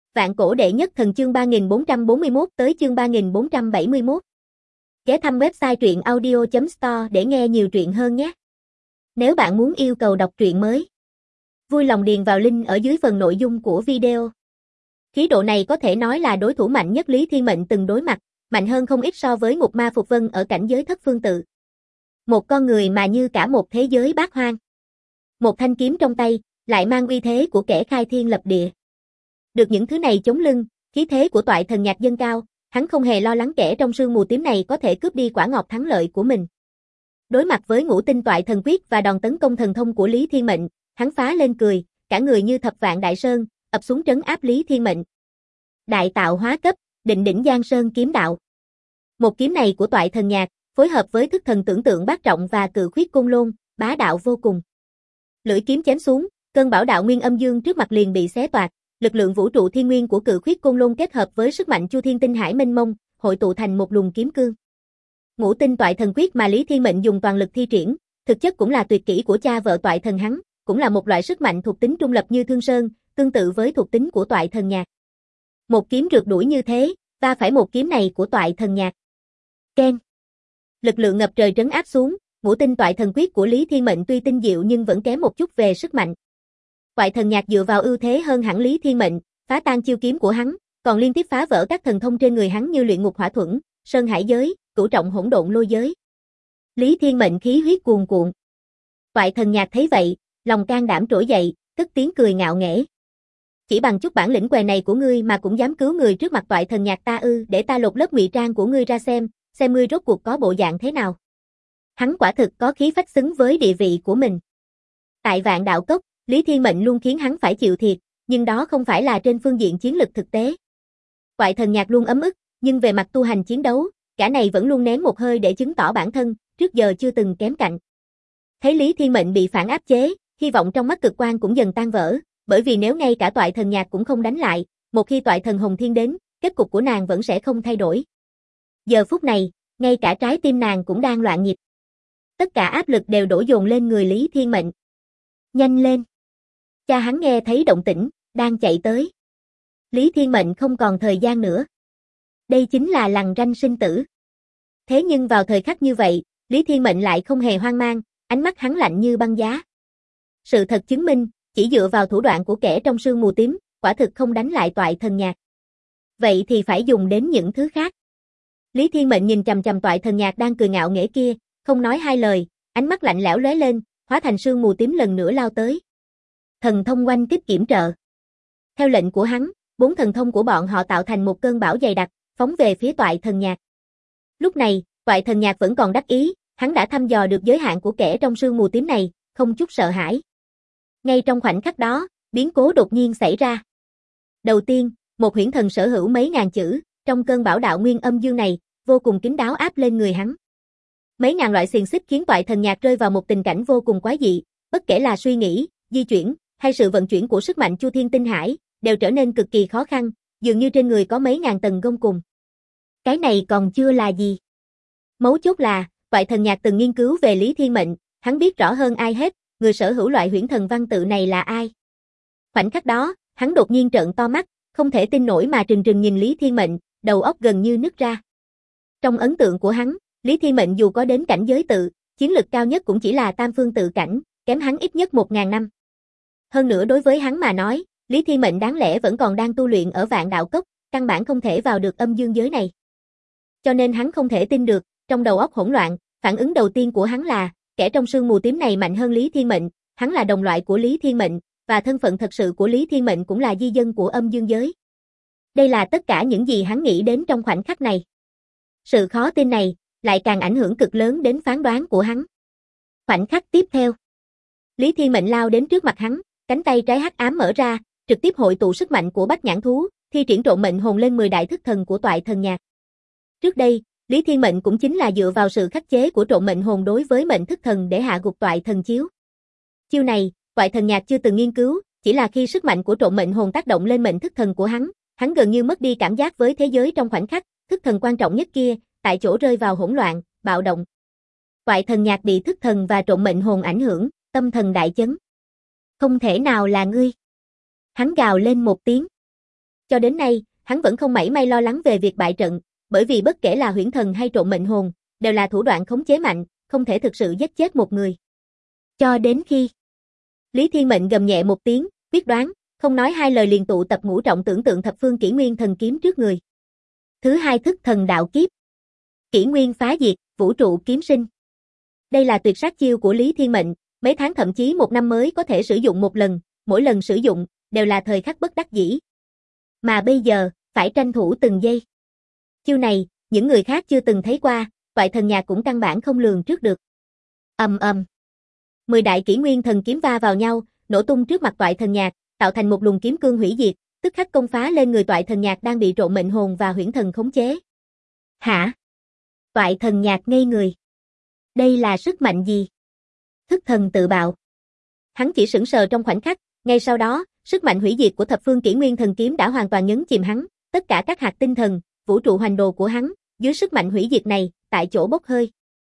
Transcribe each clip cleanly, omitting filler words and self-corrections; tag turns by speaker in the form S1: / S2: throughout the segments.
S1: Vạn cổ đệ nhất thần chương 3441 tới chương 3471. Ghé thăm website truyện audio.store để nghe nhiều truyện hơn nhé. Nếu bạn muốn yêu cầu đọc truyện mới, vui lòng điền vào link ở dưới phần nội dung của video. Khí độ này có thể nói là đối thủ mạnh nhất Lý Thiên Mệnh từng đối mặt, mạnh hơn không ít so với Ngục Ma Phục Vân ở cảnh giới thất phương tự. Một con người mà như cả một thế giới bát hoang. Một thanh kiếm trong tay, lại mang uy thế của kẻ khai thiên lập địa. Được những thứ này chống lưng, khí thế của Toại Thần Nhạc dâng cao, hắn không hề lo lắng kẻ trong sương mù tím này có thể cướp đi quả ngọt thắng lợi của mình. Đối mặt với ngũ tinh Toại Thần Quyết và đòn tấn công thần thông của Lý Thiên Mệnh, hắn phá lên cười, cả người như thập vạn đại sơn, ập xuống trấn áp Lý Thiên Mệnh. Đại tạo hóa cấp, Định Đỉnh Giang Sơn kiếm đạo. Một kiếm này của Toại Thần Nhạc, phối hợp với thức thần tưởng tượng bát trọng và cự khuyết côn lôn, bá đạo vô cùng. Lưỡi kiếm chém xuống, cơn bão đạo nguyên âm dương trước mặt liền bị xé toạc. Lực lượng vũ trụ thiên nguyên của cự khuyết côn lôn kết hợp với sức mạnh chu thiên tinh hải mênh mông, hội tụ thành một luồng kiếm cương. Ngũ tinh Toại Thần Quyết mà Lý Thiên Mệnh dùng toàn lực thi triển, thực chất cũng là tuyệt kỹ của cha vợ Toại Thần hắn, cũng là một loại sức mạnh thuộc tính trung lập như Thương Sơn, tương tự với thuộc tính của Toại Thần Nhạc. Một kiếm rượt đuổi như thế, va phải một kiếm này của Toại Thần Nhạc. Keng. Lực lượng ngập trời trấn áp xuống, ngũ tinh Toại Thần Quyết của Lý Thiên Mệnh tuy tinh diệu nhưng vẫn kém một chút về sức mạnh. Toại Thần Nhạc dựa vào ưu thế hơn hẳn Lý Thiên Mệnh, phá tan chiêu kiếm của hắn, còn liên tiếp phá vỡ các thần thông trên người hắn như luyện ngục hỏa thuẫn, sơn hải giới, cửu trọng hỗn độn lôi giới. Lý Thiên Mệnh khí huyết cuồn cuộn. Toại Thần Nhạc thấy vậy, lòng can đảm trỗi dậy, cất tiếng cười ngạo nghễ. Chỉ bằng chút bản lĩnh què này của ngươi mà cũng dám cứu người trước mặt Toại Thần Nhạc ta ư? Để ta lột lớp ngụy trang của ngươi ra xem ngươi rốt cuộc có bộ dạng thế nào. Hắn quả thực có khí phách xứng với địa vị của mình. Tại Vạn Đạo Cốc, Lý Thiên Mệnh luôn khiến hắn phải chịu thiệt, nhưng đó không phải là trên phương diện chiến lực thực tế. Toại Thần Nhạc luôn ấm ức, nhưng về mặt tu hành chiến đấu, cả này vẫn luôn nén một hơi để chứng tỏ bản thân, trước giờ chưa từng kém cạnh. Thấy Lý Thiên Mệnh bị phản áp chế, hy vọng trong mắt Cực Quang cũng dần tan vỡ, bởi vì nếu ngay cả Toại Thần Nhạc cũng không đánh lại, một khi Toại Thần Hồng Thiên đến, kết cục của nàng vẫn sẽ không thay đổi. Giờ phút này, ngay cả trái tim nàng cũng đang loạn nhịp. Tất cả áp lực đều đổ dồn lên người Lý Thiên Mệnh. Nhanh lên! Cha hắn nghe thấy động tĩnh, đang chạy tới. Lý Thiên Mệnh không còn thời gian nữa. Đây chính là lằn ranh sinh tử. Thế nhưng vào thời khắc như vậy, Lý Thiên Mệnh lại không hề hoang mang, ánh mắt hắn lạnh như băng giá. Sự thật chứng minh, chỉ dựa vào thủ đoạn của kẻ trong sương mù tím, quả thực không đánh lại Toại Thần Nhạc. Vậy thì phải dùng đến những thứ khác. Lý Thiên Mệnh nhìn chằm chằm Toại Thần Nhạc đang cười ngạo nghễ kia, không nói hai lời, ánh mắt lạnh lẽo lóe lên, hóa thành sương mù tím lần nữa lao tới. Thần thông oanh kích kiểm trợ. Theo lệnh của hắn, 4 thần thông của bọn họ tạo thành một cơn bão dày đặc, phóng về phía Toại Thần Nhạc. Lúc này, Toại Thần Nhạc vẫn còn đắc ý, hắn đã thăm dò được giới hạn của kẻ trong sương mù tím này, không chút sợ hãi. Ngay trong khoảnh khắc đó, biến cố đột nhiên xảy ra. Đầu tiên, một huyễn thần sở hữu mấy ngàn chữ, trong cơn bão đạo nguyên âm dương này, vô cùng kín đáo áp lên người hắn. Mấy ngàn loại xiềng xích khiến Toại Thần Nhạc rơi vào một tình cảnh vô cùng quái dị, bất kể là suy nghĩ, di chuyển, hay sự vận chuyển của sức mạnh chu thiên tinh hải, đều trở nên cực kỳ khó khăn, dường như trên người có mấy ngàn tầng gông cùm. Cái này còn chưa là gì. Mấu chốt là, Toại Thần Nhạc từng nghiên cứu về Lý Thiên Mệnh, hắn biết rõ hơn ai hết, người sở hữu loại huyễn thần văn tự này là ai. Khoảnh khắc đó, hắn đột nhiên trợn to mắt, không thể tin nổi mà trừng trừng nhìn Lý Thiên Mệnh, đầu óc gần như nứt ra. Trong ấn tượng của hắn, Lý Thiên Mệnh dù có đến cảnh giới tự, chiến lực cao nhất cũng chỉ là tam phương tự cảnh, kém hắn ít nhất 1000 năm. Hơn nữa đối với hắn mà nói, Lý Thiên Mệnh đáng lẽ vẫn còn đang tu luyện ở Vạn Đạo Cốc, căn bản không thể vào được âm dương giới này. Cho nên hắn không thể tin được, trong đầu óc hỗn loạn, phản ứng đầu tiên của hắn là, kẻ trong sương mù tím này mạnh hơn Lý Thiên Mệnh, hắn là đồng loại của Lý Thiên Mệnh, và thân phận thật sự của Lý Thiên Mệnh cũng là di dân của âm dương giới. Đây là tất cả những gì hắn nghĩ đến trong khoảnh khắc này. Sự khó tin này, lại càng ảnh hưởng cực lớn đến phán đoán của hắn. Khoảnh khắc tiếp theo, Lý Thiên Mệnh lao đến trước mặt hắn, cánh tay trái hắc ám mở ra, trực tiếp hội tụ sức mạnh của Bách Nhãn Thú, thi triển trộm mệnh hồn lên 10 đại thức thần của Toại Thần Nhạc. Trước đây, Lý Thiên Mệnh cũng chính là dựa vào sự khắc chế của trộm mệnh hồn đối với mệnh thức thần để hạ gục Toại Thần Chiếu. Chiêu này, Toại Thần Nhạc chưa từng nghiên cứu, chỉ là khi sức mạnh của trộm mệnh hồn tác động lên mệnh thức thần của hắn gần như mất đi cảm giác với thế giới trong khoảnh khắc, thức thần quan trọng nhất kia, tại chỗ rơi vào hỗn loạn, bạo động. Toại Thần Nhạc bị thức thần và trộm mệnh hồn ảnh hưởng, tâm thần đại chấn. Không thể nào là ngươi. Hắn gào lên một tiếng. Cho đến nay, hắn vẫn không mảy may lo lắng về việc bại trận, bởi vì bất kể là huyễn thần hay trộm mệnh hồn, đều là thủ đoạn khống chế mạnh, không thể thực sự giết chết một người. Cho đến khi Lý Thiên Mệnh gầm nhẹ một tiếng, quyết đoán, không nói hai lời liền tụ tập ngũ trọng tưởng tượng thập phương kỷ nguyên thần kiếm trước người. Thứ hai thức thần đạo kiếp. Kỷ nguyên phá diệt, vũ trụ kiếm sinh. Đây là tuyệt sát chiêu của Lý Thiên Mệnh, mấy tháng thậm chí một năm mới có thể sử dụng một lần, mỗi lần sử dụng, đều là thời khắc bất đắc dĩ. Mà bây giờ, phải tranh thủ từng giây. Chiêu này, những người khác chưa từng thấy qua, Toại Thần Nhạc cũng căn bản không lường trước được. Ầm ầm. 10 đại kỷ nguyên thần kiếm va vào nhau, nổ tung trước mặt Toại Thần Nhạc, tạo thành một luồng kiếm cương hủy diệt, tức khắc công phá lên người Toại Thần Nhạc đang bị trộm mệnh hồn và huyễn thần khống chế. Hả? Toại Thần Nhạc ngây người. Đây là sức mạnh gì? Thức thần tự bạo. Hắn chỉ sững sờ trong khoảnh khắc, ngay sau đó, sức mạnh hủy diệt của thập phương kỷ nguyên thần kiếm đã hoàn toàn nhấn chìm hắn, tất cả các hạt tinh thần, vũ trụ hoành đồ của hắn, dưới sức mạnh hủy diệt này, tại chỗ bốc hơi.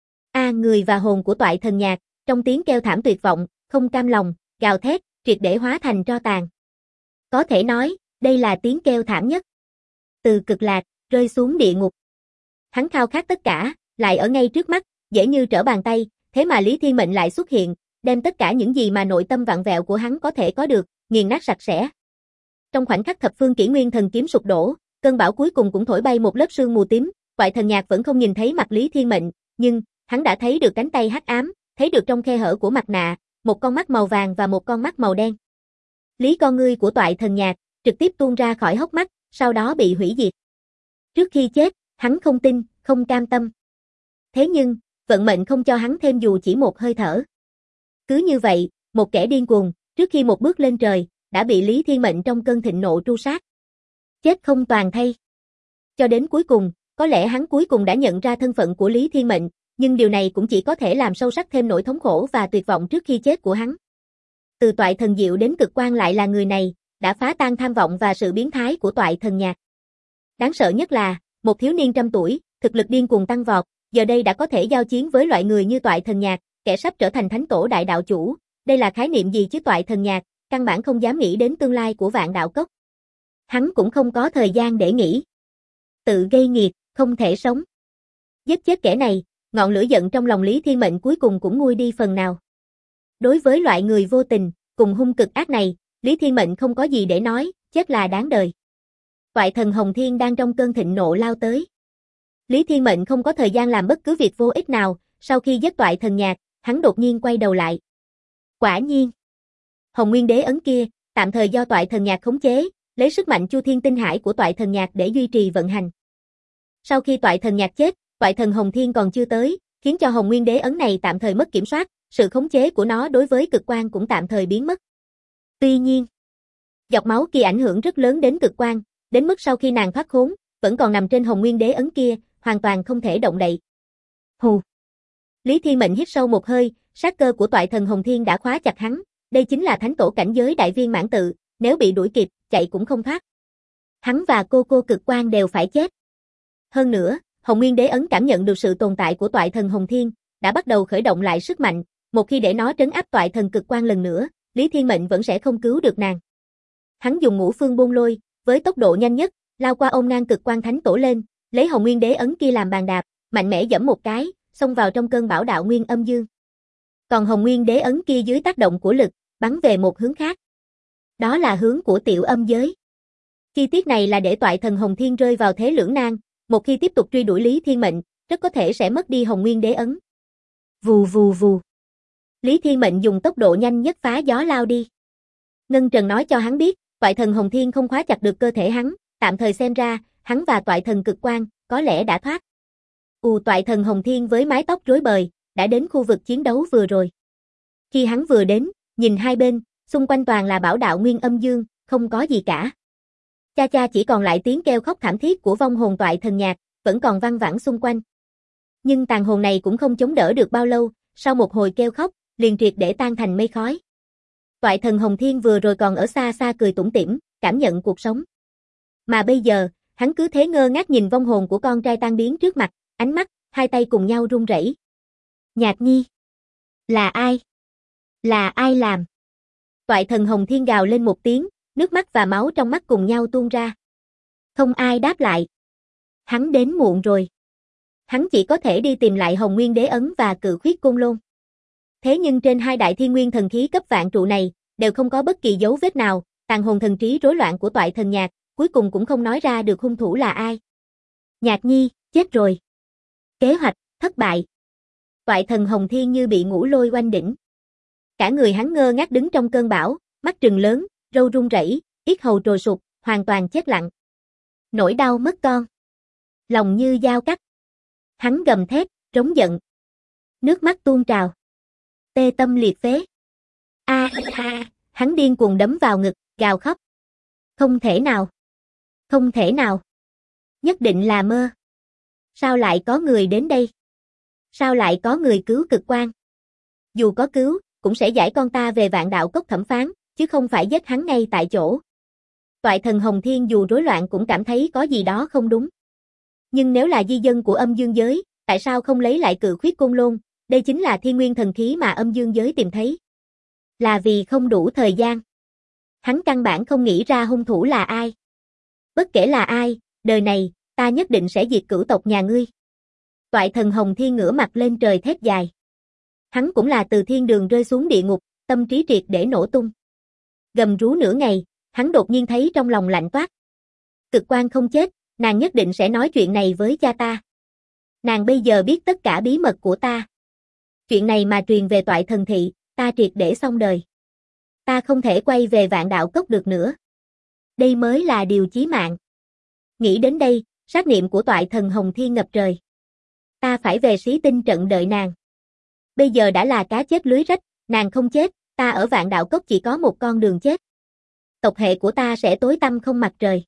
S1: Người và hồn của Toại Thần Nhạc, trong tiếng kêu thảm tuyệt vọng, không cam lòng, gào thét, triệt để hóa thành tro tàn. Có thể nói, đây là tiếng kêu thảm nhất. Từ cực lạc, rơi xuống địa ngục. Hắn khao khát tất cả, lại ở ngay trước mắt, dễ như trở bàn tay, thế mà Lý Thiên Mệnh lại xuất hiện, đem tất cả những gì mà nội tâm vặn vẹo của hắn có thể có được, nghiền nát sạch sẽ. Trong khoảnh khắc thập phương kỷ nguyên thần kiếm sụp đổ, cơn bão cuối cùng cũng thổi bay một lớp sương mù tím, Toại Thần Nhạc vẫn không nhìn thấy mặt Lý Thiên Mệnh, nhưng hắn đã thấy được cánh tay hắc ám, thấy được trong khe hở của mặt nạ, một con mắt màu vàng và một con mắt màu đen. Lý con ngươi của Toại Thần Nhạc trực tiếp tuôn ra khỏi hốc mắt, sau đó bị hủy diệt. Trước khi chết, hắn không tin, không cam tâm. Thế nhưng, vận mệnh không cho hắn thêm dù chỉ một hơi thở. Cứ như vậy, một kẻ điên cuồng, trước khi một bước lên trời, đã bị Lý Thiên Mệnh trong cơn thịnh nộ tru sát. Chết không toàn thây. Cho đến cuối cùng, có lẽ hắn cuối cùng đã nhận ra thân phận của Lý Thiên Mệnh, nhưng điều này cũng chỉ có thể làm sâu sắc thêm nỗi thống khổ và tuyệt vọng trước khi chết của hắn. Từ Toại Thần Diệu đến Cực Quang lại là người này, đã phá tan tham vọng và sự biến thái của Toại Thần Nhạc. Đáng sợ nhất là, một thiếu niên trăm tuổi, thực lực điên cuồng tăng vọt, giờ đây đã có thể giao chiến với loại người như Toại Thần Nhạc, kẻ sắp trở thành thánh tổ đại đạo chủ. Đây là khái niệm gì chứ Toại Thần Nhạc, căn bản không dám nghĩ đến tương lai của Vạn Đạo Cốc. Hắn cũng không có thời gian để nghĩ. Tự gây nghiệt, không thể sống. Giết chết kẻ này, ngọn lửa giận trong lòng Lý Thiên Mệnh cuối cùng cũng nguôi đi phần nào. Đối với loại người vô tình, cùng hung cực ác này, Lý Thiên Mệnh không có gì để nói, chết là đáng đời. Toại Thần Hồng Thiên đang trong cơn thịnh nộ lao tới. Lý Thiên Mệnh không có thời gian làm bất cứ việc vô ích nào, sau khi giết Toại Thần Nhạc, hắn đột nhiên quay đầu lại. Quả nhiên, Hồng Nguyên Đế ấn kia, tạm thời do Toại Thần Nhạc khống chế, lấy sức mạnh Chu Thiên Tinh Hải của Toại Thần Nhạc để duy trì vận hành. Sau khi Toại Thần Nhạc chết, Toại Thần Hồng Thiên còn chưa tới, khiến cho Hồng Nguyên Đế ấn này tạm thời mất kiểm soát, sự khống chế của nó đối với Cực Quang cũng tạm thời biến mất. Tuy nhiên, giọt máu kia ảnh hưởng rất lớn đến Cực Quang, đến mức sau khi nàng thoát khốn, vẫn còn nằm trên Hồng Nguyên Đế ấn kia, hoàn toàn không thể động đậy. Hù. Lý Thiên Mệnh hít sâu một hơi, sát cơ của Toại Thần Hồng Thiên đã khóa chặt hắn, đây chính là thánh tổ cảnh giới đại viên mãn tự, nếu bị đuổi kịp, chạy cũng không thoát. Hắn và cô Cực Quang đều phải chết. Hơn nữa, Hồng Nguyên Đế ấn cảm nhận được sự tồn tại của Toại Thần Hồng Thiên, đã bắt đầu khởi động lại sức mạnh, một khi để nó trấn áp Toại Thần Cực Quang lần nữa, Lý Thiên Mệnh vẫn sẽ không cứu được nàng. Hắn dùng ngũ phương buôn lôi, với tốc độ nhanh nhất, lao qua ôm ngang Cực Quang thánh tổ lên, lấy Hồng Nguyên Đế ấn kia làm bàn đạp, mạnh mẽ giẫm một cái, xông vào trong cơn bão đạo nguyên âm dương. Còn Hồng Nguyên Đế ấn kia dưới tác động của lực, bắn về một hướng khác. Đó là hướng của Tiểu Âm giới. Chi tiết này là để Toại Thần Hồng Thiên rơi vào thế lưỡng nan, một khi tiếp tục truy đuổi Lý Thiên Mệnh, rất có thể sẽ mất đi Hồng Nguyên Đế ấn. Vù vù vù. Lý Thiên Mệnh dùng tốc độ nhanh nhất phá gió lao đi. Ngân Trần nói cho hắn biết, Toại Thần Hồng Thiên không khóa chặt được cơ thể hắn, tạm thời xem ra, hắn và Toại Thần Cực Quang có lẽ đã thoát. Toại Thần Hồng Thiên với mái tóc rối bời, đã đến khu vực chiến đấu vừa rồi. Khi hắn vừa đến, nhìn hai bên, xung quanh toàn là bảo đạo nguyên âm dương, không có gì cả. Cha cha chỉ còn lại tiếng kêu khóc thảm thiết của vong hồn Toại Thần Nhạc, vẫn còn văng vẳng xung quanh. Nhưng tàn hồn này cũng không chống đỡ được bao lâu, sau một hồi kêu khóc, liền triệt để tan thành mây khói. Toại Thần Hồng Thiên vừa rồi còn ở xa xa cười tủm tỉm, cảm nhận cuộc sống. Mà bây giờ, hắn cứ thế ngơ ngác nhìn vong hồn của con trai tan biến trước mặt, ánh mắt, hai tay cùng nhau run rẩy. Nhạc Nhi. Là ai? Là ai làm? Toại Thần Hồng Thiên gào lên một tiếng, nước mắt và máu trong mắt cùng nhau tuôn ra. Không ai đáp lại. Hắn đến muộn rồi. Hắn chỉ có thể đi tìm lại Hồng Nguyên Đế Ấn và Cự Khuyết Côn Lôn. Thế nhưng trên hai đại thiên nguyên thần khí cấp vạn trụ này, đều không có bất kỳ dấu vết nào, tàn hồn thần trí rối loạn của Toại Thần Nhạc, cuối cùng cũng không nói ra được hung thủ là ai. Nhạc Nhi, chết rồi. Kế hoạch, thất bại. Toại Thần Hồng Thiên như bị ngũ lôi oanh đỉnh. Cả người hắn ngơ ngác đứng trong cơn bão, mắt trừng lớn, râu run rẩy, yết hầu trồi sụp, hoàn toàn chết lặng. Nỗi đau mất con. Lòng như dao cắt. Hắn gầm thét, trống giận. Nước mắt tuôn trào. Tê tâm liệt phế. Hắn điên cuồng đấm vào ngực, gào khóc. Không thể nào. Không thể nào. Nhất định là mơ. Sao lại có người đến đây? Sao lại có người cứu Cực Quang? Dù có cứu, cũng sẽ giải con ta về Vạn Đạo Cốc thẩm phán, chứ không phải giết hắn ngay tại chỗ. Toại Thần Hồng Thiên dù rối loạn cũng cảm thấy có gì đó không đúng. Nhưng nếu là di dân của âm dương giới, tại sao không lấy lại Cự Khuyết Côn Lôn? Đây chính là thiên nguyên thần khí mà âm dương giới tìm thấy. Là vì không đủ thời gian. Hắn căn bản không nghĩ ra hung thủ là ai. Bất kể là ai, đời này, ta nhất định sẽ diệt cửu tộc nhà ngươi. Toại Thần Hồng Thiên ngửa mặt lên trời thét dài. Hắn cũng là từ thiên đường rơi xuống địa ngục, tâm trí triệt để nổ tung. Gầm rú nửa ngày, hắn đột nhiên thấy trong lòng lạnh toát. Cực Quang không chết, nàng nhất định sẽ nói chuyện này với cha ta. Nàng bây giờ biết tất cả bí mật của ta. Chuyện này mà truyền về Toại Thần Thị, ta triệt để xong đời. Ta không thể quay về Vạn Đạo Cốc được nữa. Đây mới là điều chí mạng. Nghĩ đến đây, sát niệm của Toại Thần Hồng Thiên ngập trời. Ta phải về Xí Tinh trận đợi nàng. Bây giờ đã là cá chết lưới rách, nàng không chết, ta ở Vạn Đạo Cốc chỉ có một con đường chết. Tộc hệ của ta sẽ tối tăm không mặt trời.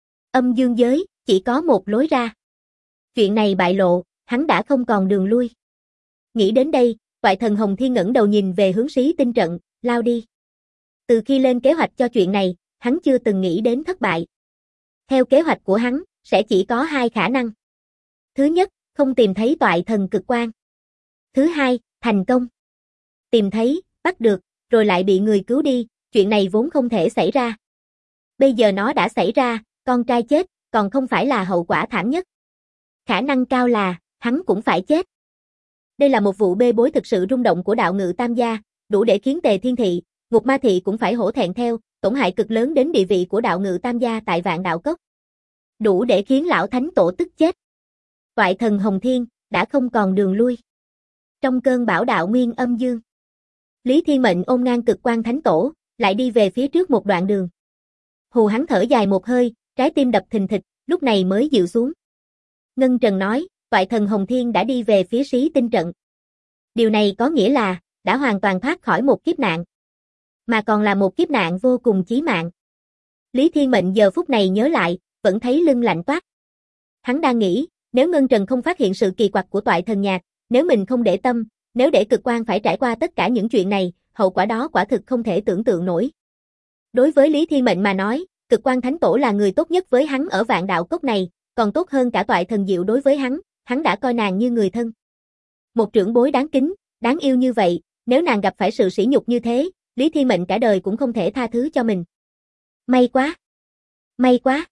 S1: Âm dương giới, chỉ có một lối ra. Chuyện này bại lộ, hắn đã không còn đường lui. Nghĩ đến đây, Toại Thần Hồng Thiên ngẩng đầu nhìn về hướng Xí Tinh trận, lao đi. Từ khi lên kế hoạch cho chuyện này, hắn chưa từng nghĩ đến thất bại. Theo kế hoạch của hắn, sẽ chỉ có hai khả năng. Thứ nhất, không tìm thấy Toại Thần Cực Quang. Thứ hai, thành công. Tìm thấy, bắt được, rồi lại bị người cứu đi, chuyện này vốn không thể xảy ra. Bây giờ nó đã xảy ra, con trai chết, còn không phải là hậu quả thảm nhất. Khả năng cao là, hắn cũng phải chết. Đây là một vụ bê bối thực sự rung động của đạo ngự tam gia, đủ để khiến Tề Thiên Thị, Ngục Ma Thị cũng phải hổ thẹn theo, tổn hại cực lớn đến địa vị của đạo ngự tam gia tại Vạn Đạo Cốc. Đủ để khiến lão thánh tổ tức chết. Toại Thần Hồng Thiên, đã không còn đường lui. Trong cơn bão đạo nguyên âm dương, Lý Thiên Mệnh ôm ngang Cực Quang thánh tổ, lại đi về phía trước một đoạn đường. Hù hắn thở dài một hơi, trái tim đập thình thịch, lúc này mới dịu xuống. Ngân Trần nói, Toại Thần Hồng Thiên đã đi về phía Xí Tinh trận. Điều này có nghĩa là, đã hoàn toàn thoát khỏi một kiếp nạn. Mà còn là một kiếp nạn vô cùng chí mạng. Lý Thiên Mệnh giờ phút này nhớ lại, vẫn thấy lưng lạnh toát. Hắn đang nghĩ, nếu Ngân Trần không phát hiện sự kỳ quặc của Toại Thần Nhạc, nếu mình không để tâm, nếu để Cực Quang phải trải qua tất cả những chuyện này, hậu quả đó quả thực không thể tưởng tượng nổi. Đối với Lý Thiên Mệnh mà nói, Cực Quang Thánh Tổ là người tốt nhất với hắn ở Vạn Đạo Cốc này, còn tốt hơn cả Toại Thần Diệu đối với hắn đã coi nàng như người thân. Một trưởng bối đáng kính, đáng yêu như vậy, nếu nàng gặp phải sự sỉ nhục như thế, Lý Thiên Mệnh cả đời cũng không thể tha thứ cho mình. May quá! May quá!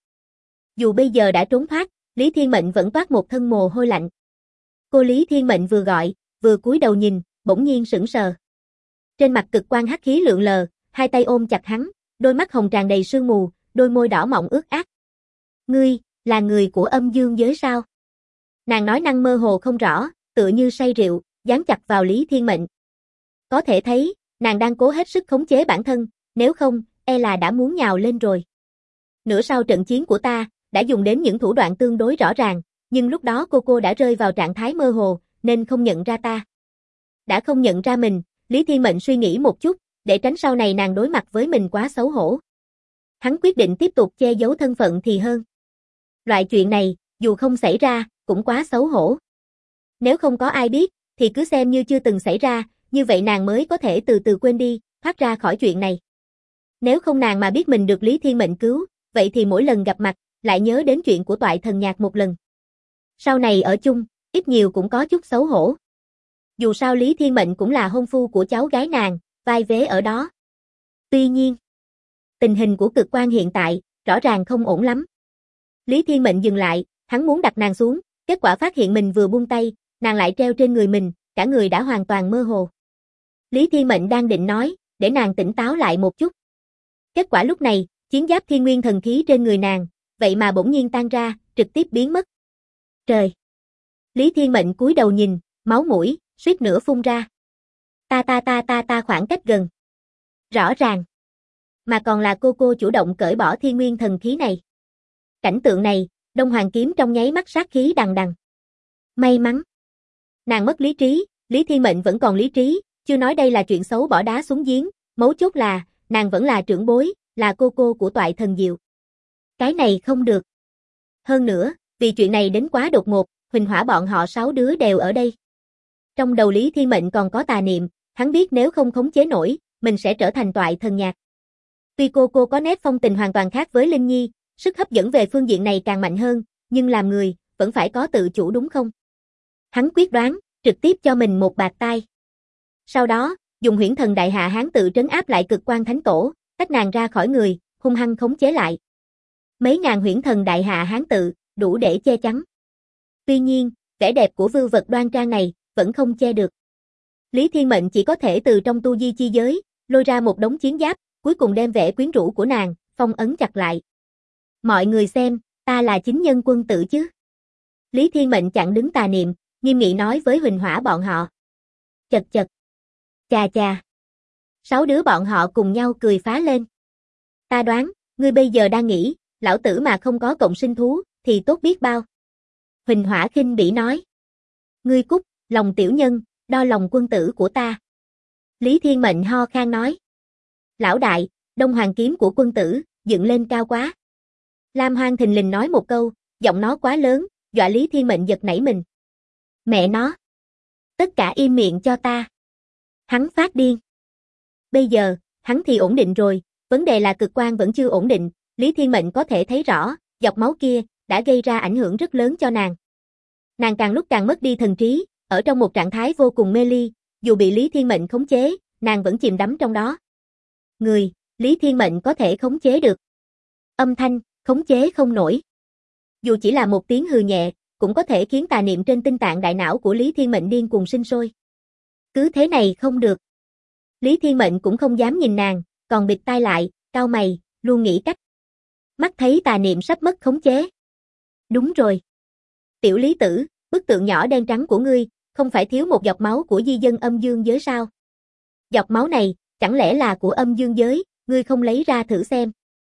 S1: Dù bây giờ đã trốn thoát, Lý Thiên Mệnh vẫn toát một thân mồ hôi lạnh. Cô Lý Thiên Mệnh vừa gọi, vừa cúi đầu nhìn, bỗng nhiên sững sờ. Trên mặt Cực Quang hắc khí lượn lờ, hai tay ôm chặt hắn, đôi mắt hồng tràn đầy sương mù, đôi môi đỏ mọng ướt át. Ngươi, là người của âm dương giới sao? Nàng nói năng mơ hồ không rõ, tựa như say rượu, dán chặt vào Lý Thiên Mệnh. Có thể thấy, nàng đang cố hết sức khống chế bản thân, nếu không, e là đã muốn nhào lên rồi. Nửa sau trận chiến của ta, đã dùng đến những thủ đoạn tương đối rõ ràng, nhưng lúc đó cô đã rơi vào trạng thái mơ hồ, nên không nhận ra ta. Đã không nhận ra mình, Lý Thiên Mệnh suy nghĩ một chút, để tránh sau này nàng đối mặt với mình quá xấu hổ. Hắn quyết định tiếp tục che giấu thân phận thì hơn. Loại chuyện này, dù không xảy ra, cũng quá xấu hổ. Nếu không có ai biết, thì cứ xem như chưa từng xảy ra, như vậy nàng mới có thể từ từ quên đi, thoát ra khỏi chuyện này. Nếu không nàng mà biết mình được Lý Thiên Mệnh cứu, vậy thì mỗi lần gặp mặt, lại nhớ đến chuyện của Toại Thần Nhạc một lần. Sau này ở chung, ít nhiều cũng có chút xấu hổ. Dù sao Lý Thiên Mệnh cũng là hôn phu của cháu gái nàng, vai vế ở đó. Tuy nhiên, tình hình của Cực Quang hiện tại, rõ ràng không ổn lắm. Lý Thiên Mệnh dừng lại, hắn muốn đặt nàng xuống, kết quả phát hiện mình vừa buông tay, nàng lại treo trên người mình, cả người đã hoàn toàn mơ hồ. Lý Thiên Mệnh đang định nói, để nàng tỉnh táo lại một chút. Kết quả lúc này, chiến giáp thiên nguyên thần khí trên người nàng, vậy mà bỗng nhiên tan ra, trực tiếp biến mất. Trời! Lý Thiên Mệnh cúi đầu nhìn, máu mũi, suýt nữa phun ra. Ta khoảng cách gần. Rõ ràng. Mà còn là cô chủ động cởi bỏ thiên nguyên thần khí này. Cảnh tượng này, Đông Hoàng kiếm trong nháy mắt sát khí đằng đằng. May mắn. Nàng mất lý trí, Lý Thiên Mệnh vẫn còn lý trí, chưa nói đây là chuyện xấu bỏ đá xuống giếng, mấu chốt là, nàng vẫn là trưởng bối, là cô của Toại Thần Diệu. Cái này không được. Hơn nữa, vì chuyện này đến quá đột ngột, Huỳnh Hỏa bọn họ 6 đứa đều ở đây. Trong đầu Lý Thiên Mệnh còn có tà niệm, hắn biết nếu không khống chế nổi, mình sẽ trở thành Toại Thần Nhạc. Tuy cô có nét phong tình hoàn toàn khác với Linh Nhi, sức hấp dẫn về phương diện này càng mạnh hơn, nhưng làm người, vẫn phải có tự chủ đúng không? Hắn quyết đoán, trực tiếp cho mình một bạt tai. Sau đó, dùng huyễn thần đại hạ hán tự trấn áp lại cực quan thánh tổ, tách nàng ra khỏi người, hung hăng khống chế lại. Mấy ngàn huyễn thần đại hạ hán tự, đủ để che chắn. Tuy nhiên, vẻ đẹp của vưu vật đoan trang này, vẫn không che được. Lý Thiên Mệnh chỉ có thể từ trong tu di chi giới, lôi ra một đống chiến giáp, cuối cùng đem vẻ quyến rũ của nàng, phong ấn chặt lại. Mọi người xem, ta là chính nhân quân tử chứ. Lý Thiên Mệnh chặn đứng tà niệm, nghiêm nghị nói với Huỳnh Hỏa bọn họ. Chật. Chà. 6 đứa bọn họ cùng nhau cười phá lên. Ta đoán, ngươi bây giờ đang nghĩ, lão tử mà không có cộng sinh thú, thì tốt biết bao. Huỳnh Hỏa khinh bỉ nói. Ngươi cút, lòng tiểu nhân, đo lòng quân tử của ta. Lý Thiên Mệnh ho khan nói. Lão đại, Đông Hoàng kiếm của quân tử, dựng lên cao quá. Lam Hoang thình lình nói một câu, giọng nó quá lớn, dọa Lý Thiên Mệnh giật nảy mình. Mẹ nó! Tất cả im miệng cho ta. Hắn phát điên. Bây giờ, hắn thì ổn định rồi, vấn đề là cực quan vẫn chưa ổn định, Lý Thiên Mệnh có thể thấy rõ, giọt máu kia, đã gây ra ảnh hưởng rất lớn cho nàng. Nàng càng lúc càng mất đi thần trí, ở trong một trạng thái vô cùng mê ly, dù bị Lý Thiên Mệnh khống chế, nàng vẫn chìm đắm trong đó. Người, Lý Thiên Mệnh có thể khống chế được. Âm thanh, khống chế không nổi. Dù chỉ là một tiếng hừ nhẹ, cũng có thể khiến tà niệm trên tinh tạng đại não của Lý Thiên Mệnh điên cuồng sinh sôi. Cứ thế này không được. Lý Thiên Mệnh cũng không dám nhìn nàng, còn bịt tai lại, cau mày, luôn nghĩ cách. Mắt thấy tà niệm sắp mất khống chế. Đúng rồi. Tiểu Lý Tử, bức tượng nhỏ đen trắng của ngươi, không phải thiếu một giọt máu của di dân âm dương giới sao? Giọt máu này, chẳng lẽ là của âm dương giới, ngươi không lấy ra thử xem?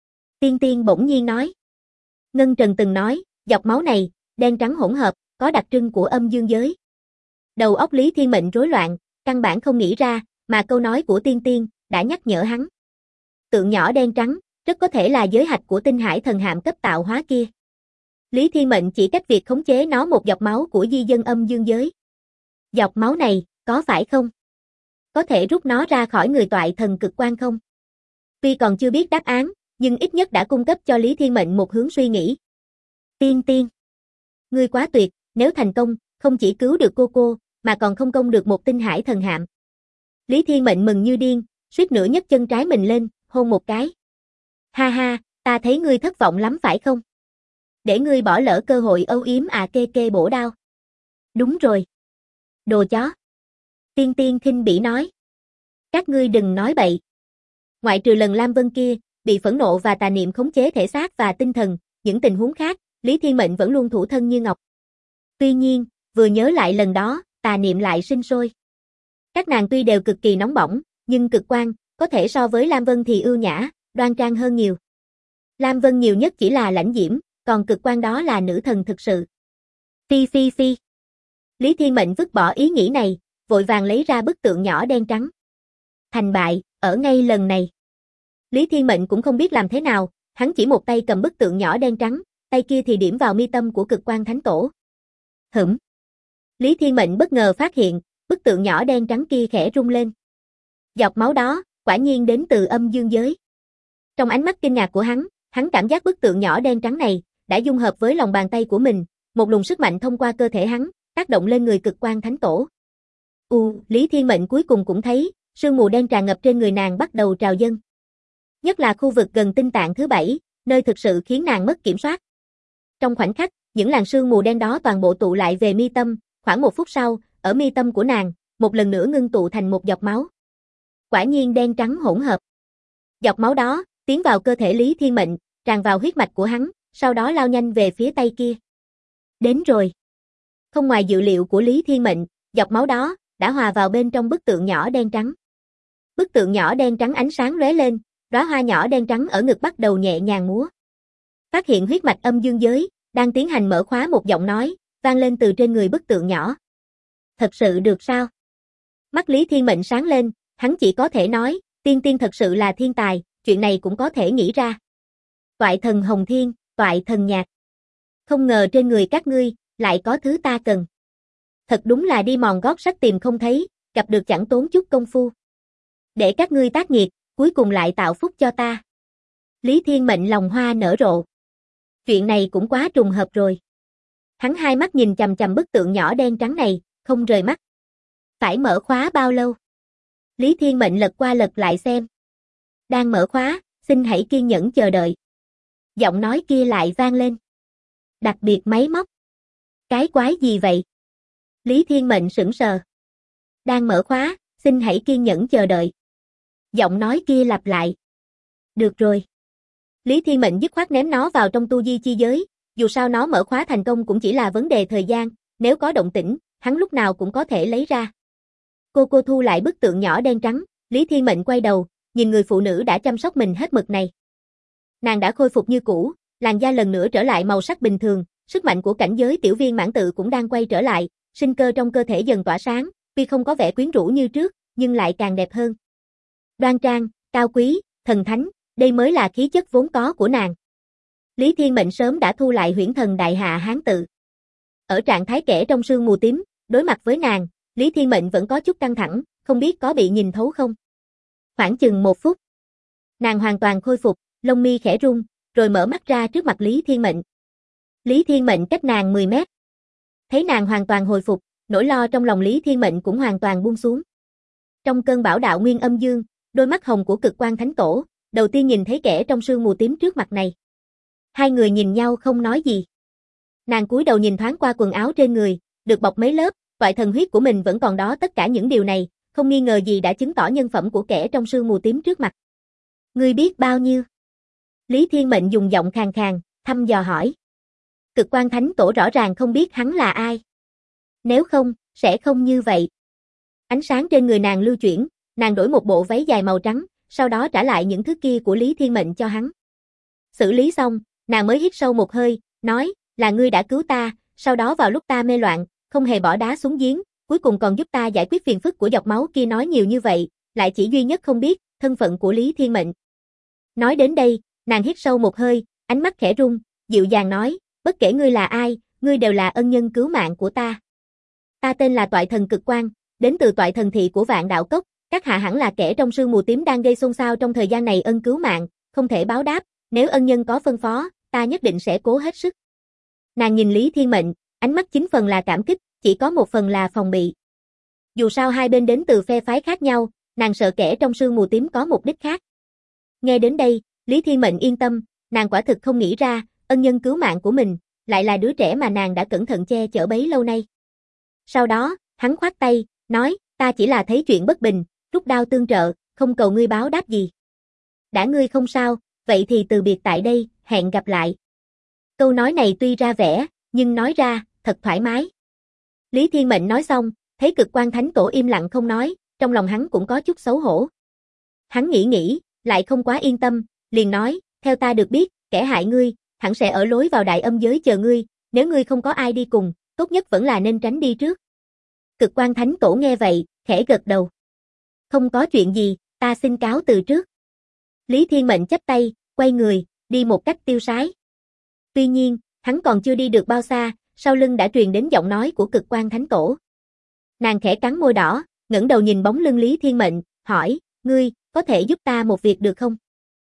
S1: Tiên bỗng nhiên nói. Ngân Trần từng nói, giọt máu này, đen trắng hỗn hợp, có đặc trưng của âm dương giới. Đầu óc Lý Thiên Mệnh rối loạn, căn bản không nghĩ ra, mà câu nói của Tiên đã nhắc nhở hắn. Tượng nhỏ đen trắng, rất có thể là giới hạch của tinh hải thần hạm cấp tạo hóa kia. Lý Thiên Mệnh chỉ cách việc khống chế nó một giọt máu của di dân âm dương giới. Giọt máu này, có phải không? Có thể rút nó ra khỏi người Toại Thần cực quan không? Tuy còn chưa biết đáp án, nhưng ít nhất đã cung cấp cho Lý Thiên Mệnh một hướng suy nghĩ. Tiên, ngươi quá tuyệt, nếu thành công, không chỉ cứu được cô, mà còn không công được một tinh hải thần hạm. Lý Thiên Mệnh mừng như điên, suýt nữa nhấc chân trái mình lên, hôn một cái. Ha, ta thấy ngươi thất vọng lắm phải không? Để ngươi bỏ lỡ cơ hội âu yếm à kê bổ đao. Đúng rồi. Đồ chó. Tiên khinh bỉ nói. Các ngươi đừng nói bậy. Ngoại trừ lần Lam Vân kia, bị phẫn nộ và tà niệm khống chế thể xác và tinh thần, những tình huống khác, Lý Thiên Mệnh vẫn luôn thủ thân như ngọc. Tuy nhiên, vừa nhớ lại lần đó, tà niệm lại sinh sôi. Các nàng tuy đều cực kỳ nóng bỏng, nhưng cực quan, có thể so với Lam Vân thì ưu nhã, đoan trang hơn nhiều. Lam Vân nhiều nhất chỉ là lãnh diễm, còn cực quan đó là nữ thần thực sự. Phi. Lý Thiên Mệnh vứt bỏ ý nghĩ này, vội vàng lấy ra bức tượng nhỏ đen trắng. Thành bại, ở ngay lần này. Lý Thiên Mệnh cũng không biết làm thế nào, hắn chỉ một tay cầm bức tượng nhỏ đen trắng, tay kia thì điểm vào mi tâm của cực quan thánh tổ. Lý Thiên Mệnh bất ngờ phát hiện, bức tượng nhỏ đen trắng kia khẽ rung lên. Giọt máu đó, quả nhiên đến từ âm dương giới. Trong ánh mắt kinh ngạc của hắn cảm giác bức tượng nhỏ đen trắng này, đã dung hợp với lòng bàn tay của mình, một luồng sức mạnh thông qua cơ thể hắn, tác động lên người cực quan thánh tổ. Lý Thiên Mệnh cuối cùng cũng thấy, sương mù đen tràn ngập trên người nàng bắt đầu trào dâng. Nhất là khu vực gần tinh tạng thứ 7, nơi thực sự khiến nàng mất kiểm soát. Trong khoảnh khắc, những làn sương mù đen đó toàn bộ tụ lại về mi tâm, khoảng 1 phút sau, ở mi tâm của nàng, một lần nữa ngưng tụ thành một giọt máu. Quả nhiên đen trắng hỗn hợp. Giọt máu đó tiến vào cơ thể Lý Thiên Mệnh, tràn vào huyết mạch của hắn, sau đó lao nhanh về phía tay kia. Đến rồi. Không ngoài dự liệu của Lý Thiên Mệnh, giọt máu đó đã hòa vào bên trong bức tượng nhỏ đen trắng. Bức tượng nhỏ đen trắng ánh sáng lóe lên, đóa hoa nhỏ đen trắng ở ngực bắt đầu nhẹ nhàng múa. Phát hiện huyết mạch âm dương giới, đang tiến hành mở khóa, một giọng nói vang lên từ trên người bức tượng nhỏ. Thật sự được sao? Mắt Lý Thiên Mệnh sáng lên, hắn chỉ có thể nói, tiên tiên thật sự là thiên tài, chuyện này cũng có thể nghĩ ra. Toại thần Hồng Thiên, toại thần nhạc. Không ngờ trên người các ngươi lại có thứ ta cần. Thật đúng là đi mòn gót sắt tìm không thấy, gặp được chẳng tốn chút công phu. Để các ngươi tác nghiệt, cuối cùng lại tạo phúc cho ta. Lý Thiên Mệnh lòng hoa nở rộ. Chuyện này cũng quá trùng hợp rồi. Hắn hai mắt nhìn chằm chằm bức tượng nhỏ đen trắng này, không rời mắt. Phải mở khóa bao lâu? Lý Thiên Mệnh lật qua lật lại xem. Đang mở khóa, xin hãy kiên nhẫn chờ đợi. Giọng nói kia lại vang lên. Đặc biệt máy móc. Cái quái gì vậy? Lý Thiên Mệnh sững sờ. Đang mở khóa, xin hãy kiên nhẫn chờ đợi. Giọng nói kia lặp lại. Được rồi. Lý Thiên Mệnh dứt khoát ném nó vào trong tu di chi giới, dù sao nó mở khóa thành công cũng chỉ là vấn đề thời gian, nếu có động tĩnh, hắn lúc nào cũng có thể lấy ra. Cô thu lại bức tượng nhỏ đen trắng, Lý Thiên Mệnh quay đầu, nhìn người phụ nữ đã chăm sóc mình hết mực này. Nàng đã khôi phục như cũ, làn da lần nữa trở lại màu sắc bình thường, sức mạnh của cảnh giới tiểu viên mãn tự cũng đang quay trở lại, sinh cơ trong cơ thể dần tỏa sáng, tuy không có vẻ quyến rũ như trước, nhưng lại càng đẹp hơn. Đoan trang, cao quý, thần thánh, đây mới là khí chất vốn có của nàng. Lý Thiên Mệnh sớm đã thu lại huyễn thần đại hạ hán tự. Ở trạng thái kẻ trong sương mù tím, đối mặt với nàng, Lý Thiên Mệnh vẫn có chút căng thẳng, không biết có bị nhìn thấu không. Khoảng chừng 1 phút. Nàng hoàn toàn khôi phục, lông mi khẽ rung, rồi mở mắt ra trước mặt Lý Thiên Mệnh. Lý Thiên Mệnh cách nàng 10 mét. Thấy nàng hoàn toàn hồi phục, nỗi lo trong lòng Lý Thiên Mệnh cũng hoàn toàn buông xuống. Trong cơn bão đạo nguyên âm dương, đôi mắt hồng của Cực Quang Thánh Tổ, đầu tiên nhìn thấy kẻ trong sương mù tím trước mặt này. Hai người nhìn nhau không nói gì. Nàng cúi đầu nhìn thoáng qua quần áo trên người, được bọc mấy lớp, toại thần huyết của mình vẫn còn đó, tất cả những điều này, không nghi ngờ gì đã chứng tỏ nhân phẩm của kẻ trong sương mù tím trước mặt. Ngươi biết bao nhiêu? Lý Thiên Mệnh dùng giọng khàn khàn, thăm dò hỏi. Cực Quang Thánh Tổ rõ ràng không biết hắn là ai. Nếu không, sẽ không như vậy. Ánh sáng trên người nàng lưu chuyển, nàng đổi một bộ váy dài màu trắng, sau đó trả lại những thứ kia của Lý Thiên Mệnh cho hắn. Xử lý xong, nàng mới hít sâu một hơi, nói, là ngươi đã cứu ta, sau đó vào lúc ta mê loạn, không hề bỏ đá xuống giếng, cuối cùng còn giúp ta giải quyết phiền phức của giọt máu kia. Nói nhiều như vậy, lại chỉ duy nhất không biết thân phận của Lý Thiên Mệnh. Nói đến đây, nàng hít sâu một hơi, ánh mắt khẽ rung, dịu dàng nói, bất kể ngươi là ai, ngươi đều là ân nhân cứu mạng của ta. Ta tên là Toại Thần Cực Quang, đến từ Toại Thần Thị của Vạn Đạo Cốc, các hạ hẳn là kẻ trong sương mù tím đang gây xôn xao trong thời gian này, ân cứu mạng, không thể báo đáp, nếu ân nhân có phân phó, ta nhất định sẽ cố hết sức. Nàng nhìn Lý Thiên Mệnh, ánh mắt 9 phần là cảm kích, chỉ có 1 phần là phòng bị. Dù sao hai bên đến từ phe phái khác nhau, nàng sợ kẻ trong sương mù tím có mục đích khác. Nghe đến đây, Lý Thiên Mệnh yên tâm, nàng quả thực không nghĩ ra, ân nhân cứu mạng của mình, lại là đứa trẻ mà nàng đã cẩn thận che chở bấy lâu nay. Sau đó, hắn khoát tay, nói, ta chỉ là thấy chuyện bất bình, rút đao tương trợ, không cầu ngươi báo đáp gì. Đã ngươi không sao, vậy thì từ biệt tại đây, hẹn gặp lại. Câu nói này tuy ra vẻ, nhưng nói ra, thật thoải mái. Lý Thiên Mệnh nói xong, thấy Cực Quang Thánh Tổ im lặng không nói, trong lòng hắn cũng có chút xấu hổ. Hắn nghĩ, lại không quá yên tâm, liền nói, theo ta được biết, kẻ hại ngươi, hẳn sẽ ở lối vào đại âm giới chờ ngươi, nếu ngươi không có ai đi cùng, tốt nhất vẫn là nên tránh đi trước. Cực Quang Thánh Tổ nghe vậy, khẽ gật đầu. Không có chuyện gì, ta xin cáo từ trước. Lý Thiên Mệnh chắp tay, quay người, đi một cách tiêu sái. Tuy nhiên, hắn còn chưa đi được bao xa, sau lưng đã truyền đến giọng nói của Cực Quang Thánh Tổ. Nàng khẽ cắn môi đỏ, ngẩng đầu nhìn bóng lưng Lý Thiên Mệnh, hỏi, ngươi, có thể giúp ta một việc được không?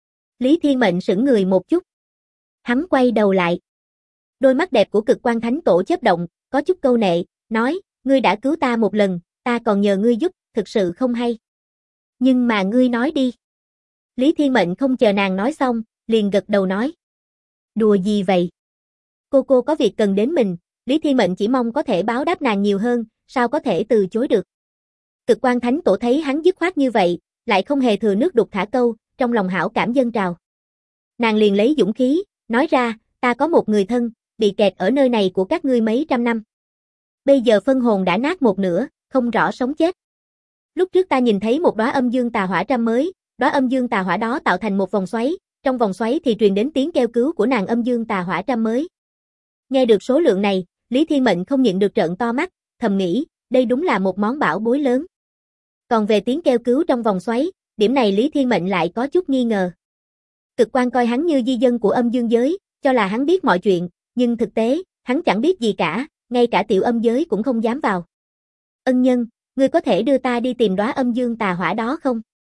S1: Lý Thiên Mệnh sững người một chút. Hắn quay đầu lại. Đôi mắt đẹp của Cực Quang Thánh Tổ chớp động, có chút câu nệ, nói, ngươi đã cứu ta một lần, ta còn nhờ ngươi giúp, thực sự không hay. Nhưng mà ngươi nói đi. Lý Thiên Mệnh không chờ nàng nói xong, liền gật đầu nói. Đùa gì vậy? Cô có việc cần đến mình, Lý Thiên Mệnh chỉ mong có thể báo đáp nàng nhiều hơn, sao có thể từ chối được. Cực Quan Thánh Tổ thấy hắn dứt khoát như vậy, lại không hề thừa nước đục thả câu, trong lòng hảo cảm dâng trào. Nàng liền lấy dũng khí, nói ra, ta có một người thân, bị kẹt ở nơi này của các ngươi mấy trăm năm. Bây giờ phân hồn đã nát một nửa, không rõ sống chết. Lúc trước ta nhìn thấy một đóa âm dương tà hỏa trăm mới, đóa âm dương tà hỏa đó tạo thành một vòng xoáy, trong vòng xoáy thì truyền đến tiếng kêu cứu của nàng âm dương tà hỏa trăm mới. Nghe được số lượng này, Lý Thiên Mệnh không nhịn được trợn to mắt, thầm nghĩ, đây đúng là một món bảo bối lớn. Còn về tiếng kêu cứu trong vòng xoáy, điểm này Lý Thiên Mệnh lại có chút nghi ngờ. Cực Quan coi hắn như di dân của âm dương giới, cho là hắn biết mọi chuyện, nhưng thực tế, hắn chẳng biết gì cả, ngay cả tiểu âm giới cũng không dám vào. Ân nhân, ngươi có thể đưa ta đi tìm đóa âm dương tà hỏa đó không?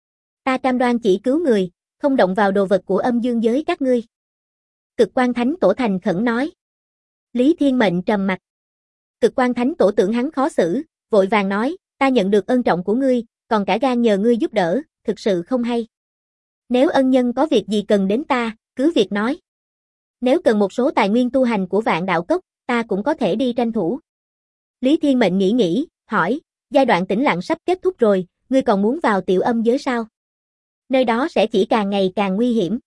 S1: Ta cam đoan chỉ cứu người, không động vào đồ vật của âm dương giới các ngươi. Cực Quan Thánh Tổ thành khẩn nói. Lý Thiên Mệnh trầm mặt. Cực Quan Thánh Tổ tưởng hắn khó xử, vội vàng nói, ta nhận được ân trọng của ngươi, còn cả gan nhờ ngươi giúp đỡ, thực sự không hay. Nếu ân nhân có việc gì cần đến ta, cứ việc nói. Nếu cần một số tài nguyên tu hành của Vạn Đạo Cốc, ta cũng có thể đi tranh thủ. Lý Thiên Mệnh nghĩ, hỏi, giai đoạn tĩnh lặng sắp kết thúc rồi, ngươi còn muốn vào tiểu âm giới sao? Nơi đó sẽ chỉ càng ngày càng nguy hiểm.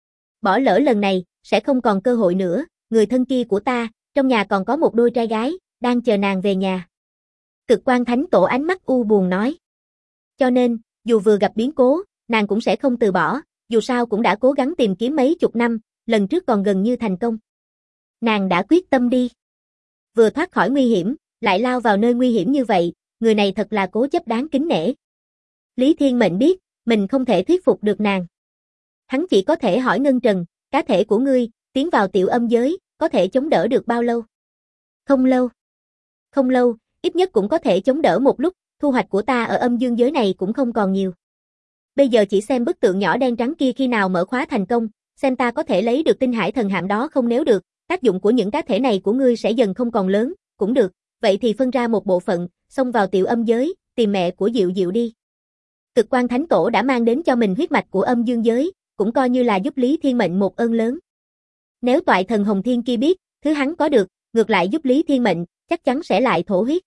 S1: Bỏ lỡ lần này, sẽ không còn cơ hội nữa, người thân kia của ta, trong nhà còn có một đôi trai gái, đang chờ nàng về nhà. Cực Quan Thánh Tổ ánh mắt u buồn nói. Cho nên, dù vừa gặp biến cố, nàng cũng sẽ không từ bỏ, dù sao cũng đã cố gắng tìm kiếm mấy chục năm, lần trước còn gần như thành công. Nàng đã quyết tâm đi. Vừa thoát khỏi nguy hiểm, lại lao vào nơi nguy hiểm như vậy, người này thật là cố chấp đáng kính nể. Lý Thiên Mệnh biết, mình không thể thuyết phục được nàng. Hắn chỉ có thể hỏi Ngân Trần, cá thể của ngươi, tiến vào tiểu âm giới, có thể chống đỡ được bao lâu? Không lâu. Không lâu, ít nhất cũng có thể chống đỡ một lúc, thu hoạch của ta ở âm dương giới này cũng không còn nhiều. Bây giờ chỉ xem bức tượng nhỏ đen trắng kia khi nào mở khóa thành công, xem ta có thể lấy được tinh hải thần hạm đó không, nếu được, tác dụng của những cá thể này của ngươi sẽ dần không còn lớn, cũng được, vậy thì phân ra một bộ phận, xông vào tiểu âm giới, tìm mẹ của Diệu Diệu đi. Cực Quan Thánh Tổ đã mang đến cho mình huyết mạch của âm dương giới, cũng coi như là giúp Lý Thiên Mệnh một ơn lớn. Nếu toại thần Hồng Thiên kia biết, thứ hắn có được, ngược lại giúp Lý Thiên Mệnh, chắc chắn sẽ lại thổ huyết.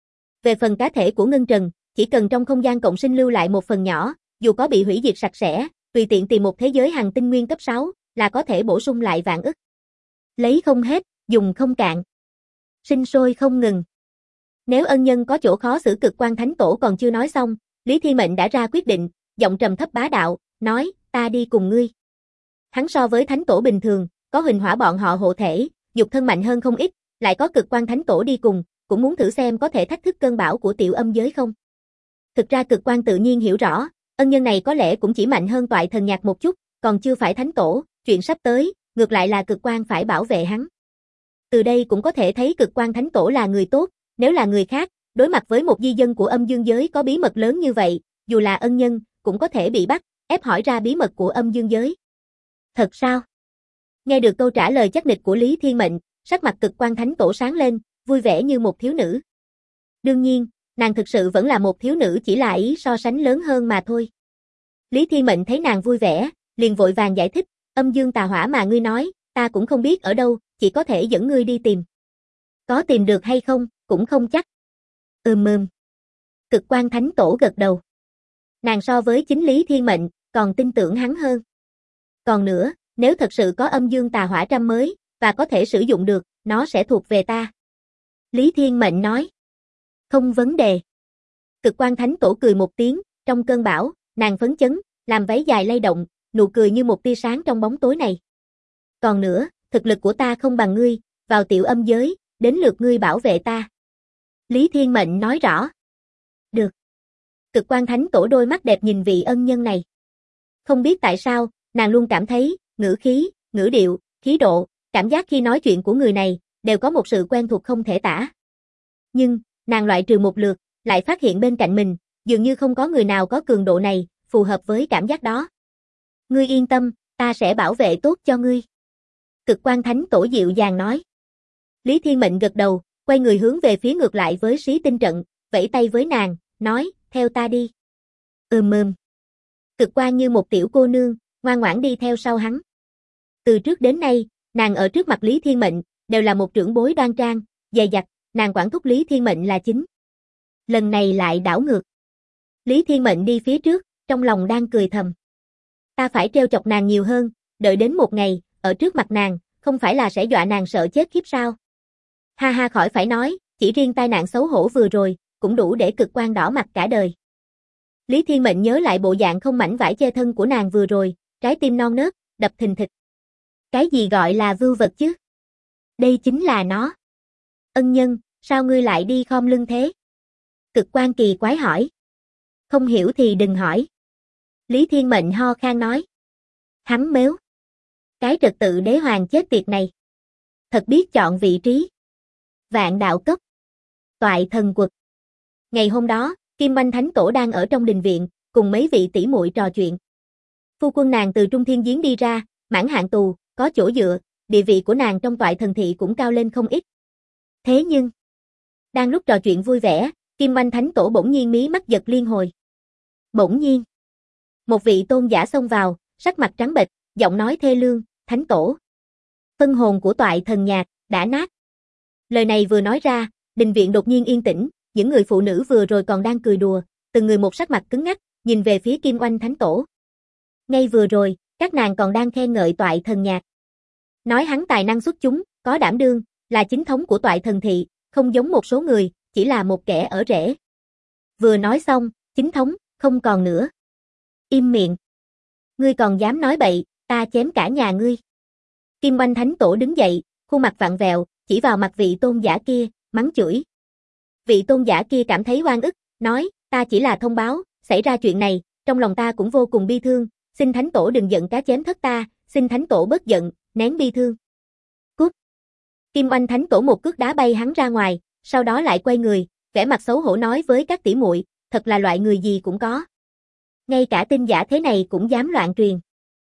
S1: Về phần cá thể của Ngân Trần, chỉ cần trong không gian cộng sinh lưu lại một phần nhỏ, dù có bị hủy diệt sạch sẽ, tùy tiện tìm một thế giới hành tinh nguyên cấp 6, là có thể bổ sung lại vạn ức. Lấy không hết, dùng không cạn. Sinh sôi không ngừng. Nếu ân nhân có chỗ khó xử, Cực Quan Thánh Tổ còn chưa nói xong, Lý Thiên Mệnh đã ra quyết định, giọng trầm thấp bá đạo, nói, ta đi cùng ngươi. Hắn so với Thánh Tổ bình thường, có Huỳnh Hỏa bọn họ hộ thể, nhục thân mạnh hơn không ít, lại có Cực Quan Thánh Tổ đi cùng, cũng muốn thử xem có thể thách thức cơn bão của tiểu âm giới không. Thực ra Cực Quan tự nhiên hiểu rõ, ân nhân này có lẽ cũng chỉ mạnh hơn toại thần nhạc một chút, còn chưa phải Thánh Tổ, chuyện sắp tới, ngược lại là Cực Quan phải bảo vệ hắn. Từ đây cũng có thể thấy Cực Quan Thánh Tổ là người tốt, nếu là người khác, đối mặt với một di dân của âm dương giới có bí mật lớn như vậy, dù là ân nhân, cũng có thể bị bắt, ép hỏi ra bí mật của âm dương giới. Thật sao? Nghe được câu trả lời chắc nịch của Lý Thiên Mệnh, sắc mặt Cực Quan Thánh Tổ sáng lên, vui vẻ như một thiếu nữ. Đương nhiên, nàng thực sự vẫn là một thiếu nữ, chỉ là ý so sánh lớn hơn mà thôi. Lý Thiên Mệnh thấy nàng vui vẻ, liền vội vàng giải thích, âm dương tà hỏa mà ngươi nói, ta cũng không biết ở đâu, chỉ có thể dẫn ngươi đi tìm. Có tìm được hay không, cũng không chắc. Cực Quan Thánh Tổ gật đầu. Nàng so với chính Lý Thiên Mệnh, còn tin tưởng hắn hơn. Còn nữa, nếu thật sự có âm dương tà hỏa trăm mới, và có thể sử dụng được, nó sẽ thuộc về ta. Lý Thiên Mệnh nói. Không vấn đề. Cực Quan Thánh Tổ cười một tiếng, trong cơn bão, nàng phấn chấn, làm váy dài lay động, nụ cười như một tia sáng trong bóng tối này. Còn nữa, thực lực của ta không bằng ngươi, vào tiểu âm giới, đến lượt ngươi bảo vệ ta. Lý Thiên Mệnh nói rõ. Được. Cực Quan Thánh Tổ đôi mắt đẹp nhìn vị ân nhân này. Không biết tại sao, nàng luôn cảm thấy, ngữ khí, ngữ điệu, khí độ, cảm giác khi nói chuyện của người này, đều có một sự quen thuộc không thể tả. Nhưng, nàng loại trừ một lượt, lại phát hiện bên cạnh mình, dường như không có người nào có cường độ này, phù hợp với cảm giác đó. Ngươi yên tâm, ta sẽ bảo vệ tốt cho ngươi. Cực Quan Thánh Tổ dịu dàng nói. Lý Thiên Mệnh gật đầu, quay người hướng về phía ngược lại với Xí Tinh Trận, vẫy tay với nàng, nói, theo ta đi. Cực Quan như một tiểu cô nương, ngoan ngoãn đi theo sau hắn. Từ trước đến nay, nàng ở trước mặt Lý Thiên Mệnh, đều là một trưởng bối đoan trang, dè dặt, nàng quản thúc Lý Thiên Mệnh là chính. Lần này lại đảo ngược. Lý Thiên Mệnh đi phía trước, trong lòng đang cười thầm. Ta phải trêu chọc nàng nhiều hơn, đợi đến một ngày, ở trước mặt nàng, không phải là sẽ dọa nàng sợ chết khiếp sao. Ha ha, khỏi phải nói, chỉ riêng tai nạn xấu hổ vừa rồi, cũng đủ để cực quan đỏ mặt cả đời. Lý Thiên Mệnh nhớ lại bộ dạng không mảnh vải che thân của nàng vừa rồi, trái tim non nớt, đập thình thịch. Cái gì gọi là vưu vật chứ? Đây chính là nó. Ân nhân, sao ngươi lại đi khom lưng thế? Cực quan kỳ quái hỏi. Không hiểu thì đừng hỏi. Lý Thiên Mệnh ho khan nói. Hắn mếu. Cái trật tự đế hoàng chết tiệt này. Thật biết chọn vị trí. Vạn đạo cốc. Toại thần quật. Ngày hôm đó, Kim Oanh Thánh Tổ đang ở trong đình viện, cùng mấy vị tỷ muội trò chuyện. Phu quân nàng từ Trung Thiên Giếng đi ra, mãn hạn tù, có chỗ dựa, địa vị của nàng trong Toại thần thị cũng cao lên không ít. Thế nhưng, đang lúc trò chuyện vui vẻ, Kim Oanh Thánh Tổ bỗng nhiên mí mắt giật liên hồi. Bỗng nhiên, một vị tôn giả xông vào, sắc mặt trắng bệch, giọng nói thê lương, Thánh Tổ. Phân hồn của Toại thần nhạc, đã nát. Lời này vừa nói ra, đình viện đột nhiên yên tĩnh, những người phụ nữ vừa rồi còn đang cười đùa, từng người một sắc mặt cứng ngắc, nhìn về phía Kim Oanh Thánh Tổ. Ngay vừa rồi, các nàng còn đang khen ngợi Toại thần nhạc. Nói hắn tài năng xuất chúng, có đảm đương, là chính thống của Toại thần thị, không giống một số người, chỉ là một kẻ ở rễ. Vừa nói xong, chính thống, không còn nữa. Im miệng. Ngươi còn dám nói bậy, ta chém cả nhà ngươi. Kim Oanh Thánh Tổ đứng dậy, khuôn mặt vặn vẹo, chỉ vào mặt vị tôn giả kia, mắng chửi. Vị tôn giả kia cảm thấy oan ức, nói, ta chỉ là thông báo, xảy ra chuyện này, trong lòng ta cũng vô cùng bi thương, xin Thánh Tổ đừng giận cá chém thất ta, xin Thánh Tổ bớt giận, nén bi thương. Cút. Kim Oanh Thánh Tổ một cước đá bay hắn ra ngoài, sau đó lại quay người, vẻ mặt xấu hổ nói với các tỷ muội, thật là loại người gì cũng có. Ngay cả tin giả thế này cũng dám loạn truyền.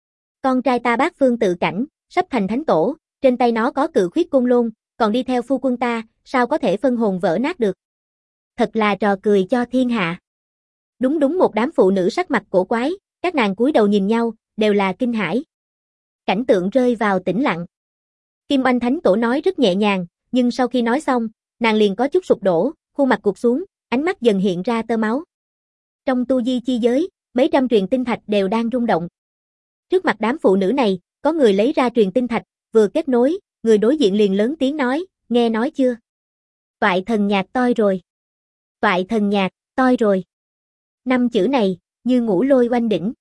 S1: Con trai ta Bát Phương Tự Cảnh, sắp thành Thánh Tổ, trên tay nó có Cự Khuyết Côn Lôn, còn đi theo phu quân ta, sao có thể phân hồn vỡ nát được. Thật là trò cười cho thiên hạ. Đúng một đám phụ nữ sắc mặt cổ quái, các nàng cúi đầu nhìn nhau, đều là kinh hãi. Cảnh tượng rơi vào tĩnh lặng. Kim Oanh Thánh Tổ nói rất nhẹ nhàng, nhưng sau khi nói xong, nàng liền có chút sụp đổ, khuôn mặt cụp xuống, ánh mắt dần hiện ra tơ máu. Trong tu di chi giới, mấy trăm truyền tinh thạch đều đang rung động. Trước mặt đám phụ nữ này, có người lấy ra truyền tinh thạch, vừa kết nối, người đối diện liền lớn tiếng nói, nghe nói chưa? Toại thần nhạc toi rồi. Toại thần nhạc, toi rồi. 5 chữ này, như ngũ lôi oanh đỉnh.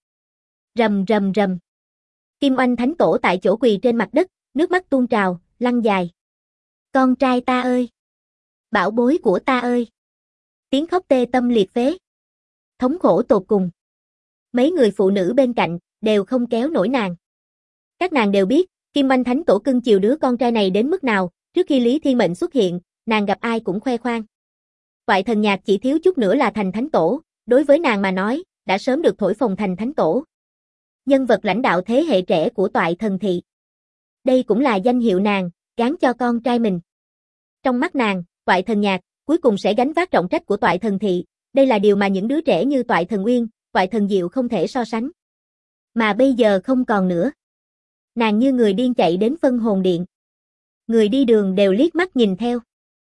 S1: Rầm rầm rầm. Kim Oanh Thánh Tổ tại chỗ quỳ trên mặt đất, nước mắt tuôn trào, lăn dài. Con trai ta ơi! Bảo bối của ta ơi! Tiếng khóc tê tâm liệt phế. Thống khổ tột cùng. Mấy người phụ nữ bên cạnh, đều không kéo nổi nàng. Các nàng đều biết, Kim Oanh Thánh Tổ cưng chiều đứa con trai này đến mức nào, trước khi Lý Thiên Mệnh xuất hiện, nàng gặp ai cũng khoe khoang. Toại thần nhạc chỉ thiếu chút nữa là thành Thánh Tổ, đối với nàng mà nói, đã sớm được thổi phồng thành Thánh Tổ. Nhân vật lãnh đạo thế hệ trẻ của Toại thần thị. Đây cũng là danh hiệu nàng, gán cho con trai mình. Trong mắt nàng, Toại thần nhạc, cuối cùng sẽ gánh vác trọng trách của Toại thần thị, đây là điều mà những đứa trẻ như Toại thần Uyên, Toại thần Diệu không thể so sánh. Mà bây giờ không còn nữa. Nàng như người điên chạy đến phân hồn điện. Người đi đường đều liếc mắt nhìn theo.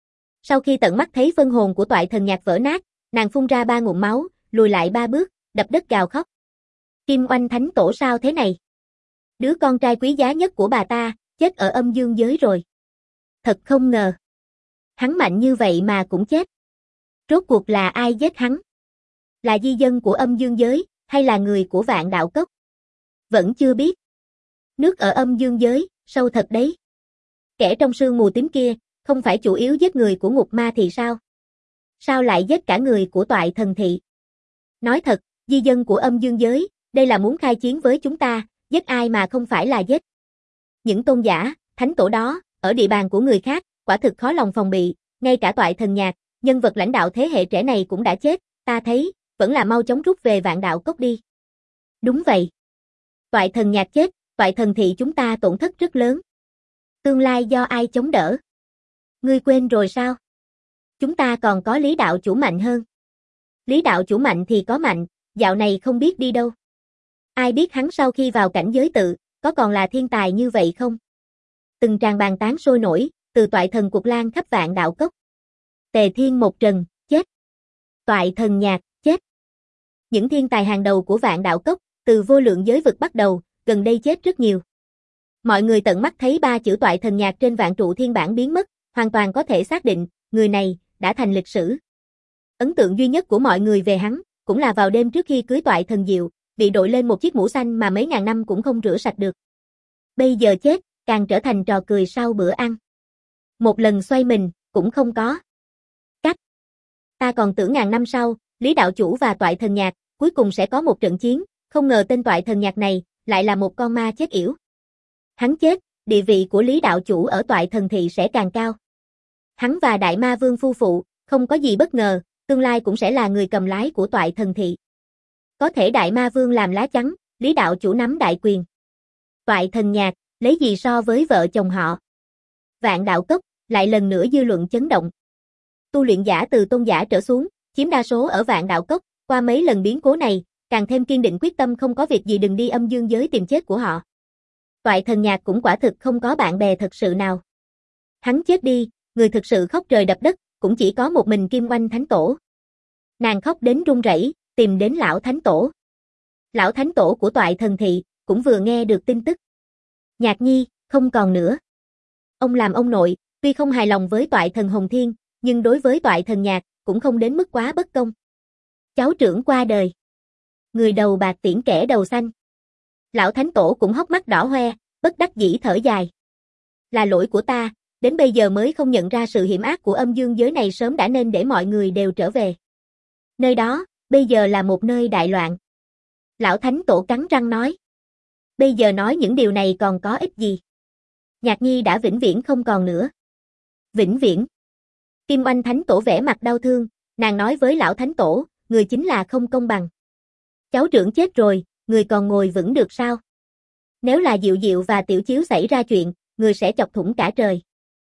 S1: Sau khi tận mắt thấy phân hồn của Toại thần nhạc vỡ nát, nàng phun ra 3 ngụm máu, lùi lại 3 bước, đập đất gào khóc. Kim Oanh Thánh Tổ sao thế này? Đứa con trai quý giá nhất của bà ta, chết ở âm dương giới rồi. Thật không ngờ. Hắn mạnh như vậy mà cũng chết. Rốt cuộc là ai giết hắn? Là di dân của âm dương giới, hay là người của Vạn Đạo Cốc? Vẫn chưa biết. Nước ở âm dương giới, sâu thật đấy. Kẻ trong sương mù tím kia, không phải chủ yếu giết người của ngục ma thì sao? Sao lại giết cả người của Toại thần thị? Nói thật, di dân của âm dương giới, đây là muốn khai chiến với chúng ta, giết ai mà không phải là giết. Những tôn giả, Thánh Tổ đó, ở địa bàn của người khác, quả thực khó lòng phòng bị, ngay cả Toại thần nhạc, nhân vật lãnh đạo thế hệ trẻ này cũng đã chết, ta thấy, vẫn là mau chóng rút về Vạn Đạo Cốc đi. Đúng vậy. Toại thần nhạc chết, Toại thần thị chúng ta tổn thất rất lớn. Tương lai do ai chống đỡ? Ngươi quên rồi sao? Chúng ta còn có Lý đạo chủ mạnh hơn. Lý đạo chủ mạnh thì có mạnh, dạo này không biết đi đâu. Ai biết hắn sau khi vào cảnh giới tự, có còn là thiên tài như vậy không? Từng tràng bàn tán sôi nổi, từ toại thần cuộc lan khắp vạn đạo cốc. Tề Thiên một trần, chết. Toại thần nhạc, chết. Những thiên tài hàng đầu của vạn đạo cốc, từ vô lượng giới vực bắt đầu, gần đây chết rất nhiều. Mọi người tận mắt thấy 3 chữ toại thần nhạc trên vạn trụ thiên bản biến mất, hoàn toàn có thể xác định, người này, đã thành lịch sử. Ấn tượng duy nhất của mọi người về hắn, cũng là vào đêm trước khi cưới toại thần diệu, bị đội lên một chiếc mũ xanh mà mấy ngàn năm cũng không rửa sạch được. Bây giờ chết, càng trở thành trò cười sau bữa ăn. Một lần xoay mình, cũng không có. Cách. Ta còn tưởng ngàn năm sau, Lý đạo chủ và toại thần nhạc, cuối cùng sẽ có một trận chiến, không ngờ tên toại thần nhạc này, lại là một con ma chết yểu. Hắn chết, địa vị của Lý đạo chủ ở toại thần thị sẽ càng cao. Hắn và Đại Ma Vương phu phụ, không có gì bất ngờ, tương lai cũng sẽ là người cầm lái của toại thần thị. Có thể Đại Ma Vương làm lá chắn, Lý đạo chủ nắm đại quyền. Toại thần nhạc, lấy gì so với vợ chồng họ? Vạn đạo cốc, lại lần nữa dư luận chấn động. Tu luyện giả từ tôn giả trở xuống, chiếm đa số ở vạn đạo cốc, qua mấy lần biến cố này, càng thêm kiên định quyết tâm không có việc gì đừng đi âm dương giới tìm chết của họ. Toại thần nhạc cũng quả thực không có bạn bè thật sự nào. Hắn chết đi, người thực sự khóc trời đập đất, cũng chỉ có một mình Kim Oanh Thánh Tổ. Nàng khóc đến run rẩy, tìm đến lão Thánh Tổ. Lão Thánh Tổ của toại thần thị, cũng vừa nghe được tin tức. Nhạc nhi, không còn nữa. Ông làm ông nội, tuy không hài lòng với toại thần Hồng Thiên, nhưng đối với toại thần nhạc, cũng không đến mức quá bất công. Cháu trưởng qua đời. Người đầu bạc tiễn kẻ đầu xanh. Lão Thánh Tổ cũng hốc mắt đỏ hoe, bất đắc dĩ thở dài. Là lỗi của ta, đến bây giờ mới không nhận ra sự hiểm ác của âm dương giới này sớm đã nên để mọi người đều trở về. Nơi đó, bây giờ là một nơi đại loạn. Lão Thánh Tổ cắn răng nói. Bây giờ nói những điều này còn có ích gì? Nhạc nhi đã vĩnh viễn không còn nữa. Vĩnh viễn. Kim Oanh Thánh Tổ vẻ mặt đau thương, nàng nói với Lão Thánh Tổ, người chính là không công bằng. Cháu trưởng chết rồi, người còn ngồi vững được sao? Nếu là Diệu Diệu và Tiểu Chiếu xảy ra chuyện, người sẽ chọc thủng cả trời.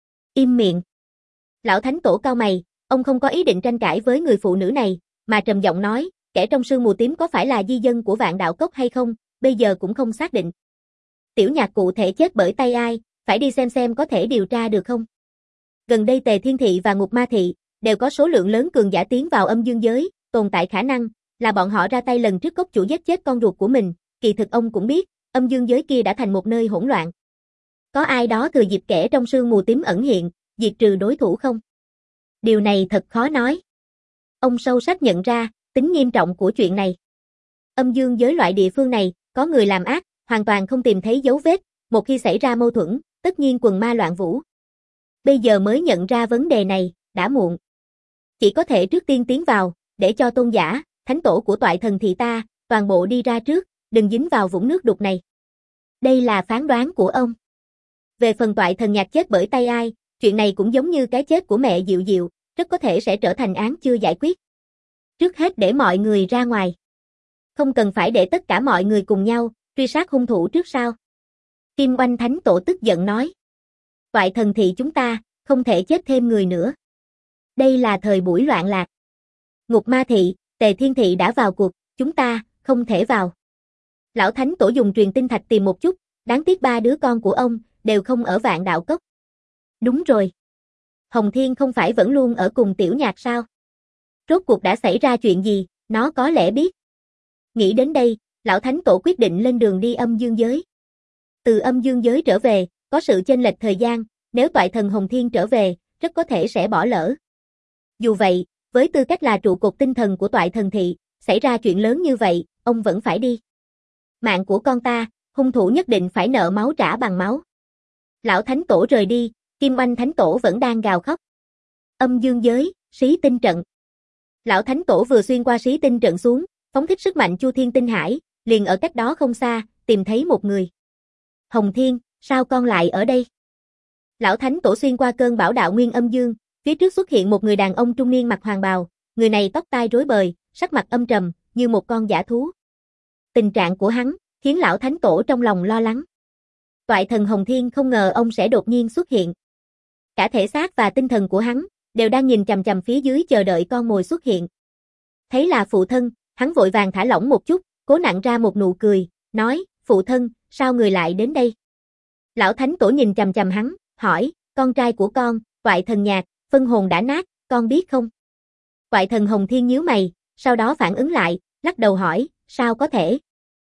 S1: Im miệng. Lão Thánh Tổ cau mày, ông không có ý định tranh cãi với người phụ nữ này, mà trầm giọng nói, kẻ trong sương mù tím có phải là di dân của vạn đạo cốc hay không, bây giờ cũng không xác định. Tiểu nhạc cụ thể chết bởi tay ai, phải đi xem có thể điều tra được không? Gần đây Tề Thiên Thị và Ngục Ma Thị, đều có số lượng lớn cường giả tiến vào âm dương giới, tồn tại khả năng, là bọn họ ra tay lần trước cốc chủ giết chết con ruột của mình, kỳ thực ông cũng biết, âm dương giới kia đã thành một nơi hỗn loạn. Có ai đó thừa dịp kẻ trong sương mù tím ẩn hiện, diệt trừ đối thủ không? Điều này thật khó nói. Ông sâu sắc nhận ra, tính nghiêm trọng của chuyện này. Âm dương giới loại địa phương này, có người làm ác, hoàn toàn không tìm thấy dấu vết, một khi xảy ra mâu thuẫn, tất nhiên quần ma loạn vũ. Bây giờ mới nhận ra vấn đề này, đã muộn. Chỉ có thể trước tiên tiến vào, để cho tôn giả, thánh tổ của toại thần thị ta, toàn bộ đi ra trước, đừng dính vào vũng nước đục này. Đây là phán đoán của ông. Về phần toại thần nhạc chết bởi tay ai, chuyện này cũng giống như cái chết của mẹ Diệu Diệu, rất có thể sẽ trở thành án chưa giải quyết. Trước hết để mọi người ra ngoài. Không cần phải để tất cả mọi người cùng nhau, truy sát hung thủ trước sao? Kim Oanh Thánh Tổ tức giận nói. Toại thần thị chúng ta, không thể chết thêm người nữa. Đây là thời buổi loạn lạc. Ngục Ma Thị, Tề Thiên Thị đã vào cuộc, chúng ta, không thể vào. Lão Thánh Tổ dùng truyền tinh thạch tìm một chút, đáng tiếc 3 đứa con của ông, đều không ở vạn đạo cốc. Đúng rồi. Hồng Thiên không phải vẫn luôn ở cùng Tiểu Nhạc sao? Rốt cuộc đã xảy ra chuyện gì, nó có lẽ biết. Nghĩ đến đây, Lão Thánh Tổ quyết định lên đường đi âm dương giới. Từ âm dương giới trở về, có sự chênh lệch thời gian, nếu toại thần Hồng Thiên trở về, rất có thể sẽ bỏ lỡ. Dù vậy, với tư cách là trụ cột tinh thần của toại thần thị, xảy ra chuyện lớn như vậy, ông vẫn phải đi. Mạng của con ta, hung thủ nhất định phải nợ máu trả bằng máu. Lão Thánh Tổ rời đi, Kim Oanh Thánh Tổ vẫn đang gào khóc. Âm dương giới, Xí Tinh Trận. Lão Thánh Tổ vừa xuyên qua Xí Tinh Trận xuống, phóng thích sức mạnh Chu Thiên Tinh Hải, liền ở cách đó không xa, tìm thấy một người. Hồng Thiên, sao con lại ở đây? Lão Thánh Tổ xuyên qua cơn bão đạo nguyên âm dương, phía trước xuất hiện một người đàn ông trung niên mặc hoàng bào, người này tóc tai rối bời, sắc mặt âm trầm, như một con dã thú. Tình trạng của hắn, khiến Lão Thánh Tổ trong lòng lo lắng. Toại thần Hồng Thiên không ngờ ông sẽ đột nhiên xuất hiện. Cả thể xác và tinh thần của hắn, đều đang nhìn chằm chằm phía dưới chờ đợi con mồi xuất hiện. Thấy là phụ thân, hắn vội vàng thả lỏng một chút, cố nặn ra một nụ cười, nói, phụ thân, sao người lại đến đây? Lão Thánh Tổ nhìn chằm chằm hắn, hỏi, con trai của con, Toại Thần Nhạc, phân hồn đã nát, con biết không? Toại Thần Hồng Thiên nhíu mày, sau đó phản ứng lại, lắc đầu hỏi, sao có thể?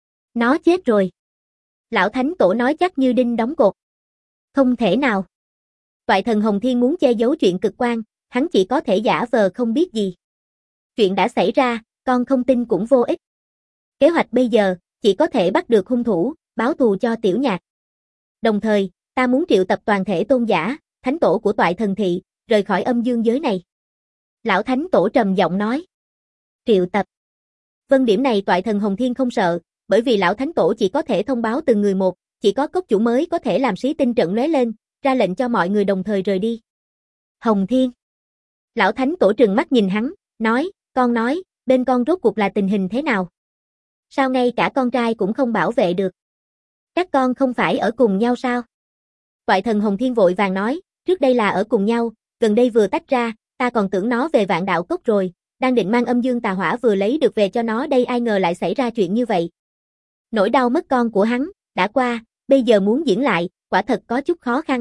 S1: Nó chết rồi. Lão Thánh Tổ nói chắc như đinh đóng cột. Không thể nào. Toại Thần Hồng Thiên muốn che giấu chuyện cực quan, hắn chỉ có thể giả vờ không biết gì. Chuyện đã xảy ra, con không tin cũng vô ích. Kế hoạch bây giờ, chỉ có thể bắt được hung thủ, báo thù cho Tiểu Nhạc. Đồng thời, ta muốn triệu tập toàn thể tôn giả, thánh tổ của Toại Thần Thị, rời khỏi âm dương giới này. Lão Thánh Tổ trầm giọng nói. Triệu tập. Vân, điểm này Toại Thần Hồng Thiên không sợ, bởi vì Lão Thánh Tổ chỉ có thể thông báo từng người một, chỉ có cốc chủ mới có thể làm xí tinh trận lóe lên, ra lệnh cho mọi người đồng thời rời đi. Hồng Thiên. Lão Thánh Tổ trừng mắt nhìn hắn, nói, con nói, bên con rốt cuộc là tình hình thế nào? Sao ngay cả con trai cũng không bảo vệ được? Các con không phải ở cùng nhau sao? Toại Thần Hồng Thiên vội vàng nói, trước đây là ở cùng nhau, gần đây vừa tách ra, ta còn tưởng nó về Vạn Đạo Cốc rồi, đang định mang âm dương tà hỏa vừa lấy được về cho nó đây, ai ngờ lại xảy ra chuyện như vậy. Nỗi đau mất con của hắn, đã qua, bây giờ muốn diễn lại, quả thật có chút khó khăn.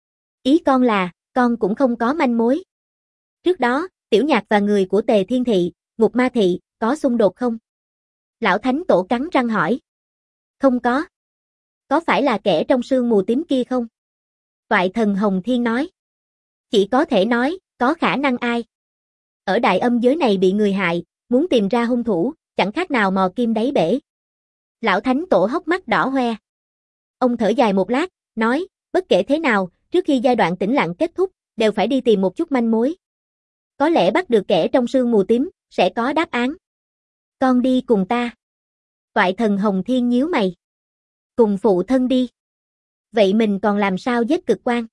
S1: Ý con là, con cũng không có manh mối. Trước đó, Tiểu Nhạc và người của Tề Thiên Thị, Ngục Ma Thị, có xung đột không? Lão Thánh Tổ cắn răng hỏi. Không có. Có phải là kẻ trong sương mù tím kia không? Toại Thần Hồng Thiên nói. Chỉ có thể nói, có khả năng ai? Ở đại âm giới này bị người hại, muốn tìm ra hung thủ, chẳng khác nào mò kim đáy bể. Lão Thánh Tổ hốc mắt đỏ hoe. Ông thở dài một lát, nói, bất kể thế nào, trước khi giai đoạn tĩnh lặng kết thúc, đều phải đi tìm một chút manh mối. Có lẽ bắt được kẻ trong sương mù tím, sẽ có đáp án. Con đi cùng ta. Toại Thần Hồng Thiên nhíu mày. Cùng phụ thân đi. Vậy mình còn làm sao giết cực quan?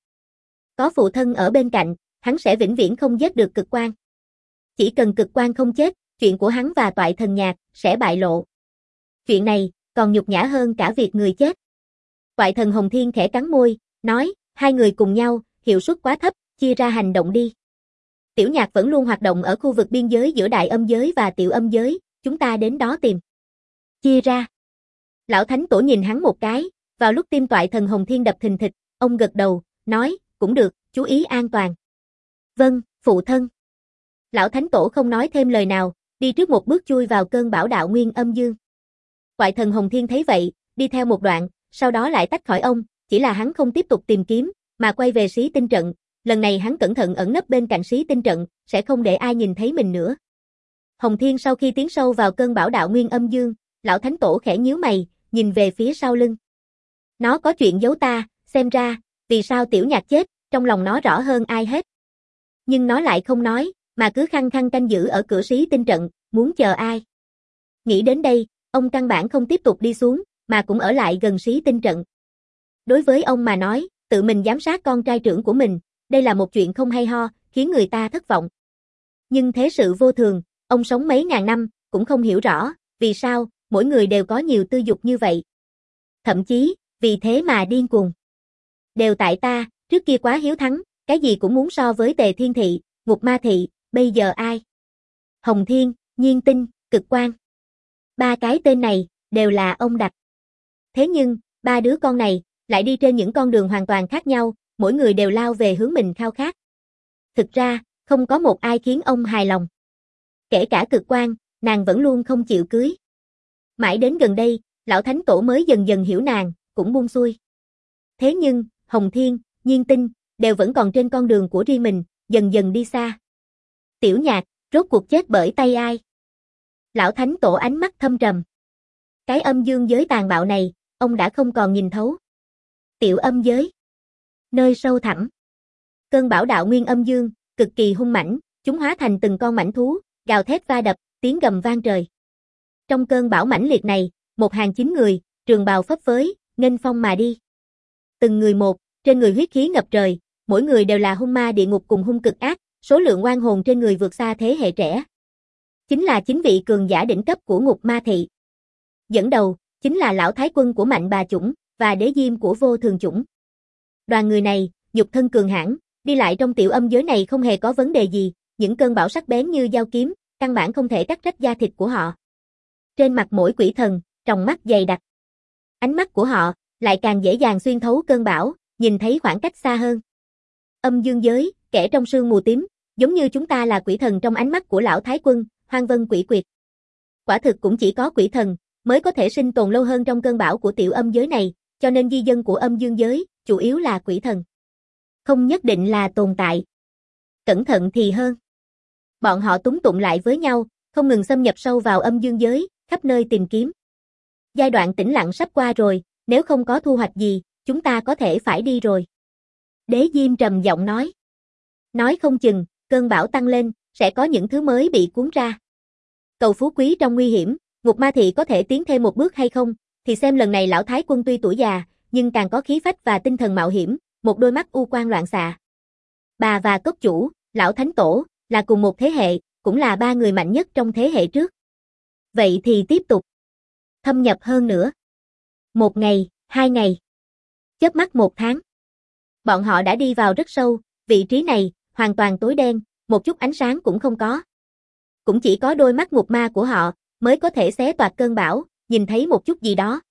S1: Có phụ thân ở bên cạnh, hắn sẽ vĩnh viễn không giết được cực quan. Chỉ cần cực quan không chết, chuyện của hắn và Toại Thần Nhạc sẽ bại lộ. Chuyện này còn nhục nhã hơn cả việc người chết. Toại Thần Hồng Thiên khẽ cắn môi, nói, hai người cùng nhau, hiệu suất quá thấp, chia ra hành động đi. Tiểu Nhạc vẫn luôn hoạt động ở khu vực biên giới giữa đại âm giới và tiểu âm giới, chúng ta đến đó tìm. Chia ra. Lão Thánh Tổ nhìn hắn một cái, vào lúc tim Toại Thần Hồng Thiên đập thình thịch, ông gật đầu, nói, cũng được, chú ý an toàn. Vâng, phụ thân. Lão Thánh Tổ không nói thêm lời nào, đi trước một bước chui vào cơn bão đạo nguyên âm dương. Toại Thần Hồng Thiên thấy vậy, đi theo một đoạn, sau đó lại tách khỏi ông, chỉ là hắn không tiếp tục tìm kiếm, mà quay về xí tinh trận. Lần này hắn cẩn thận ẩn nấp bên cạnh xí tinh trận, sẽ không để ai nhìn thấy mình nữa. Hồng Thiên sau khi tiến sâu vào cơn bão đạo nguyên âm dương, Lão Thánh Tổ khẽ nhíu mày, nhìn về phía sau lưng. Nó có chuyện giấu ta, xem ra, vì sao Tiểu Nhạc chết, trong lòng nó rõ hơn ai hết. Nhưng nó lại không nói, mà cứ khăng khăng canh giữ ở cửa xí tinh trận, muốn chờ ai. Nghĩ đến đây, ông căn bản không tiếp tục đi xuống, mà cũng ở lại gần xí tinh trận. Đối với ông mà nói, tự mình giám sát con trai trưởng của mình, đây là một chuyện không hay ho, khiến người ta thất vọng. Nhưng thế sự vô thường, ông sống mấy ngàn năm, cũng không hiểu rõ, vì sao, mỗi người đều có nhiều tư dục như vậy. Thậm chí, vì thế mà điên cuồng. Đều tại ta, trước kia quá hiếu thắng, cái gì cũng muốn so với Tề Thiên Thị, Ngục Ma Thị, bây giờ ai? Hồng Thiên, Nhiên Tinh, Cực Quan. Ba cái tên này, đều là ông đặt. Thế nhưng, ba đứa con này, lại đi trên những con đường hoàn toàn khác nhau, mỗi người đều lao về hướng mình khao khát. Thực ra, không có một ai khiến ông hài lòng. Kể cả Cực Quan, nàng vẫn luôn không chịu cưới. Mãi đến gần đây, Lão Thánh Tổ mới dần dần hiểu nàng, cũng buông xuôi. Thế nhưng, Hồng Thiên, Nhiên Tinh, đều vẫn còn trên con đường của riêng mình, dần dần đi xa. Tiểu Nhạc, rốt cuộc chết bởi tay ai? Lão Thánh Tổ ánh mắt thâm trầm. Cái âm dương giới tàn bạo này, ông đã không còn nhìn thấu. Tiểu âm giới. Nơi sâu thẳm. Cơn bão đạo nguyên âm dương, cực kỳ hung mãnh, chúng hóa thành từng con mãnh thú, gào thét va đập, tiếng gầm vang trời. Trong cơn bão mãnh liệt này, một hàng 9 người, trường bào phấp phới, nghênh phong mà đi. Từng người một, trên người huyết khí ngập trời, mỗi người đều là hung ma địa ngục cùng hung cực ác, số lượng oan hồn trên người vượt xa thế hệ trẻ. Chính là 9 vị cường giả đỉnh cấp của Ngục Ma Thị. Dẫn đầu, chính là lão thái quân của Mạnh Bà Chủng, và đế diêm của Vô Thường Chủng. Đoàn người này, nhục thân cường hãn, đi lại trong tiểu âm giới này không hề có vấn đề gì, những cơn bão sắc bén như dao kiếm, căn bản không thể cắt rách da thịt của họ. Trên mặt mỗi quỷ thần, tròng mắt dày đặc. Ánh mắt của họ, lại càng dễ dàng xuyên thấu cơn bão, nhìn thấy khoảng cách xa hơn. Âm dương giới, kẻ trong sương mù tím, giống như chúng ta là quỷ thần trong ánh mắt của lão Thái Quân, hoang vân quỷ quyệt. Quả thực cũng chỉ có quỷ thần mới có thể sinh tồn lâu hơn trong cơn bão của tiểu âm giới này, cho nên di dân của âm dương giới chủ yếu là quỷ thần. Không nhất định là tồn tại. Cẩn thận thì hơn. Bọn họ túng tụng lại với nhau, không ngừng xâm nhập sâu vào âm dương giới, khắp nơi tìm kiếm. Giai đoạn tĩnh lặng sắp qua rồi, nếu không có thu hoạch gì, chúng ta có thể phải đi rồi. Đế Diêm trầm giọng nói. Nói không chừng, cơn bão tăng lên, sẽ có những thứ mới bị cuốn ra. Cầu phú quý trong nguy hiểm, Ngục Ma Thị có thể tiến thêm một bước hay không, thì xem lần này lão Thái Quân tuy tuổi già, nhưng càng có khí phách và tinh thần mạo hiểm, một đôi mắt u quang loạn xạ. Bà và cốc chủ, lão Thánh Tổ, là cùng một thế hệ, cũng là ba người mạnh nhất trong thế hệ trước. Vậy thì tiếp tục. Thâm nhập hơn nữa. 1 ngày, 2 ngày. Chớp mắt 1 tháng. Bọn họ đã đi vào rất sâu, vị trí này, hoàn toàn tối đen, một chút ánh sáng cũng không có. Cũng chỉ có đôi mắt ngục ma của họ, mới có thể xé toạc cơn bão, nhìn thấy một chút gì đó.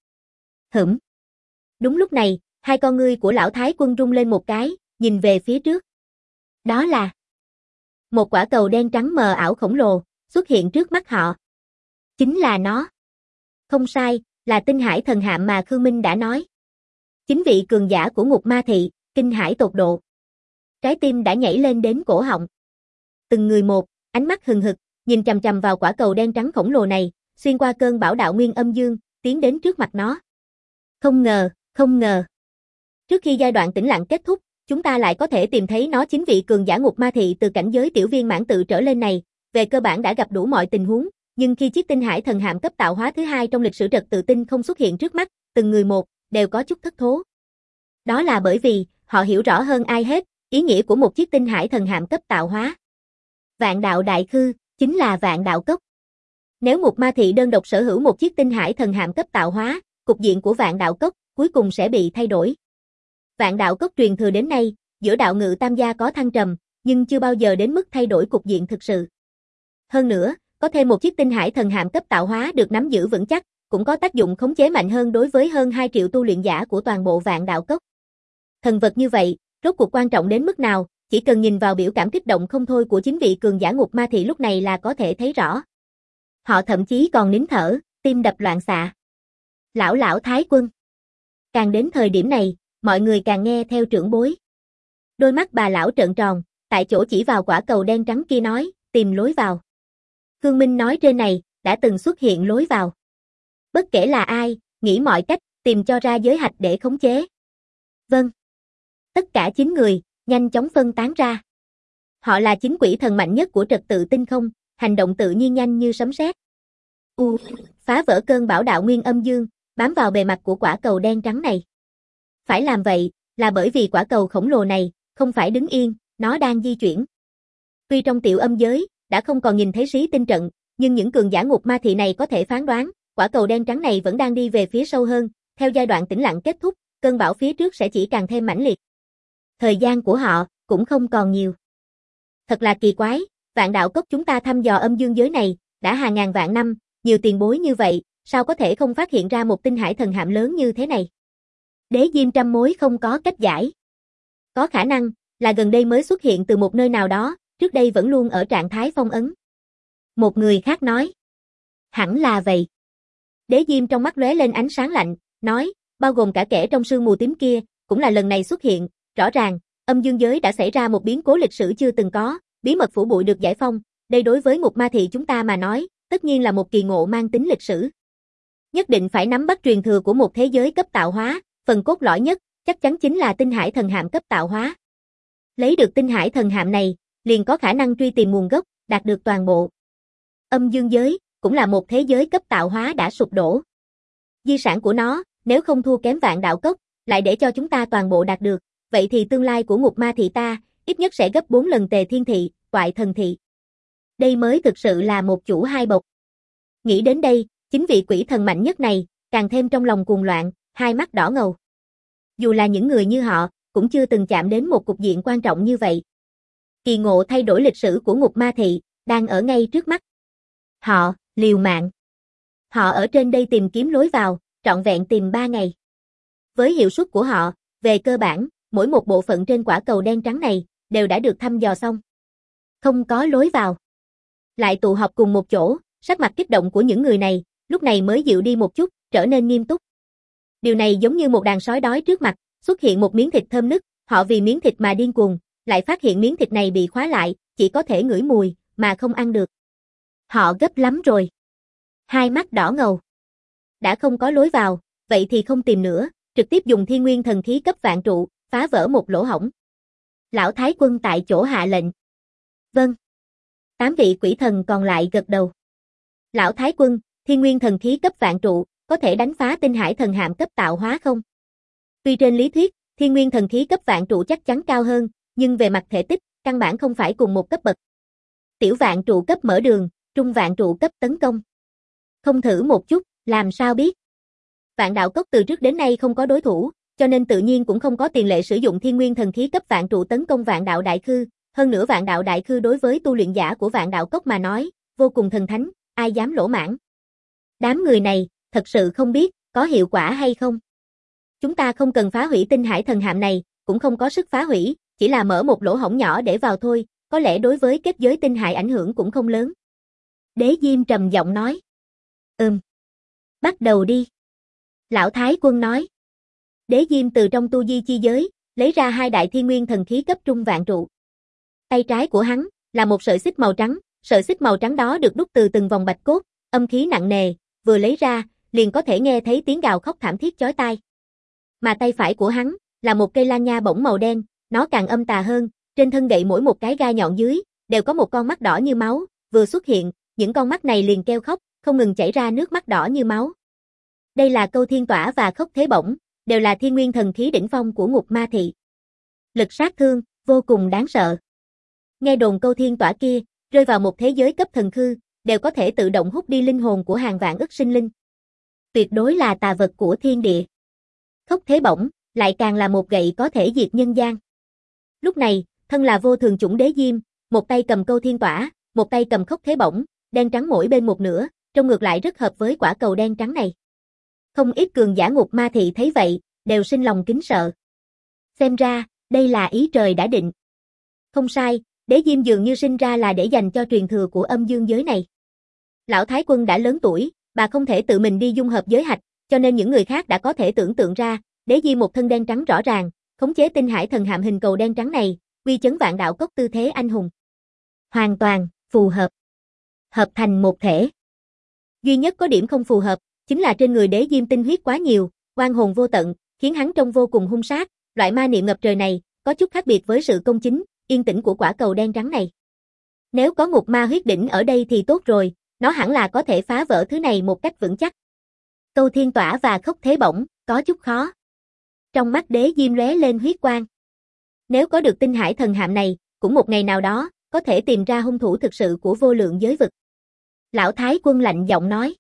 S1: Đúng lúc này, hai con ngươi của lão Thái Quân rung lên một cái, nhìn về phía trước. Đó là một quả cầu đen trắng mờ ảo khổng lồ, xuất hiện trước mắt họ. Chính là nó. Không sai, là tinh hải thần hạm mà Khương Minh đã nói. Chính vị cường giả của Ngục Ma Thị, kinh hãi tột độ. Trái tim đã nhảy lên đến cổ họng. Từng người một, ánh mắt hừng hực, nhìn chằm chằm vào quả cầu đen trắng khổng lồ này, xuyên qua cơn bão đạo nguyên âm dương, tiến đến trước mặt nó. Không ngờ. Trước khi giai đoạn tĩnh lặng kết thúc, chúng ta lại có thể tìm thấy nó. Chính vị cường giả Ngục Ma Thị từ cảnh giới tiểu viên mãn tự trở lên này, về cơ bản đã gặp đủ mọi tình huống, nhưng khi chiếc tinh hải thần hạm cấp tạo hóa thứ hai trong lịch sử trật tự tinh không xuất hiện trước mắt, từng người một, đều có chút thất thố. Đó là bởi vì, họ hiểu rõ hơn ai hết, ý nghĩa của một chiếc tinh hải thần hạm cấp tạo hóa. Vạn đạo đại khư, chính là vạn đạo cốc. Nếu Ngục Ma Thị đơn độc sở hữu một chiếc tinh hải thần hạm cấp tạo hóa, cục diện của vạn đạo cốc, cuối cùng sẽ bị thay đổi. Vạn đạo cốc truyền thừa đến nay, giữa đạo ngự tam gia có thăng trầm, nhưng chưa bao giờ đến mức thay đổi cục diện thực sự. Hơn nữa, có thêm một chiếc tinh hải thần hạm cấp tạo hóa được nắm giữ vững chắc, cũng có tác dụng khống chế mạnh hơn đối với hơn 2 triệu tu luyện giả của toàn bộ vạn đạo cốc. Thần vật như vậy, rốt cuộc quan trọng đến mức nào, chỉ cần nhìn vào biểu cảm kích động không thôi của chính vị cường giả Ngục Ma Thị lúc này là có thể thấy rõ. Họ thậm chí còn nín thở, tim đập loạn xạ. Lão Thái Quân. Càng đến thời điểm này, mọi người càng nghe theo trưởng bối. Đôi mắt bà lão trợn tròn, tại chỗ chỉ vào quả cầu đen trắng kia nói, tìm lối vào. Khương Minh nói trên này, đã từng xuất hiện lối vào. Bất kể là ai, nghĩ mọi cách, tìm cho ra giới hạch để khống chế. Vâng. Tất cả 9 người, nhanh chóng phân tán ra. Họ là chính quỷ thần mạnh nhất của trật tự tinh không, hành động tự nhiên nhanh như sấm sét. Phá vỡ cơn bão đạo nguyên âm dương, bám vào bề mặt của quả cầu đen trắng này. Phải làm vậy, là bởi vì quả cầu khổng lồ này, không phải đứng yên, nó đang di chuyển. Tuy trong tiểu âm giới, đã không còn nhìn thấy xí tinh trận, nhưng những cường giả Ngục Ma Thị này có thể phán đoán, quả cầu đen trắng này vẫn đang đi về phía sâu hơn, theo giai đoạn tĩnh lặng kết thúc, cơn bão phía trước sẽ chỉ càng thêm mãnh liệt. Thời gian của họ, cũng không còn nhiều. Thật là kỳ quái, vạn đạo cốc chúng ta thăm dò âm dương giới này, đã hàng ngàn vạn năm, nhiều tiền bối như vậy, sao có thể không phát hiện ra một tinh hải thần hạm lớn như thế này? Đế Diêm trăm mối không có cách giải. Có khả năng, là gần đây mới xuất hiện từ một nơi nào đó, trước đây vẫn luôn ở trạng thái phong ấn. Một người khác nói. Hẳn là vậy. Đế Diêm trong mắt lóe lên ánh sáng lạnh, nói, bao gồm cả kẻ trong sương mù tím kia, cũng là lần này xuất hiện, rõ ràng, âm dương giới đã xảy ra một biến cố lịch sử chưa từng có, bí mật phủ bụi được giải phong, đây đối với Ngục Ma Thị chúng ta mà nói, tất nhiên là một kỳ ngộ mang tính lịch sử. Nhất định phải nắm bắt truyền thừa của một thế giới cấp tạo hóa, phần cốt lõi nhất, chắc chắn chính là tinh hải thần hạm cấp tạo hóa. Lấy được tinh hải thần hạm này, liền có khả năng truy tìm nguồn gốc, đạt được toàn bộ. Âm dương giới, cũng là một thế giới cấp tạo hóa đã sụp đổ. Di sản của nó, nếu không thua kém vạn đạo cốc, lại để cho chúng ta toàn bộ đạt được, vậy thì tương lai của Ngục Ma Thị ta, ít nhất sẽ gấp 4 lần Tề Thiên Thị, Toại Thần Thị. Đây mới thực sự là một chủ hai bộc. Nghĩ đến đây, chính vị quỷ thần mạnh nhất này, càng thêm trong lòng cuồng loạn, hai mắt đỏ ngầu. Dù là những người như họ, cũng chưa từng chạm đến một cục diện quan trọng như vậy. Kỳ ngộ thay đổi lịch sử của Ngục Ma Thị, đang ở ngay trước mắt. Họ, liều mạng. Họ ở trên đây tìm kiếm lối vào, trọn vẹn tìm 3 ngày. Với hiệu suất của họ, về cơ bản, mỗi một bộ phận trên quả cầu đen trắng này đều đã được thăm dò xong. Không có lối vào. Lại tụ họp cùng một chỗ, sắc mặt kích động của những người này, lúc này mới dịu đi một chút, trở nên nghiêm túc. Điều này giống như một đàn sói đói trước mặt, xuất hiện một miếng thịt thơm nức, họ vì miếng thịt mà điên cuồng, lại phát hiện miếng thịt này bị khóa lại, chỉ có thể ngửi mùi, mà không ăn được. Họ gấp lắm rồi. Hai mắt đỏ ngầu. Đã không có lối vào, vậy thì không tìm nữa, trực tiếp dùng thiên nguyên thần khí cấp vạn trụ, phá vỡ một lỗ hổng. Lão Thái Quân tại chỗ hạ lệnh. Vâng. 8 vị quỷ thần còn lại gật đầu. Lão Thái Quân, thiên nguyên thần khí cấp vạn trụ, có thể đánh phá tinh hải thần hạm cấp tạo hóa không? Tuy trên lý thuyết, thiên nguyên thần khí cấp vạn trụ chắc chắn cao hơn, nhưng về mặt thể tích, căn bản không phải cùng một cấp bậc. Tiểu vạn trụ cấp mở đường, trung vạn trụ cấp tấn công. Không thử một chút, làm sao biết? Vạn đạo cốc từ trước đến nay không có đối thủ, cho nên tự nhiên cũng không có tiền lệ sử dụng thiên nguyên thần khí cấp vạn trụ tấn công vạn đạo đại khư. Hơn nữa vạn đạo đại khư đối với tu luyện giả của vạn đạo cốc mà nói, vô cùng thần thánh, ai dám lỗ mãng. Đám người này, thật sự không biết, có hiệu quả hay không. Chúng ta không cần phá hủy tinh hải thần hạm này, cũng không có sức phá hủy, chỉ là mở một lỗ hổng nhỏ để vào thôi, có lẽ đối với kết giới tinh hải ảnh hưởng cũng không lớn. Đế Diêm trầm giọng nói. Bắt đầu đi. Lão Thái Quân nói. Đế Diêm từ trong tu di chi giới, lấy ra 2 đại thiên nguyên thần khí cấp trung vạn trụ. Tay trái của hắn, là một sợi xích màu trắng, sợi xích màu trắng đó được đúc từ từng vòng bạch cốt, âm khí nặng nề, vừa lấy ra, liền có thể nghe thấy tiếng gào khóc thảm thiết chói tai. Mà tay phải của hắn, là một cây lan nha bổng màu đen, nó càng âm tà hơn, trên thân gậy mỗi một cái gai nhọn dưới, đều có một con mắt đỏ như máu, vừa xuất hiện, những con mắt này liền kêu khóc, không ngừng chảy ra nước mắt đỏ như máu. Đây là câu thiên tỏa và khốc thế bổng, đều là thiên nguyên thần khí đỉnh phong của ngục ma thị. Lực sát thương, vô cùng đáng sợ. Nghe đồn câu thiên tỏa kia, rơi vào một thế giới cấp thần khư, đều có thể tự động hút đi linh hồn của hàng vạn ức sinh linh. Tuyệt đối là tà vật của thiên địa. Khốc thế bổng, lại càng là một gậy có thể diệt nhân gian. Lúc này, thân là vô thường chủng Đế Diêm, một tay cầm câu thiên tỏa, một tay cầm khốc thế bổng, đen trắng mỗi bên một nửa, trông ngược lại rất hợp với quả cầu đen trắng này. Không ít cường giả ngục ma thị thấy vậy, đều sinh lòng kính sợ. Xem ra, đây là ý trời đã định. Không sai, Đế Diêm dường như sinh ra là để dành cho truyền thừa của âm dương giới này. Lão Thái Quân đã lớn tuổi, bà không thể tự mình đi dung hợp giới hạch, cho nên những người khác đã có thể tưởng tượng ra, Đế Diêm một thân đen trắng rõ ràng, khống chế tinh hải thần hạm hình cầu đen trắng này, uy chấn vạn đạo cốc tư thế anh hùng. Hoàn toàn, phù hợp. Hợp thành một thể. Duy nhất có điểm không phù hợp, chính là trên người Đế Diêm tinh huyết quá nhiều, oan hồn vô tận, khiến hắn trông vô cùng hung sát, loại ma niệm ngập trời này, có chút khác biệt với sự công chính, yên tĩnh của quả cầu đen trắng này. Nếu có ngục ma huyết đỉnh ở đây thì tốt rồi, nó hẳn là có thể phá vỡ thứ này một cách vững chắc. Câu thiên tỏa và khốc thế bổng, có chút khó. Trong mắt Đế Diêm lóe lên huyết quang. Nếu có được tinh hải thần hạm này, cũng một ngày nào đó, có thể tìm ra hung thủ thực sự của vô lượng giới vực. Lão Thái Quân lạnh giọng nói.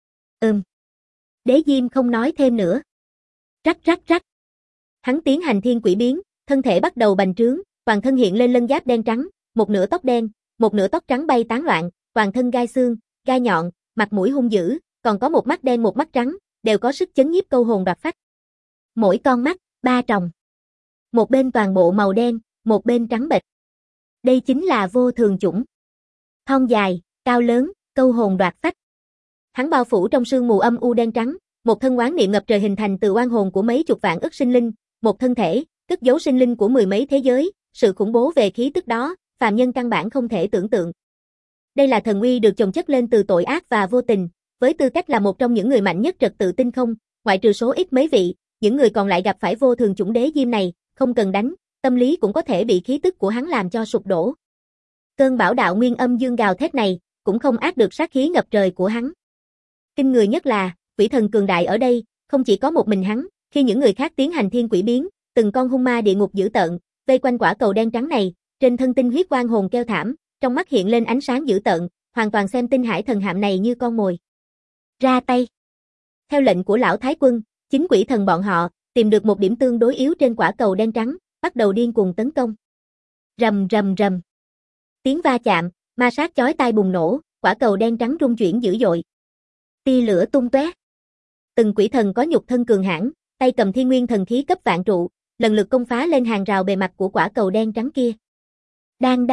S1: Đế Diêm không nói thêm nữa. Rắc rắc rắc. Hắn tiến hành thiên quỷ biến, thân thể bắt đầu bành trướng, toàn thân hiện lên lân giáp đen trắng, một nửa tóc đen, một nửa tóc trắng bay tán loạn, toàn thân gai xương, gai nhọn, mặt mũi hung dữ, còn có một mắt đen một mắt trắng, đều có sức chấn nhiếp câu hồn đoạt phách. Mỗi con mắt, 3 tròng. Một bên toàn bộ màu đen, một bên trắng bệch. Đây chính là vô thường chủng. Thon dài, cao lớn, câu hồn đoạt phách. Hắn bao phủ trong sương mù âm u đen trắng, một thân oán niệm ngập trời hình thành từ oan hồn của mấy chục vạn ức sinh linh, một thân thể, cất giấu sinh linh của mười mấy thế giới, sự khủng bố về khí tức đó, phàm nhân căn bản không thể tưởng tượng. Đây là thần uy được chồng chất lên từ tội ác và vô tình, với tư cách là một trong những người mạnh nhất trật tự tinh không, ngoại trừ số ít mấy vị, những người còn lại gặp phải vô thường chủng Đế Diêm này, không cần đánh, tâm lý cũng có thể bị khí tức của hắn làm cho sụp đổ. Cơn bão đạo nguyên âm dương gào thét này, cũng không át được sát khí ngập trời của hắn. Kinh người nhất là, quỷ thần cường đại ở đây, không chỉ có một mình hắn, khi những người khác tiến hành thiên quỷ biến, từng con hung ma địa ngục dữ tợn, vây quanh quả cầu đen trắng này, trên thân tinh huyết oan hồn kêu thảm, trong mắt hiện lên ánh sáng dữ tợn, hoàn toàn xem tinh hải thần hạm này như con mồi. Ra tay. Theo lệnh của lão Thái Quân, chính quỷ thần bọn họ tìm được một điểm tương đối yếu trên quả cầu đen trắng, bắt đầu điên cuồng tấn công. Rầm rầm rầm. Tiếng va chạm, ma sát chói tai bùng nổ, quả cầu đen trắng rung chuyển dữ dội. Tia lửa tung tóe. Từng quỷ thần có nhục thân cường hãn, tay cầm thiên nguyên thần khí cấp vạn trụ, lần lượt công phá lên hàng rào bề mặt của quả cầu đen trắng kia. Đang.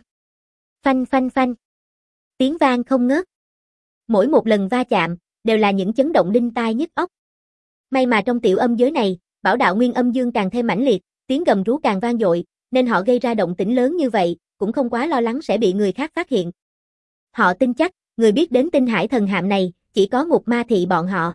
S1: Phanh phanh phanh. Tiếng vang không ngớt. Mỗi một lần va chạm, đều là những chấn động đinh tai nhức óc. May mà trong tiểu âm giới này, bảo đạo nguyên âm dương càng thêm mãnh liệt, tiếng gầm rú càng vang dội, nên họ gây ra động tĩnh lớn như vậy, cũng không quá lo lắng sẽ bị người khác phát hiện. Họ tin chắc, người biết đến tinh hải thần hạm này, chỉ có Ngục Ma Thị bọn họ.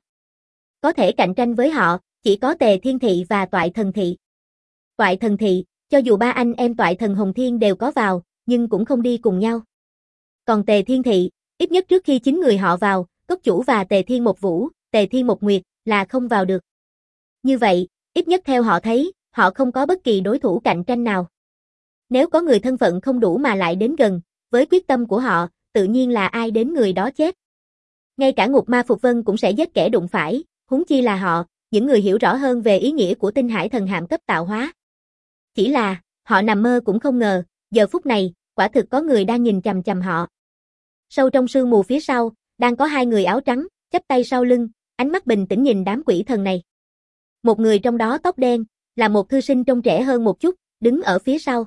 S1: Có thể cạnh tranh với họ, chỉ có Tề Thiên Thị và Toại Thần Thị. Toại Thần Thị, cho dù ba anh em Toại Thần Hồng Thiên đều có vào, nhưng cũng không đi cùng nhau. Còn Tề Thiên Thị, ít nhất trước khi 9 người họ vào, Cốc Chủ và Tề Thiên Một Vũ, Tề Thiên Một Nguyệt, là không vào được. Như vậy, ít nhất theo họ thấy, họ không có bất kỳ đối thủ cạnh tranh nào. Nếu có người thân phận không đủ mà lại đến gần, với quyết tâm của họ, tự nhiên là ai đến người đó chết. Ngay cả Ngục Ma Phục Vân cũng sẽ giết kẻ đụng phải, huống chi là họ, những người hiểu rõ hơn về ý nghĩa của tinh hải thần hạm cấp tạo hóa. Chỉ là, họ nằm mơ cũng không ngờ, giờ phút này, quả thực có người đang nhìn chằm chằm họ. Sâu trong sương mù phía sau, đang có hai người áo trắng, chắp tay sau lưng, ánh mắt bình tĩnh nhìn đám quỷ thần này. Một người trong đó tóc đen, là một thư sinh trông trẻ hơn một chút, đứng ở phía sau.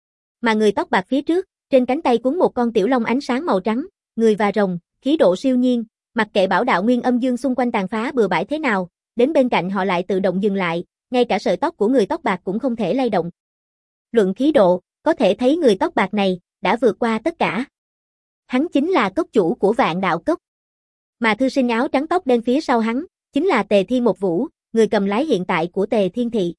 S1: Mà người tóc bạc phía trước, trên cánh tay cuốn một con tiểu long ánh sáng màu trắng, người và rồng, khí độ siêu nhiên, mặc kệ bảo đạo nguyên âm dương xung quanh tàn phá bừa bãi thế nào, đến bên cạnh họ lại tự động dừng lại, ngay cả sợi tóc của người tóc bạc cũng không thể lay động. Luận khí độ, có thể thấy người tóc bạc này, đã vượt qua tất cả. Hắn chính là cốc chủ của Vạn Đạo Cốc. Mà thư sinh áo trắng tóc đen phía sau hắn, chính là Tề Thiên Một Vũ, người cầm lái hiện tại của Tề Thiên Thị.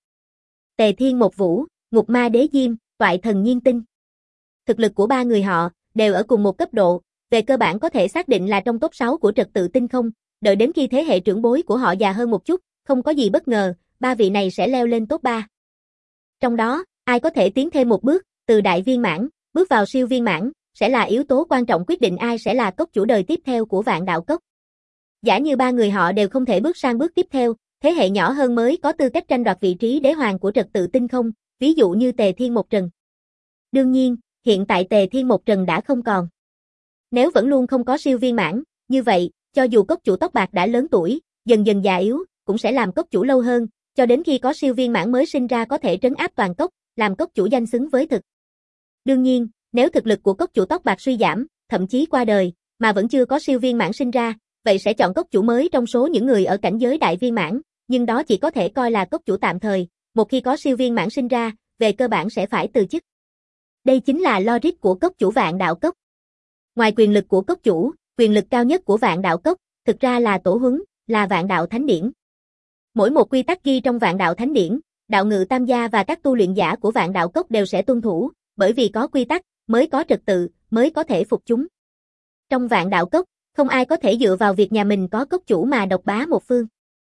S1: Tề Thiên Một Vũ, Ngục Ma Đế Diêm, Toại Thần Nhiên Tinh. Thực lực của ba người họ, đều ở cùng một cấp độ, về cơ bản có thể xác định là trong top 6 của trật tự tinh không, đợi đến khi thế hệ trưởng bối của họ già hơn một chút, không có gì bất ngờ, ba vị này sẽ leo lên top 3. Trong đó, ai có thể tiến thêm một bước, từ đại viên mãn, bước vào siêu viên mãn, sẽ là yếu tố quan trọng quyết định ai sẽ là cốc chủ đời tiếp theo của Vạn Đạo Cốc. Giả như ba người họ đều không thể bước sang bước tiếp theo, thế hệ nhỏ hơn mới có tư cách tranh đoạt vị trí đế hoàng của trật tự tinh không, ví dụ như Tề Thiên Một Trần. Đương nhiên, hiện tại Tề Thiên Một Trần đã không còn. Nếu vẫn luôn không có siêu viên mãn, như vậy, cho dù cốc chủ tóc bạc đã lớn tuổi, dần dần già yếu, cũng sẽ làm cốc chủ lâu hơn, cho đến khi có siêu viên mãn mới sinh ra có thể trấn áp toàn cốc, làm cốc chủ danh xứng với thực. Đương nhiên, nếu thực lực của cốc chủ tóc bạc suy giảm, thậm chí qua đời, mà vẫn chưa có siêu viên mãn sinh ra, vậy sẽ chọn cốc chủ mới trong số những người ở cảnh giới đại viên mãn, nhưng đó chỉ có thể coi là cốc chủ tạm thời, một khi có siêu viên mãn sinh ra, về cơ bản sẽ phải từ chức. Đây chính là logic của cốc chủ Vạn Đạo Cốc. Ngoài quyền lực của cốc chủ, quyền lực cao nhất của Vạn Đạo Cốc, thực ra là tổ huấn, là Vạn Đạo Thánh Điển. Mỗi một quy tắc ghi trong Vạn Đạo Thánh Điển, đạo ngự tam gia và các tu luyện giả của Vạn Đạo Cốc đều sẽ tuân thủ, bởi vì có quy tắc, mới có trật tự, mới có thể phục chúng. Trong Vạn Đạo Cốc, không ai có thể dựa vào việc nhà mình có cốc chủ mà độc bá một phương.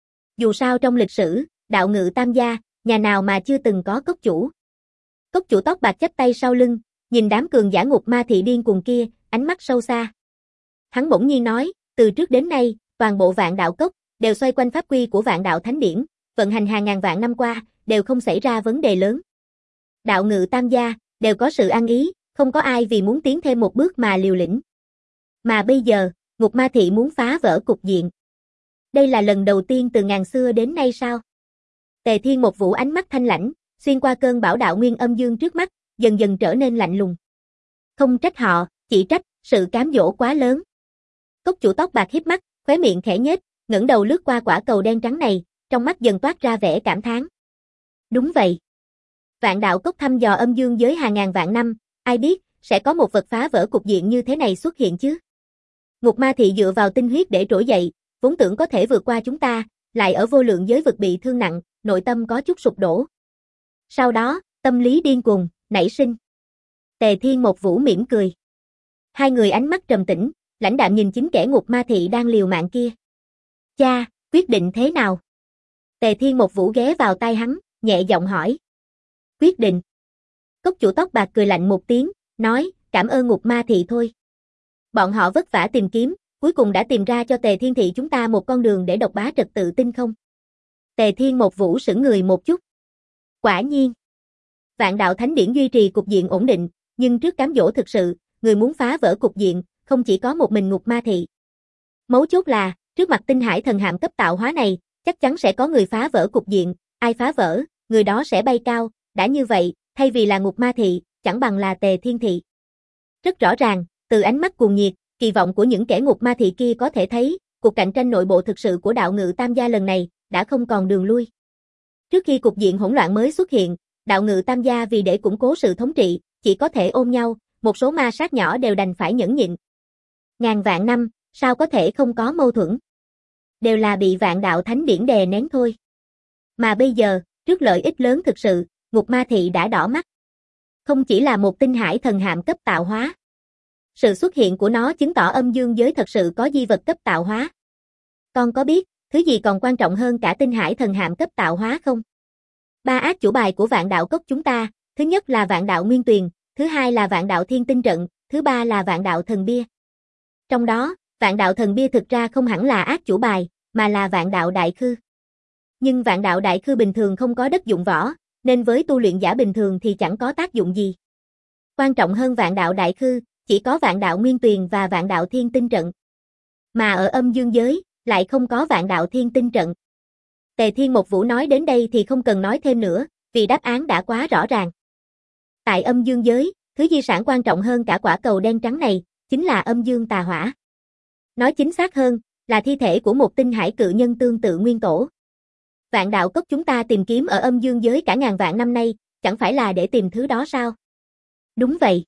S1: Dù sao trong lịch sử, đạo ngự tam gia, nhà nào mà chưa từng có cốc chủ. Cốc chủ tóc bạc chắp tay sau lưng, nhìn đám cường giả Ngục Ma Thị điên cuồng kia, ánh mắt sâu xa. Hắn bỗng nhiên nói, từ trước đến nay, toàn bộ Vạn Đạo Cốc đều xoay quanh pháp quy của Vạn Đạo Thánh Điển, vận hành hàng ngàn vạn năm qua, đều không xảy ra vấn đề lớn. Đạo ngự tam gia đều có sự ăn ý, không có ai vì muốn tiến thêm một bước mà liều lĩnh. Mà bây giờ, Ngục Ma Thị muốn phá vỡ cục diện. Đây là lần đầu tiên từ ngàn xưa đến nay sao? Tề Thiên Một Vũ ánh mắt thanh lãnh, xuyên qua cơn bão đạo nguyên âm dương trước mắt, dần dần trở nên lạnh lùng. Không trách họ, chỉ trách sự cám dỗ quá lớn. Cốc chủ tóc bạc híp mắt, khóe miệng khẽ nhếch, ngẩng đầu lướt qua quả cầu đen trắng này, trong mắt dần toát ra vẻ cảm thán. Đúng vậy. Vạn Đạo Cốc thăm dò âm dương giới hàng ngàn vạn năm, ai biết sẽ có một vật phá vỡ cục diện như thế này xuất hiện chứ? Ngục Ma Thị dựa vào tinh huyết để trỗi dậy, vốn tưởng có thể vượt qua chúng ta, lại ở vô lượng giới vực bị thương nặng, nội tâm có chút sụp đổ. Sau đó, tâm lý điên cuồng nảy sinh. Tề Thiên Một Vũ mỉm cười. Hai người ánh mắt trầm tĩnh, lãnh đạm nhìn chính kẻ Ngục Ma Thị đang liều mạng kia. Cha, quyết định thế nào? Tề Thiên Một Vũ ghé vào tai hắn, nhẹ giọng hỏi. Quyết định. Cốc chủ tóc bạc cười lạnh một tiếng, nói, cảm ơn Ngục Ma Thị thôi. Bọn họ vất vả tìm kiếm, cuối cùng đã tìm ra cho Tề Thiên Thị chúng ta một con đường để độc bá trật tự tinh không. Tề Thiên Một Vũ sững người một chút. Quả nhiên. Vạn Đạo Thánh Điển duy trì cục diện ổn định, nhưng trước cám dỗ thực sự, người muốn phá vỡ cục diện, không chỉ có một mình Ngục Ma Thị. Mấu chốt là, trước mặt tinh hải thần hạm cấp tạo hóa này, chắc chắn sẽ có người phá vỡ cục diện, ai phá vỡ, người đó sẽ bay cao, đã như vậy, thay vì là Ngục Ma Thị, chẳng bằng là Tề Thiên Thị. Rất rõ ràng, từ ánh mắt cuồng nhiệt, kỳ vọng của những kẻ Ngục Ma Thị kia có thể thấy, cuộc cạnh tranh nội bộ thực sự của Đạo Ngự Tam gia lần này đã không còn đường lui. Trước khi cục diện hỗn loạn mới xuất hiện, Đạo Ngự Tam gia vì để củng cố sự thống trị, chỉ có thể ôm nhau, một số ma sát nhỏ đều đành phải nhẫn nhịn. Ngàn vạn năm, sao có thể không có mâu thuẫn? Đều là bị Vạn Đạo Thánh Điển đè nén thôi. Mà bây giờ, trước lợi ích lớn thực sự, Ngục Ma Thị đã đỏ mắt. Không chỉ là một tinh hải thần hạm cấp tạo hóa. Sự xuất hiện của nó chứng tỏ âm dương giới thật sự có di vật cấp tạo hóa. Con có biết, thứ gì còn quan trọng hơn cả tinh hải thần hạm cấp tạo hóa không? Ba ác chủ bài của Vạn Đạo Cốc chúng ta, thứ nhất là Vạn Đạo Nguyên Tuyền, thứ hai là Vạn Đạo Thiên Tinh Trận, thứ ba là Vạn Đạo Thần Bia. Trong đó, Vạn Đạo Thần Bia thực ra không hẳn là ác chủ bài, mà là Vạn Đạo Đại Khư. Nhưng Vạn Đạo Đại Khư bình thường không có đất dụng võ, nên với tu luyện giả bình thường thì chẳng có tác dụng gì. Quan trọng hơn Vạn Đạo Đại Khư, chỉ có Vạn Đạo Nguyên Tuyền và Vạn Đạo Thiên Tinh Trận. Mà ở âm dương giới, lại không có Vạn Đạo Thiên Tinh Trận. Tề Thiên Một Vũ nói đến đây thì không cần nói thêm nữa, vì đáp án đã quá rõ ràng. Tại âm dương giới, thứ di sản quan trọng hơn cả quả cầu đen trắng này, chính là âm dương tà hỏa. Nói chính xác hơn, là thi thể của một tinh hải cự nhân tương tự nguyên tổ. Vạn Đạo Cốc chúng ta tìm kiếm ở âm dương giới cả ngàn vạn năm nay, chẳng phải là để tìm thứ đó sao? Đúng vậy.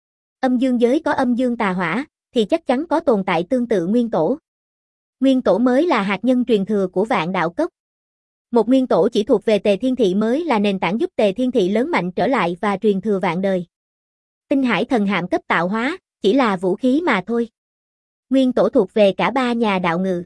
S1: Âm dương giới có âm dương tà hỏa, thì chắc chắn có tồn tại tương tự nguyên tổ. Nguyên tổ mới là hạt nhân truyền thừa của Vạn Đạo Cốc. Một nguyên tổ chỉ thuộc về Tề Thiên Thị mới là nền tảng giúp Tề Thiên Thị lớn mạnh trở lại và truyền thừa vạn đời. Tinh hải thần hạm cấp tạo hóa, chỉ là vũ khí mà thôi. Nguyên tổ thuộc về cả ba nhà đạo ngự.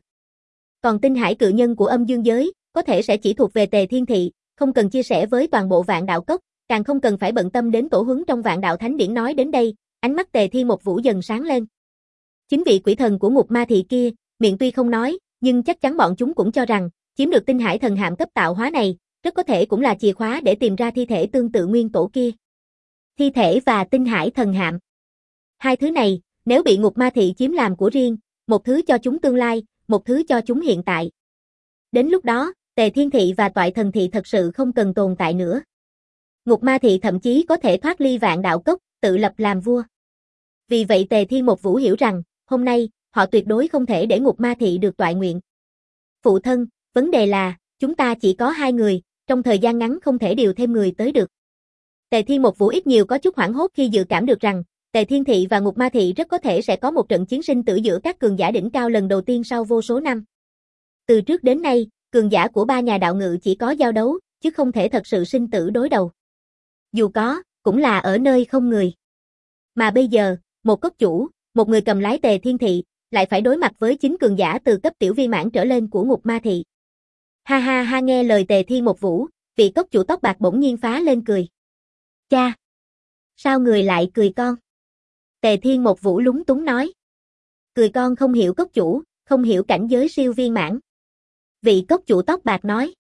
S1: Còn tinh hải cự nhân của âm dương giới, có thể sẽ chỉ thuộc về Tề Thiên Thị, không cần chia sẻ với toàn bộ Vạn Đạo Cốc, càng không cần phải bận tâm đến tổ huấn trong Vạn Đạo Thánh Điển. Nói đến đây, ánh mắt Tề Thiên Một Vũ dần sáng lên. Chính vị quỷ thần của Ngục Ma Thị kia, miệng tuy không nói, nhưng chắc chắn bọn chúng cũng cho rằng, chiếm được tinh hải thần hạm cấp tạo hóa này, rất có thể cũng là chìa khóa để tìm ra thi thể tương tự nguyên tổ kia. Thi thể và tinh hải thần hạm. Hai thứ này, nếu bị Ngục Ma Thị chiếm làm của riêng, một thứ cho chúng tương lai, một thứ cho chúng hiện tại. Đến lúc đó, Tề Thiên Thị và Toại Thần Thị thật sự không cần tồn tại nữa. Ngục Ma Thị thậm chí có thể thoát ly Vạn Đạo Cốc, tự lập làm vua. Vì vậy Tề Thiên Một Vũ hiểu rằng, hôm nay, họ tuyệt đối không thể để Ngục Ma Thị được toại nguyện. Phụ thân, vấn đề là, chúng ta chỉ có 2 người, trong thời gian ngắn không thể điều thêm người tới được. Tề Thiên Một Vũ ít nhiều có chút hoảng hốt khi dự cảm được rằng, Tề Thiên Thị và Ngục Ma Thị rất có thể sẽ có một trận chiến sinh tử giữa các cường giả đỉnh cao lần đầu tiên sau vô số năm. Từ trước đến nay, cường giả của ba nhà đạo ngự chỉ có giao đấu, chứ không thể thật sự sinh tử đối đầu. Dù có, cũng là ở nơi không người. Mà bây giờ, một cốc chủ, một người cầm lái Tề Thiên Thị, lại phải đối mặt với 9 cường giả từ cấp tiểu viên mãn trở lên của Ngục Ma Thị. Ha ha ha, nghe lời Tề Thiên Một Vũ, vị cốc chủ tóc bạc bỗng nhiên phá lên cười. Cha! Sao người lại cười con? Tề Thiên Một Vũ lúng túng nói. Cười con không hiểu cốc chủ, không hiểu cảnh giới siêu viên mãn. Vị cốc chủ tóc bạc nói.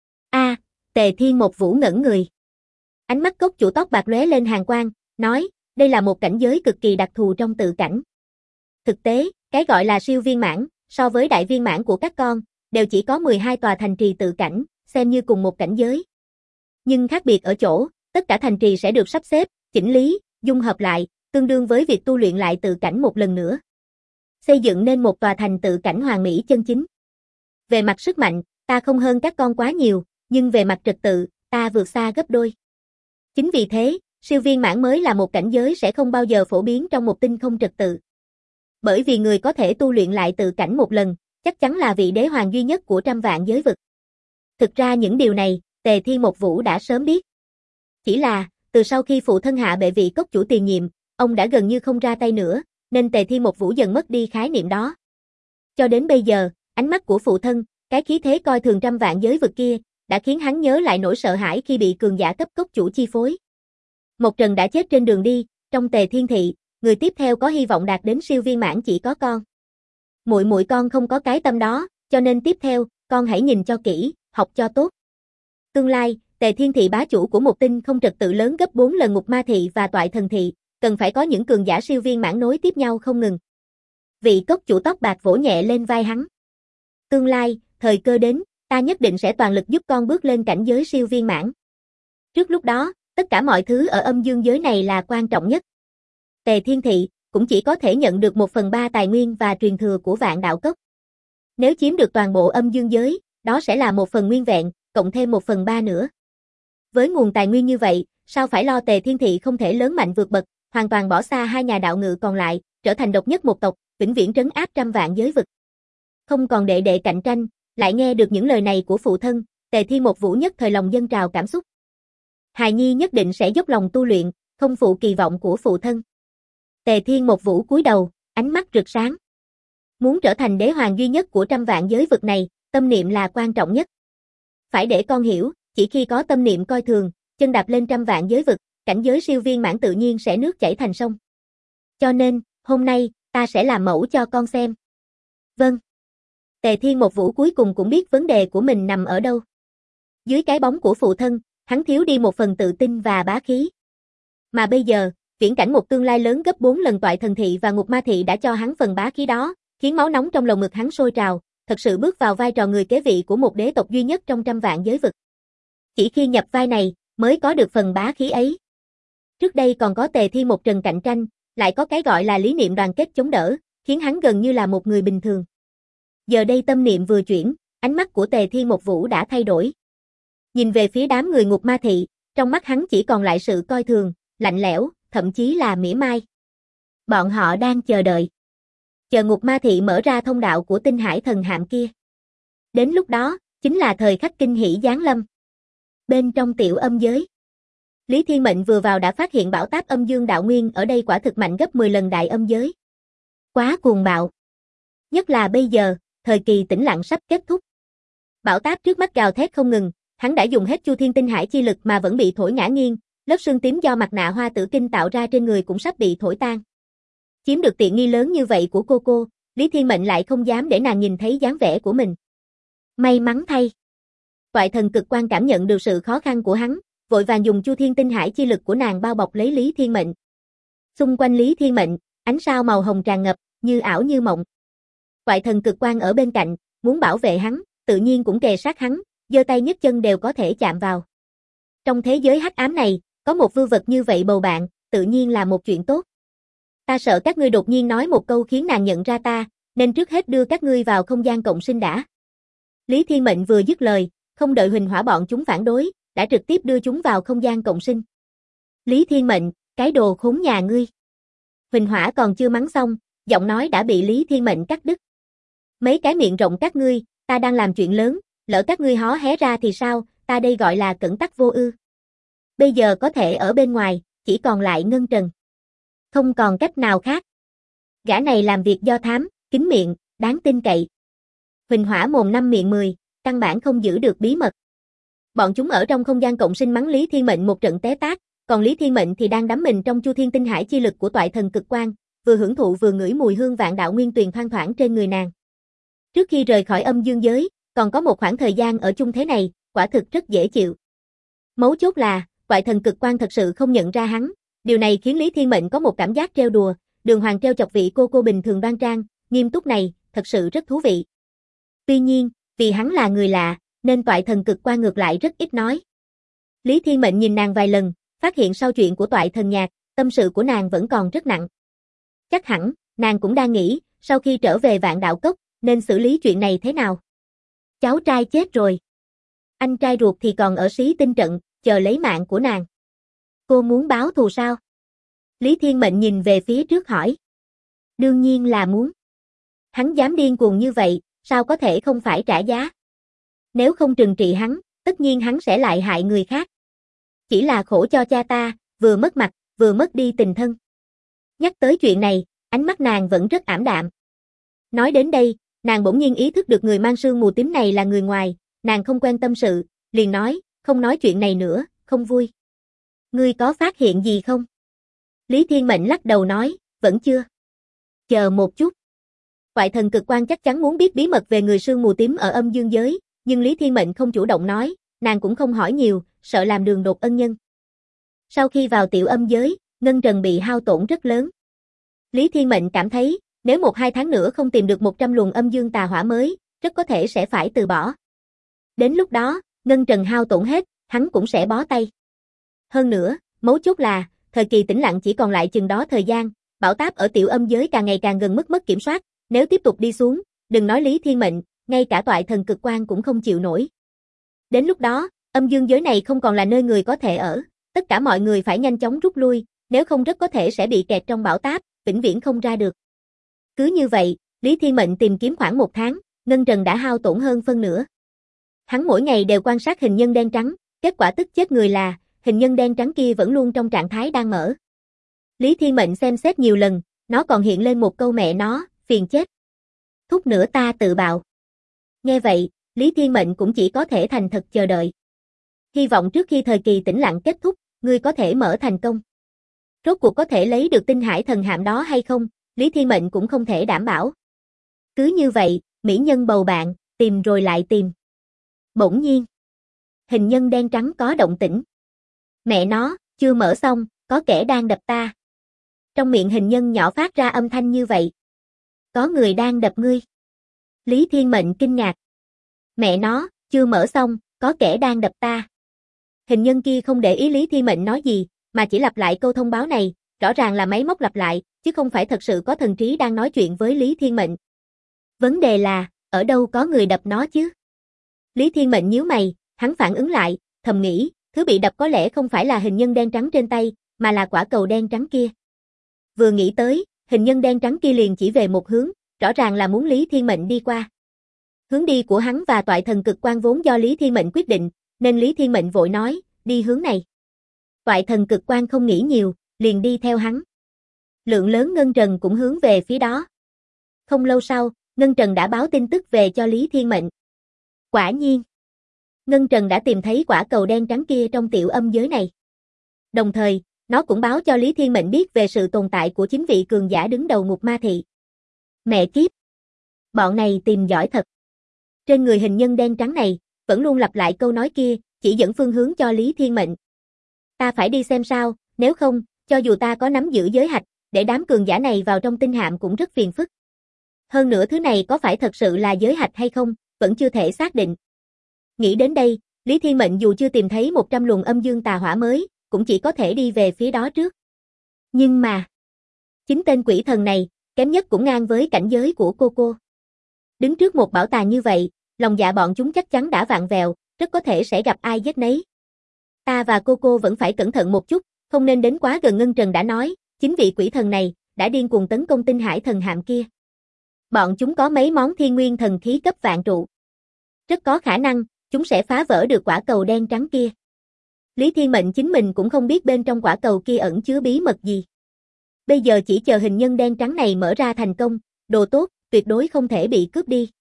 S1: Tề Thiên Một Vũ ngẩn người. Ánh mắt cốc chủ tóc bạc lóe lên hàn quang, nói, đây là một cảnh giới cực kỳ đặc thù trong tự cảnh. Thực tế, cái gọi là siêu viên mãn, so với đại viên mãn của các con, đều chỉ có 12 tòa thành trì tự cảnh, xem như cùng một cảnh giới. Nhưng khác biệt ở chỗ, tất cả thành trì sẽ được sắp xếp, chỉnh lý, dung hợp lại, tương đương với việc tu luyện lại tự cảnh một lần nữa. Xây dựng nên một tòa thành tự cảnh hoàn mỹ chân chính. Về mặt sức mạnh, ta không hơn các con quá nhiều, nhưng về mặt trật tự, ta vượt xa gấp đôi. Chính vì thế, siêu viên mãn mới là một cảnh giới sẽ không bao giờ phổ biến trong một tinh không trật tự. Bởi vì người có thể tu luyện lại tự cảnh một lần, chắc chắn là vị đế hoàng duy nhất của trăm vạn giới vực. Thực ra những điều này, Tề Thiên Một Vũ đã sớm biết. Chỉ là, từ sau khi phụ thân hạ bệ vị cốc chủ tiền nhiệm, ông đã gần như không ra tay nữa, nên Tề Thiên Một Vũ dần mất đi khái niệm đó. Cho đến bây giờ, ánh mắt của phụ thân, cái khí thế coi thường trăm vạn giới vực kia, đã khiến hắn nhớ lại nỗi sợ hãi khi bị cường giả cấp cốc chủ chi phối. Một Trần đã chết trên đường đi, trong Tề Thiên Thị, người tiếp theo có hy vọng đạt đến siêu viên mãn chỉ có con. Muội muội con không có cái tâm đó, cho nên tiếp theo, con hãy nhìn cho kỹ, học cho tốt. Tương lai, Tề Thiên Thị bá chủ của một tinh không trật tự lớn gấp 4 lần Ngục Ma Thị và Toại Thần Thị, cần phải có những cường giả siêu viên mãn nối tiếp nhau không ngừng. Vị cốc chủ tóc bạc vỗ nhẹ lên vai hắn. Tương lai, thời cơ đến, ta nhất định sẽ toàn lực giúp con bước lên cảnh giới siêu viên mãn. Trước lúc đó, tất cả mọi thứ ở âm dương giới này là quan trọng nhất. Tề Thiên Thị cũng chỉ có thể nhận được 1/3 tài nguyên và truyền thừa của Vạn Đạo Cốc. Nếu chiếm được toàn bộ âm dương giới, đó sẽ là 1 phần nguyên vẹn, cộng thêm 1/3 nữa. Với nguồn tài nguyên như vậy, sao phải lo Tề Thiên Thị không thể lớn mạnh vượt bậc, hoàn toàn bỏ xa 2 nhà đạo ngự còn lại, trở thành độc nhất một tộc, vĩnh viễn trấn áp trăm vạn giới vực. Không còn đệ đệ cạnh tranh, lại nghe được những lời này của phụ thân, Tề Thiên Một Vũ nhất thời lòng dâng trào cảm xúc. Hài nhi nhất định sẽ dốc lòng tu luyện, không phụ kỳ vọng của phụ thân. Tề Thiên Một Vũ cúi đầu, ánh mắt rực sáng. Muốn trở thành đế hoàng duy nhất của trăm vạn giới vực này, tâm niệm là quan trọng nhất. Phải để con hiểu, chỉ khi có tâm niệm coi thường, chân đạp lên trăm vạn giới vực, cảnh giới siêu viên mãn tự nhiên sẽ nước chảy thành sông. Cho nên, hôm nay, ta sẽ làm mẫu cho con xem. Vâng. Tề Thiên Một Vũ cuối cùng cũng biết vấn đề của mình nằm ở đâu. Dưới cái bóng của phụ thân, hắn thiếu đi một phần tự tin và bá khí. Mà bây giờ, viễn cảnh một tương lai lớn gấp 4 lần Toại Thần Thị và Ngục Ma Thị đã cho hắn phần bá khí đó, khiến máu nóng trong lồng ngực hắn sôi trào, thật sự bước vào vai trò người kế vị của một đế tộc duy nhất trong trăm vạn giới vực. Chỉ khi nhập vai này, mới có được phần bá khí ấy. Trước đây còn có Tề Thiên Một Trần cạnh tranh, lại có cái gọi là lý niệm đoàn kết chống đỡ, khiến hắn gần như là một người bình thường. Giờ đây tâm niệm vừa chuyển, ánh mắt của Tề Thiên Một Vũ đã thay đổi. Nhìn về phía đám người Ngục Ma Thị, trong mắt hắn chỉ còn lại sự coi thường, lạnh lẽo, thậm chí là mỉa mai. Bọn họ đang chờ đợi. Chờ Ngục Ma Thị mở ra thông đạo của Tinh Hải Thần Hạm kia. Đến lúc đó, chính là thời khắc kinh hỷ giáng lâm. Bên trong tiểu âm giới, Lý Thiên Mệnh vừa vào đã phát hiện bão táp âm dương đạo nguyên ở đây quả thực mạnh gấp 10 lần đại âm giới. Quá cuồng bạo. Nhất là bây giờ, thời kỳ tĩnh lặng sắp kết thúc. Bão táp trước mắt gào thét không ngừng, hắn đã dùng hết Chu Thiên Tinh Hải chi lực mà vẫn bị thổi ngã nghiêng, lớp sương tím do mặt nạ Hoa Tử Kinh tạo ra trên người cũng sắp bị thổi tan. Chiếm được tiện nghi lớn như vậy của cô, Lý Thiên Mệnh lại không dám để nàng nhìn thấy dáng vẻ của mình. May mắn thay. Toại Thần Cực Quan cảm nhận được sự khó khăn của hắn, vội vàng dùng Chu Thiên Tinh Hải chi lực của nàng bao bọc lấy Lý Thiên Mệnh. Xung quanh Lý Thiên Mệnh, ánh sao màu hồng tràn ngập, như ảo như mộng. Toại Thần Cực Quan ở bên cạnh, muốn bảo vệ hắn, tự nhiên cũng kề sát hắn, giơ tay nhấc chân đều có thể chạm vào. Trong thế giới hắc ám này, có một vư vật như vậy bầu bạn, tự nhiên là một chuyện tốt. Ta sợ các ngươi đột nhiên nói một câu khiến nàng nhận ra ta, nên trước hết đưa các ngươi vào không gian cộng sinh đã. Lý Thiên Mệnh vừa dứt lời, không đợi Huỳnh Hỏa bọn chúng phản đối, đã trực tiếp đưa chúng vào không gian cộng sinh. Lý Thiên Mệnh, cái đồ khốn nhà ngươi. Huỳnh Hỏa còn chưa mắng xong, giọng nói đã bị Lý Thiên Mệnh cắt đứt. Mấy cái miệng rộng các ngươi, ta đang làm chuyện lớn, lỡ các ngươi hó hé ra thì sao, ta đây gọi là cẩn tắc vô ư. Bây giờ có thể ở bên ngoài, chỉ còn lại Ngân Trần. Không còn cách nào khác. Gã này làm việc do thám, kín miệng, đáng tin cậy. Huỳnh Hỏa mồm 5 miệng 10, căn bản không giữ được bí mật. Bọn chúng ở trong không gian cộng sinh mắng Lý Thiên Mệnh một trận té tát, còn Lý Thiên Mệnh thì đang đắm mình trong Chu Thiên Tinh Hải chi lực của Toại Thần Cực Quan, vừa hưởng thụ vừa ngửi mùi hương vạn đạo nguyên tuyền thoang thoảng trên người nàng. Trước khi rời khỏi âm dương giới, còn có một khoảng thời gian ở chung thế này, quả thực rất dễ chịu. Mấu chốt là, Toại Thần Cực Quan thật sự không nhận ra hắn, điều này khiến Lý Thiên Mệnh có một cảm giác trêu đùa, Đường Hoàng trêu chọc vị cô bình thường đoan trang, nghiêm túc này, thật sự rất thú vị. Tuy nhiên, vì hắn là người lạ, nên Toại Thần Cực Quan ngược lại rất ít nói. Lý Thiên Mệnh nhìn nàng vài lần, phát hiện sau chuyện của Toại Thần Nhạc, tâm sự của nàng vẫn còn rất nặng. Chắc hẳn, nàng cũng đang nghĩ, sau khi trở về Vạn Đạo Cốc, nên xử lý chuyện này thế nào. Cháu trai chết rồi. Anh trai ruột thì còn ở Xí Tinh Trận, chờ lấy mạng của nàng. Cô muốn báo thù sao? Lý Thiên Mệnh nhìn về phía trước hỏi. Đương nhiên là muốn. Hắn dám điên cuồng như vậy, sao có thể không phải trả giá? Nếu không trừng trị hắn, tất nhiên hắn sẽ lại hại người khác. Chỉ là khổ cho cha ta, vừa mất mặt, vừa mất đi tình thân. Nhắc tới chuyện này, ánh mắt nàng vẫn rất ảm đạm. Nói đến đây, nàng bỗng nhiên ý thức được người mang sương mù tím này là người ngoài, nàng không quen tâm sự, liền nói, không nói chuyện này nữa, không vui. Ngươi có phát hiện gì không? Lý Thiên Mệnh lắc đầu nói, vẫn chưa. Chờ một chút. Toại Thần Cực Quan chắc chắn muốn biết bí mật về người sương mù tím ở âm dương giới, nhưng Lý Thiên Mệnh không chủ động nói, nàng cũng không hỏi nhiều, sợ làm đường đột ân nhân. Sau khi vào tiểu âm giới, Ngân Trần bị hao tổn rất lớn. Lý Thiên Mệnh cảm thấy, nếu 1-2 tháng nữa không tìm được 100 luồng âm dương tà hỏa mới, rất có thể sẽ phải từ bỏ. Đến lúc đó, Ngân Trần hao tổn hết, hắn cũng sẽ bó tay. Hơn nữa, mấu chốt là, thời kỳ tĩnh lặng chỉ còn lại chừng đó thời gian, bão táp ở tiểu âm giới càng ngày càng gần mức mất kiểm soát, nếu tiếp tục đi xuống, đừng nói Lý Thiên Mệnh, ngay cả toại thần cực quan cũng không chịu nổi. Đến lúc đó, âm dương giới này không còn là nơi người có thể ở, tất cả mọi người phải nhanh chóng rút lui, nếu không rất có thể sẽ bị kẹt trong bão táp, vĩnh viễn không ra được. Cứ như vậy, Lý Thiên Mệnh tìm kiếm khoảng 1 tháng, ngân trần đã hao tổn hơn phân nửa. Hắn mỗi ngày đều quan sát hình nhân đen trắng, kết quả tức chết người là, hình nhân đen trắng kia vẫn luôn trong trạng thái đang mở. Lý Thiên Mệnh xem xét nhiều lần, nó còn hiện lên một câu mẹ nó, phiền chết. Thúc nữa ta tự bạo. Nghe vậy, Lý Thiên Mệnh cũng chỉ có thể thành thật chờ đợi. Hy vọng trước khi thời kỳ tĩnh lặng kết thúc, ngươi có thể mở thành công. Rốt cuộc có thể lấy được tinh hải thần hạm đó hay không, Lý Thiên Mệnh cũng không thể đảm bảo. Cứ như vậy, mỹ nhân bầu bạn, tìm rồi lại tìm. Bỗng nhiên, hình nhân đen trắng có động tĩnh. Mẹ nó, chưa mở xong, có kẻ đang đập ta. Trong miệng hình nhân nhỏ phát ra âm thanh như vậy. Có người đang đập ngươi. Lý Thiên Mệnh kinh ngạc. Mẹ nó, chưa mở xong, có kẻ đang đập ta. Hình nhân kia không để ý Lý Thiên Mệnh nói gì, mà chỉ lặp lại câu thông báo này, rõ ràng là máy móc lặp lại, chứ không phải thật sự có thần trí đang nói chuyện với Lý Thiên Mệnh. Vấn đề là, ở đâu có người đập nó chứ? Lý Thiên Mệnh nhíu mày, hắn phản ứng lại, thầm nghĩ, thứ bị đập có lẽ không phải là hình nhân đen trắng trên tay, mà là quả cầu đen trắng kia. Vừa nghĩ tới, hình nhân đen trắng kia liền chỉ về một hướng, rõ ràng là muốn Lý Thiên Mệnh đi qua. Hướng đi của hắn và toại thần cực quan vốn do Lý Thiên Mệnh quyết định, nên Lý Thiên Mệnh vội nói, đi hướng này. Toại thần cực quan không nghĩ nhiều, liền đi theo hắn. Lượng lớn ngân trần cũng hướng về phía đó. Không lâu sau, ngân trần đã báo tin tức về cho Lý Thiên Mệnh. Quả nhiên, ngân trần đã tìm thấy quả cầu đen trắng kia trong tiểu âm giới này. Đồng thời, nó cũng báo cho Lý Thiên Mệnh biết về sự tồn tại của chính vị cường giả đứng đầu ngục ma thị. Mẹ kiếp! Bọn này tìm giỏi thật. Trên người hình nhân đen trắng này, vẫn luôn lặp lại câu nói kia, chỉ dẫn phương hướng cho Lý Thiên Mệnh. Ta phải đi xem sao, nếu không, cho dù ta có nắm giữ giới hạch, để đám cường giả này vào trong tinh hạm cũng rất phiền phức. Hơn nữa thứ này có phải thật sự là giới hạch hay không, vẫn chưa thể xác định. Nghĩ đến đây, Lý Thiên Mệnh dù chưa tìm thấy 100 luồng âm dương tà hỏa mới, cũng chỉ có thể đi về phía đó trước. Nhưng mà, chính tên quỷ thần này, kém nhất cũng ngang với cảnh giới của cô. Đứng trước một bảo tàng như vậy, lòng dạ bọn chúng chắc chắn đã vạn vẹo, rất có thể sẽ gặp ai giết nấy. Ta và cô vẫn phải cẩn thận một chút, không nên đến quá gần. Ngân Trần đã nói, chính vị quỷ thần này, đã điên cuồng tấn công tinh hải thần hạm kia. Bọn chúng có mấy món thiên nguyên thần khí cấp vạn trụ. Rất có khả năng, chúng sẽ phá vỡ được quả cầu đen trắng kia. Lý Thiên Mệnh chính mình cũng không biết bên trong quả cầu kia ẩn chứa bí mật gì. Bây giờ chỉ chờ hình nhân đen trắng này mở ra thành công, đồ tốt, tuyệt đối không thể bị cướp đi.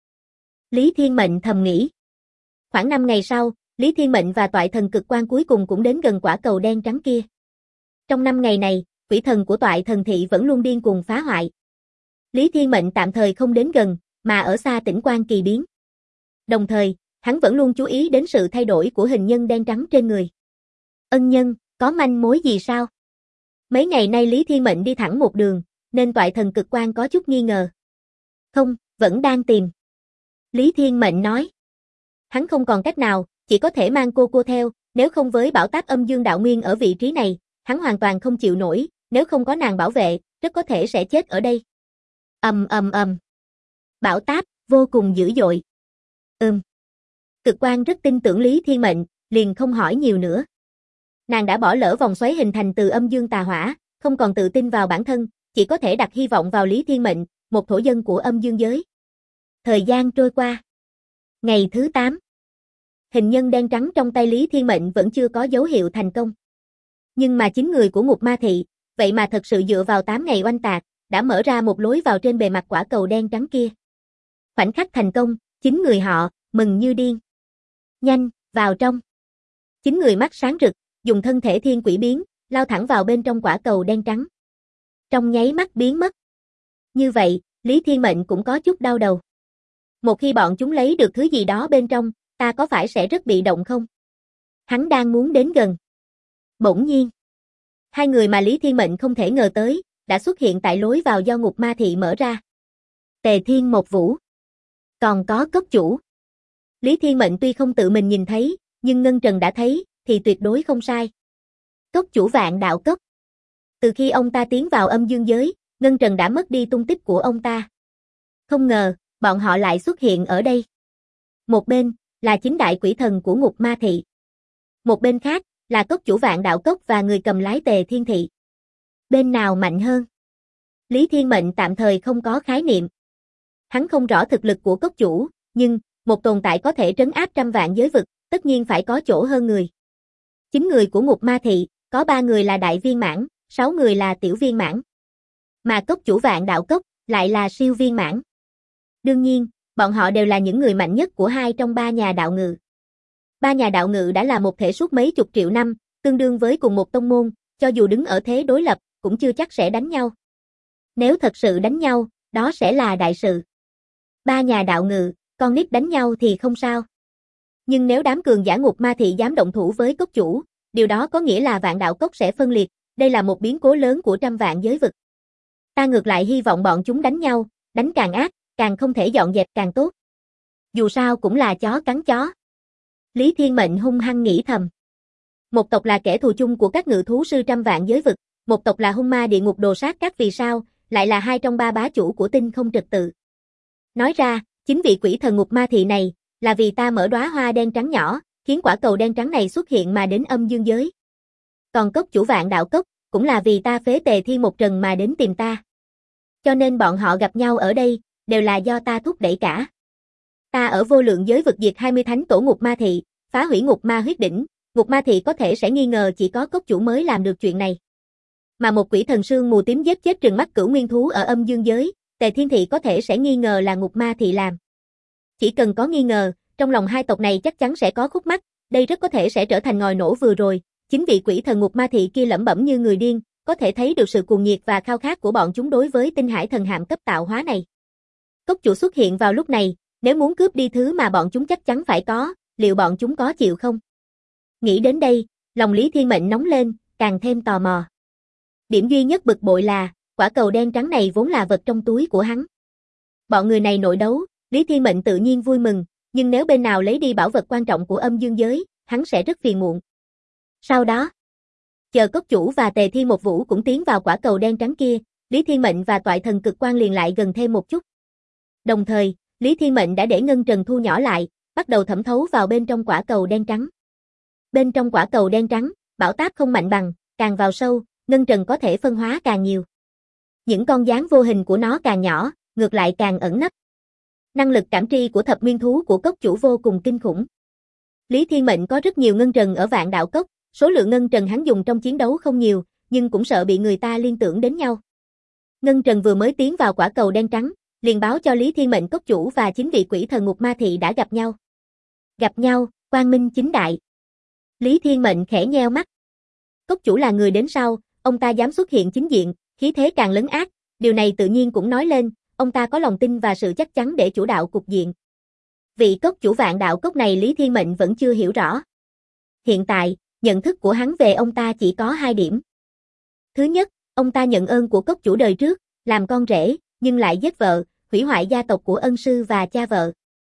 S1: Lý Thiên Mệnh thầm nghĩ. Khoảng 5 ngày sau, Lý Thiên Mệnh và toại thần cực quan cuối cùng cũng đến gần quả cầu đen trắng kia. Trong 5 ngày này, quỷ thần của toại thần thị vẫn luôn điên cuồng phá hoại. Lý Thiên Mệnh tạm thời không đến gần, mà ở xa Tĩnh Quan kỳ biến. Đồng thời, hắn vẫn luôn chú ý đến sự thay đổi của hình nhân đen trắng trên người. Ân nhân, có manh mối gì sao? Mấy ngày nay Lý Thiên Mệnh đi thẳng một đường, nên toại thần cực quan có chút nghi ngờ. Không, vẫn đang tìm. Lý Thiên Mệnh nói. Hắn không còn cách nào, chỉ có thể mang cô theo, nếu không với bão táp âm dương đạo nguyên ở vị trí này, hắn hoàn toàn không chịu nổi, nếu không có nàng bảo vệ, rất có thể sẽ chết ở đây. Ầm. Bão táp, vô cùng dữ dội. Cực quan rất tin tưởng Lý Thiên Mệnh, liền không hỏi nhiều nữa. Nàng đã bỏ lỡ vòng xoáy hình thành từ âm dương tà hỏa, không còn tự tin vào bản thân, chỉ có thể đặt hy vọng vào Lý Thiên Mệnh, một thổ dân của âm dương giới. Thời gian trôi qua. Ngày thứ 8. Hình nhân đen trắng trong tay Lý Thiên Mệnh vẫn chưa có dấu hiệu thành công. Nhưng mà chính người của ngục ma thị, vậy mà thật sự dựa vào 8 ngày oanh tạc, đã mở ra một lối vào trên bề mặt quả cầu đen trắng kia. Khoảnh khắc thành công, chính người họ, mừng như điên. Nhanh, vào trong. Chính người mắt sáng rực, dùng thân thể thiên quỷ biến, lao thẳng vào bên trong quả cầu đen trắng. Trong nháy mắt biến mất. Như vậy, Lý Thiên Mệnh cũng có chút đau đầu. Một khi bọn chúng lấy được thứ gì đó bên trong, ta có phải sẽ rất bị động không? Hắn đang muốn đến gần. Bỗng nhiên, hai người mà Lý Thiên Mệnh không thể ngờ tới, đã xuất hiện tại lối vào do ngục ma thị mở ra. Tề Thiên Một Vũ. Còn có cốc chủ. Lý Thiên Mệnh tuy không tự mình nhìn thấy, nhưng Ngân Trần đã thấy, thì tuyệt đối không sai. Cốc chủ Vạn Đạo Cốc. Từ khi ông ta tiến vào âm dương giới, Ngân Trần đã mất đi tung tích của ông ta. Không ngờ, bọn họ lại xuất hiện ở đây. Một bên, là chính đại quỷ thần của Ngục Ma Thị. Một bên khác, là cốc chủ Vạn Đạo Cốc và người cầm lái Tề Thiên Thị. Bên nào mạnh hơn? Lý Thiên Mệnh tạm thời không có khái niệm. Hắn không rõ thực lực của cốc chủ, nhưng, một tồn tại có thể trấn áp trăm vạn giới vực, tất nhiên phải có chỗ hơn người. 9 người của Ngục Ma Thị, có 3 người là đại viên mãn, 6 người là tiểu viên mãn. Mà cốc chủ Vạn Đạo Cốc, lại là siêu viên mãn. Đương nhiên, bọn họ đều là những người mạnh nhất của 2 trong 3 nhà đạo ngự. 3 nhà đạo ngự đã là một thể suốt mấy chục triệu năm, tương đương với cùng một tông môn, cho dù đứng ở thế đối lập, cũng chưa chắc sẽ đánh nhau. Nếu thật sự đánh nhau, đó sẽ là đại sự. 3 nhà đạo ngự, con nít đánh nhau thì không sao. Nhưng nếu đám cường giả Ngục Ma Thị dám động thủ với cốc chủ, điều đó có nghĩa là Vạn Đạo Cốc sẽ phân liệt, đây là một biến cố lớn của trăm vạn giới vực. Ta ngược lại hy vọng bọn chúng đánh nhau, đánh càng ác, càng không thể dọn dẹp càng tốt. Dù sao cũng là chó cắn chó. Lý Thiên Mệnh hung hăng nghĩ thầm. Một tộc là kẻ thù chung của các ngự thú sư trăm vạn giới vực, một tộc là hung ma địa ngục đồ sát các vì sao, lại là 2 trong 3 bá chủ của tinh không trật tự. Nói ra, chính vị quỷ thần Ngục Ma Thị này, là vì ta mở đóa hoa đen trắng nhỏ, khiến quả cầu đen trắng này xuất hiện mà đến âm dương giới. Còn cốc chủ Vạn Đạo Cốc, cũng là vì ta phế Tề Thiên một trần mà đến tìm ta. Cho nên bọn họ gặp nhau ở đây, đều là do ta thúc đẩy cả. Ta ở vô lượng giới vực diệt 20 thánh tổ Ngục Ma Thị, phá hủy Ngục Ma huyết đỉnh, Ngục Ma Thị có thể sẽ nghi ngờ chỉ có cốc chủ mới làm được chuyện này. Mà một quỷ thần sương mù tím giết chết trừng mắt cửu nguyên thú ở âm dương giới, Tề Thiên Thị có thể sẽ nghi ngờ là Ngục Ma Thị làm. Chỉ cần có nghi ngờ, trong lòng 2 tộc này chắc chắn sẽ có khúc mắc, đây rất có thể sẽ trở thành ngòi nổ vừa rồi. Chính vị quỷ thần Ngục Ma Thị kia lẩm bẩm như người điên, có thể thấy được sự cuồng nhiệt và khao khát của bọn chúng đối với tinh hải thần hạm cấp tạo hóa này. Cốc chủ xuất hiện vào lúc này, nếu muốn cướp đi thứ mà bọn chúng chắc chắn phải có, liệu bọn chúng có chịu không? Nghĩ đến đây, lòng Lý Thiên Mệnh nóng lên, càng thêm tò mò. Điểm duy nhất bực bội là, quả cầu đen trắng này vốn là vật trong túi của hắn. Bọn người này nội đấu, Lý Thiên Mệnh tự nhiên vui mừng, nhưng nếu bên nào lấy đi bảo vật quan trọng của âm dương giới, hắn sẽ rất phiền muộn. Sau đó, chờ cốc chủ và Tề Thiên một vũ cũng tiến vào quả cầu đen trắng kia, Lý Thiên Mệnh và toại thần cực quang liền lại gần thêm một chút. Đồng thời, Lý Thiên Mệnh đã để ngân trần thu nhỏ lại, bắt đầu thẩm thấu vào bên trong quả cầu đen trắng. Bên trong quả cầu đen trắng, bão táp không mạnh bằng, càng vào sâu, ngân trần có thể phân hóa càng nhiều. Những con gián vô hình của nó càng nhỏ, ngược lại càng ẩn nấp. Năng lực cảm tri của thập nguyên thú của cốc chủ vô cùng kinh khủng. Lý Thiên Mệnh có rất nhiều ngân trần ở Vạn Đạo Cốc, số lượng ngân trần hắn dùng trong chiến đấu không nhiều, nhưng cũng sợ bị người ta liên tưởng đến nhau. Ngân trần vừa mới tiến vào quả cầu đen trắng, liền báo cho Lý Thiên Mệnh cốc chủ và chính vị quỷ thần Ngục Ma Thị đã gặp nhau. Gặp nhau, quang minh chính đại. Lý Thiên Mệnh khẽ nheo mắt. Cốc chủ là người đến sau, ông ta dám xuất hiện chính diện, khí thế càng lấn át, điều này tự nhiên cũng nói lên, ông ta có lòng tin và sự chắc chắn để chủ đạo cục diện. Vị cốc chủ Vạn Đạo Cốc này Lý Thiên Mệnh vẫn chưa hiểu rõ. Hiện tại, nhận thức của hắn về ông ta chỉ có 2 điểm. Thứ nhất, ông ta nhận ơn của cốc chủ đời trước, làm con rể, nhưng lại giết vợ, hủy hoại gia tộc của ân sư và cha vợ.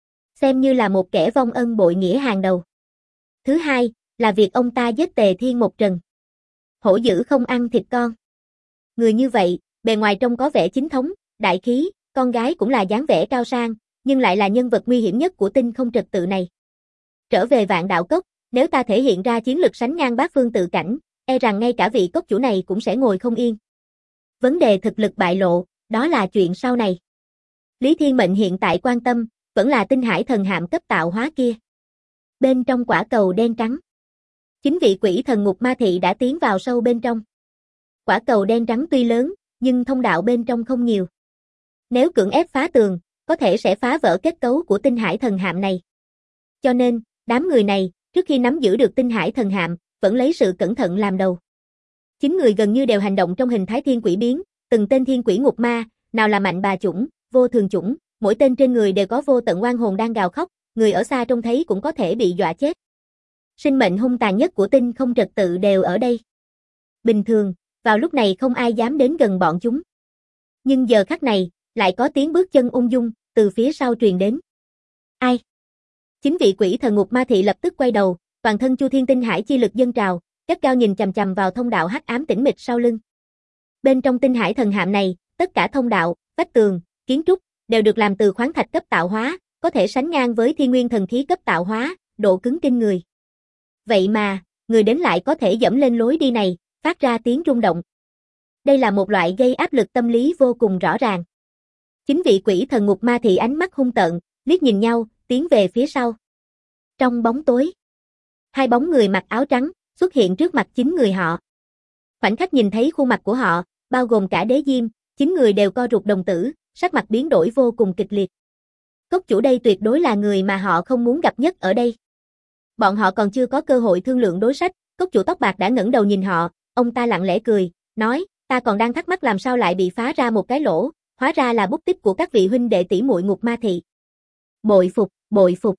S1: Xem như là một kẻ vong ân bội nghĩa hàng đầu. Thứ hai, là việc ông ta giết Tề Thiên một trần. Hổ dữ không ăn thịt con. Người như vậy, bề ngoài trông có vẻ chính thống, đại khí, con gái cũng là dáng vẻ cao sang, nhưng lại là nhân vật nguy hiểm nhất của tinh không trật tự này. Trở về Vạn Đạo Cốc, nếu ta thể hiện ra chiến lực sánh ngang bát phương tự cảnh, e rằng ngay cả vị cốc chủ này cũng sẽ ngồi không yên. Vấn đề thực lực bại lộ, đó là chuyện sau này. Lý Thiên Mệnh hiện tại quan tâm, vẫn là tinh hải thần hạm cấp tạo hóa kia. Bên trong quả cầu đen trắng, chính vị quỷ thần Ngục Ma Thị đã tiến vào sâu bên trong. Quả cầu đen trắng tuy lớn, nhưng thông đạo bên trong không nhiều. Nếu cưỡng ép phá tường, có thể sẽ phá vỡ kết cấu của tinh hải thần hạm này. Cho nên, đám người này, trước khi nắm giữ được tinh hải thần hạm, vẫn lấy sự cẩn thận làm đầu. 9 người gần như đều hành động trong hình thái thiên quỷ biến, từng tên thiên quỷ ngục ma, nào là mạnh bà chủng, vô thường chủng, mỗi tên trên người đều có vô tận oan hồn đang gào khóc, người ở xa trông thấy cũng có thể bị dọa chết. Sinh mệnh hung tàn nhất của tinh không trật tự đều ở đây. Bình thường, vào lúc này không ai dám đến gần bọn chúng. Nhưng giờ khắc này, lại có tiếng bước chân ung dung, từ phía sau truyền đến. Ai? Chính vị quỷ thần Ngục Ma Thị lập tức quay đầu, toàn thân Chu Thiên tinh hải chi lực dâng trào, gắt gao nhìn chằm chằm vào thông đạo hắc ám tĩnh mịch sau lưng. Bên trong tinh hải thần hạm này, tất cả thông đạo, vách tường, kiến trúc đều được làm từ khoáng thạch cấp tạo hóa, có thể sánh ngang với thiên nguyên thần khí cấp tạo hóa, độ cứng kinh người. Vậy mà, người đến lại có thể dẫm lên lối đi này, phát ra tiếng rung động. Đây là một loại gây áp lực tâm lý vô cùng rõ ràng. Chính vị quỷ thần ngục ma thị ánh mắt hung tợn, liếc nhìn nhau, tiến về phía sau. Trong bóng tối, hai bóng người mặc áo trắng xuất hiện trước mặt chính người họ. Khoảnh khắc nhìn thấy khuôn mặt của họ, bao gồm cả Đế Diêm, chính người đều co rụt đồng tử, sắc mặt biến đổi vô cùng kịch liệt. Cốc chủ đây tuyệt đối là người mà họ không muốn gặp nhất ở đây. Bọn họ còn chưa có cơ hội thương lượng đối sách, cốc chủ tóc bạc đã ngẩng đầu nhìn họ, ông ta lặng lẽ cười, nói, ta còn đang thắc mắc làm sao lại bị phá ra một cái lỗ, hóa ra là bút tích của các vị huynh đệ tỷ muội ngục ma thị. Bội phục, bội phục.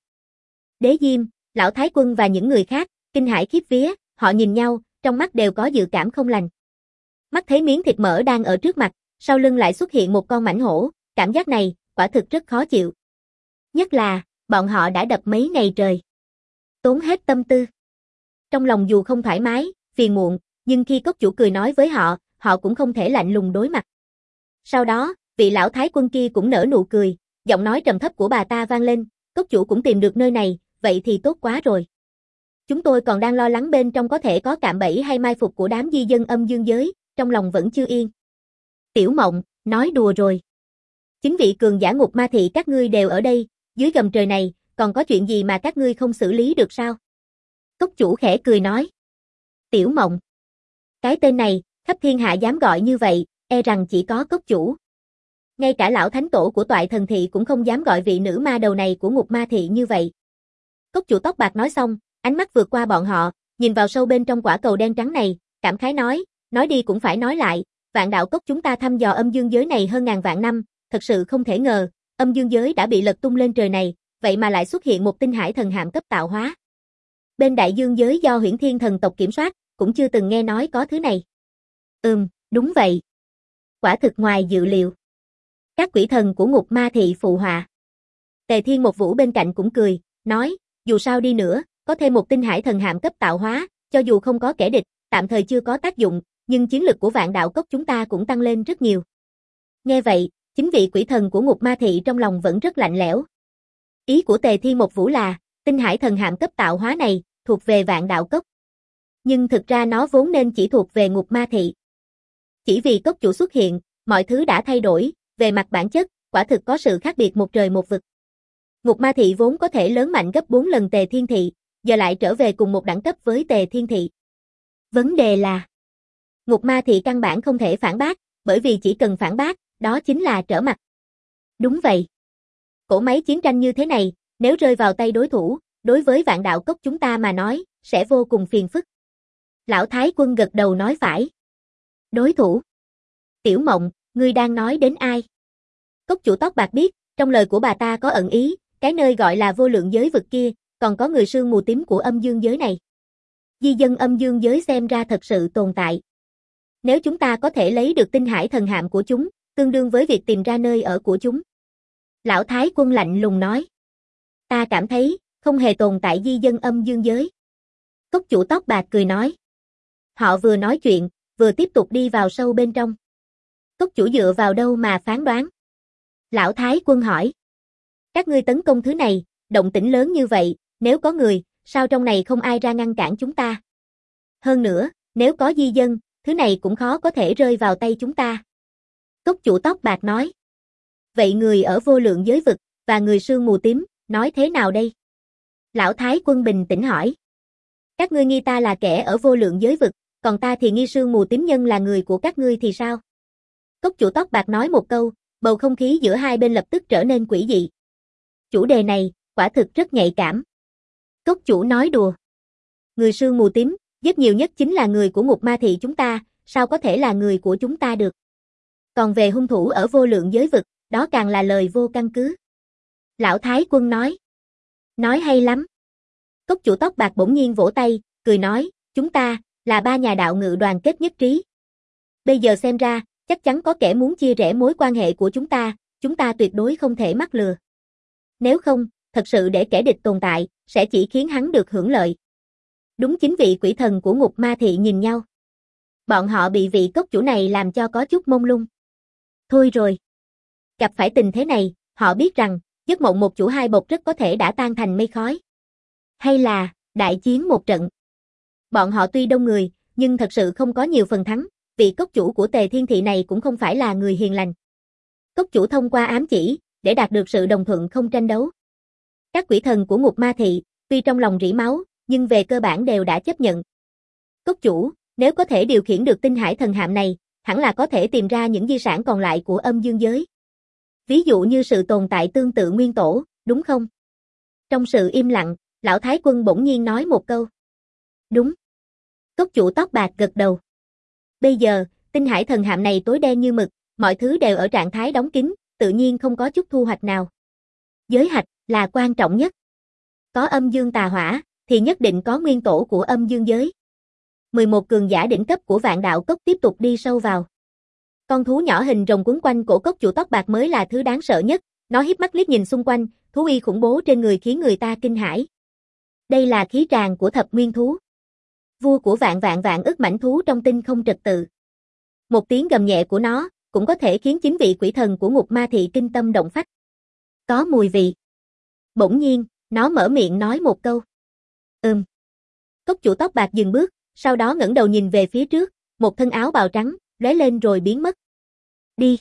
S1: Đế Diêm, Lão Thái Quân và những người khác, kinh hãi khiếp vía, họ nhìn nhau, trong mắt đều có dự cảm không lành. Mắt thấy miếng thịt mỡ đang ở trước mặt, sau lưng lại xuất hiện một con mãnh hổ, cảm giác này, quả thực rất khó chịu. Nhất là, bọn họ đã đập mấy ngày trời. Tốn hết tâm tư. Trong lòng dù không thoải mái, phiền muộn, nhưng khi cốc chủ cười nói với họ, họ cũng không thể lạnh lùng đối mặt. Sau đó, vị lão thái quân kia cũng nở nụ cười, giọng nói trầm thấp của bà ta vang lên, cốc chủ cũng tìm được nơi này, vậy thì tốt quá rồi. Chúng tôi còn đang lo lắng bên trong có thể có cạm bẫy hay mai phục của đám di dân âm dương giới, trong lòng vẫn chưa yên. Tiểu Mộng, nói đùa rồi. Chính vị cường giả ngục ma thị các ngươi đều ở đây, dưới gầm trời này, còn có chuyện gì mà các ngươi không xử lý được sao? Cốc chủ khẽ cười nói. Tiểu Mộng. Cái tên này, khắp thiên hạ dám gọi như vậy, e rằng chỉ có cốc chủ. Ngay cả lão thánh tổ của Toại Thần Thị cũng không dám gọi vị nữ ma đầu này của ngục ma thị như vậy. Cốc chủ tóc bạc nói xong, ánh mắt vượt qua bọn họ, nhìn vào sâu bên trong quả cầu đen trắng này, cảm khái nói đi cũng phải nói lại, Vạn Đạo Cốc chúng ta thăm dò âm dương giới này hơn ngàn vạn năm, thật sự không thể ngờ, âm dương giới đã bị lật tung lên trời này, vậy mà lại xuất hiện một tinh hải thần hạm cấp tạo hóa. Bên đại dương giới do Huyễn Thiên thần tộc kiểm soát, cũng chưa từng nghe nói có thứ này. Đúng vậy. Quả thực ngoài dự liệu. Các quỷ thần của ngục ma thị phụ họa. Tề Thiên một Vũ bên cạnh cũng cười, nói, dù sao đi nữa, có thêm một tinh hải thần hạm cấp tạo hóa, cho dù không có kẻ địch, tạm thời chưa có tác dụng, nhưng chiến lực của Vạn Đạo Cốc chúng ta cũng tăng lên rất nhiều. Nghe vậy, chính vị quỷ thần của ngục ma thị trong lòng vẫn rất lạnh lẽo. Ý của Tề Thiên một Vũ là, tinh hải thần hạm cấp tạo hóa này, thuộc về Vạn Đạo Cốc. Nhưng thực ra nó vốn nên chỉ thuộc về ngục ma thị. Chỉ vì cốc chủ xuất hiện, mọi thứ đã thay đổi, về mặt bản chất, quả thực có sự khác biệt một trời một vực. Ngục ma thị vốn có thể lớn mạnh gấp 4 lần Tề Thiên Thị, giờ lại trở về cùng một đẳng cấp với Tề Thiên Thị. Vấn đề là, ngục ma thị căn bản không thể phản bác, bởi vì chỉ cần phản bác, đó chính là trở mặt. Đúng vậy. Cỗ máy chiến tranh như thế này, nếu rơi vào tay đối thủ, đối với Vạn Đạo Cốc chúng ta mà nói, sẽ vô cùng phiền phức. Lão Thái Quân gật đầu nói phải. Đối thủ. Tiểu Mộng, ngươi đang nói đến ai? Cốc chủ tóc bạc biết, trong lời của bà ta có ẩn ý, cái nơi gọi là vô lượng giới vực kia, còn có người sương mù tím của âm dương giới này. Di dân âm dương giới xem ra thật sự tồn tại. Nếu chúng ta có thể lấy được tinh hải thần hạm của chúng, tương đương với việc tìm ra nơi ở của chúng. Lão Thái Quân lạnh lùng nói. Ta cảm thấy, không hề tồn tại di dân âm dương giới. Cốc chủ tóc bạc cười nói. Họ vừa nói chuyện, vừa tiếp tục đi vào sâu bên trong. Cốc chủ dựa vào đâu mà phán đoán? Lão Thái Quân hỏi. Các ngươi tấn công thứ này, động tĩnh lớn như vậy, nếu có người, sao trong này không ai ra ngăn cản chúng ta? Hơn nữa, nếu có di dân, thứ này cũng khó có thể rơi vào tay chúng ta. Cốc chủ tóc bạc nói. Vậy người ở vô lượng giới vực, và người sương mù tím, nói thế nào đây? Lão Thái Quân bình tĩnh hỏi. Các ngươi nghi ta là kẻ ở vô lượng giới vực, còn ta thì nghi sương mù tím nhân là người của các ngươi thì sao? Cốc chủ tóc bạc nói một câu, bầu không khí giữa hai bên lập tức trở nên quỷ dị. Chủ đề này, quả thực rất nhạy cảm. Cốc chủ nói đùa. Người sương mù tím, giết nhiều nhất chính là người của ngục ma thị chúng ta, sao có thể là người của chúng ta được? Còn về hung thủ ở vô lượng giới vực, đó càng là lời vô căn cứ. Lão Thái Quân nói. Nói hay lắm. Cốc chủ tóc bạc bỗng nhiên vỗ tay, cười nói, chúng ta, là ba nhà đạo ngự đoàn kết nhất trí. Bây giờ xem ra, chắc chắn có kẻ muốn chia rẽ mối quan hệ của chúng ta tuyệt đối không thể mắc lừa. Nếu không, thật sự để kẻ địch tồn tại, sẽ chỉ khiến hắn được hưởng lợi. Đúng 9 vị quỷ thần của ngục ma thị nhìn nhau. Bọn họ bị vị cốc chủ này làm cho có chút mông lung. Thôi rồi. Gặp phải tình thế này, họ biết rằng, giấc mộng một chủ hai bộc rất có thể đã tan thành mây khói. Hay là, đại chiến một trận. Bọn họ tuy đông người, nhưng thật sự không có nhiều phần thắng, vị cốc chủ của Tề Thiên Thị này cũng không phải là người hiền lành. Cốc chủ thông qua ám chỉ, để đạt được sự đồng thuận không tranh đấu. Các quỷ thần của ngục ma thị, tuy trong lòng rỉ máu, nhưng về cơ bản đều đã chấp nhận. Cốc chủ, nếu có thể điều khiển được tinh hải thần hạm này, hẳn là có thể tìm ra những di sản còn lại của âm dương giới. Ví dụ như sự tồn tại tương tự nguyên tổ, đúng không? Trong sự im lặng, lão Thái Quân bỗng nhiên nói một câu. Đúng. Cốc chủ tóc bạc gật đầu. Bây giờ, tinh hải thần hạm này tối đen như mực, mọi thứ đều ở trạng thái đóng kín, tự nhiên không có chút thu hoạch nào. Giới hạch là quan trọng nhất. Có âm dương tà hỏa, thì nhất định có nguyên tổ của âm dương giới. 11 cường giả đỉnh cấp của Vạn Đạo Cốc tiếp tục đi sâu vào. Con thú nhỏ hình rồng quấn quanh cổ cốc chủ tóc bạc mới là thứ đáng sợ nhất, nó híp mắt liếc nhìn xung quanh, thú uy khủng bố trên người khiến người ta kinh hãi. Đây là khí tràng của thập nguyên thú. Vua của vạn ức mãnh thú trong tinh không trật tự. Một tiếng gầm nhẹ của nó, cũng có thể khiến 9 vị quỷ thần của ngục ma thị kinh tâm động phách. Có mùi vị. Bỗng nhiên, nó mở miệng nói một câu. Cốc chủ tóc bạc dừng bước, sau đó ngẩng đầu nhìn về phía trước, một thân áo bào trắng, lóe lên rồi biến mất. Đi.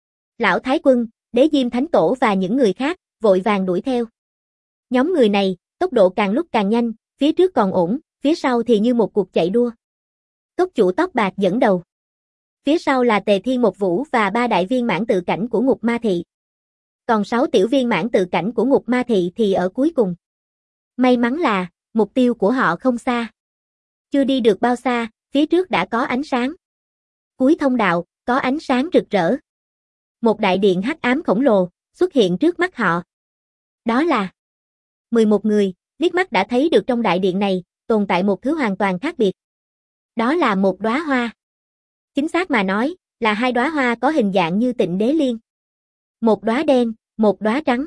S1: Lão Thái Quân, Đế Diêm Thánh Tổ và những người khác, vội vàng đuổi theo. Nhóm người này, tốc độ càng lúc càng nhanh, phía trước còn ổn, phía sau thì như một cuộc chạy đua. Cốc chủ tóc bạc dẫn đầu. Phía sau là Tề Thiên Một Vũ và 3 đại viên mãn tự cảnh của ngục ma thị. Còn 6 tiểu viên mãn tự cảnh của ngục ma thị thì ở cuối cùng. May mắn là, mục tiêu của họ không xa. Chưa đi được bao xa, phía trước đã có ánh sáng. Cuối thông đạo, có ánh sáng rực rỡ. Một đại điện hắc ám khổng lồ, xuất hiện trước mắt họ. Đó là 11 người, liếc mắt đã thấy được trong đại điện này, tồn tại một thứ hoàn toàn khác biệt. Đó là một đóa hoa. Chính xác mà nói, là 2 đóa hoa có hình dạng như Tịnh Đế Liên. Một đóa đen, một đóa trắng.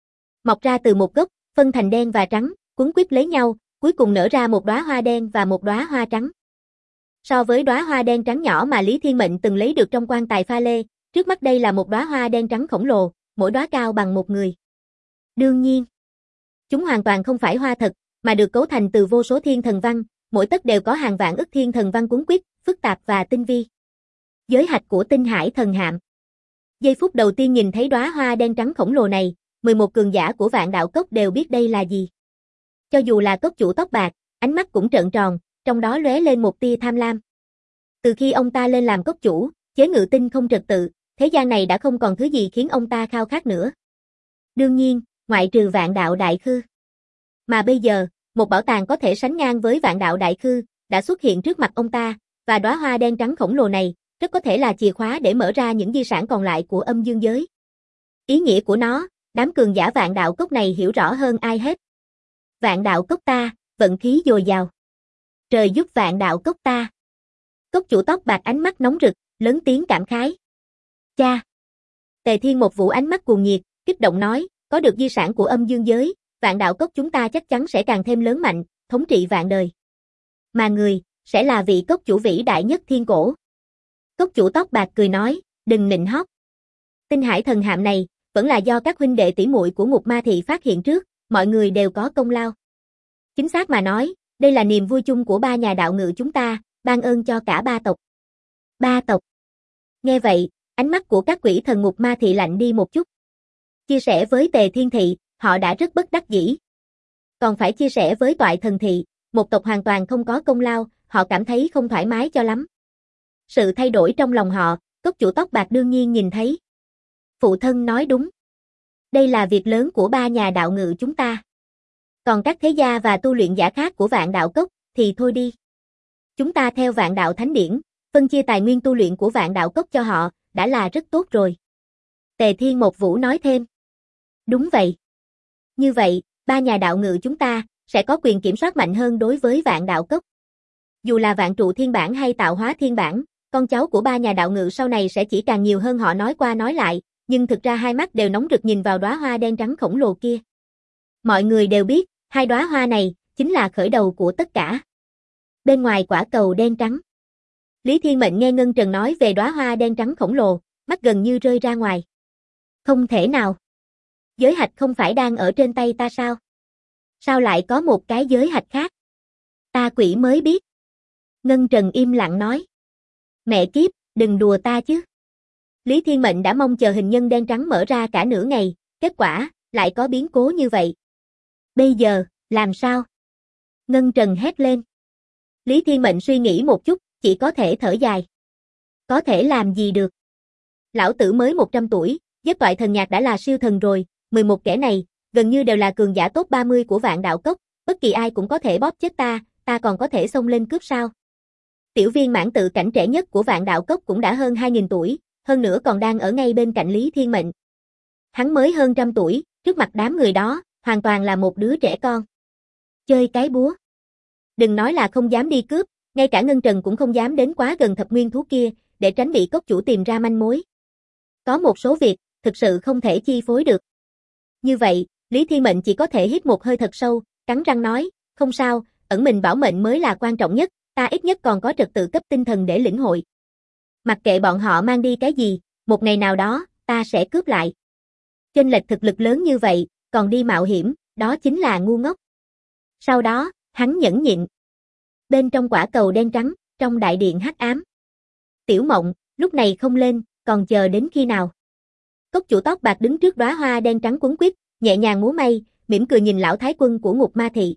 S1: Mọc ra từ một gốc, phân thành đen và trắng, quấn quýt lấy nhau, cuối cùng nở ra một đóa hoa đen và một đóa hoa trắng. So với đóa hoa đen trắng nhỏ mà Lý Thiên Mệnh từng lấy được trong quan tài pha lê, trước mắt đây là một đóa hoa đen trắng khổng lồ, mỗi đóa cao bằng một người. Đương nhiên, chúng hoàn toàn không phải hoa thật, mà được cấu thành từ vô số thiên thần văn, mỗi tấc đều có hàng vạn ức thiên thần văn cuốn quýt, phức tạp và tinh vi. Giới hạch của tinh hải thần hạm. Giây phút đầu tiên nhìn thấy đóa hoa đen trắng khổng lồ này, 11 cường giả của Vạn Đạo Cốc đều biết đây là gì. Cho dù là cốc chủ tóc bạc, ánh mắt cũng trợn tròn, trong đó lóe lên một tia tham lam. Từ khi ông ta lên làm cốc chủ, chế ngự tinh không trật tự, thế gian này đã không còn thứ gì khiến ông ta khao khát nữa. Đương nhiên, ngoại trừ Vạn Đạo Đại Khư. Mà bây giờ, một bảo tàng có thể sánh ngang với Vạn Đạo Đại Khư, đã xuất hiện trước mặt ông ta, và đóa hoa đen trắng khổng lồ này, rất có thể là chìa khóa để mở ra những di sản còn lại của âm dương giới. Ý nghĩa của nó, đám cường giả Vạn Đạo Cốc này hiểu rõ hơn ai hết. Vạn Đạo Cốc ta, vận khí dồi dào. Trời giúp Vạn Đạo Cốc ta. Cốc chủ tóc bạc ánh mắt nóng rực, lớn tiếng cảm khái. Cha! Tề Thiên Một Vũ ánh mắt cuồng nhiệt, kích động nói, có được di sản của âm dương giới, Vạn Đạo Cốc chúng ta chắc chắn sẽ càng thêm lớn mạnh, thống trị vạn đời. Mà người, sẽ là vị cốc chủ vĩ đại nhất thiên cổ. Cốc chủ tóc bạc cười nói, đừng nịnh hót. Tinh hải thần hạm này, vẫn là do các huynh đệ tỷ muội của ngục ma thị phát hiện trước, mọi người đều có công lao. Chính xác mà nói, đây là niềm vui chung của 3 nhà đạo ngự chúng ta, ban ơn cho cả 3 tộc. 3 tộc. Nghe vậy, ánh mắt của các quỷ thần ngục ma thị lạnh đi một chút. Chia sẻ với Tề Thiên Thị, họ đã rất bất đắc dĩ. Còn phải chia sẻ với Toại Thần Thị, một tộc hoàn toàn không có công lao, họ cảm thấy không thoải mái cho lắm. Sự thay đổi trong lòng họ, cốc chủ tóc bạc đương nhiên nhìn thấy. Phụ thân nói đúng. Đây là việc lớn của 3 nhà đạo ngự chúng ta. Còn các thế gia và tu luyện giả khác của Vạn Đạo Cốc, thì thôi đi. Chúng ta theo Vạn Đạo Thánh Điển, phân chia tài nguyên tu luyện của Vạn Đạo Cốc cho họ, đã là rất tốt rồi. Tề Thiên Một Vũ nói thêm. Đúng vậy. Như vậy, 3 nhà đạo ngự chúng ta, sẽ có quyền kiểm soát mạnh hơn đối với Vạn Đạo Cốc. Dù là Vạn Trụ Thiên Bản hay Tạo Hóa Thiên Bản, con cháu của 3 nhà đạo ngự sau này sẽ chỉ càng nhiều hơn. Họ nói qua nói lại, nhưng thực ra hai mắt đều nóng rực nhìn vào đóa hoa đen trắng khổng lồ kia. Mọi người đều biết, 2 đóa hoa này, chính là khởi đầu của tất cả. Bên ngoài quả cầu đen trắng. Lý Thiên Mệnh nghe Ngân Trần nói về đóa hoa đen trắng khổng lồ, mắt gần như rơi ra ngoài. Không thể nào. Giới hạch không phải đang ở trên tay ta sao? Sao lại có một cái giới hạch khác? Ta quỷ mới biết. Ngân Trần im lặng nói. Mẹ kiếp, đừng đùa ta chứ. Lý Thiên Mệnh đã mong chờ hình nhân đen trắng mở ra cả nửa ngày, kết quả, lại có biến cố như vậy. Bây giờ, làm sao? Ngân Trần hét lên. Lý Thiên Mệnh suy nghĩ một chút, chỉ có thể thở dài. Có thể làm gì được? Lão tử mới 100 tuổi, giết toại thần nhạc đã là siêu thần rồi, 11 kẻ này, gần như đều là cường giả top 30 của Vạn Đạo Cốc, bất kỳ ai cũng có thể bóp chết ta còn có thể xông lên cướp sao? Tiểu viên mãn tự cảnh trẻ nhất của Vạn Đạo Cốc cũng đã hơn 2000 tuổi, hơn nữa còn đang ở ngay bên cạnh Lý Thiên Mệnh. Hắn mới hơn 100 tuổi, trước mặt đám người đó, hoàn toàn là một đứa trẻ con. Chơi cái búa. Đừng nói là không dám đi cướp, ngay cả Ngân Trần cũng không dám đến quá gần thập nguyên thú kia, để tránh bị cốc chủ tìm ra manh mối. Có một số việc, thực sự không thể chi phối được. Như vậy, Lý Thiên Mệnh chỉ có thể hít một hơi thật sâu, cắn răng nói, không sao, ẩn mình bảo mệnh mới là quan trọng nhất, ta ít nhất còn có trật tự cấp tinh thần để lĩnh hội. Mặc kệ bọn họ mang đi cái gì, một ngày nào đó, ta sẽ cướp lại. Chênh lệch thực lực lớn như vậy, còn đi mạo hiểm, đó chính là ngu ngốc. Sau đó, hắn nhẫn nhịn. Bên trong quả cầu đen trắng, trong đại điện hắc ám. Tiểu Mộng, lúc này không lên, còn chờ đến khi nào? Cốc chủ tóc bạc đứng trước đóa hoa đen trắng quấn quýt, nhẹ nhàng múa may, mỉm cười nhìn lão thái quân của Ngục Ma Thị.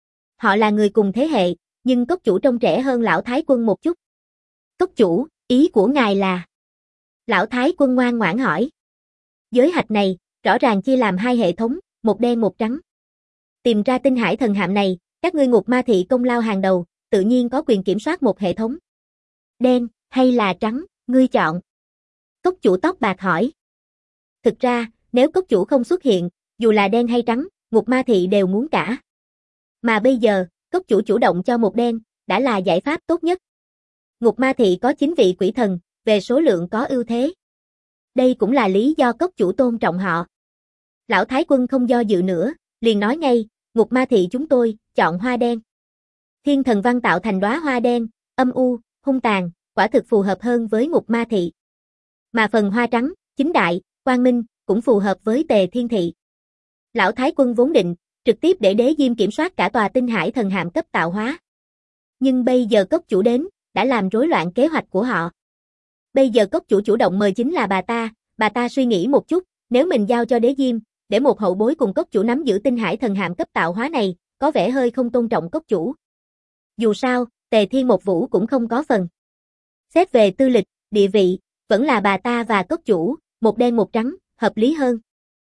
S1: Họ là người cùng thế hệ, nhưng cốc chủ trông trẻ hơn lão thái quân một chút. Cốc chủ, ý của ngài là? Lão thái quân ngoan ngoãn hỏi. Giới hạch này, rõ ràng chia làm hai hệ thống, một đen một trắng. Tìm ra tinh hải thần hạm này, các ngươi Ngục Ma Thị công lao hàng đầu, tự nhiên có quyền kiểm soát một hệ thống. Đen, hay là trắng, ngươi chọn. Cốc chủ tóc bạc hỏi. Thực ra, nếu cốc chủ không xuất hiện, dù là đen hay trắng, Ngục Ma Thị đều muốn cả. Mà bây giờ, cốc chủ chủ động cho một đen, đã là giải pháp tốt nhất. Ngục Ma Thị có 9 vị quỷ thần, về số lượng có ưu thế. Đây cũng là lý do cốc chủ tôn trọng họ. Lão thái quân không do dự nữa, liền nói ngay, Ngục Ma Thị chúng tôi, chọn hoa đen. Thiên thần văn tạo thành đóa hoa đen, âm u, hung tàn, quả thực phù hợp hơn với Ngục Ma Thị. Mà phần hoa trắng, chính đại, quang minh, cũng phù hợp với Tề Thiên Thị. Lão thái quân vốn định, trực tiếp để Đế Diêm kiểm soát cả tòa tinh hải thần hạm cấp tạo hóa. Nhưng bây giờ cốc chủ đến, đã làm rối loạn kế hoạch của họ. Bây giờ cốc chủ chủ động mời chính là bà ta suy nghĩ một chút, nếu mình giao cho Đế Diêm, để một hậu bối cùng cốc chủ nắm giữ tinh hải thần hạm cấp tạo hóa này, có vẻ hơi không tôn trọng cốc chủ. Dù sao, Tề Thiên một Vũ cũng không có phần. Xét về tư lịch, địa vị, vẫn là bà ta và cốc chủ, một đen một trắng, hợp lý hơn.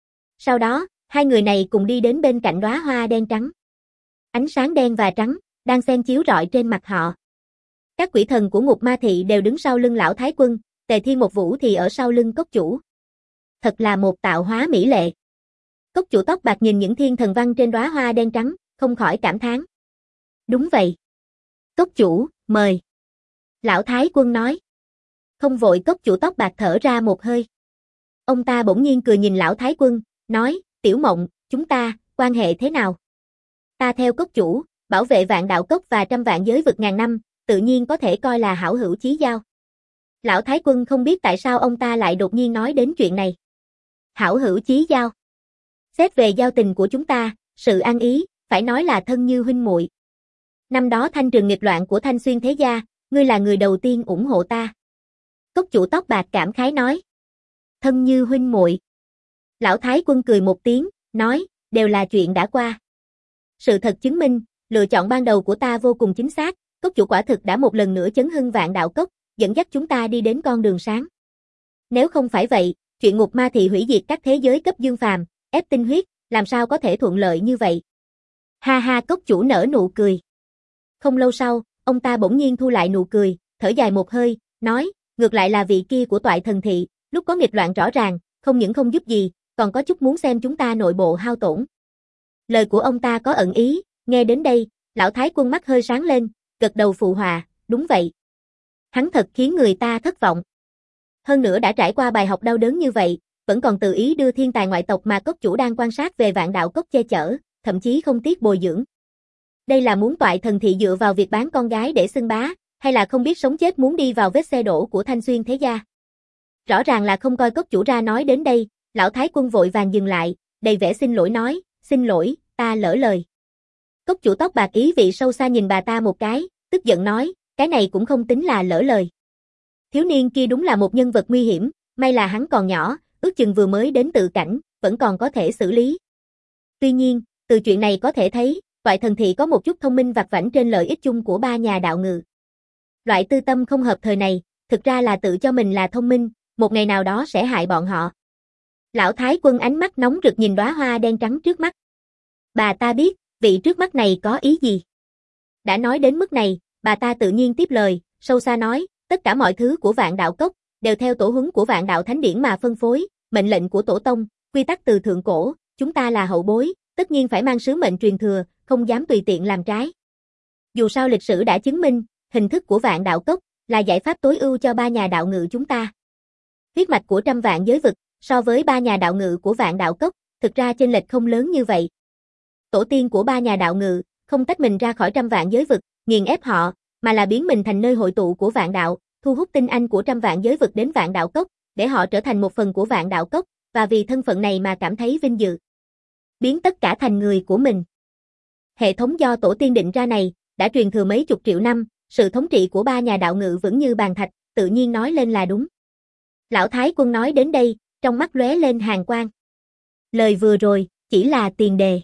S1: Sau đó, hai người này cùng đi đến bên cạnh đóa hoa đen trắng. Ánh sáng đen và trắng, đang xen chiếu rọi trên mặt họ. Các quỷ thần của Ngục Ma Thị đều đứng sau lưng lão thái quân, Tề Thiên một Vũ thì ở sau lưng cốc chủ. Thật là một tạo hóa mỹ lệ. Cốc chủ tóc bạc nhìn những thiên thần văn trên đóa hoa đen trắng, không khỏi cảm thán. Đúng vậy. Cốc chủ, mời. Lão thái quân nói. Không vội, cốc chủ tóc bạc thở ra một hơi. Ông ta bỗng nhiên cười nhìn lão thái quân, nói, Tiểu Mộng, chúng ta, quan hệ thế nào? Ta theo cốc chủ, bảo vệ Vạn Đạo Cốc và trăm vạn giới vực ngàn năm, tự nhiên có thể coi là hảo hữu chí giao. Lão thái quân không biết tại sao ông ta lại đột nhiên nói đến chuyện này. Hảo hữu chí giao. Xét về giao tình của chúng ta, sự ăn ý, phải nói là thân như huynh muội. Năm đó thanh trường nghịch loạn của Thanh Xuyên thế gia, ngươi là người đầu tiên ủng hộ ta. Cốc chủ tóc bạc cảm khái nói. Thân như huynh muội. Lão thái quân cười một tiếng, nói, đều là chuyện đã qua. Sự thật chứng minh, lựa chọn ban đầu của ta vô cùng chính xác, cốc chủ quả thực đã một lần nữa chấn hưng Vạn Đạo Cốc, dẫn dắt chúng ta đi đến con đường sáng. Nếu không phải vậy, chuyện Ngục Ma Thị hủy diệt các thế giới cấp dương phàm, ép tinh huyết, làm sao có thể thuận lợi như vậy? Ha ha, cốc chủ nở nụ cười. Không lâu sau, ông ta bỗng nhiên thu lại nụ cười, thở dài một hơi, nói, ngược lại là vị kia của toại thần thị, lúc có nghịch loạn rõ ràng, không những không giúp gì, còn có chút muốn xem chúng ta nội bộ hao tổn. Lời của ông ta có ẩn ý, nghe đến đây, lão thái quân mắt hơi sáng lên, gật đầu phụ họa, đúng vậy. Hắn thật khiến người ta thất vọng. Hơn nữa đã trải qua bài học đau đớn như vậy, vẫn còn tự ý đưa thiên tài ngoại tộc mà cốc chủ đang quan sát về Vạn Đạo Cốc che chở, thậm chí không tiếc bồi dưỡng. Đây là muốn toại thần thị dựa vào việc bán con gái để xưng bá, hay là không biết sống chết muốn đi vào vết xe đổ của Thanh Xuyên thế gia? Rõ ràng là không coi cốc chủ ra nói đến đây, lão thái quân vội vàng dừng lại, đầy vẻ xin lỗi nói, xin lỗi, ta lỡ lời. Cốc chủ tóc bạc ý vị sâu xa nhìn bà ta một cái, tức giận nói, cái này cũng không tính là lỡ lời. Thiếu niên kia đúng là một nhân vật nguy hiểm, may là hắn còn nhỏ, ước chừng vừa mới đến tự cảnh, vẫn còn có thể xử lý. Tuy nhiên, từ chuyện này có thể thấy, toại thần thị có một chút thông minh vặt vãnh trên lợi ích chung của ba nhà đạo ngự. Loại tư tâm không hợp thời này, thực ra là tự cho mình là thông minh, một ngày nào đó sẽ hại bọn họ. Lão thái quân ánh mắt nóng rực nhìn đóa hoa đen trắng trước mắt. Bà ta biết, vị trước mắt này có ý gì. Đã nói đến mức này, bà ta tự nhiên tiếp lời, sâu xa nói, tất cả mọi thứ của Vạn Đạo Cốc, đều theo tổ huấn của Vạn Đạo Thánh Điển mà phân phối, mệnh lệnh của tổ tông, quy tắc từ thượng cổ, chúng ta là hậu bối, tất nhiên phải mang sứ mệnh truyền thừa, không dám tùy tiện làm trái. Dù sao lịch sử đã chứng minh, hình thức của Vạn Đạo Cốc là giải pháp tối ưu cho ba nhà đạo ngự chúng ta. Huyết mạch của trăm vạn giới vực, so với ba nhà đạo ngự của Vạn Đạo Cốc, thực ra chênh lệch không lớn như vậy. Tổ tiên của ba nhà đạo ngự, không tách mình ra khỏi trăm vạn giới vực, nghiền ép họ, mà là biến mình thành nơi hội tụ của vạn đạo, thu hút tinh anh của trăm vạn giới vực đến Vạn Đạo Cốc, để họ trở thành một phần của Vạn Đạo Cốc, và vì thân phận này mà cảm thấy vinh dự. Biến tất cả thành người của mình. Hệ thống do tổ tiên định ra này, đã truyền thừa mấy chục triệu năm, sự thống trị của ba nhà đạo ngự vững như bàn thạch, tự nhiên nói lên là đúng. Lão thái quân nói đến đây, trong mắt lóe lên hàn quang. Lời vừa rồi, chỉ là tiền đề.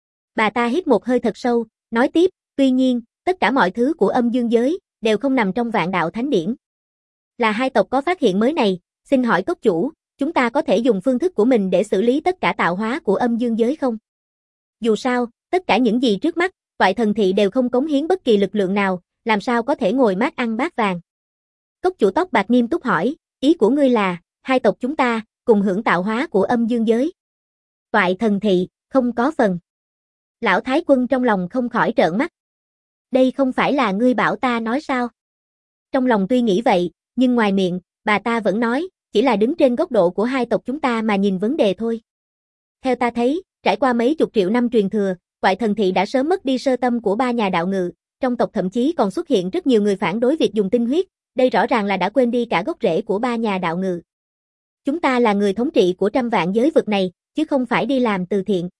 S1: Bà ta hít một hơi thật sâu, nói tiếp, tuy nhiên, tất cả mọi thứ của âm dương giới, đều không nằm trong Vạn Đạo Thánh Điển. Là hai tộc có phát hiện mới này, xin hỏi cốc chủ, chúng ta có thể dùng phương thức của mình để xử lý tất cả tạo hóa của âm dương giới không? Dù sao, tất cả những gì trước mắt, toại thần thị đều không cống hiến bất kỳ lực lượng nào, làm sao có thể ngồi mát ăn bát vàng? Cốc chủ tóc bạc nghiêm túc hỏi, ý của ngươi là, hai tộc chúng ta, cùng hưởng tạo hóa của âm dương giới. Toại thần thị, không có phần. Lão thái quân trong lòng không khỏi trợn mắt. Đây không phải là ngươi bảo ta nói sao? Trong lòng tuy nghĩ vậy, nhưng ngoài miệng, bà ta vẫn nói, chỉ là đứng trên góc độ của hai tộc chúng ta mà nhìn vấn đề thôi. Theo ta thấy, trải qua mấy chục triệu năm truyền thừa, toại thần thị đã sớm mất đi sơ tâm của ba nhà đạo ngự, trong tộc thậm chí còn xuất hiện rất nhiều người phản đối việc dùng tinh huyết, đây rõ ràng là đã quên đi cả gốc rễ của ba nhà đạo ngự. Chúng ta là người thống trị của trăm vạn giới vực này, chứ không phải đi làm từ thiện.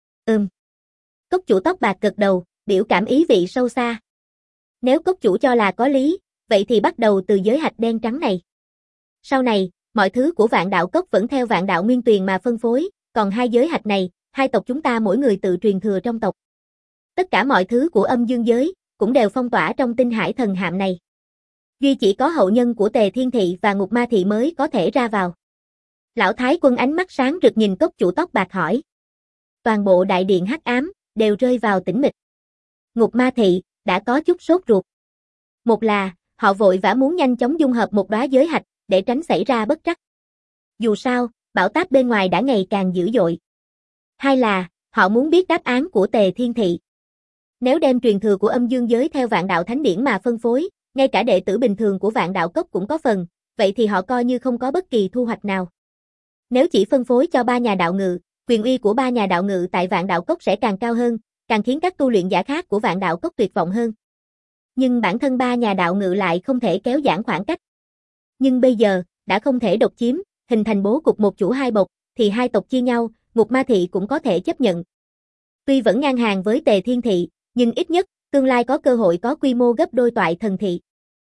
S1: Cốc chủ tóc bạc gật đầu, biểu cảm ý vị sâu xa. Nếu cốc chủ cho là có lý, vậy thì bắt đầu từ giới hạch đen trắng này. Sau này, mọi thứ của Vạn Đạo Cốc vẫn theo Vạn Đạo Nguyên Tuyền mà phân phối, còn hai giới hạch này, hai tộc chúng ta mỗi người tự truyền thừa trong tộc. Tất cả mọi thứ của âm dương giới, cũng đều phong tỏa trong tinh hải thần hạm này. Duy chỉ có hậu nhân của Tề Thiên Thị và Ngục Ma Thị mới có thể ra vào. Lão thái quân ánh mắt sáng rực nhìn cốc chủ tóc bạc hỏi. Toàn bộ đại điện hắc ám, đều rơi vào tĩnh mịch. Ngục Ma Thị, đã có chút sốt ruột. Một là, họ vội vã muốn nhanh chóng dung hợp một đóa giới hạch, để tránh xảy ra bất trắc. Dù sao, bão táp bên ngoài đã ngày càng dữ dội. Hai là, họ muốn biết đáp án của Tề Thiên Thị. Nếu đem truyền thừa của âm dương giới theo Vạn Đạo Thánh Điển mà phân phối, ngay cả đệ tử bình thường của Vạn Đạo Cốc cũng có phần, vậy thì họ coi như không có bất kỳ thu hoạch nào. Nếu chỉ phân phối cho ba nhà đạo ngự, quyền uy của ba nhà đạo ngự tại Vạn Đạo Cốc sẽ càng cao hơn, càng khiến các tu luyện giả khác của Vạn Đạo Cốc tuyệt vọng hơn. Nhưng bản thân ba nhà đạo ngự lại không thể kéo giãn khoảng cách. Nhưng bây giờ, đã không thể độc chiếm, hình thành bố cục một chủ hai bộc, thì hai tộc chia nhau, Ngục Ma Thị cũng có thể chấp nhận. Tuy vẫn ngang hàng với Tề Thiên Thị, nhưng ít nhất, tương lai có cơ hội có quy mô gấp đôi toại thần thị.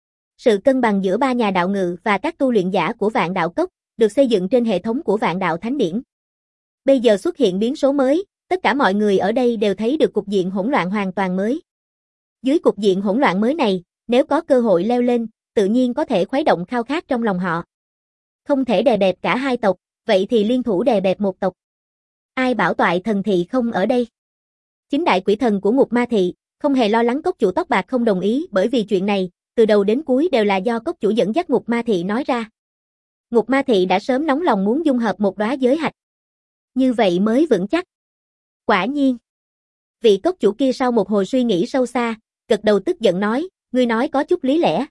S1: Sự cân bằng giữa ba nhà đạo ngự và các tu luyện giả của Vạn Đạo Cốc, được xây dựng trên hệ thống của Vạn Đạo Thánh Điển. Bây giờ xuất hiện biến số mới, tất cả mọi người ở đây đều thấy được cục diện hỗn loạn hoàn toàn mới. Dưới cục diện hỗn loạn mới này, nếu có cơ hội leo lên, tự nhiên có thể khuấy động khao khát trong lòng họ. Không thể đè bẹp cả hai tộc, vậy thì liên thủ đè bẹp một tộc. Ai bảo toại thần thị không ở đây? Chính đại quỷ thần của Ngục Ma Thị, không hề lo lắng cốc chủ tóc bạc không đồng ý, bởi vì chuyện này, từ đầu đến cuối đều là do cốc chủ dẫn dắt Ngục Ma Thị nói ra. Ngục Ma Thị đã sớm nóng lòng muốn dung hợp một đóa giới hạch. Như vậy mới vững chắc. Quả nhiên. Vị cốc chủ kia sau một hồi suy nghĩ sâu xa, gật đầu tức giận nói, ngươi nói có chút lý lẽ.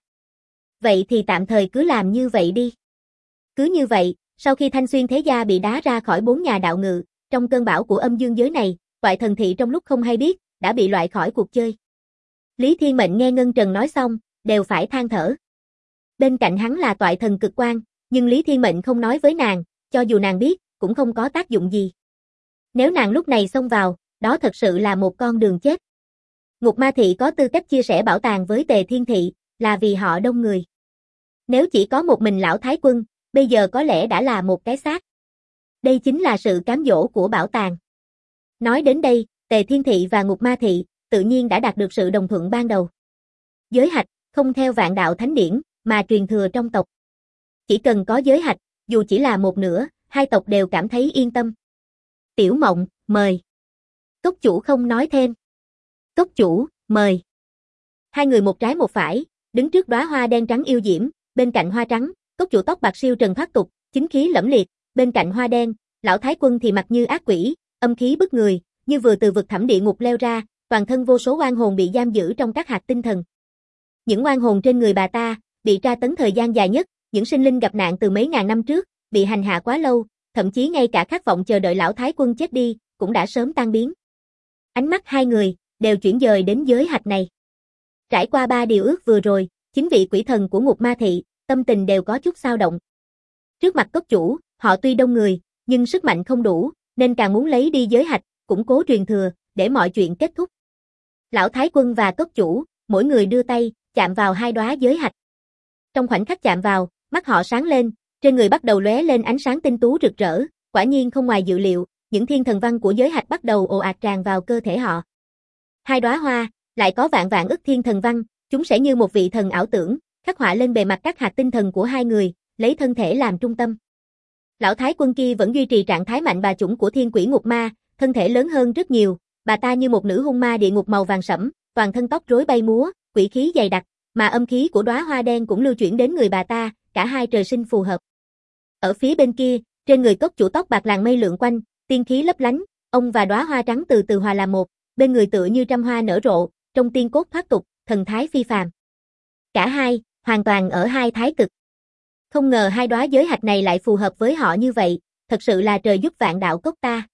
S1: Vậy thì tạm thời cứ làm như vậy đi. Cứ như vậy, sau khi Thanh Xuyên thế gia bị đá ra khỏi bốn nhà đạo ngự, trong cơn bão của âm dương giới này, toại thần thị trong lúc không hay biết, đã bị loại khỏi cuộc chơi. Lý Thiên Mệnh nghe Ngân Trần nói xong, đều phải than thở. Bên cạnh hắn là toại thần cực quang, nhưng Lý Thiên Mệnh không nói với nàng, cho dù nàng biết, cũng không có tác dụng gì. Nếu nàng lúc này xông vào, đó thật sự là một con đường chết. Ngục Ma Thị có tư cách chia sẻ bảo tàng với Tề Thiên Thị, là vì họ đông người. Nếu chỉ có một mình lão Thái Quân, bây giờ có lẽ đã là một cái xác. Đây chính là sự cám dỗ của bảo tàng. Nói đến đây, Tề Thiên Thị và Ngục Ma Thị, tự nhiên đã đạt được sự đồng thuận ban đầu. Giới hạch, không theo vạn đạo thánh điển, mà truyền thừa trong tộc. Chỉ cần có giới hạch, dù chỉ là một nửa, hai tộc đều cảm thấy yên tâm. Tiểu Mộng, mời. Cốc chủ không nói thêm. Cốc chủ, mời. Hai người một trái một phải, đứng trước đóa hoa đen trắng yêu diễm, bên cạnh hoa trắng, cốc chủ tóc bạc siêu trần thoát tục, chính khí lẫm liệt, bên cạnh hoa đen, lão Thái Quân thì mặt như ác quỷ, âm khí bức người, như vừa từ vực thẳm địa ngục leo ra, toàn thân vô số oan hồn bị giam giữ trong các hạt tinh thần. Những oan hồn trên người bà ta, bị tra tấn thời gian dài nhất, những sinh linh gặp nạn từ mấy ngàn năm trước, bị hành hạ quá lâu, thậm chí ngay cả khát vọng chờ đợi lão Thái Quân chết đi, cũng đã sớm tan biến. Ánh mắt hai người, đều chuyển dời đến giới hạch này. Trải qua 3 điều ước vừa rồi, 9 vị quỷ thần của Ngục Ma Thị, tâm tình đều có chút xao động. Trước mặt cốc chủ, họ tuy đông người, nhưng sức mạnh không đủ, nên càng muốn lấy đi giới hạch, củng cố truyền thừa, để mọi chuyện kết thúc. Lão Thái Quân và cốc chủ, mỗi người đưa tay, chạm vào hai đóa giới hạch. Trong khoảnh khắc chạm vào, mắt họ sáng lên, trên người bắt đầu lóe lên ánh sáng tinh tú rực rỡ, quả nhiên không ngoài dự liệu, những thiên thần văn của giới hạch bắt đầu ồ ạt tràn vào cơ thể họ. Hai đóa hoa, lại có vạn vạn ức thiên thần văn, chúng sẽ như một vị thần ảo tưởng, khắc họa lên bề mặt các hạt tinh thần của hai người, lấy thân thể làm trung tâm. Lão Thái Quân kia vẫn duy trì trạng thái mạnh bà chủng của thiên quỷ ngục ma, thân thể lớn hơn rất nhiều, bà ta như một nữ hung ma địa ngục màu vàng sẫm, toàn thân tóc rối bay múa, quỷ khí dày đặc, mà âm khí của đóa hoa đen cũng lưu chuyển đến người bà ta, cả hai trời sinh phù hợp. Ở phía bên kia, trên người cốc chủ tóc bạc làn mây lượn quanh, tiên khí lấp lánh, ông và đóa hoa trắng từ từ hòa làm một, bên người tựa như trăm hoa nở rộ, trong tiên cốt thoát tục, thần thái phi phàm. Cả hai, hoàn toàn ở hai thái cực. Không ngờ hai đóa giới hạch này lại phù hợp với họ như vậy, thật sự là trời giúp vạn đạo cốc ta.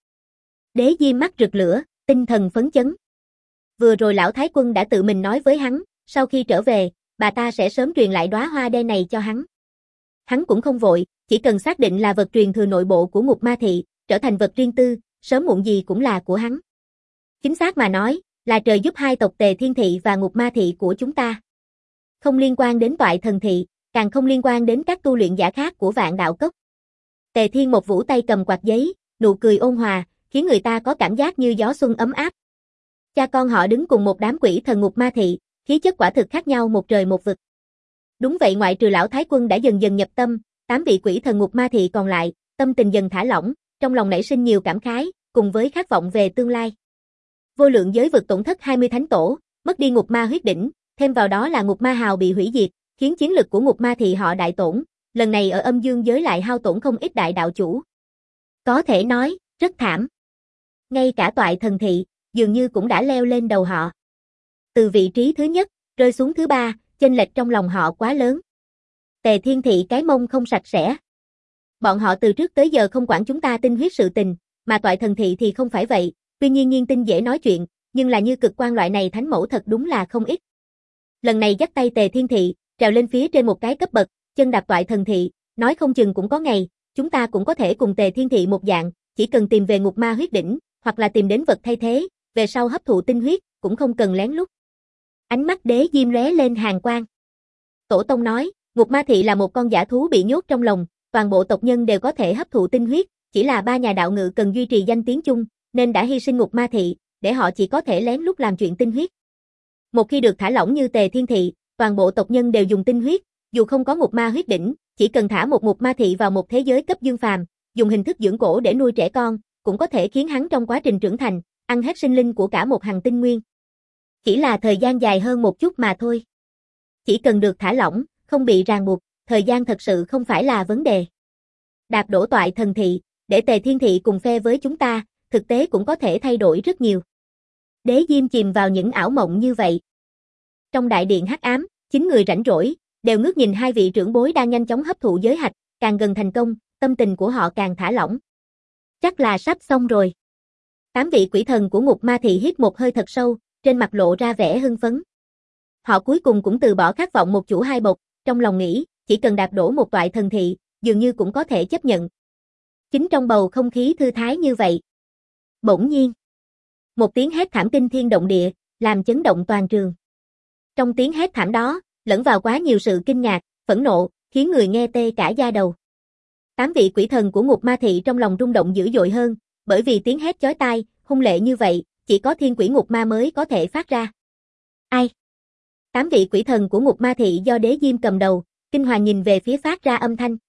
S1: Đế Diêm mắt rực lửa, tinh thần phấn chấn. Vừa rồi lão Thái Quân đã tự mình nói với hắn, sau khi trở về, bà ta sẽ sớm truyền lại đóa hoa đen này cho hắn. Hắn cũng không vội, chỉ cần xác định là vật truyền thừa nội bộ của Ngục Ma Thị, trở thành vật riêng tư, sớm muộn gì cũng là của hắn. Chính xác mà nói, là trời giúp hai tộc Tề Thiên Thị và Ngục Ma Thị của chúng ta. Không liên quan đến Toại Thần Thị, càng không liên quan đến các tu luyện giả khác của Vạn Đạo Cốc. Tề Thiên một vũ tay cầm quạt giấy, nụ cười ôn hòa, khiến người ta có cảm giác như gió xuân ấm áp. Cha con họ đứng cùng một đám quỷ thần Ngục Ma Thị, khí chất quả thực khác nhau một trời một vực. Đúng vậy, ngoại trừ lão Thái Quân đã dần dần nhập tâm, 8 vị quỷ thần Ngục Ma Thị còn lại, tâm tình dần thả lỏng, trong lòng nảy sinh nhiều cảm khái, cùng với khát vọng về tương lai. Vô lượng giới vực tổn thất 20 thánh tổ, mất đi Ngục Ma huyết đỉnh, thêm vào đó là Ngục Ma hào bị hủy diệt, khiến chiến lực của Ngục Ma Thị họ đại tổn, lần này ở âm dương giới lại hao tổn không ít đại đạo chủ. Có thể nói, rất thảm. Ngay cả Toại Thần Thị, dường như cũng đã leo lên đầu họ. Từ vị trí thứ nhất, rơi xuống thứ 3, chênh lệch trong lòng họ quá lớn. Tề Thiên Thị cái mông không sạch sẽ. Bọn họ từ trước tới giờ không quản chúng ta tinh huyết sự tình, mà Toại Thần Thị thì không phải vậy, tuy nhiên Nhiên Tinh dễ nói chuyện, nhưng là như cực quan loại này thánh mẫu thật đúng là không ít. Lần này dắt tay Tề Thiên Thị, trèo lên phía trên một cái cấp bậc, chân đạp Toại Thần Thị, nói không chừng cũng có ngày, chúng ta cũng có thể cùng Tề Thiên Thị một dạng, chỉ cần tìm về Ngục Ma huyết đỉnh, hoặc là tìm đến vật thay thế, về sau hấp thụ tinh huyết, cũng không cần lén lút. Ánh mắt Đế Diêm lóe lên hàn quang. Tổ tông nói, Ngục Ma Thị là một con dã thú bị nhốt trong lồng, toàn bộ tộc nhân đều có thể hấp thụ tinh huyết, chỉ là 3 nhà đạo ngự cần duy trì danh tiếng chung, nên đã hy sinh Ngục Ma Thị, để họ chỉ có thể lén lút làm chuyện tinh huyết. Một khi được thả lỏng như Tề Thiên Thị, toàn bộ tộc nhân đều dùng tinh huyết, dù không có Ngục Ma huyết đỉnh, chỉ cần thả một Ngục Ma Thị vào một thế giới cấp dương phàm, dùng hình thức dưỡng cổ để nuôi trẻ con, cũng có thể khiến hắn trong quá trình trưởng thành, ăn hết sinh linh của cả một hành tinh nguyên. Chỉ là thời gian dài hơn một chút mà thôi. Chỉ cần được thả lỏng, không bị ràng buộc, thời gian thật sự không phải là vấn đề. Đạp đổ Toại Thần Thị, để Tề Thiên Thị cùng phe với chúng ta, thực tế cũng có thể thay đổi rất nhiều. Đế Diêm chìm vào những ảo mộng như vậy. Trong đại điện hắc ám, 9 người rảnh rỗi, đều ngước nhìn hai vị trưởng bối đang nhanh chóng hấp thụ giới hạch, càng gần thành công, tâm tình của họ càng thả lỏng. Chắc là sắp xong rồi. Tám vị quỷ thần của Ngục Ma Thị hít một hơi thật sâu, trên mặt lộ ra vẻ hưng phấn. Họ cuối cùng cũng từ bỏ khát vọng một chủ hai bộc, trong lòng nghĩ, chỉ cần đạp đổ một toại thần thị, dường như cũng có thể chấp nhận. Chính trong bầu không khí thư thái như vậy. Bỗng nhiên, một tiếng hét thảm kinh thiên động địa, làm chấn động toàn trường. Trong tiếng hét thảm đó, lẫn vào quá nhiều sự kinh ngạc, phẫn nộ, khiến người nghe tê cả da đầu. Tám vị quỷ thần của Ngục Ma Thị trong lòng rung động dữ dội hơn, bởi vì tiếng hét chói tai, hung lệ như vậy, chỉ có thiên quỷ Ngục Ma mới có thể phát ra. Ai? Tám vị quỷ thần của Ngục Ma Thị do Đế Diêm cầm đầu, kinh hoàng nhìn về phía phát ra âm thanh.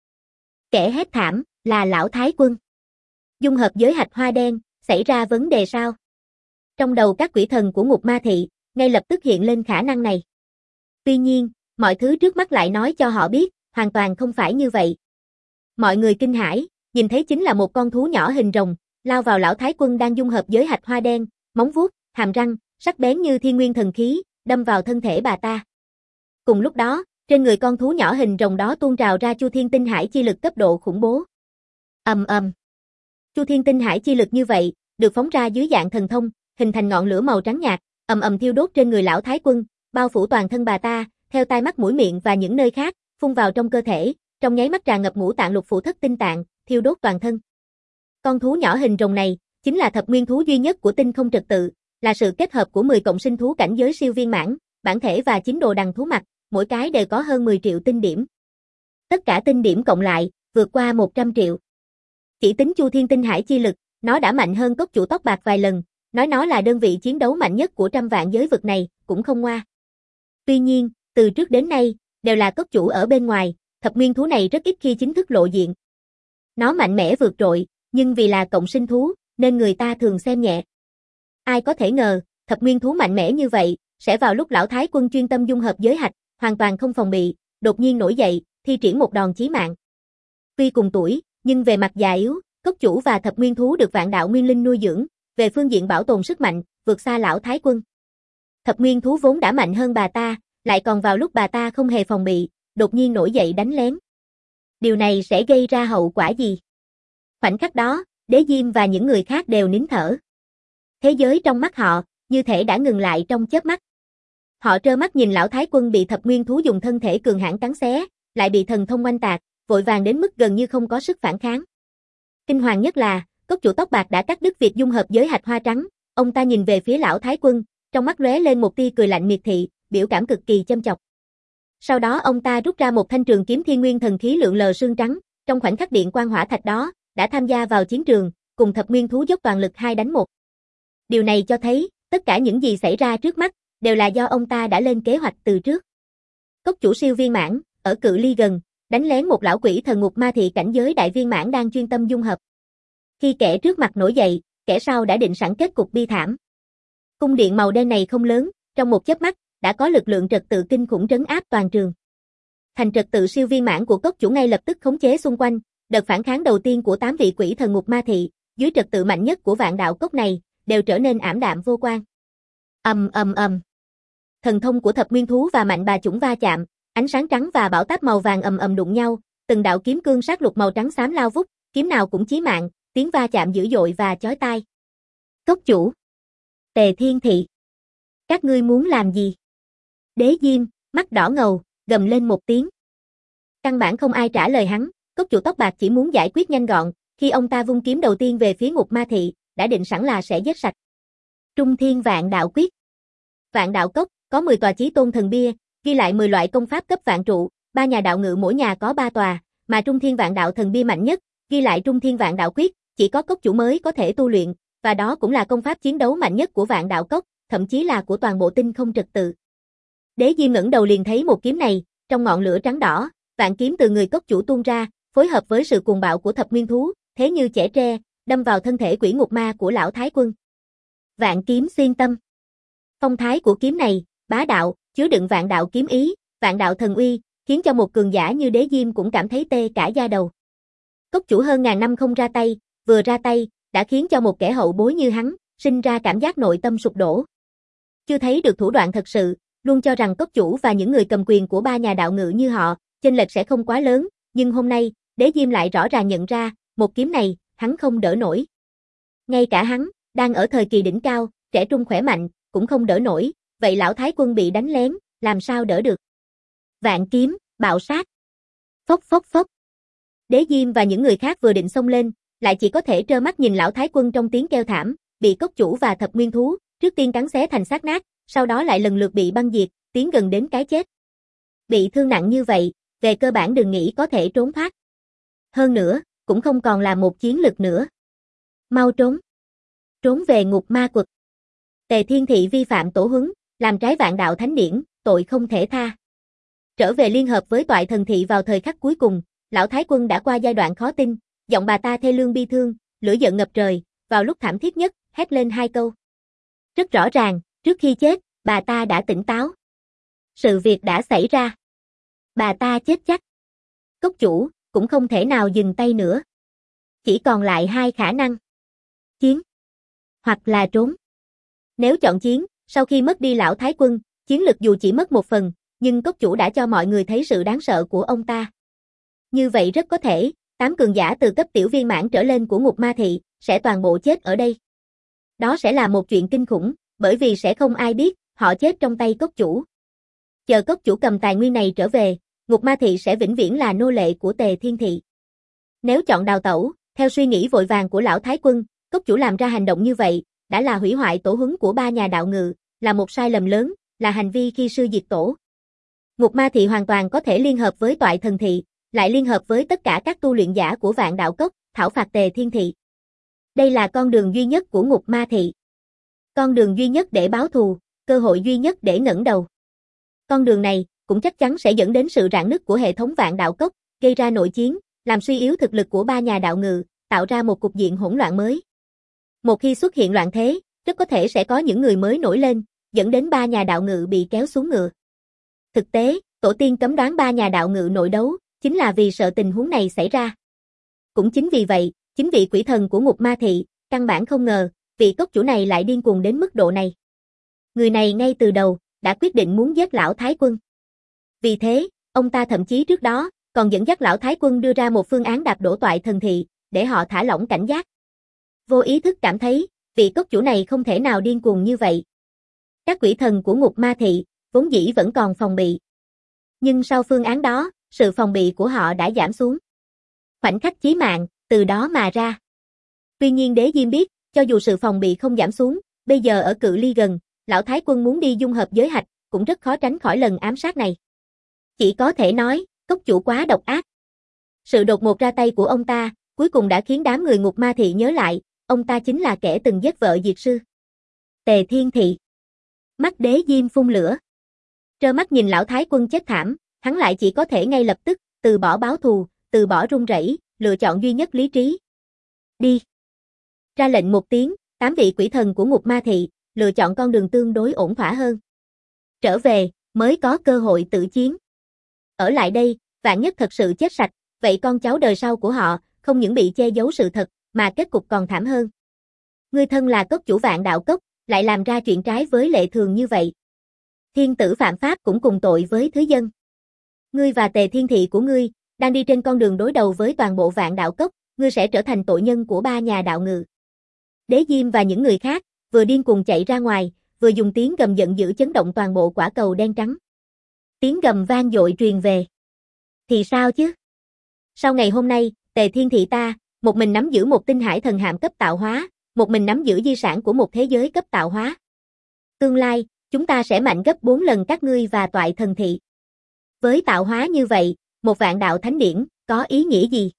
S1: Kẻ hét thảm, là Lão Thái Quân. Dung hợp giới hạch hoa đen, xảy ra vấn đề sao? Trong đầu các quỷ thần của Ngục Ma Thị, ngay lập tức hiện lên khả năng này. Tuy nhiên, mọi thứ trước mắt lại nói cho họ biết, hoàn toàn không phải như vậy. Mọi người kinh hãi, nhìn thấy chính là một con thú nhỏ hình rồng, lao vào Lão Thái Quân đang dung hợp giới hạch hoa đen, móng vuốt, hàm răng, sắc bén như thiên nguyên thần khí, đâm vào thân thể bà ta. Cùng lúc đó, trên người con thú nhỏ hình rồng đó tuôn trào ra Chu Thiên Tinh Hải chi lực cấp độ khủng bố. Ầm ầm. Chu Thiên Tinh Hải chi lực như vậy, được phóng ra dưới dạng thần thông, hình thành ngọn lửa màu trắng nhạt, ầm ầm thiêu đốt trên người Lão Thái Quân, bao phủ toàn thân bà ta, theo tai mắt mũi miệng và những nơi khác, phun vào trong cơ thể, trong nháy mắt tràn ngập ngũ tạng lục phủ thất tinh tạng, thiêu đốt toàn thân. Con thú nhỏ hình rồng này, chính là thập nguyên thú duy nhất của Tinh Không Trật Tự, là sự kết hợp của 10 cộng sinh thú cảnh giới siêu viên mãn, bản thể và 9 đồ đằng thú mặt, mỗi cái đều có hơn 10 triệu tinh điểm. Tất cả tinh điểm cộng lại, vượt qua 100 triệu. Chỉ tính Chu Thiên Tinh Hải chi lực, nó đã mạnh hơn cốc chủ tóc bạc vài lần, nói nó là đơn vị chiến đấu mạnh nhất của trăm vạn giới vực này, cũng không ngoa. Tuy nhiên, từ trước đến nay, đều là cốc chủ ở bên ngoài, thập nguyên thú này rất ít khi chính thức lộ diện. Nó mạnh mẽ vượt trội, nhưng vì là cộng sinh thú, nên người ta thường xem nhẹ. Ai có thể ngờ, thập nguyên thú mạnh mẽ như vậy, sẽ vào lúc Lão Thái Quân chuyên tâm dung hợp giới hạch, hoàn toàn không phòng bị, đột nhiên nổi dậy, thi triển một đòn chí mạng. Tuy cùng tuổi, nhưng về mặt già yếu, cốc chủ và thập nguyên thú được vạn đạo nguyên linh nuôi dưỡng, về phương diện bảo tồn sức mạnh, vượt xa Lão Thái Quân. Thập nguyên thú vốn đã mạnh hơn bà ta, lại còn vào lúc bà ta không hề phòng bị, đột nhiên nổi dậy đánh lén. Điều này sẽ gây ra hậu quả gì? Khoảnh khắc đó, Đế Diêm và những người khác đều nín thở. Thế giới trong mắt họ, như thể đã ngừng lại trong chớp mắt. Họ trơ mắt nhìn Lão Thái Quân bị thập nguyên thú dùng thân thể cường hãn cắn xé, lại bị thần thông oanh tạc, vội vàng đến mức gần như không có sức phản kháng. Kinh hoàng nhất là, cốc chủ tóc bạc đã cắt đứt việc dung hợp giới hạch hoa trắng, ông ta nhìn về phía Lão Thái Quân, trong mắt lóe lên một tia cười lạnh miệt thị, biểu cảm cực kỳ châm chọc. Sau đó ông ta rút ra một thanh trường kiếm thiên nguyên thần khí lượn lờ sương trắng, trong khoảnh khắc điện quang hỏa thạch đó, đã tham gia vào chiến trường, cùng thập nguyên thú dốc toàn lực 2 đánh 1. Điều này cho thấy, tất cả những gì xảy ra trước mắt, đều là do ông ta đã lên kế hoạch từ trước. Cốc chủ siêu viên mãn, ở cự ly gần, đánh lén một lão quỷ thần Ngục Ma Thị cảnh giới đại viên mãn đang chuyên tâm dung hợp. Khi kẻ trước mặt nổi dậy, kẻ sau đã định sẵn kết cục bi thảm. Cung điện màu đen này không lớn, trong một chớp mắt, đã có lực lượng trật tự kinh khủng trấn áp toàn trường. Thành trật tự siêu viên mãn của cốc chủ ngay lập tức khống chế xung quanh, đợt phản kháng đầu tiên của 8 vị quỷ thần Ngục Ma Thị, dưới trật tự mạnh nhất của vạn đạo cốc này, đều trở nên ảm đạm vô quang. Ầm ầm ầm. Thần thông của thập nguyên thú và mạnh bà chủng va chạm, ánh sáng trắng và bảo táp màu vàng ầm ầm đụng nhau, từng đạo kiếm cương sát lục màu trắng xám lao vút, kiếm nào cũng chí mạng, tiếng va chạm dữ dội và chói tai. Cốc chủ, Tề Thiên Thị, các ngươi muốn làm gì? Đế Diêm, mắt đỏ ngầu, gầm lên một tiếng. Căn bản không ai trả lời hắn, cốc chủ tóc bạc chỉ muốn giải quyết nhanh gọn, khi ông ta vung kiếm đầu tiên về phía Ngục Ma Thị, đã định sẵn là sẽ giết sạch. Trung Thiên Vạn Đạo Quyết. Vạn Đạo Cốc có 10 tòa chí tôn thần bia, ghi lại 10 loại công pháp cấp vạn trụ, 3 nhà đạo ngự mỗi nhà có 3 tòa, mà Trung Thiên Vạn Đạo thần bia mạnh nhất, ghi lại Trung Thiên Vạn Đạo Quyết, chỉ có cốc chủ mới có thể tu luyện, và đó cũng là công pháp chiến đấu mạnh nhất của Vạn Đạo Cốc, thậm chí là của toàn bộ Tinh Không Trật Tự. Đế Diêm ngẩng đầu liền thấy một kiếm này, trong ngọn lửa trắng đỏ, vạn kiếm từ người cốc chủ tuôn ra, phối hợp với sự cuồng bạo của thập nguyên thú, thế như chẻ tre, đâm vào thân thể quỷ ngục ma của Lão Thái Quân. Vạn kiếm xuyên tâm. Phong thái của kiếm này, bá đạo, chứa đựng vạn đạo kiếm ý, vạn đạo thần uy, khiến cho một cường giả như Đế Diêm cũng cảm thấy tê cả da đầu. Cốc chủ hơn ngàn năm không ra tay, vừa ra tay, đã khiến cho một kẻ hậu bối như hắn, sinh ra cảm giác nội tâm sụp đổ. Chưa thấy được thủ đoạn thật sự, luôn cho rằng cốc chủ và những người cầm quyền của 3 nhà đạo ngự như họ, chênh lệch sẽ không quá lớn, nhưng hôm nay, Đế Diêm lại rõ ràng nhận ra, một kiếm này, hắn không đỡ nổi. Ngay cả hắn, đang ở thời kỳ đỉnh cao, trẻ trung khỏe mạnh, cũng không đỡ nổi, vậy lão thái quân bị đánh lén, làm sao đỡ được. Vạn kiếm, bạo sát. Phốc phốc phốc. Đế Diêm và những người khác vừa định xông lên, lại chỉ có thể trơ mắt nhìn lão thái quân trong tiếng kêu thảm, bị cốc chủ và thập nguyên thú, trước tiên cắn xé thành xác nát, sau đó lại lần lượt bị băng diệt, tiến gần đến cái chết. Bị thương nặng như vậy, về cơ bản đừng nghĩ có thể trốn thoát. Hơn nữa, cũng không còn là một chiến lực nữa. Mau trốn. Trốn về ngục ma quật. Tề Thiên Thị vi phạm tổ huấn, làm trái vạn đạo thánh điển, tội không thể tha. Trở về liên hợp với Toại Thần Thị vào thời khắc cuối cùng, lão thái quân đã qua giai đoạn khó tin, giọng bà ta thê lương bi thương, lửa giận ngập trời, vào lúc thảm thiết nhất, hét lên 2 câu. Rất rõ ràng, trước khi chết, bà ta đã tỉnh táo. Sự việc đã xảy ra. Bà ta chết chắc. Cốc chủ, cũng không thể nào dừng tay nữa. Chỉ còn lại 2 khả năng. Chiến. Hoặc là trốn. Nếu chọn chiến, sau khi mất đi lão thái quân, chiến lực dù chỉ mất 1 phần, nhưng cốc chủ đã cho mọi người thấy sự đáng sợ của ông ta. Như vậy rất có thể, 8 cường giả từ cấp tiểu viên mãn trở lên của ngục ma thị, sẽ toàn bộ chết ở đây. Đó sẽ là một chuyện kinh khủng, bởi vì sẽ không ai biết, họ chết trong tay cốc chủ. Chờ cốc chủ cầm tài nguyên này trở về, ngục ma thị sẽ vĩnh viễn là nô lệ của Tề Thiên Thị. Nếu chọn đào tẩu, theo suy nghĩ vội vàng của lão thái quân, cốc chủ làm ra hành động như vậy, đã là hủy hoại tổ huấn của 3 nhà đạo ngự, là một sai lầm lớn, là hành vi khi sư diệt tổ. Ngục ma thị hoàn toàn có thể liên hợp với Toại Thần Thị, lại liên hợp với tất cả các tu luyện giả của Vạn Đạo Cốc, thảo phạt Tề Thiên Thị. Đây là con đường duy nhất của ngục ma thị. Con đường duy nhất để báo thù, cơ hội duy nhất để ngẩng đầu. Con đường này cũng chắc chắn sẽ dẫn đến sự rạn nứt của hệ thống Vạn Đạo Cốc, gây ra nội chiến, làm suy yếu thực lực của 3 nhà đạo ngự, tạo ra một cục diện hỗn loạn mới. Một khi xuất hiện loạn thế, rất có thể sẽ có những người mới nổi lên, dẫn đến 3 nhà đạo ngự bị kéo xuống ngựa. Thực tế, tổ tiên cấm đoán 3 nhà đạo ngự nội đấu, chính là vì sợ tình huống này xảy ra. Cũng chính vì vậy, chính vị quỷ thần của ngục ma thị, căn bản không ngờ, vị cốc chủ này lại điên cuồng đến mức độ này. Người này ngay từ đầu, đã quyết định muốn giết lão thái quân. Vì thế, ông ta thậm chí trước đó, còn dẫn dắt lão thái quân đưa ra một phương án đạp đổ Toại Thần Thị, để họ thả lỏng cảnh giác. Vô ý thức cảm thấy, vị cốc chủ này không thể nào điên cuồng như vậy. Các quỷ thần của ngục ma thị, vốn dĩ vẫn còn phòng bị. Nhưng sau phương án đó, sự phòng bị của họ đã giảm xuống. Khoảnh khắc chí mạng, từ đó mà ra. Tuy nhiên Đế Diêm biết, cho dù sự phòng bị không giảm xuống, bây giờ ở cự ly gần, lão thái quân muốn đi dung hợp giới hạch, cũng rất khó tránh khỏi lần ám sát này. Chỉ có thể nói, cốc chủ quá độc ác. Sự đột ngột ra tay của ông ta, cuối cùng đã khiến đám người ngục ma thị nhớ lại, ông ta chính là kẻ từng giết vợ diệt sư. Tề Thiên Thị. Mắt Đế Diêm phun lửa. Trơ mắt nhìn lão thái quân chết thảm, hắn lại chỉ có thể ngay lập tức, từ bỏ báo thù, từ bỏ run rẩy, lựa chọn duy nhất lý trí. Đi. Ra lệnh một tiếng, 8 vị quỷ thần của ngục ma thị, lựa chọn con đường tương đối ổn thỏa hơn. Trở về, mới có cơ hội tự chiến. Ở lại đây, vạn nhất thật sự chết sạch, vậy con cháu đời sau của họ, không những bị che giấu sự thật, mà kết cục còn thảm hơn. Ngươi thân là cốc chủ Vạn Đạo Cốc, lại làm ra chuyện trái với lệ thường như vậy. Thiên tử phạm pháp cũng cùng tội với thứ dân. Ngươi và Tề Thiên Thị của ngươi, đang đi trên con đường đối đầu với toàn bộ Vạn Đạo Cốc, ngươi sẽ trở thành tội nhân của 3 nhà đạo ngự. Đế Diêm và những người khác, vừa điên cuồng chạy ra ngoài, vừa dùng tiếng gầm giận dữ chấn động toàn bộ quả cầu đen trắng. Tiếng gầm vang dội truyền về. Thì sao chứ? Sau ngày hôm nay, Tề Thiên Thị ta, một mình nắm giữ một tinh hải thần hạm cấp tạo hóa, một mình nắm giữ di sản của một thế giới cấp tạo hóa. Tương lai, chúng ta sẽ mạnh gấp 4 lần các ngươi và Toại Thần Thị. Với tạo hóa như vậy, một vạn đạo thánh điển, có ý nghĩa gì?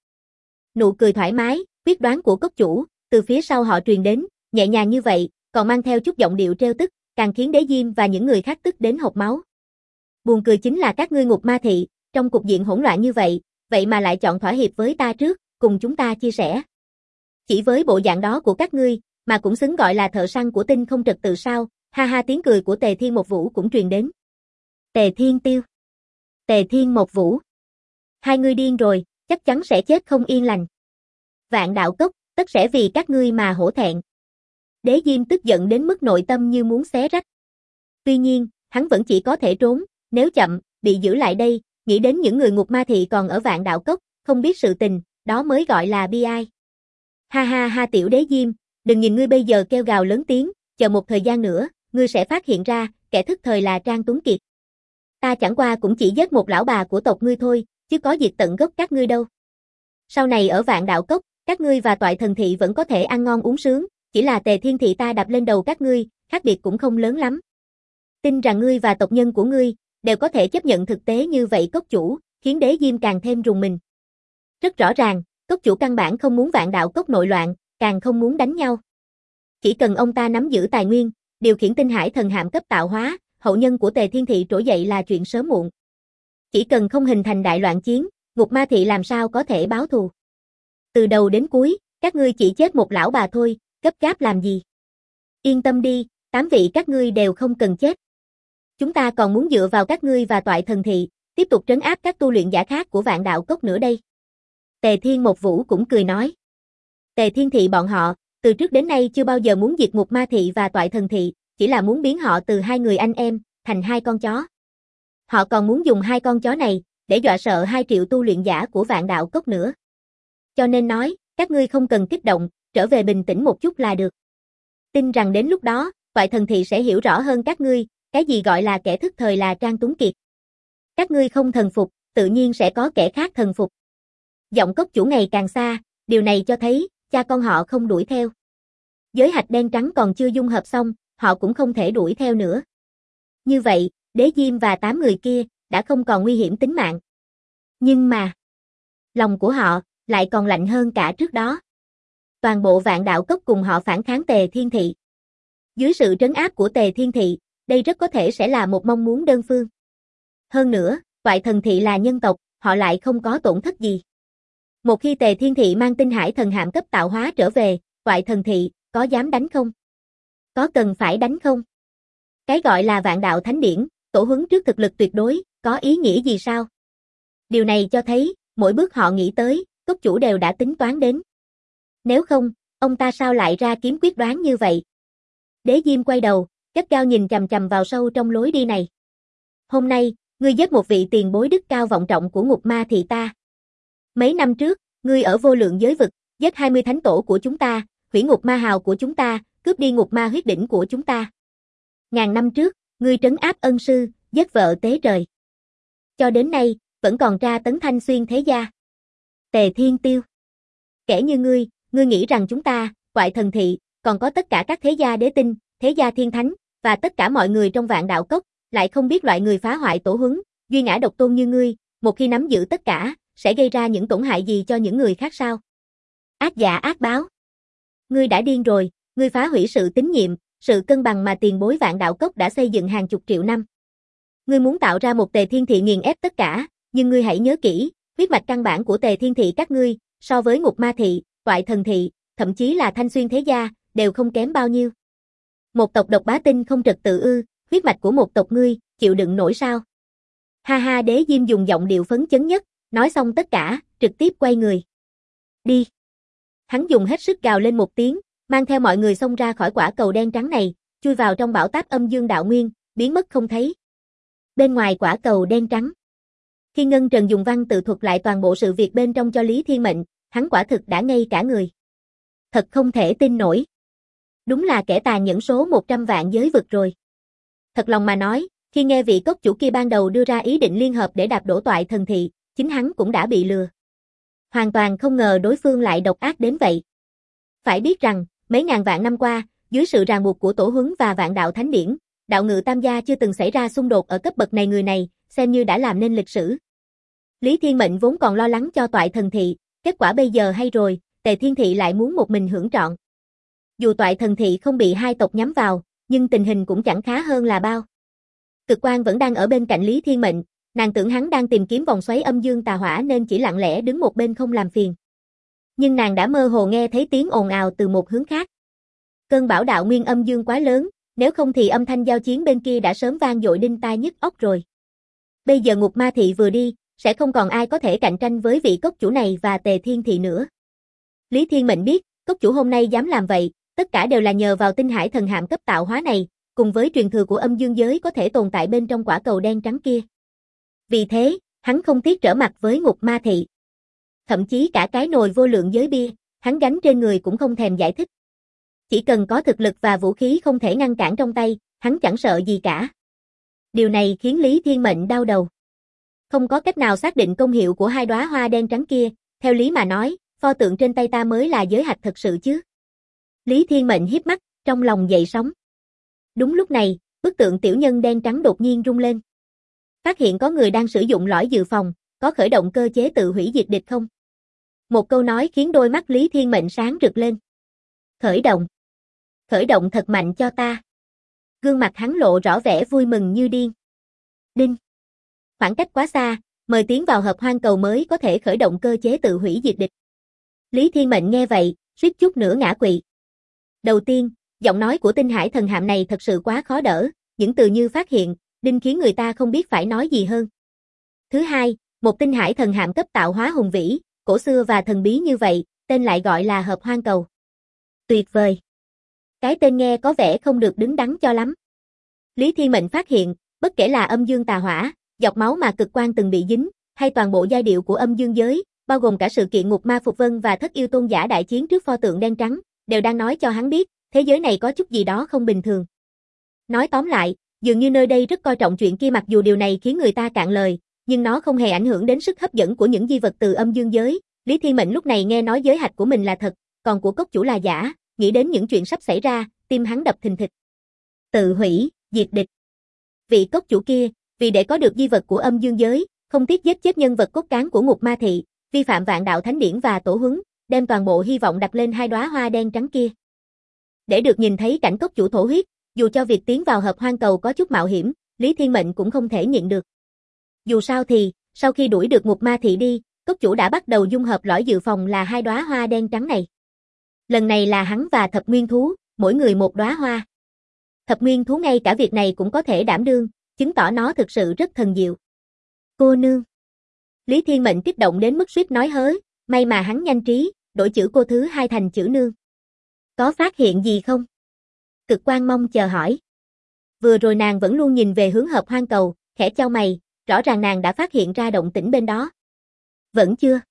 S1: Nụ cười thoải mái, quyết đoán của cốc chủ, từ phía sau họ truyền đến, nhẹ nhàng như vậy, còn mang theo chút giọng điệu trêu tức, càng khiến Đế Diêm và những người khác tức đến hộc máu. Buồn cười chính là các ngươi ngục ma thị, trong cục diện hỗn loạn như vậy, vậy mà lại chọn thỏa hiệp với ta trước, cùng chúng ta chia sẻ. Chỉ với bộ dạng đó của các ngươi, mà cũng xứng gọi là thợ săn của tinh không trật tự sao? Ha ha, tiếng cười của Tề Thiên Một Vũ cũng truyền đến. Tề Thiên Tiêu. Tề Thiên Một Vũ. Hai ngươi điên rồi, chắc chắn sẽ chết không yên lành. Vạn Đạo Cốc, tất sẽ vì các ngươi mà hổ thẹn. Đế Diêm tức giận đến mức nội tâm như muốn xé rách. Tuy nhiên, hắn vẫn chỉ có thể trốn, nếu chậm, bị giữ lại đây, nghĩ đến những người ngục ma thị còn ở Vạn Đạo Cốc, không biết sự tình, đó mới gọi là bi ai. Ha ha ha, tiểu Đế Diêm, Đừng nhìn ngươi bây giờ kêu gào lớn tiếng, chờ một thời gian nữa, ngươi sẽ phát hiện ra, kẻ thức thời là Trang Tuấn Kiệt. Ta chẳng qua cũng chỉ giết một lão bà của tộc ngươi thôi, chứ có diệt tận gốc các ngươi đâu. Sau này ở Vạn Đạo Cốc, các ngươi và Toại Thần Thị vẫn có thể ăn ngon uống sướng, chỉ là Tề Thiên Thị ta đập lên đầu các ngươi, khác biệt cũng không lớn lắm. Tin rằng ngươi và tộc nhân của ngươi đều có thể chấp nhận thực tế như vậy cốc chủ, khiến Đế Diêm càng thêm rùng mình. Rất rõ ràng, cốc chủ căn bản không muốn Vạn Đạo Cốc nội loạn, càng không muốn đánh nhau. Chỉ cần ông ta nắm giữ tài nguyên, điều khiển tinh hải thần hạm cấp tạo hóa, hậu nhân của Tề Thiên Thị trỗi dậy là chuyện sớm muộn. Chỉ cần không hình thành đại loạn chiến, Ngục Ma Thị làm sao có thể báo thù. Từ đầu đến cuối, các ngươi chỉ chết một lão bà thôi, gấp gáp làm gì? Yên tâm đi, 8 vị các ngươi đều không cần chết. Chúng ta còn muốn dựa vào các ngươi và Toại Thần Thị, tiếp tục trấn áp các tu luyện giả khác của Vạn Đạo Cốc nữa đây. Tề Thiên Một Vũ cũng cười nói. Tề Thiên Thị bọn họ, từ trước đến nay chưa bao giờ muốn diệt Ngục Ma Thị và Toại Thần Thị, chỉ là muốn biến họ từ hai người anh em, thành hai con chó. Họ còn muốn dùng hai con chó này, để dọa sợ 2 triệu tu luyện giả của Vạn Đạo Cốc nữa. Cho nên nói, các ngươi không cần kích động, trở về bình tĩnh một chút là được. Tin rằng đến lúc đó, Toại Thần Thị sẽ hiểu rõ hơn các ngươi, cái gì gọi là kẻ thức thời là Trang Tuấn Kiệt. Các ngươi không thần phục, tự nhiên sẽ có kẻ khác thần phục. Giọng cốc chủ ngày càng xa, điều này cho thấy, cha con họ không đuổi theo. Giới hạch đen trắng còn chưa dung hợp xong, họ cũng không thể đuổi theo nữa. Như vậy, Đế Diêm và 8 người kia, đã không còn nguy hiểm tính mạng. Nhưng mà, lòng của họ, lại còn lạnh hơn cả trước đó. Toàn bộ Vạn Đạo Cốc cùng họ phản kháng Tề Thiên Thị. Dưới sự trấn áp của Tề Thiên Thị, đây rất có thể sẽ là một mong muốn đơn phương. Hơn nữa, Toại Thần Thị là nhân tộc, họ lại không có tổn thất gì. Một khi Tề Thiên Thị mang tinh hải thần hạm cấp tạo hóa trở về, Toại Thần Thị, có dám đánh không? Có cần phải đánh không? Cái gọi là Vạn Đạo Thánh Điển, tổ huấn trước thực lực tuyệt đối, có ý nghĩa gì sao? Điều này cho thấy, mỗi bước họ nghĩ tới, cốc chủ đều đã tính toán đến. Nếu không, ông ta sao lại ra kiếm quyết đoán như vậy? Đế Diêm quay đầu, gắt gao nhìn chằm chằm vào sâu trong lối đi này. Hôm nay, ngươi giết một vị tiền bối đức cao vọng trọng của Ngục Ma Thị ta. Mấy năm trước, ngươi ở vô lượng giới vực, giết 20 thánh tổ của chúng ta, hủy Ngục Ma Hào của chúng ta, cướp đi Ngục Ma huyết đỉnh của chúng ta. Ngàn năm trước, ngươi trấn áp ân sư, giết vợ tế trời. Cho đến nay, vẫn còn tra tấn thanh xuyên thế gia. Tề Thiên Tiêu. Kẻ như ngươi nghĩ rằng chúng ta, Toại Thần Thị, còn có tất cả các thế gia đế tinh, thế gia thiên thánh, và tất cả mọi người trong Vạn Đạo Cốc, lại không biết loại người phá hoại tổ huấn, duy ngã độc tôn như ngươi, một khi nắm giữ tất cả, sẽ gây ra những tổn hại gì cho những người khác sao? Ác dạ ác báo. Ngươi đã điên rồi, ngươi phá hủy sự tín nhiệm, sự cân bằng mà tiền bối Vạn Đạo Cốc đã xây dựng hàng chục triệu năm. Ngươi muốn tạo ra một Tề Thiên Thị nghiền ép tất cả, nhưng ngươi hãy nhớ kỹ, huyết mạch căn bản của Tề Thiên Thị các ngươi, so với Ngục Ma Thị, Toại Thần Thị, thậm chí là Thanh Xuyên thế gia, đều không kém bao nhiêu. Một tộc độc bá tinh không trật tự ư, huyết mạch của một tộc ngươi, chịu đựng nổi sao? Ha ha, Đế Diêm dùng giọng điệu phấn chấn nhất, nói xong tất cả, trực tiếp quay người. Đi. Hắn dùng hết sức gào lên một tiếng, mang theo mọi người xông ra khỏi quả cầu đen trắng này, chui vào trong bão táp âm dương đạo nguyên, biến mất không thấy. Bên ngoài quả cầu đen trắng. Khi Ngân Trần dùng văn tự thuật lại toàn bộ sự việc bên trong cho Lý Thiên Mệnh, hắn quả thực đã ngây cả người. Thật không thể tin nổi. Đúng là kẻ tàn nhẫn số 100 vạn giới vực rồi. Thật lòng mà nói, khi nghe vị cốc chủ kia ban đầu đưa ra ý định liên hợp để đạp đổ Toại Thần Thị, chính hắn cũng đã bị lừa. Hoàn toàn không ngờ đối phương lại độc ác đến vậy. Phải biết rằng, mấy ngàn vạn năm qua, dưới sự ràng buộc của tổ huấn và Vạn Đạo Thánh Điển, đạo ngự tam gia chưa từng xảy ra xung đột ở cấp bậc này, người này, xem như đã làm nên lịch sử. Lý Thiên Mệnh vốn còn lo lắng cho Toại Thần Thị, kết quả bây giờ hay rồi, Tề Thiên Thị lại muốn một mình hưởng trọn. Dù Toại Thần Thị không bị hai tộc nhắm vào, nhưng tình hình cũng chẳng khá hơn là bao. Cực Quan vẫn đang ở bên cạnh Lý Thiên Mệnh, nàng tưởng hắn đang tìm kiếm vòng xoáy âm dương tà hỏa nên chỉ lặng lẽ đứng một bên không làm phiền. Nhưng nàng đã mơ hồ nghe thấy tiếng ồn ào từ một hướng khác. Cơn bão đạo nguyên âm dương quá lớn, nếu không thì âm thanh giao chiến bên kia đã sớm vang dội đinh tai nhức óc rồi. Bây giờ Ngục Ma Thị vừa đi, sẽ không còn ai có thể cạnh tranh với vị cốc chủ này và Tề Thiên Thị nữa. Lý Thiên Mệnh biết, cốc chủ hôm nay dám làm vậy, tất cả đều là nhờ vào tinh hải thần hạm cấp tạo hóa này, cùng với truyền thừa của âm dương giới có thể tồn tại bên trong quả cầu đen trắng kia. Vì thế, hắn không tiếc trở mặt với Ngục Ma Thị. Thậm chí cả cái nồi vô lượng giới bia, hắn gánh trên người cũng không thèm giải thích. Chỉ cần có thực lực và vũ khí không thể ngăn cản trong tay, hắn chẳng sợ gì cả. Điều này khiến Lý Thiên Mệnh đau đầu. Không có cách nào xác định công hiệu của hai đóa hoa đen trắng kia, theo lý mà nói, pho tượng trên tay ta mới là giới hạch thật sự chứ. Lý Thiên Mệnh híp mắt, trong lòng dậy sóng. Đúng lúc này, bức tượng tiểu nhân đen trắng đột nhiên rung lên. Phát hiện có người đang sử dụng lõi dự phòng, có khởi động cơ chế tự hủy diệt địch không? Một câu nói khiến đôi mắt Lý Thiên Mệnh sáng rực lên. Khởi động. Khởi động thật mạnh cho ta. Gương mặt hắn lộ rõ vẻ vui mừng như điên. Đinh. Khoảng cách quá xa, mời tiến vào hợp hoang cầu mới có thể khởi động cơ chế tự hủy diệt địch. Lý Thiên Mệnh nghe vậy, suýt chút nữa ngã quỵ. Đầu tiên, giọng nói của tinh hải thần hạm này thật sự quá khó đỡ, những từ như phát hiện, đinh khiến người ta không biết phải nói gì hơn. Thứ hai, một tinh hải thần hạm cấp tạo hóa hùng vĩ, cổ xưa và thần bí như vậy, tên lại gọi là hợp hoang cầu. Tuyệt vời. Cái tên nghe có vẻ không được đứng đắn cho lắm. Lý Thiên Mệnh phát hiện, bất kể là âm dương tà hỏa, giọt máu mà cực quan từng bị dính, hay toàn bộ giai điệu của âm dương giới, bao gồm cả sự kiện Ngục Ma Phục Vân và Thất Yêu Tôn giả đại chiến trước pho tượng đen trắng, đều đang nói cho hắn biết, thế giới này có chút gì đó không bình thường. Nói tóm lại, dường như nơi đây rất coi trọng chuyện kia, mặc dù điều này khiến người ta cạn lời, nhưng nó không hề ảnh hưởng đến sức hấp dẫn của những di vật từ âm dương giới. Lý Thiên Mệnh lúc này nghe nói giới hạch của mình là thật, còn của cốc chủ là giả, nghĩ đến những chuyện sắp xảy ra, tim hắn đập thình thịch. Tự hủy, diệt địch. Vị cốc chủ kia, vì để có được di vật của âm dương giới, không tiếc giết chết nhân vật cốt cán của Ngục Ma thị, vi phạm vạn đạo thánh điển và tổ huấn, đem toàn bộ hy vọng đặt lên hai đóa hoa đen trắng kia. Để được nhìn thấy cảnh cốc chủ thổ huyết, dù cho việc tiến vào hợp hoang cầu có chút mạo hiểm, Lý Thiên Mệnh cũng không thể nhịn được. Dù sao thì, sau khi đuổi được Ngục Ma thị đi, cốc chủ đã bắt đầu dung hợp lõi dự phòng là hai đóa hoa đen trắng này. Lần này là hắn và thập nguyên thú, mỗi người một đóa hoa. Thập nguyên thú ngay cả việc này cũng có thể đảm đương, chứng tỏ nó thực sự rất thần diệu. Cô nương. Lý Thiên Mệnh kích động đến mức suýt nói hớ, may mà hắn nhanh trí, đổi chữ cô thứ hai thành chữ nương. Có phát hiện gì không? Cực Quan mong chờ hỏi. Vừa rồi nàng vẫn luôn nhìn về hướng hợp hoang cầu, khẽ chau mày, rõ ràng nàng đã phát hiện ra động tĩnh bên đó. Vẫn chưa.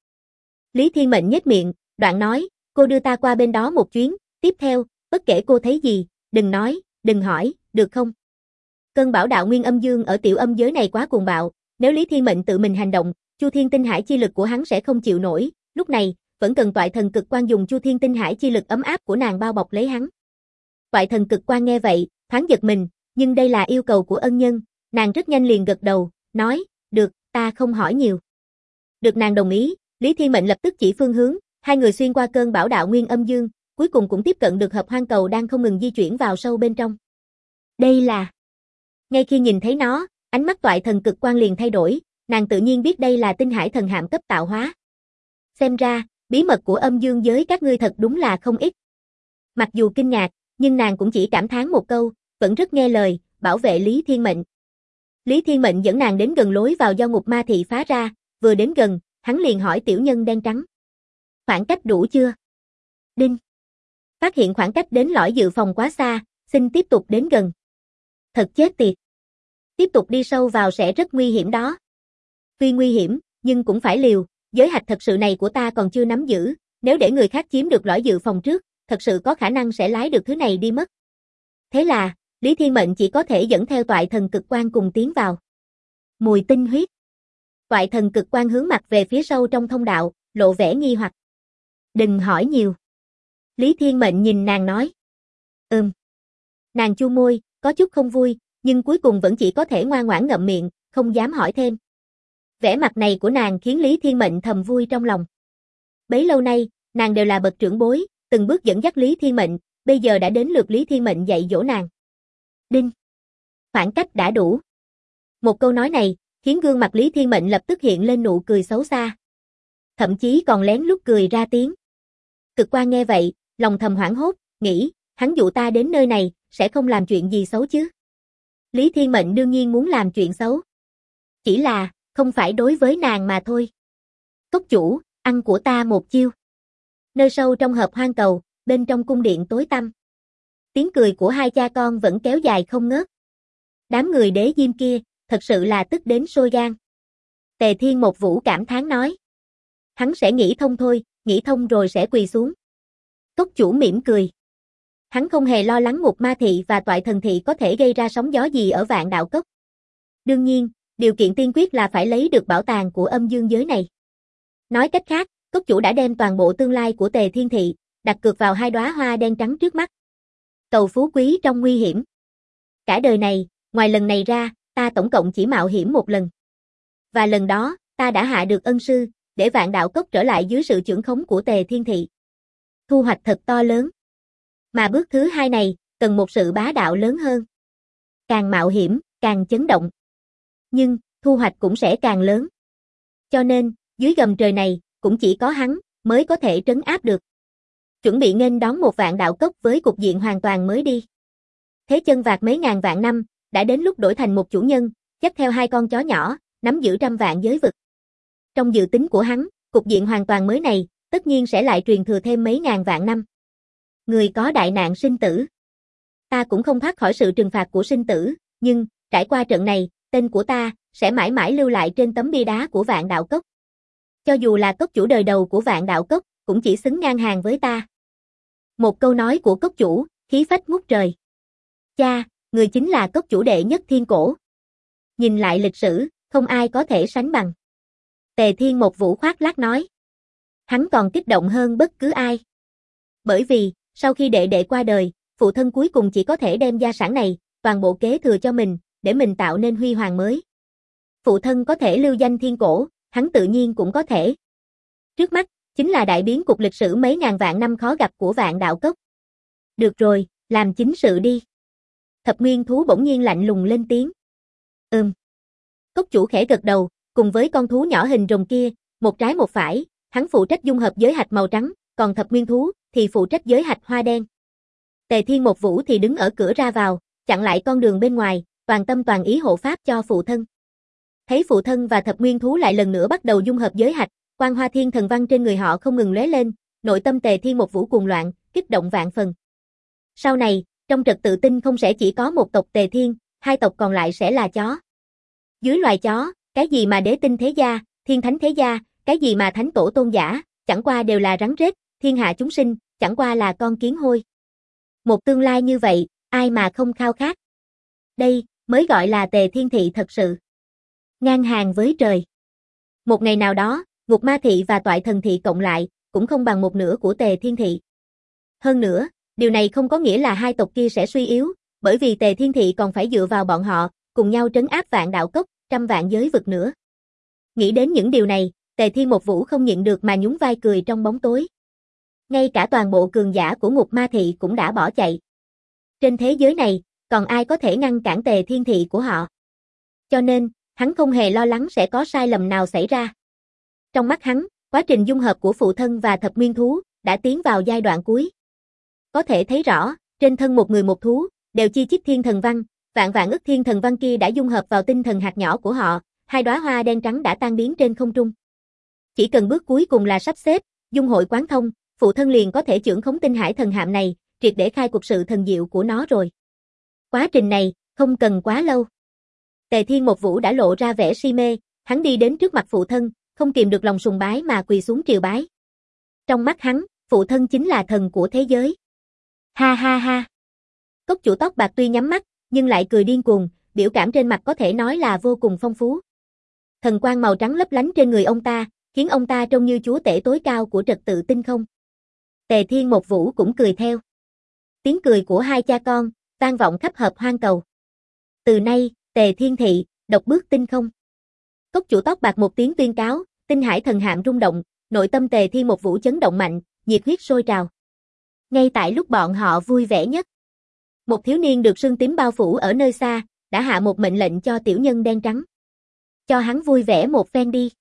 S1: Lý Thiên Mệnh nhếch miệng, đoạn nói, cô đưa ta qua bên đó một chuyến, tiếp theo, bất kể cô thấy gì, đừng nói, đừng hỏi, được không? Cơn bão đạo nguyên âm dương ở tiểu âm giới này quá cuồng bạo, nếu Lý Thiên Mệnh tự mình hành động, Chu Thiên Tinh Hải chi lực của hắn sẽ không chịu nổi, lúc này, vẫn cần Toại Thần Cực Quan dùng Chu Thiên Tinh Hải chi lực ấm áp của nàng bao bọc lấy hắn. Toại Thần Cực Quan nghe vậy, thoáng giật mình, nhưng đây là yêu cầu của ân nhân, nàng rất nhanh liền gật đầu, nói, được, ta không hỏi nhiều. Được nàng đồng ý, Lý Thiên Mệnh lập tức chỉ phương hướng, hai người xuyên qua cơn bão đạo nguyên âm dương, cuối cùng cũng tiếp cận được hợp hoang cầu đang không ngừng di chuyển vào sâu bên trong. Đây là... Ngay khi nhìn thấy nó, ánh mắt Toại Thần Cực Quan liền thay đổi, nàng tự nhiên biết đây là tinh hải thần hạm cấp tạo hóa. Xem ra, bí mật của âm dương giới các ngươi thật đúng là không ít. Mặc dù kinh ngạc, nhưng nàng cũng chỉ cảm thán một câu, vẫn rất nghe lời, bảo vệ Lý Thiên Mệnh. Lý Thiên Mệnh dẫn nàng đến gần lối vào do Ngục Ma thị phá ra, vừa đến gần, hắn liền hỏi tiểu nhân đen trắng. Khoảng cách đủ chưa? Đinh. Phát hiện khoảng cách đến lõi dự phòng quá xa, xin tiếp tục đến gần. Thật chết tiệt. Tiếp tục đi sâu vào sẽ rất nguy hiểm đó. Tuy nguy hiểm, nhưng cũng phải liều, giới hạch thật sự này của ta còn chưa nắm giữ, nếu để người khác chiếm được lõi dự phòng trước, thật sự có khả năng sẽ lái được thứ này đi mất. Thế là, Lý Thiên Mệnh chỉ có thể dẫn theo Toại Thần Cực Quan cùng tiến vào. Mùi tinh huyết. Toại Thần Cực Quan hướng mặt về phía sâu trong thông đạo, lộ vẻ nghi hoặc. Đừng hỏi nhiều. Lý Thiên Mệnh nhìn nàng nói. Nàng chu môi, có chút không vui, nhưng cuối cùng vẫn chỉ có thể ngoan ngoãn ngậm miệng, không dám hỏi thêm. Vẻ mặt này của nàng khiến Lý Thiên Mệnh thầm vui trong lòng. Bấy lâu nay, nàng đều là bậc trưởng bối, từng bước dẫn dắt Lý Thiên Mệnh, bây giờ đã đến lượt Lý Thiên Mệnh dạy dỗ nàng. Đinh. Khoảng cách đã đủ. Một câu nói này, khiến gương mặt Lý Thiên Mệnh lập tức hiện lên nụ cười xấu xa. Thậm chí còn lén lút cười ra tiếng. Cực Quan nghe vậy, lòng thầm hoảng hốt, nghĩ, hắn dụ ta đến nơi này, sẽ không làm chuyện gì xấu chứ. Lý Thiên Mệnh đương nhiên muốn làm chuyện xấu. Chỉ là, không phải đối với nàng mà thôi. Cốc chủ, ăn của ta một chiêu. Nơi sâu trong hợp hoang cầu, bên trong cung điện tối tăm. Tiếng cười của hai cha con vẫn kéo dài không ngớt. Đám người đế diêm kia, thật sự là tức đến sôi gan. Tề Thiên một Vũ cảm thán nói. Hắn sẽ nghĩ thông thôi, nghĩ thông rồi sẽ quỳ xuống. Cốc chủ mỉm cười. Hắn không hề lo lắng Ngục Ma Thị và Toại Thần Thị có thể gây ra sóng gió gì ở Vạn Đạo Cốc. Đương nhiên, điều kiện tiên quyết là phải lấy được bảo tàng của âm dương giới này. Nói cách khác, cốc chủ đã đem toàn bộ tương lai của Tề Thiên Thị, đặt cược vào hai đóa hoa đen trắng trước mắt. Cầu phú quý trong nguy hiểm. Cả đời này, ngoài lần này ra, ta tổng cộng chỉ mạo hiểm một lần. Và lần đó, ta đã hạ được ân sư, để Vạn Đạo Cốc trở lại dưới sự chưởng khống của Tề Thiên Thị. Thu hoạch thật to lớn. Mà bước thứ hai này, cần một sự bá đạo lớn hơn. Càng mạo hiểm, càng chấn động. Nhưng, thu hoạch cũng sẽ càng lớn. Cho nên, dưới gầm trời này, cũng chỉ có hắn, mới có thể trấn áp được. Chuẩn bị nghênh đón một Vạn Đạo Cốc với cục diện hoàn toàn mới đi. Thế chân vạc mấy ngàn vạn năm, đã đến lúc đổi thành một chủ nhân, dắt theo hai con chó nhỏ, nắm giữ trăm vạn giới vực. Trong dự tính của hắn, cục diện hoàn toàn mới này, tất nhiên sẽ lại truyền thừa thêm mấy ngàn vạn năm. Người có đại nạn sinh tử. Ta cũng không thoát khỏi sự trừng phạt của sinh tử, nhưng, trải qua trận này, tên của ta, sẽ mãi mãi lưu lại trên tấm bia đá của Vạn Đạo Cốc. Cho dù là cốc chủ đời đầu của Vạn Đạo Cốc, cũng chỉ xứng ngang hàng với ta. Một câu nói của cốc chủ, khí phách ngút trời. Cha, người chính là cốc chủ đệ nhất thiên cổ. Nhìn lại lịch sử, không ai có thể sánh bằng. Tề Thiên một Vũ khoác lác nói. Hắn còn kích động hơn bất cứ ai. Bởi vì, sau khi đệ đệ qua đời, phụ thân cuối cùng chỉ có thể đem gia sản này, toàn bộ kế thừa cho mình, để mình tạo nên huy hoàng mới. Phụ thân có thể lưu danh thiên cổ, hắn tự nhiên cũng có thể. Trước mắt, chính là đại biến cục lịch sử mấy ngàn vạn năm khó gặp của Vạn Đạo Cốc. Được rồi, làm chính sự đi. Thập Nguyên Thú bỗng nhiên lạnh lùng lên tiếng. Cốc chủ khẽ gật đầu, cùng với con thú nhỏ hình rồng kia, một trái một phải, hắn phụ trách dung hợp giới hạch màu trắng, còn Thập Nguyên Thú thì phụ trách giới hạch hoa đen. Tề Thiên một Vũ thì đứng ở cửa ra vào, chặn lại con đường bên ngoài, toàn tâm toàn ý hộ pháp cho phụ thân. Thấy phụ thân và Thập Nguyên Thú lại lần nữa bắt đầu dung hợp giới hạch, quang hoa thiên thần văn trên người họ không ngừng lóe lên, nội tâm Tề Thiên một Vũ cuồng loạn, kích động vạn phần. Sau này, trong trật tự tinh không sẽ chỉ có một tộc Tề Thiên, hai tộc còn lại sẽ là chó. Dưới loài chó, cái gì mà đế tinh thế gia, thiên thánh thế gia, cái gì mà thánh tổ tôn giả, chẳng qua đều là rắn rết, thiên hạ chúng sinh, chẳng qua là con kiến hôi. Một tương lai như vậy, ai mà không khao khát. Đây, mới gọi là Tề Thiên Thị thật sự. Ngang hàng với trời. Một ngày nào đó, Ngục Ma Thị và Toại Thần Thị cộng lại, cũng không bằng một nửa của Tề Thiên Thị. Hơn nữa, điều này không có nghĩa là hai tộc kia sẽ suy yếu, bởi vì Tề Thiên Thị còn phải dựa vào bọn họ, cùng nhau trấn áp Vạn Đạo Cốc, trăm vạn giới vực nữa. Nghĩ đến những điều này, Tề Thiên một Vũ không nhịn được mà nhún vai cười trong bóng tối. Ngay cả toàn bộ cường giả của Ngục Ma Thị cũng đã bỏ chạy. Trên thế giới này, còn ai có thể ngăn cản Tề Thiên Thị của họ? Cho nên, hắn không hề lo lắng sẽ có sai lầm nào xảy ra. Trong mắt hắn, quá trình dung hợp của phụ thân và Thập Nguyên Thú đã tiến vào giai đoạn cuối. Có thể thấy rõ, trên thân một người một thú, đều chi chít thiên thần văn, vạn vạn ức thiên thần văn kia đã dung hợp vào tinh thần hạt nhỏ của họ, hai đóa hoa đen trắng đã tan biến trên không trung. Chỉ cần bước cuối cùng là sắp xếp, dung hội quán thông, phụ thân liền có thể chưởng khống tinh hải thần hạm này, triệt để khai cuộc sự thần diệu của nó rồi. Quá trình này, không cần quá lâu. Tề Thiên một Vũ đã lộ ra vẻ si mê, hắn đi đến trước mặt phụ thân, không kìm được lòng sùng bái mà quỳ xuống triều bái. Trong mắt hắn, phụ thân chính là thần của thế giới. Ha ha ha. Cốc chủ tóc bạc tuy nhắm mắt, nhưng lại cười điên cuồng, biểu cảm trên mặt có thể nói là vô cùng phong phú. Thần quang màu trắng lấp lánh trên người ông ta, khiến ông ta trông như chúa tể tối cao của trật tự tinh không. Tề Thiên một Vũ cũng cười theo. Tiếng cười của hai cha con, vang vọng khắp hợp hoang cầu. Từ nay, Tề Thiên Thị, độc bước tinh không. Cốc chủ tóc bạc một tiếng tuyên cáo, tinh hải thần hạm rung động, nội tâm Tề Thiên một Vũ chấn động mạnh, nhiệt huyết sôi trào. Ngay tại lúc bọn họ vui vẻ nhất, một thiếu niên được sương tím bao phủ ở nơi xa, đã hạ một mệnh lệnh cho tiểu nhân đen trắng. Cho hắn vui vẻ một phen đi.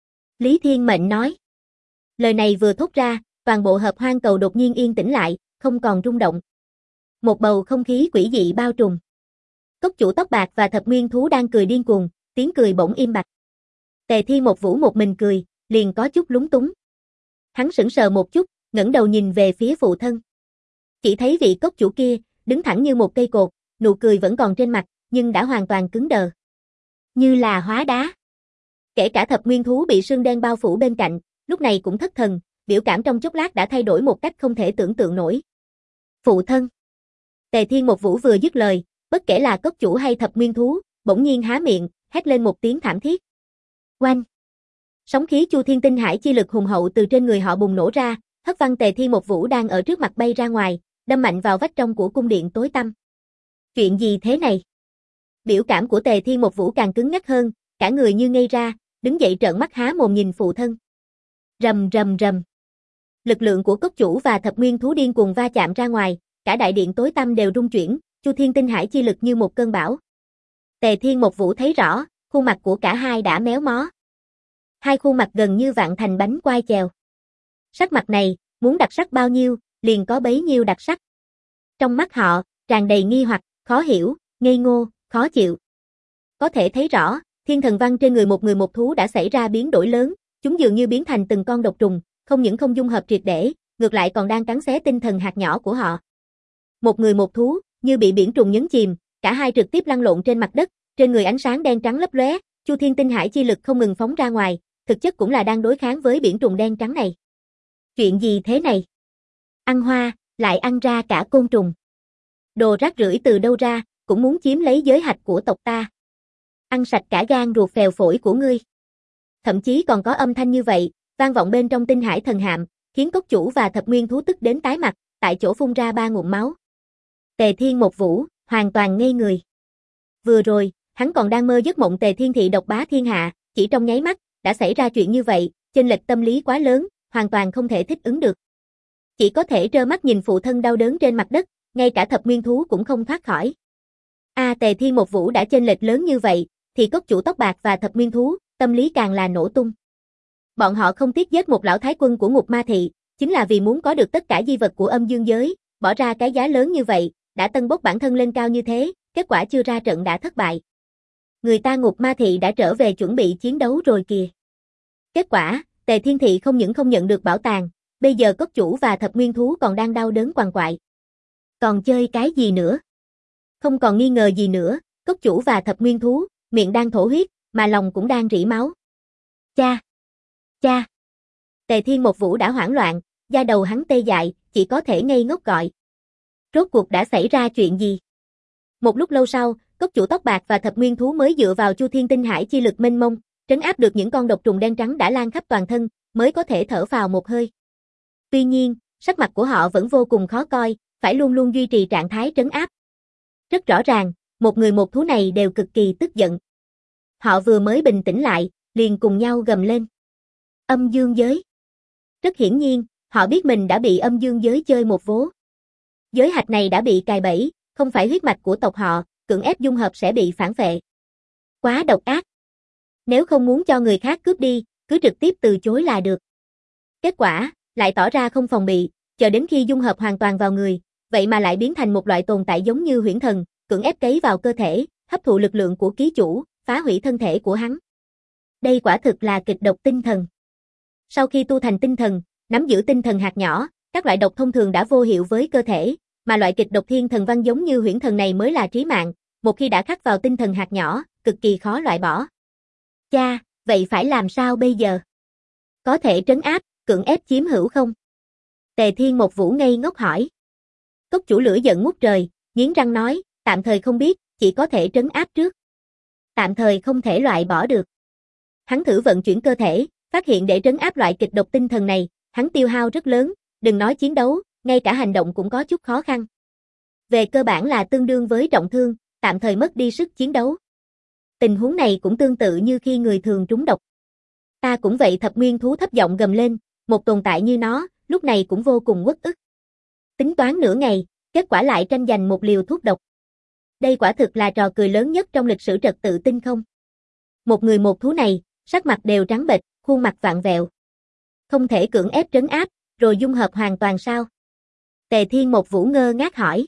S1: Lý Thiên Mệnh nói. Lời này vừa thốt ra, toàn bộ hợp hoang cầu đột nhiên yên tĩnh lại, không còn rung động. Một bầu không khí quỷ dị bao trùm. Cốc chủ tóc bạc và Thập Nguyên Thú đang cười điên cuồng, tiếng cười bỗng im bặt. Tề Thiên một Vũ một mình cười, liền có chút lúng túng. Hắn sững sờ một chút, ngẩng đầu nhìn về phía phụ thân. Chỉ thấy vị cốc chủ kia, đứng thẳng như một cây cột, nụ cười vẫn còn trên mặt, nhưng đã hoàn toàn cứng đờ. Như là hóa đá. Kể cả Thập Nguyên Thú bị sương đen bao phủ bên cạnh, lúc này cũng thất thần, biểu cảm trong chốc lát đã thay đổi một cách không thể tưởng tượng nổi. Phụ thân. Tề Thiên Một Vũ vừa dứt lời, bất kể là cốc chủ hay thập nguyên thú, bỗng nhiên há miệng, hét lên một tiếng thảm thiết. Oanh! Sóng khí Chu Thiên Tinh Hải chi lực hùng hậu từ trên người họ bùng nổ ra, hất văng Tề Thiên Một Vũ đang ở trước mặt bay ra ngoài, đâm mạnh vào vách trong của cung điện tối tăm. Chuyện gì thế này? Biểu cảm của Tề Thiên Một Vũ càng cứng ngắc hơn, cả người như ngây ra, đứng dậy trợn mắt há mồm nhìn phụ thân. Rầm rầm rầm. Lực lượng của cốc chủ và thập nguyên thú điên cuồng va chạm ra ngoài, cả đại điện tối tăm đều rung chuyển, Chu Thiên Tinh Hải chi lực như một cơn bão. Tề Thiên Một Vũ thấy rõ, khuôn mặt của cả hai đã méo mó. Hai khuôn mặt gần như vặn thành bánh quai chèo. Sắc mặt này, muốn đặc sắc bao nhiêu, liền có bấy nhiêu đặc sắc. Trong mắt họ, tràn đầy nghi hoặc, khó hiểu, ngây ngô, khó chịu. Có thể thấy rõ, thiên thần văn trên người một thú đã xảy ra biến đổi lớn, chúng dường như biến thành từng con độc trùng, không những không dung hợp triệt để, ngược lại còn đang cắn xé tinh thần hạt nhỏ của họ. Một người một thú, như bị biển trùng nhấn chìm, cả hai trực tiếp lăn lộn trên mặt đất, trên người ánh sáng đen trắng lấp lóe, Chu Thiên Tinh Hải chi lực không ngừng phóng ra ngoài, thực chất cũng là đang đối kháng với biển trùng đen trắng này. Chuyện gì thế này? Ăn hoa, lại ăn ra cả côn trùng. Đồ rác rưởi từ đâu ra, cũng muốn chiếm lấy giới hạch của tộc ta. Ăn sạch cả gan ruột phèo phổi của ngươi. Thậm chí còn có âm thanh như vậy, vang vọng bên trong Tinh Hải thần hạm, khiến cốc chủ và thập nguyên thú tức đến tái mặt, tại chỗ phun ra 3 ngụm máu. Tề Thiên Một Vũ, hoàn toàn ngây người. Vừa rồi, hắn còn đang mơ giấc mộng Tề Thiên Thị độc bá thiên hạ, chỉ trong nháy mắt, đã xảy ra chuyện như vậy, chênh lệch tâm lý quá lớn, hoàn toàn không thể thích ứng được. Chỉ có thể trơ mắt nhìn phụ thân đau đớn trên mặt đất, ngay cả thập nguyên thú cũng không thoát khỏi. Tề Thiên Một Vũ đã chênh lệch lớn như vậy, thì cốc chủ tóc bạc và thập nguyên thú, tâm lý càng là nổ tung. Bọn họ không tiếc giết một lão thái quân của Ngục Ma Thị, chính là vì muốn có được tất cả di vật của âm dương giới, bỏ ra cái giá lớn như vậy, đã tân bốc bản thân lên cao như thế, kết quả chưa ra trận đã thất bại. Người ta Ngục Ma Thị đã trở về chuẩn bị chiến đấu rồi kìa. Kết quả, Tề Thiên Thị không những không nhận được bảo tàng, bây giờ cốc chủ và thập nguyên thú còn đang đau đớn quằn quại. Còn chơi cái gì nữa? Không còn nghi ngờ gì nữa, cốc chủ và thập nguyên thú, miệng đang thổ huyết, mà lòng cũng đang rỉ máu. Cha! Cha! Tề Thiên Một Vũ đã hoảng loạn, da đầu hắn tê dại, chỉ có thể ngây ngốc gọi. Rốt cuộc đã xảy ra chuyện gì? Một lúc lâu sau, cốc chủ tóc bạc và thập nguyên thú mới dựa vào Chu Thiên Tinh Hải chi lực mênh mông, trấn áp được những con độc trùng đen trắng đã lan khắp toàn thân, mới có thể thở phào một hơi. Tuy nhiên, sắc mặt của họ vẫn vô cùng khó coi, phải luôn luôn duy trì trạng thái trấn áp. Rất rõ ràng, một người một thú này đều cực kỳ tức giận. Họ vừa mới bình tĩnh lại, liền cùng nhau gầm lên. Âm dương giới. Rất hiển nhiên, họ biết mình đã bị âm dương giới chơi một vố. Giới hạch này đã bị cài bẫy, không phải huyết mạch của tộc họ, cưỡng ép dung hợp sẽ bị phản phệ. Quá độc ác. Nếu không muốn cho người khác cướp đi, cứ trực tiếp từ chối là được. Kết quả, lại tỏ ra không phòng bị, chờ đến khi dung hợp hoàn toàn vào người, vậy mà lại biến thành một loại tồn tại giống như huyễn thần, cưỡng ép cấy vào cơ thể, hấp thụ lực lượng của ký chủ, phá hủy thân thể của hắn. Đây quả thực là kịch độc tinh thần. Sau khi tu thành tinh thần, nắm giữ tinh thần hạt nhỏ, các loại độc thông thường đã vô hiệu với cơ thể, mà loại kịch độc thiên thần văn giống như huyễn thần này mới là trí mạng, một khi đã khắc vào tinh thần hạt nhỏ, cực kỳ khó loại bỏ. Cha, vậy phải làm sao bây giờ? Có thể trấn áp, cưỡng ép chiếm hữu không? Tề Thiên Một Vũ ngây ngốc hỏi. Cốc chủ lửa giận ngút trời, nghiến răng nói, tạm thời không biết, chỉ có thể trấn áp trước. Tạm thời không thể loại bỏ được. Hắn thử vận chuyển cơ thể, phát hiện để trấn áp loại kịch độc tinh thần này, hắn tiêu hao rất lớn, đừng nói chiến đấu, ngay cả hành động cũng có chút khó khăn. Về cơ bản là tương đương với trọng thương, tạm thời mất đi sức chiến đấu. Tình huống này cũng tương tự như khi người thường trúng độc. Ta cũng vậy, thập nguyên thú thấp giọng gầm lên, một tồn tại như nó, lúc này cũng vô cùng uất ức. Tính toán nửa ngày, kết quả lại tranh giành một liều thuốc độc. Đây quả thực là trò cười lớn nhất trong lịch sử trật tự tinh không. Một người một thú này, sắc mặt đều trắng bệch, khuôn mặt vặn vẹo. Không thể cưỡng ép trấn áp, rồi dung hợp hoàn toàn sao? Tề Thiên Một Vũ ngơ ngác hỏi.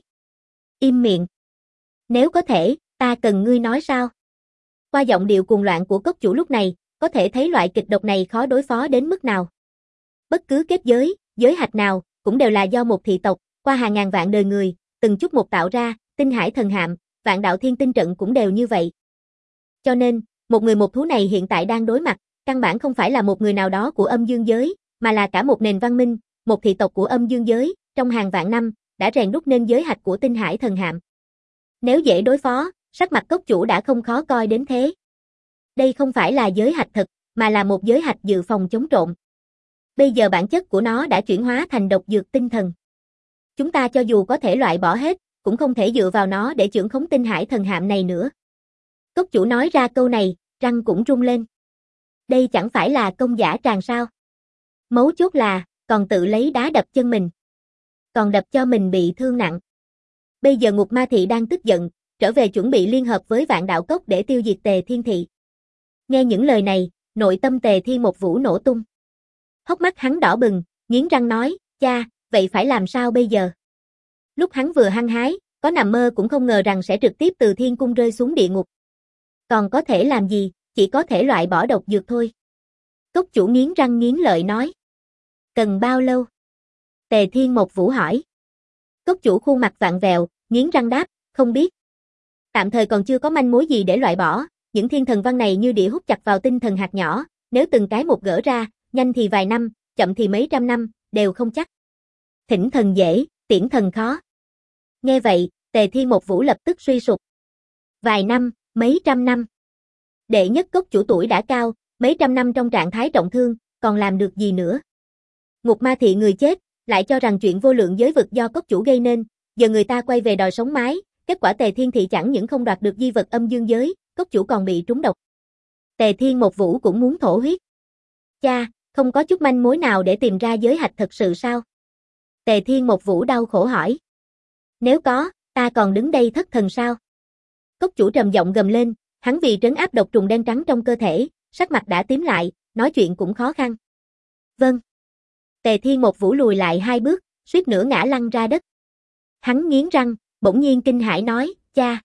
S1: Im miệng. Nếu có thể, ta cần ngươi nói sao? Qua giọng điệu cuồng loạn của cốc chủ lúc này, có thể thấy loại kịch độc này khó đối phó đến mức nào. Bất cứ kết giới, giới hạch nào, cũng đều là do một thị tộc, qua hàng ngàn vạn đời người, từng chút một tạo ra, Tinh Hải thần hạm, Vạn Đạo Thiên Tinh trận cũng đều như vậy. Cho nên, một người một thú này hiện tại đang đối mặt, căn bản không phải là một người nào đó của âm dương giới, mà là cả một nền văn minh, một thị tộc của âm dương giới, trong hàng vạn năm, đã rèn đúc nên giới hạch của Tinh Hải Thần Hạm. Nếu dễ đối phó, sắc mặt cốc chủ đã không khó coi đến thế. Đây không phải là giới hạch thực, mà là một giới hạch dự phòng chống trộn. Bây giờ bản chất của nó đã chuyển hóa thành độc dược tinh thần. Chúng ta cho dù có thể loại bỏ hết, cũng không thể dựa vào nó để chưởng khống Tinh Hải Thần Hạm này nữa. Cốc chủ nói ra câu này, răng cũng rung lên. Đây chẳng phải là công giả tràng sao? Mấu chốt là, còn tự lấy đá đập chân mình. Còn đập cho mình bị thương nặng. Bây giờ Ngục Ma Thị đang tức giận, trở về chuẩn bị liên hợp với Vạn Đạo Cốc để tiêu diệt Tề Thiên Thị. Nghe những lời này, nội tâm Tề Thiên Một Vũ nổ tung. Hốc mắt hắn đỏ bừng, nghiến răng nói, cha, vậy phải làm sao bây giờ? Lúc hắn vừa hăng hái, có nằm mơ cũng không ngờ rằng sẽ trực tiếp từ thiên cung rơi xuống địa ngục. Còn có thể làm gì, chỉ có thể loại bỏ độc dược thôi. Cốc chủ nghiến răng nghiến lợi nói. Cần bao lâu? Tề Thiên Một Vũ hỏi. Cốc chủ khuôn mặt vặn vẹo, nghiến răng đáp, không biết. Tạm thời còn chưa có manh mối gì để loại bỏ, những thiên thần văn này như đĩa hút chặt vào tinh thần hạt nhỏ, nếu từng cái một gỡ ra, nhanh thì vài năm, chậm thì mấy trăm năm, đều không chắc. Thỉnh thần dễ, tiễn thần khó. Nghe vậy, Tề Thiên Một Vũ lập tức suy sụp. Vài năm, mấy trăm năm. Đệ nhất cốc chủ tuổi đã cao, mấy trăm năm trong trạng thái trọng thương, còn làm được gì nữa? Ngục Ma Thị người chết, lại cho rằng chuyện vô lượng giới vực do cốc chủ gây nên, giờ người ta quay về đòi sống mái, kết quả Tề Thiên Thị chẳng những không đoạt được di vật âm dương giới, cốc chủ còn bị trúng độc. Tề Thiên Một Vũ cũng muốn thổ huyết. Cha, không có chút manh mối nào để tìm ra giới hạch thật sự sao? Tề Thiên Một Vũ đau khổ hỏi. Nếu có, ta còn đứng đây thất thần sao? Cốc chủ trầm giọng gầm lên, hắn vì trấn áp độc trùng đen trắng trong cơ thể, sắc mặt đã tím lại, nói chuyện cũng khó khăn. Vâng. Tề Thiên Một Vũ lùi lại 2 bước, suýt nữa ngã lăn ra đất. Hắn nghiến răng, bỗng nhiên kinh hãi nói, cha.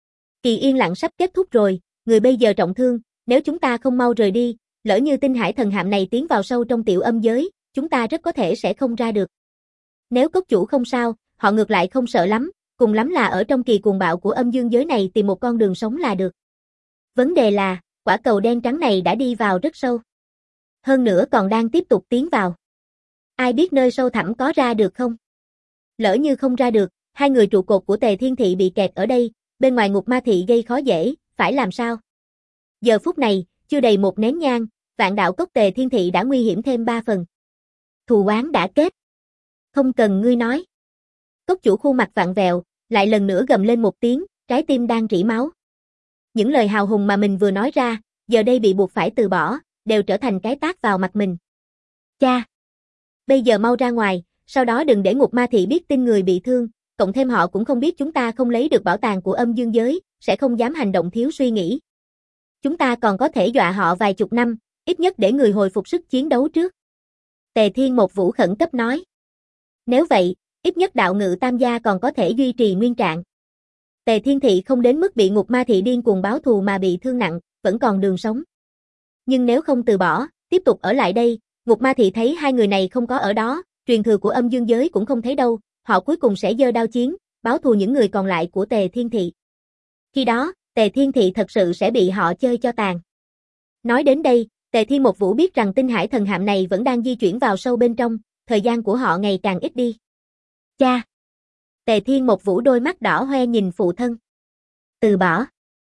S1: Kỳ yên lặng sắp kết thúc rồi, người bây giờ trọng thương, nếu chúng ta không mau rời đi, lỡ như Tinh Hải Thần Hạm này tiến vào sâu trong tiểu âm giới, chúng ta rất có thể sẽ không ra được. Nếu cốc chủ không sao, họ ngược lại không sợ lắm, cùng lắm là ở trong kỳ cuồng bạo của âm dương giới này tìm một con đường sống là được. Vấn đề là, quả cầu đen trắng này đã đi vào rất sâu. Hơn nữa còn đang tiếp tục tiến vào. Ai biết nơi sâu thẳm có ra được không? Lỡ như không ra được, 2 người trụ cột của Tề Thiên Thị bị kẹt ở đây, bên ngoài Ngục Ma Thị gây khó dễ, phải làm sao? Giờ phút này, chưa đầy 1 nén nhang, Vạn Đạo Cốc Tề Thiên Thị đã nguy hiểm thêm 3 phần. Thù oán đã kết. Không cần ngươi nói. Cốc chủ khuôn mặt vặn vẹo, lại lần nữa gầm lên một tiếng, trái tim đang rỉ máu. Những lời hào hùng mà mình vừa nói ra, giờ đây bị buộc phải từ bỏ, đều trở thành cái tát vào mặt mình. Cha! Bây giờ mau ra ngoài, sau đó đừng để Ngục Ma Thị biết tin người bị thương, cộng thêm họ cũng không biết chúng ta không lấy được bảo tàng của âm dương giới, sẽ không dám hành động thiếu suy nghĩ. Chúng ta còn có thể dọa họ vài chục năm, ít nhất để người hồi phục sức chiến đấu trước. Tề Thiên Một Vũ khẩn cấp nói. Nếu vậy, ít nhất đạo ngự tam gia còn có thể duy trì nguyên trạng. Tề Thiên Thị không đến mức bị Ngục Ma Thị điên cuồng báo thù mà bị thương nặng, vẫn còn đường sống. Nhưng nếu không từ bỏ, tiếp tục ở lại đây, Ngục Ma Thị thấy 2 người này không có ở đó, truyền thừa của âm dương giới cũng không thấy đâu, họ cuối cùng sẽ giơ đao chiến, báo thù những người còn lại của Tề Thiên Thị. Khi đó, Tề Thiên Thị thật sự sẽ bị họ chơi cho tàn. Nói đến đây, Tề Thiên Một Vũ biết rằng Tinh Hải Thần Hạm này vẫn đang di chuyển vào sâu bên trong, thời gian của họ ngày càng ít đi. Cha! Tề Thiên Một Vũ đôi mắt đỏ hoe nhìn phụ thân. Từ bỏ.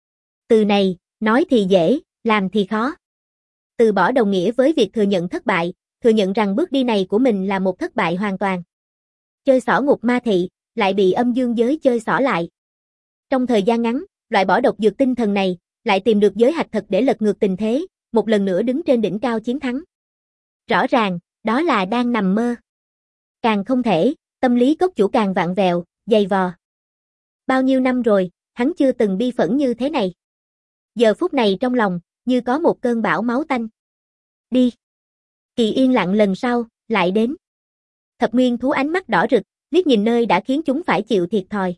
S1: Từ này, nói thì dễ, làm thì khó. Từ bỏ đồng nghĩa với việc thừa nhận thất bại, thừa nhận rằng bước đi này của mình là một thất bại hoàn toàn. Chơi xỏ Ngục Ma Thị, lại bị âm dương giới chơi xỏ lại. Trong thời gian ngắn, loại bỏ độc dược tinh thần này, lại tìm được giới hạch thật để lật ngược tình thế, một lần nữa đứng trên đỉnh cao chiến thắng. Rõ ràng, đó là đang nằm mơ. Càng không thể, tâm lý cốc chủ càng vặn vẹo, dày vò. Bao nhiêu năm rồi, hắn chưa từng bi phẫn như thế này. Giờ phút này trong lòng, như có một cơn bão máu tanh. Đi. Kỳ yên lặng lần sau, lại đến. Thập nguyên thú ánh mắt đỏ rực, liếc nhìn nơi đã khiến chúng phải chịu thiệt thòi.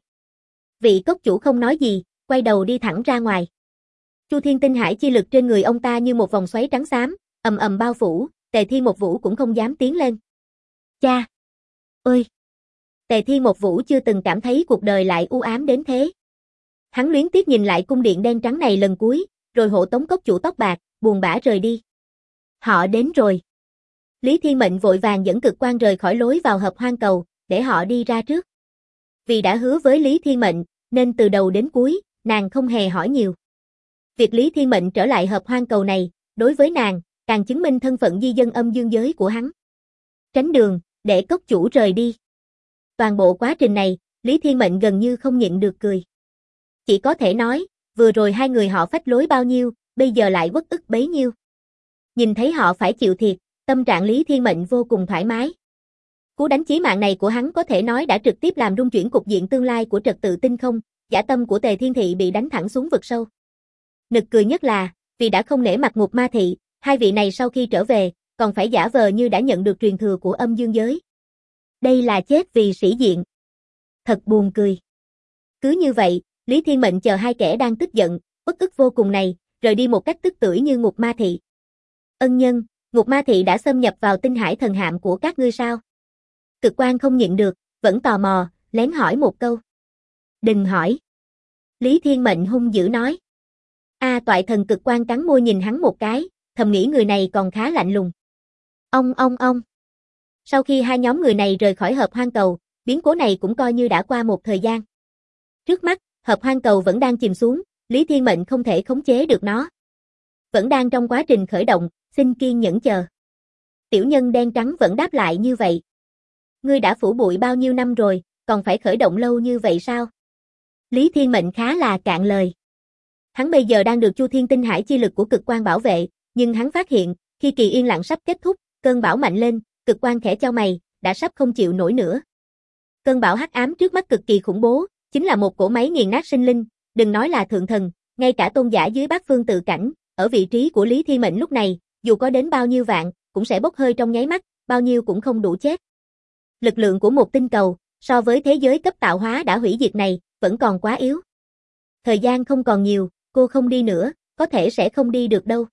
S1: Vị cốc chủ không nói gì, quay đầu đi thẳng ra ngoài. Chu Thiên Tinh Hải chi lực trên người ông ta như một vòng xoáy trắng xám, ầm ầm bao phủ, Tề Thiên Một Vũ cũng không dám tiến lên. Cha! Ơi! Tề Thiên Một Vũ chưa từng cảm thấy cuộc đời lại u ám đến thế. Hắn luyến tiếc nhìn lại cung điện đen trắng này lần cuối, rồi hộ tống cốc chủ tóc bạc, buồn bã rời đi. Họ đến rồi. Lý Thiên Mệnh vội vàng dẫn cực quan rời khỏi lối vào hợp hoang cầu, để họ đi ra trước. Vì đã hứa với Lý Thiên Mệnh, nên từ đầu đến cuối, nàng không hề hỏi nhiều. Việc Lý Thiên Mệnh trở lại Hợp Hoang Cầu này, đối với nàng, càng chứng minh thân phận di dân âm dương giới của hắn. Tránh đường, để cốc chủ rời đi. Toàn bộ quá trình này, Lý Thiên Mệnh gần như không nhịn được cười. Chỉ có thể nói, vừa rồi hai người họ phách lối bao nhiêu, bây giờ lại uất ức bấy nhiêu. Nhìn thấy họ phải chịu thiệt, tâm trạng Lý Thiên Mệnh vô cùng thoải mái. Cú đánh chí mạng này của hắn có thể nói đã trực tiếp làm rung chuyển cục diện tương lai của trật tự tinh không, dã tâm của Tề Thiên Thị bị đánh thẳng xuống vực sâu. Nực cười nhất là, vì đã không nể mặt Ngục Ma Thị, hai vị này sau khi trở về, còn phải giả vờ như đã nhận được truyền thừa của âm dương giới. Đây là chết vì sĩ diện. Thật buồn cười. Cứ như vậy, Lý Thiên Mệnh chờ hai kẻ đang tức giận, uất ức vô cùng này, rời đi một cách tức tưởi như Ngục Ma Thị. Ân nhân, Ngục Ma Thị đã xâm nhập vào tinh hải thần hạm của các ngươi sao? Cực Quan không nhịn được, vẫn tò mò, lén hỏi một câu. Đừng hỏi. Lý Thiên Mệnh hung dữ nói. Toại thần Cực Quan cắn môi nhìn hắn một cái, thầm nghĩ người này còn khá lạnh lùng. Ông. Sau khi hai nhóm người này rời khỏi Hợp Hoang Cầu, biến cố này cũng coi như đã qua một thời gian. Trước mắt, Hợp Hoang Cầu vẫn đang chìm xuống, Lý Thiên Mệnh không thể khống chế được nó. Vẫn đang trong quá trình khởi động, xin kiên nhẫn chờ. Tiểu nhân đen trắng vẫn đáp lại như vậy. Ngươi đã phủ bụi bao nhiêu năm rồi, còn phải khởi động lâu như vậy sao? Lý Thiên Mệnh khá là cạn lời. Hắn bây giờ đang được Chu Thiên Tinh Hải chi lực của Cực Quan bảo vệ, nhưng hắn phát hiện, khi kỳ yên lặng sắp kết thúc, cơn bão mạnh lên, Cực Quan khẽ chau mày, đã sắp không chịu nổi nữa. Cơn bão hắc ám trước mắt cực kỳ khủng bố, chính là một cỗ máy nghiền nát sinh linh, đừng nói là thượng thần, ngay cả tôn giả dưới bát phương tự cảnh, ở vị trí của Lý Thiên Mệnh lúc này, dù có đến bao nhiêu vạn, cũng sẽ bốc hơi trong nháy mắt, bao nhiêu cũng không đủ chết. Lực lượng của một tinh cầu, so với thế giới cấp tạo hóa đã hủy diệt này, vẫn còn quá yếu. Thời gian không còn nhiều, cô không đi nữa, có thể sẽ không đi được đâu.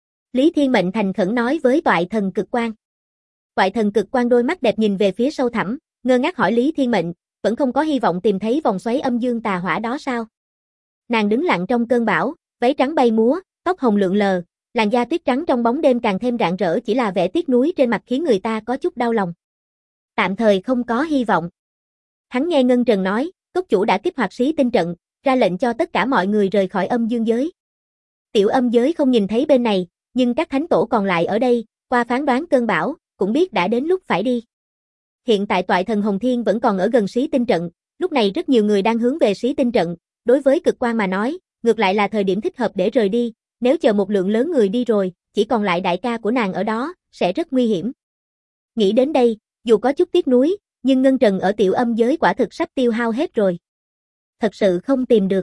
S1: Lý Thiên Mệnh thành khẩn nói với Toại thần Cực Quan. Toại thần Cực Quan đôi mắt đẹp nhìn về phía sâu thẳm, ngơ ngác hỏi Lý Thiên Mệnh, vẫn không có hy vọng tìm thấy vòng xoáy âm dương tà hỏa đó sao? Nàng đứng lặng trong cơn bão, váy trắng bay múa, tóc hồng lượn lờ, làn da tuyết trắng trong bóng đêm càng thêm rạng rỡ, chỉ là vẻ tiếc nuối trên mặt khiến người ta có chút đau lòng. Tạm thời không có hy vọng. Hắn nghe Ngân Trần nói, cốc chủ đã kích hoạt Xí Tinh trận, ra lệnh cho tất cả mọi người rời khỏi âm dương giới. Tiểu âm giới không nhìn thấy bên này, nhưng các thánh tổ còn lại ở đây, qua phán đoán cơn bão, cũng biết đã đến lúc phải đi. Hiện tại Toại thần Hồng Thiên vẫn còn ở gần Xí Tinh trận, lúc này rất nhiều người đang hướng về Xí Tinh trận, đối với Cực Quan mà nói, ngược lại là thời điểm thích hợp để rời đi, nếu chờ một lượng lớn người đi rồi, chỉ còn lại đại ca của nàng ở đó, sẽ rất nguy hiểm. Nghĩ đến đây, dù có chút tiếc nuối, nhưng ngân trần ở tiểu âm giới quả thực sắp tiêu hao hết rồi. Thật sự không tìm được.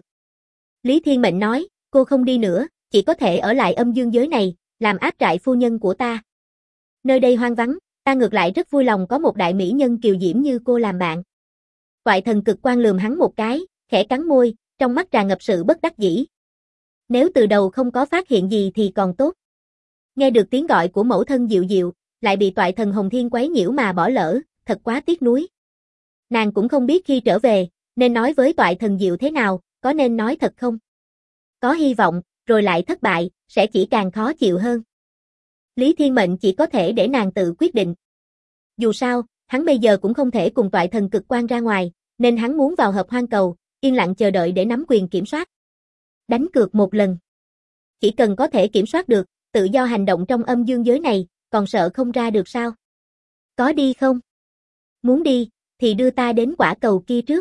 S1: Lý Thiên Mệnh nói, cô không đi nữa, chỉ có thể ở lại âm dương giới này, làm áp trại phu nhân của ta. Nơi đây hoang vắng, ta ngược lại rất vui lòng có một đại mỹ nhân kiều diễm như cô làm bạn. Toại thần Cực Quan lườm hắn một cái, khẽ cắn môi, trong mắt tràn ngập sự bất đắc dĩ. Nếu từ đầu không có phát hiện gì thì còn tốt. Nghe được tiếng gọi của mẫu thân dịu dịu, lại bị Toại thần Hồng Thiên quấy nhiễu mà bỏ lỡ, thật quá tiếc nuối. Nàng cũng không biết khi trở về, nên nói với Toại thần Diệu thế nào, có nên nói thật không? Có hy vọng, rồi lại thất bại, sẽ chỉ càng khó chịu hơn. Lý Thiên Mệnh chỉ có thể để nàng tự quyết định. Dù sao, hắn bây giờ cũng không thể cùng Toại thần Cực Quan ra ngoài, nên hắn muốn vào Hợp Hoang Cầu, yên lặng chờ đợi để nắm quyền kiểm soát. Đánh cược một lần. Chỉ cần có thể kiểm soát được, tự do hành động trong âm dương giới này, còn sợ không ra được sao? Có đi không? Muốn đi, thì đưa ta đến quả cầu kia trước.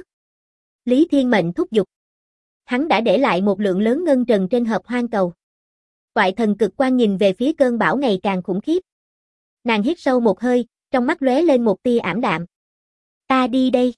S1: Lý Thiên Mệnh thúc giục. Hắn đã để lại một lượng lớn ngân trần trên Hợp Hoang Cầu. Toại thần Cực Quan nhìn về phía cơn bão ngày càng khủng khiếp. Nàng hít sâu một hơi, trong mắt lóe lên một tia ảm đạm. Ta đi đây.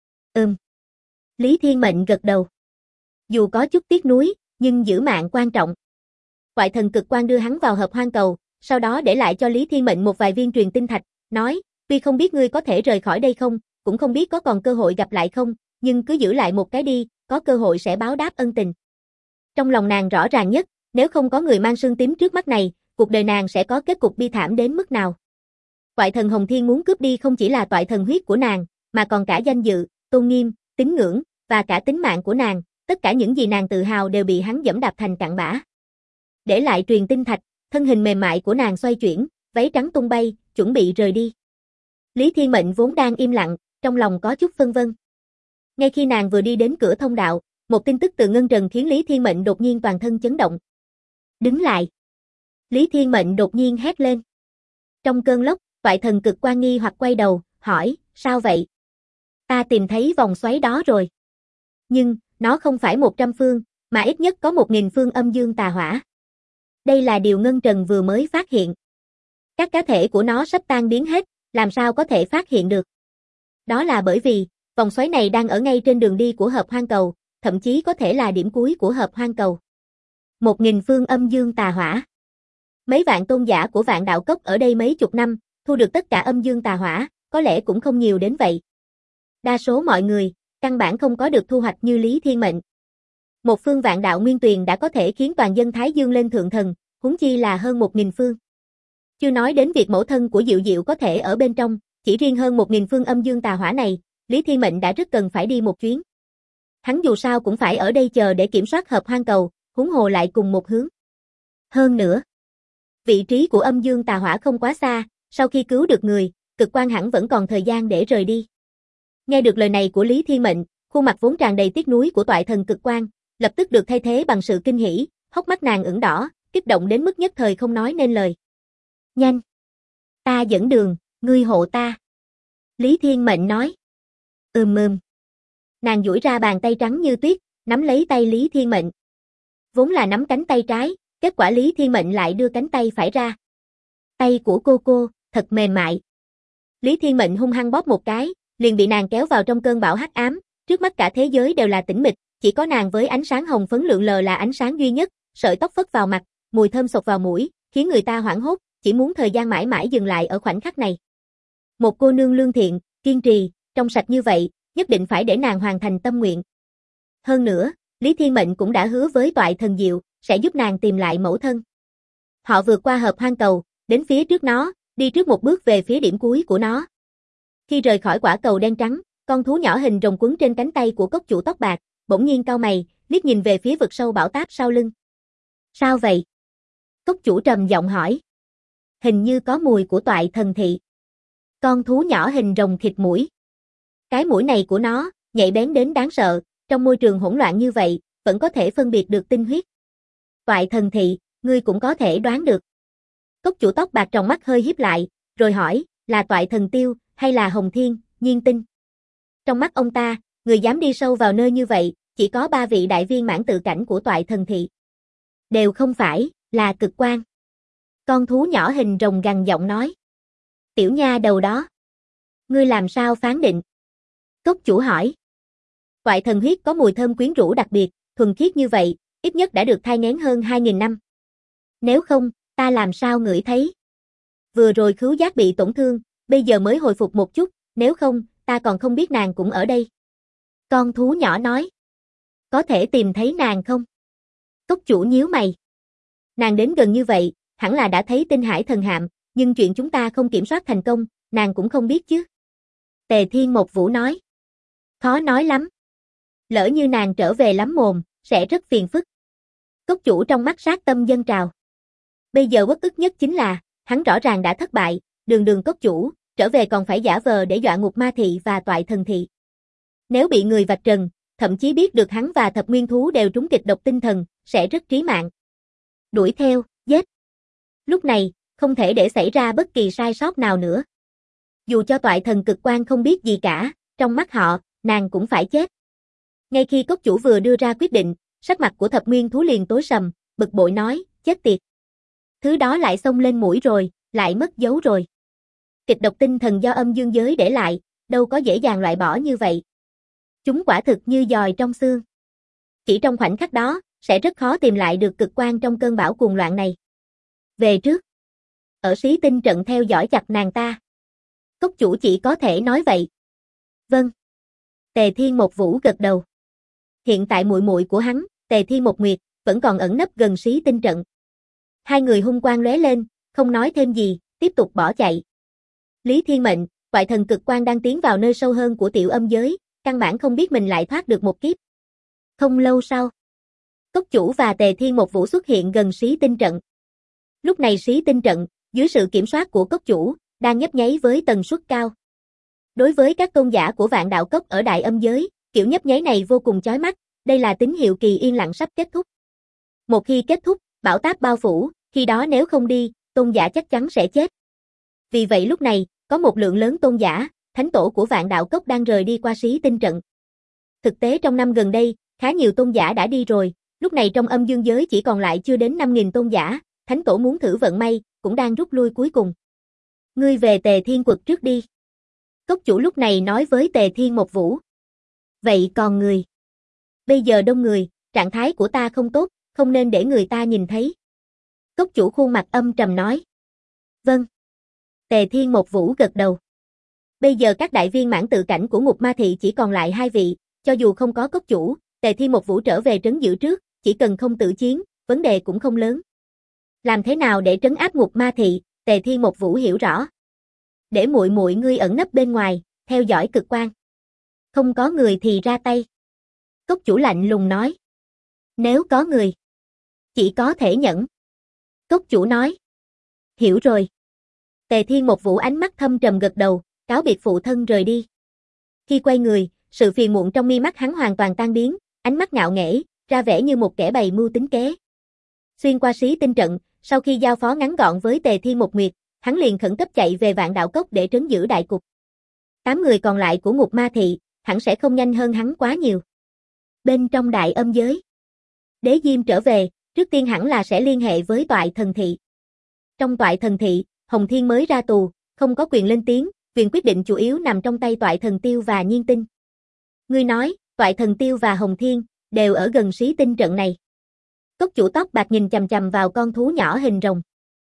S1: Lý Thiên Mệnh gật đầu. Dù có chút tiếc nuối, nhưng giữ mạng quan trọng. Toại thần Cực Quan đưa hắn vào Hợp Hoang Cầu, sau đó để lại cho Lý Thiên Mệnh một vài viên truyền tinh thạch, nói, tuy không biết ngươi có thể rời khỏi đây không, cũng không biết có còn cơ hội gặp lại không, nhưng cứ giữ lại một cái đi, có cơ hội sẽ báo đáp ân tình. Trong lòng nàng rõ ràng nhất, nếu không có người mang xương tím trước mắt này, cuộc đời nàng sẽ có kết cục bi thảm đến mức nào. Toại thần Hồng Thiên muốn cướp đi không chỉ là toại thần huyết của nàng, mà còn cả danh dự, tôn nghiêm, tín ngưỡng, và cả tính mạng của nàng, tất cả những gì nàng tự hào đều bị hắn giẫm đạp thành cặn bã. Để lại truyền tinh thạch, thân hình mềm mại của nàng xoay chuyển, váy trắng tung bay, chuẩn bị rời đi. Lý Thiên Mệnh vốn đang im lặng, trong lòng có chút phân vân. Ngay khi nàng vừa đi đến cửa thông đạo, một tin tức từ Ngân Trần khiến Lý Thiên Mệnh đột nhiên toàn thân chấn động. Đứng lại! Lý Thiên Mệnh đột nhiên hét lên. Trong cơn lốc, Toại Thần Cực Quang nghi hoặc quay đầu, hỏi, sao vậy? Ta tìm thấy vòng xoáy đó rồi. Nhưng, nó không phải 100 phương, mà ít nhất có 1000 phương âm dương tà hỏa. Đây là điều Ngân Trần vừa mới phát hiện. Các cá thể của nó sắp tan biến hết, làm sao có thể phát hiện được? Đó là bởi vì, vòng xoáy này đang ở ngay trên đường đi của hợp hoang cầu, thậm chí có thể là điểm cuối của hợp hoang cầu. 1000 phương âm dương tà hỏa. Mấy vạn tôn giả của Vạn Đạo Cốc ở đây mấy chục năm, thu được tất cả âm dương tà hỏa, có lẽ cũng không nhiều đến vậy. Đa số mọi người, căn bản không có được thu hoạch như Lý Thiên Mệnh. Một phương Vạn Đạo Nguyên Tuyền đã có thể khiến toàn dân Thái Dương lên thượng thần, huống chi là hơn 1000 phương. Chưa nói đến việc mẫu thân của Diệu Diệu có thể ở bên trong, chỉ riêng hơn 1000 phương âm dương tà hỏa này, Lý Thiên Mệnh đã rất cần phải đi một chuyến. Hắn dù sao cũng phải ở đây chờ để kiểm soát hợp hoang cầu, huống hồ lại cùng một hướng. Hơn nữa, vị trí của âm dương tà hỏa không quá xa, sau khi cứu được người, Cực Quang hẳn vẫn còn thời gian để rời đi. Nghe được lời này của Lý Thiên Mệnh, khuôn mặt vốn tràn đầy tiếc nuối của Toại Thần Cực Quang, lập tức được thay thế bằng sự kinh hỉ, hốc mắt nàng ửng đỏ, kích động đến mức nhất thời không nói nên lời. Nhanh! Ta dẫn đường, ngươi hộ ta. Lý Thiên Mệnh nói. Ừm. Nàng duỗi ra bàn tay trắng như tuyết, nắm lấy tay Lý Thiên Mệnh. Vốn là nắm cánh tay trái, kết quả Lý Thiên Mệnh lại đưa cánh tay phải ra. Tay của cô, thật mềm mại. Lý Thiên Mệnh hung hăng bóp một cái, liền bị nàng kéo vào trong cơn bão hắc ám, trước mắt cả thế giới đều là tĩnh mịch, chỉ có nàng với ánh sáng hồng phấn lượn lờ là ánh sáng duy nhất, sợi tóc phất vào mặt, mùi thơm xộc vào mũi, khiến người ta hoảng hốt, chỉ muốn thời gian mãi mãi dừng lại ở khoảnh khắc này. Một cô nương lương thiện, kiên trì, trong sạch như vậy, nhất định phải để nàng hoàn thành tâm nguyện. Hơn nữa, Lý Thiên Mệnh cũng đã hứa với Toại Thần Diệu, sẽ giúp nàng tìm lại mẫu thân. Họ vượt qua hợp hoang cầu, đến phía trước nó, đi trước một bước về phía điểm cuối của nó. Khi rời khỏi quả cầu đen trắng, con thú nhỏ hình rồng quấn trên cánh tay của cốc chủ tóc bạc, bỗng nhiên cau mày, liếc nhìn về phía vực sâu bão táp sau lưng. Sao vậy? Cốc chủ trầm giọng hỏi. Hình như có mùi của Toại Thần thị. Con thú nhỏ hình rồng khịt mũi. Cái mũi này của nó, nhạy bén đến đáng sợ, trong môi trường hỗn loạn như vậy, vẫn có thể phân biệt được tinh huyết. Toại Thần thị, ngươi cũng có thể đoán được. Cốc chủ tóc bạc tròng mắt hơi híp lại, rồi hỏi, là Toại Thần tiêu, hay là Hồng Thiên, Nhiên Tinh? Trong mắt ông ta, người dám đi sâu vào nơi như vậy, chỉ có 3 vị đại viên mãn tự cảnh của Toại Thần thị. Đều không phải, là Cực Quang. Con thú nhỏ hình rồng gằn giọng nói. Tiểu nha đầu đó. Ngươi làm sao phán định? Cốc chủ hỏi. Toại thần huyết có mùi thơm quyến rũ đặc biệt, thuần khiết như vậy, ít nhất đã được thai nghén hơn 2000 năm. Nếu không, ta làm sao ngửi thấy? Vừa rồi khứu giác bị tổn thương, bây giờ mới hồi phục một chút, nếu không, ta còn không biết nàng cũng ở đây. Con thú nhỏ nói. Có thể tìm thấy nàng không? Cốc chủ nhíu mày. Nàng đến gần như vậy, hẳn là đã thấy Tinh Hải Thần Hạm, nhưng chuyện chúng ta không kiểm soát thành công, nàng cũng không biết chứ. Tề Thiên Mộc Vũ nói. Khó nói lắm. Lỡ như nàng trở về lắm mồm, sẽ rất phiền phức. Cốc chủ trong mắt sát tâm dâng trào. Bây giờ uất ức nhất chính là, hắn rõ ràng đã thất bại, đường cốc chủ, trở về còn phải giả vờ để dọa ngục ma thị và Toại Thần thị. Nếu bị người vạch trần, thậm chí biết được hắn và thập nguyên thú đều trúng kịch độc tinh thần, sẽ rất trí mạng. Đuổi theo, giết. Lúc này, không thể để xảy ra bất kỳ sai sót nào nữa. Dù cho Toại Thần Cực Quang không biết gì cả, trong mắt họ, nàng cũng phải chết. Ngay khi cốc chủ vừa đưa ra quyết định, sắc mặt của thập nguyên thú liền tối sầm, bực bội nói, chết tiệt. Thứ đó lại xông lên mũi rồi, lại mất dấu rồi. Kịch độc tinh thần do âm dương giới để lại, đâu có dễ dàng loại bỏ như vậy. Chúng quả thực như giòi trong xương. Chỉ trong khoảnh khắc đó, sẽ rất khó tìm lại được Cực Quang trong cơn bão cuồng loạn này. Về trước. Ở Xí Tinh trận theo dõi chặt nàng ta. Cốc chủ chỉ có thể nói vậy. Vâng. Tề Thiên Mộc Vũ gật đầu. Hiện tại muội muội của hắn, Tề Thiên Mộc Nguyệt, vẫn còn ẩn nấp gần Xí Tinh trận. Hai người hung quang lóe lên, không nói thêm gì, tiếp tục bỏ chạy. Lý Thiên Mệnh, Toại Thần Cực Quang đang tiến vào nơi sâu hơn của tiểu âm giới, căn bản không biết mình lại thoát được một kiếp. Không lâu sau, cốc chủ và Tề Thiên Mộc Vũ xuất hiện gần Xí Tinh trận. Lúc này Xí Tinh trận, dưới sự kiểm soát của cốc chủ, đang nhấp nháy với tần suất cao. Đối với các tôn giả của Vạn Đạo Cốc ở đại âm giới, Kiểu nhấp nháy này vô cùng chói mắt, đây là tín hiệu kỳ yên lặng sắp kết thúc. Một khi kết thúc, bão táp bao phủ, khi đó nếu không đi, tôn giả chắc chắn sẽ chết. Vì vậy lúc này, có một lượng lớn tôn giả, thánh tổ của Vạn Đạo Cốc đang rời đi qua Xí Tinh trận. Thực tế trong năm gần đây, khá nhiều tôn giả đã đi rồi, lúc này trong âm dương giới chỉ còn lại chưa đến 5.000 tôn giả, thánh tổ muốn thử vận may, cũng đang rút lui cuối cùng. Ngươi về Tề Thiên Quật trước đi. Cốc chủ lúc này nói với Tề Thiên Một Vũ. Vậy còn người? Bây giờ đông người, trạng thái của ta không tốt, không nên để người ta nhìn thấy. Cốc chủ khuôn mặt âm trầm nói. Vâng. Tề Thiên Một Vũ gật đầu. Bây giờ các đại viên mãn tự cảnh của Ngục Ma Thị chỉ còn lại 2 vị, cho dù không có cốc chủ, Tề Thiên Một Vũ trở về trấn giữ trước, chỉ cần không tự chiến, vấn đề cũng không lớn. Làm thế nào để trấn áp Ngục Ma Thị, Tề Thiên Một Vũ hiểu rõ. Để muội muội ngươi ẩn nấp bên ngoài, theo dõi cực quang. Không có người thì ra tay. Cốc chủ lạnh lùng nói. Nếu có người, chỉ có thể nhẫn. Cốc chủ nói. Hiểu rồi. Tề Thiên Một Vũ ánh mắt thâm trầm gật đầu, cáo biệt phụ thân rời đi. Khi quay người, sự phiền muộn trong mi mắt hắn hoàn toàn tan biến, ánh mắt ngạo nghễ, ra vẻ như một kẻ bày mưu tính kế. Xuyên qua Xí Tinh trận, sau khi giao phó ngắn gọn với Tề Thiên Một Nguyệt, hắn liền khẩn cấp chạy về Vạn Đạo Cốc để trấn giữ đại cục. 8 người còn lại của Ngục Ma Thị, hẳn sẽ không nhanh hơn hắn quá nhiều. Bên trong đại âm giới, Đế Diêm trở về, trước tiên hẳn là sẽ liên hệ với Toại Thần Thị. Trong Toại Thần Thị, Hồng Thiên mới ra tù, không có quyền lên tiếng, quyền quyết định chủ yếu nằm trong tay Toại Thần Tiêu và Nhiên Tinh. Ngươi nói, Toại Thần Tiêu và Hồng Thiên đều ở gần Xí Tinh trận này. Cốc chủ tóc bạc nhìn chằm chằm vào con thú nhỏ hình rồng.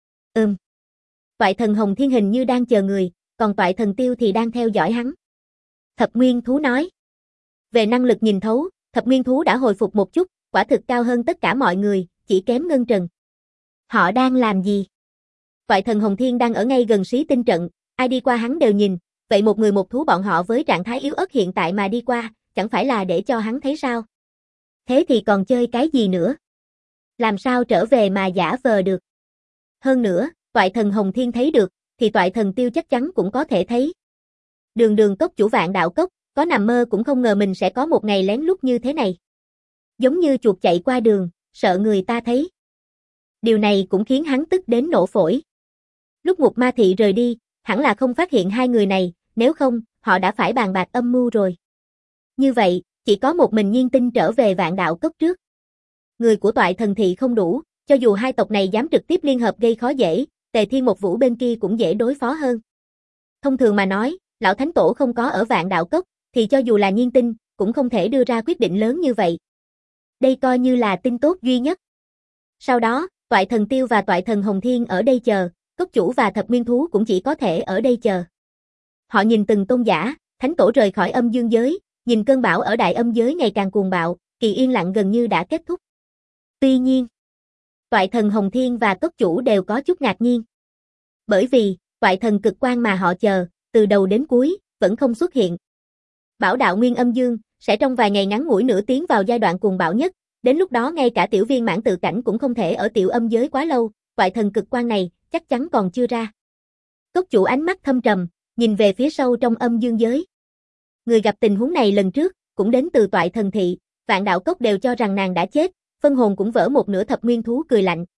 S1: Toại Thần Hồng Thiên hình như đang chờ người, còn Toại Thần Tiêu thì đang theo dõi hắn. Thập Nguyên Thú nói. Về năng lực nhìn thấu, Thập Nguyên Thú đã hồi phục một chút, quả thực cao hơn tất cả mọi người, chỉ kém Ngân Trần. Họ đang làm gì? Toại Thần Hồng Thiên đang ở ngay gần Xí Tinh trận, ai đi qua hắn đều nhìn, vậy một người một thú bọn họ với trạng thái yếu ớt hiện tại mà đi qua, chẳng phải là để cho hắn thấy sao? Thế thì còn chơi cái gì nữa? Làm sao trở về mà giả vờ được? Hơn nữa, Toại Thần Hồng Thiên thấy được, thì Toại Thần Tiêu chắc chắn cũng có thể thấy. Đường cốc chủ Vạn Đạo Cốc, có nằm mơ cũng không ngờ mình sẽ có một ngày lén lút như thế này. Giống như chuột chạy qua đường, sợ người ta thấy. Điều này cũng khiến hắn tức đến nổ phổi. Lúc Ngục Ma Thị rời đi, hẳn là không phát hiện 2 người này, nếu không, họ đã phải bàn bạc âm mưu rồi. Như vậy, chỉ có một mình Nhiên Tinh trở về Vạn Đạo Cốc trước. Người của Toại Thần Thị không đủ, cho dù hai tộc này dám trực tiếp liên hợp gây khó dễ, Tề Thiên Một Vũ bên kia cũng dễ đối phó hơn. Thông thường mà nói, lão thánh tổ không có ở Vạn Đạo Cốc, thì cho dù là Nhiên Tinh, cũng không thể đưa ra quyết định lớn như vậy. Đây coi như là tin tốt duy nhất. Sau đó, Toại Thần Tiêu và Toại Thần Hồng Thiên ở đây chờ, cốc chủ và Thập Nguyên Thú cũng chỉ có thể ở đây chờ. Họ nhìn từng tôn giả, thánh tổ rời khỏi âm dương giới, nhìn cơn bão ở đại âm giới ngày càng cuồng bạo, kỳ yên lặng gần như đã kết thúc. Tuy nhiên, Toại Thần Hồng Thiên và cốc chủ đều có chút ngạc nhiên. Bởi vì, Toại Thần cực quang mà họ chờ, từ đầu đến cuối, vẫn không xuất hiện. Bảo đạo nguyên âm dương, sẽ trong vài ngày ngắn ngủi nữa tiến vào giai đoạn cuồng bạo nhất, đến lúc đó ngay cả tiểu viên mãn tự cảnh cũng không thể ở tiểu âm giới quá lâu, Toại Thần cực quang này, chắc chắn còn chưa ra. Cốc chủ ánh mắt thâm trầm, nhìn về phía sâu trong âm dương giới. Người gặp tình huống này lần trước, cũng đến từ Toại Thần Thị, Vạn Đạo Cốc đều cho rằng nàng đã chết, phân hồn cũng vỡ một nửa. Thập Nguyên Thú cười lạnh.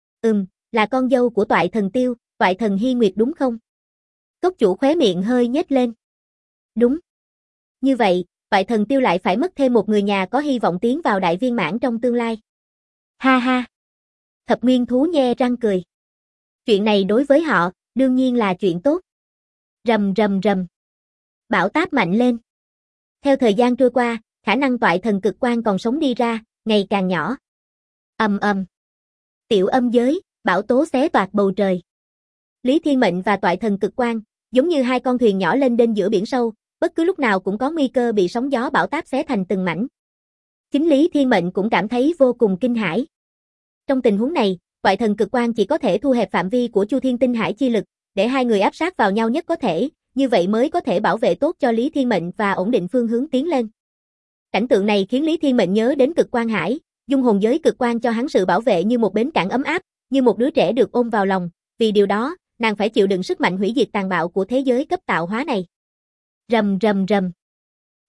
S1: Là con dâu của Toại Thần Tiêu, Toại Thần Hy Nguyệt đúng không? Cốc chủ khóe miệng hơi nhếch lên. Đúng. Như vậy, Toại Thần Tiêu lại phải mất thêm một người nhà có hy vọng tiến vào đại viên mãn trong tương lai. Ha ha. Thập Nguyên Thú nhe răng cười. Chuyện này đối với họ, đương nhiên là chuyện tốt. Rầm rầm rầm. Bão táp mạnh lên. Theo thời gian trôi qua, khả năng Toại Thần cực quang còn sống đi ra, ngày càng nhỏ. Ầm ầm. Tiểu âm giới, bão tố xé toạc bầu trời. Lý Thiên Mệnh và Toại Thần cực quang, giống như hai con thuyền nhỏ lên đên giữa biển sâu, bất cứ lúc nào cũng có nguy cơ bị sóng gió bão táp xé thành từng mảnh. Chính Lý Thiên Mệnh cũng cảm thấy vô cùng kinh hãi. Trong tình huống này, Toại Thần cực quang chỉ có thể thu hẹp phạm vi của Chu Thiên Tinh Hải chi lực, để hai người áp sát vào nhau nhất có thể, như vậy mới có thể bảo vệ tốt cho Lý Thiên Mệnh và ổn định phương hướng tiến lên. Cảnh tượng này khiến Lý Thiên Mệnh nhớ đến Cực Quang Hải, dung hồn giới cực quang cho hắn sự bảo vệ như một bến cảng ấm áp, như một đứa trẻ được ôm vào lòng, vì điều đó, nàng phải chịu đựng sức mạnh hủy diệt tàn bạo của thế giới cấp tạo hóa này. Rầm rầm rầm.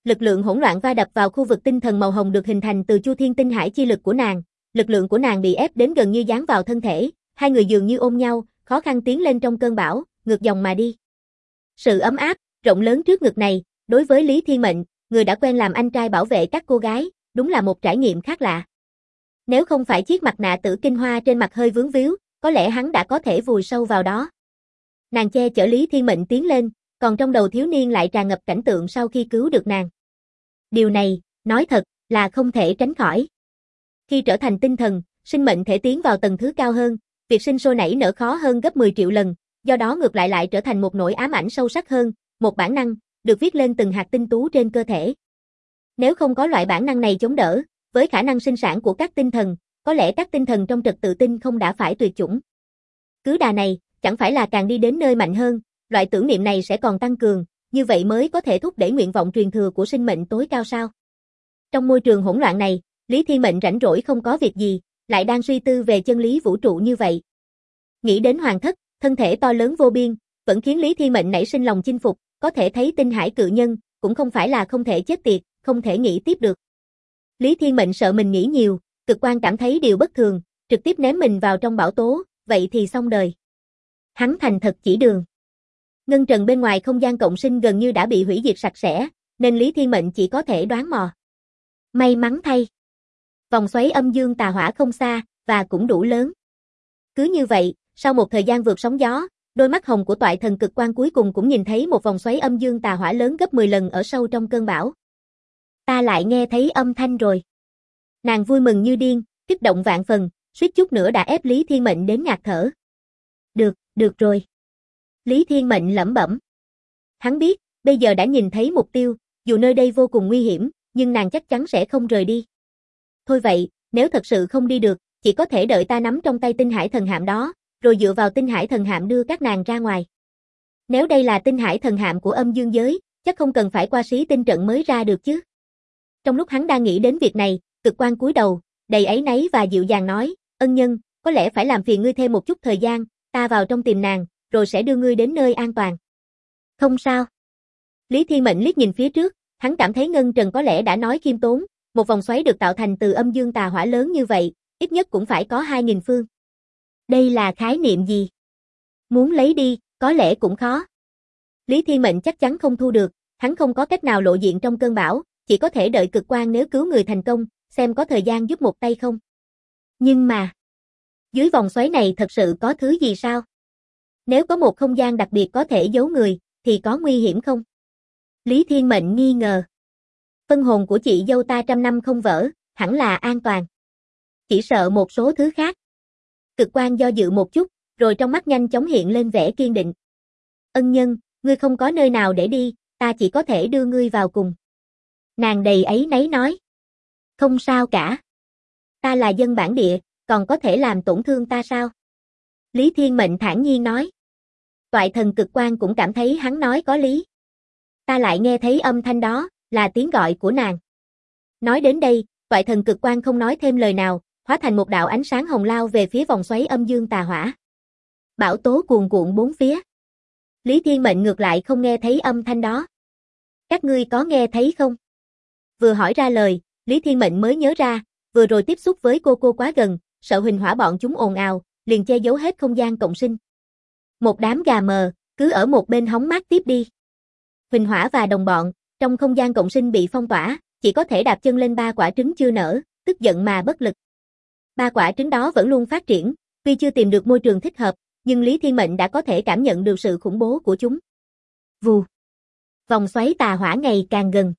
S1: Lực lượng hỗn loạn va đập vào khu vực tinh thần màu hồng được hình thành từ Chu Thiên tinh hải chi lực của nàng, lực lượng của nàng bị ép đến gần như dán vào thân thể, hai người dường như ôm nhau, khó khăn tiến lên trong cơn bão, ngược dòng mà đi. Sự ấm áp, rộng lớn trước ngực này, đối với Lý Thiên Mệnh, người đã quen làm anh trai bảo vệ các cô gái, đúng là một trải nghiệm khác lạ. Nếu không phải chiếc mặt nạ tử kinh hoa trên mặt hơi vướng víu, có lẽ hắn đã có thể vùi sâu vào đó. Nàng che chở Lý Thiên Mệnh tiến lên, còn trong đầu thiếu niên lại tràn ngập cảnh tượng sau khi cứu được nàng. Điều này, nói thật, là không thể tránh khỏi. Khi trở thành tinh thần, sinh mệnh thể tiến vào tầng thứ cao hơn, việc sinh sôi nảy nở khó hơn gấp 10 triệu lần, do đó ngược lại trở thành một nỗi ám ảnh sâu sắc hơn, một bản năng, được viết lên từng hạt tinh tú trên cơ thể. Nếu không có loại bản năng này chống đỡ, với khả năng sinh sản của các tinh thần, có lẽ các tinh thần trong trật tự tinh không đã phải tuyệt chủng. Cứ đà này, chẳng phải là càng đi đến nơi mạnh hơn, loại tưởng niệm này sẽ còn tăng cường, như vậy mới có thể thúc đẩy nguyện vọng truyền thừa của sinh mệnh tối cao sao. Trong môi trường hỗn loạn này, Lý Thiên Mệnh rảnh rỗi không có việc gì, lại đang suy tư về chân lý vũ trụ như vậy. Nghĩ đến hoàng thất, thân thể to lớn vô biên, vẫn khiến Lý Thiên Mệnh nảy sinh lòng chinh phục, có thể thấy tinh hải cự nhân, cũng không phải là không thể chết tiệt, không thể nghĩ tiếp được. Lý Thiên Mệnh sợ mình nghĩ nhiều, cực quan cảm thấy điều bất thường, trực tiếp ném mình vào trong bão tố, vậy thì xong đời. Hắn thành thật chỉ đường. Ngân trần bên ngoài không gian cộng sinh gần như đã bị hủy diệt sạch sẽ, nên Lý Thiên Mệnh chỉ có thể đoán mò. May mắn thay. Vòng xoáy âm dương tà hỏa không xa, và cũng đủ lớn. Cứ như vậy, sau một thời gian vượt sóng gió, đôi mắt hồng của toại thần cực quan cuối cùng cũng nhìn thấy một vòng xoáy âm dương tà hỏa lớn gấp 10 lần ở sâu trong cơn bão. Ta lại nghe thấy âm thanh rồi. Nàng vui mừng như điên, kích động vạn phần, suýt chút nữa đã ép Lý Thiên Mệnh đến ngạt thở. Được rồi. Lý Thiên Mệnh lẩm bẩm. Hắn biết, bây giờ đã nhìn thấy mục tiêu, dù nơi đây vô cùng nguy hiểm, nhưng nàng chắc chắn sẽ không rời đi. Thôi vậy, nếu thật sự không đi được, chỉ có thể đợi ta nắm trong tay tinh hải thần hạm đó, rồi dựa vào tinh hải thần hạm đưa các nàng ra ngoài. Nếu đây là tinh hải thần hạm của âm dương giới, chắc không cần phải qua xí tinh trận mới ra được chứ. Trong lúc hắn đang nghĩ đến việc này, cực quan cúi đầu, đầy áy náy và dịu dàng nói, ân nhân, có lẽ phải làm phiền ngươi thêm một chút thời gian, ta vào trong tìm nàng, rồi sẽ đưa ngươi đến nơi an toàn. Không sao. Lý Thiên Mệnh liếc nhìn phía trước, hắn cảm thấy Ngân Trần có lẽ đã nói khiêm tốn, một vòng xoáy được tạo thành từ âm dương tà hỏa lớn như vậy, ít nhất cũng phải có 2000 phương. Đây là khái niệm gì? Muốn lấy đi, có lẽ cũng khó. Lý Thiên Mệnh chắc chắn không thu được, hắn không có cách nào lộ diện trong cơn bão, chỉ có thể đợi cực quan nếu cứu người thành công, xem có thời gian giúp một tay không. Nhưng mà, dưới vòng xoáy này thật sự có thứ gì sao? Nếu có một không gian đặc biệt có thể giấu người, thì có nguy hiểm không? Lý Thiên Mệnh nghi ngờ. Phân hồn của chị dâu ta trăm năm không vỡ, hẳn là an toàn. Chỉ sợ một số thứ khác. Cực quan do dự một chút, rồi trong mắt nhanh chóng hiện lên vẻ kiên định. Ân nhân, ngươi không có nơi nào để đi, ta chỉ có thể đưa ngươi vào cùng. Nàng đầy áy náy nói. Không sao cả. Ta là dân bản địa, còn có thể làm tổn thương ta sao? Lý Thiên Mệnh thản nhiên nói. Toại thần cực quan cũng cảm thấy hắn nói có lý. Ta lại nghe thấy âm thanh đó, là tiếng gọi của nàng. Nói đến đây, toại thần cực quan không nói thêm lời nào, hóa thành một đạo ánh sáng hồng lao về phía vòng xoáy âm dương tà hỏa. Bão tố cuồn cuộn bốn phía. Lý Thiên Mệnh ngược lại không nghe thấy âm thanh đó. Các ngươi có nghe thấy không? Vừa hỏi ra lời, Lý Thiên Mệnh mới nhớ ra, vừa rồi tiếp xúc với cô quá gần, sợ huỳnh hỏa bọn chúng ồn ào, liền che giấu hết không gian cộng sinh. Một đám gà mờ, cứ ở một bên hóng mát tiếp đi. Huỳnh hỏa và đồng bọn, trong không gian cộng sinh bị phong tỏa, chỉ có thể đạp chân lên 3 quả trứng chưa nở, tức giận mà bất lực. 3 quả trứng đó vẫn luôn phát triển, tuy chưa tìm được môi trường thích hợp, nhưng Lý Thiên Mệnh đã có thể cảm nhận được sự khủng bố của chúng. Vù. Vòng xoáy tà hỏa ngày càng gần.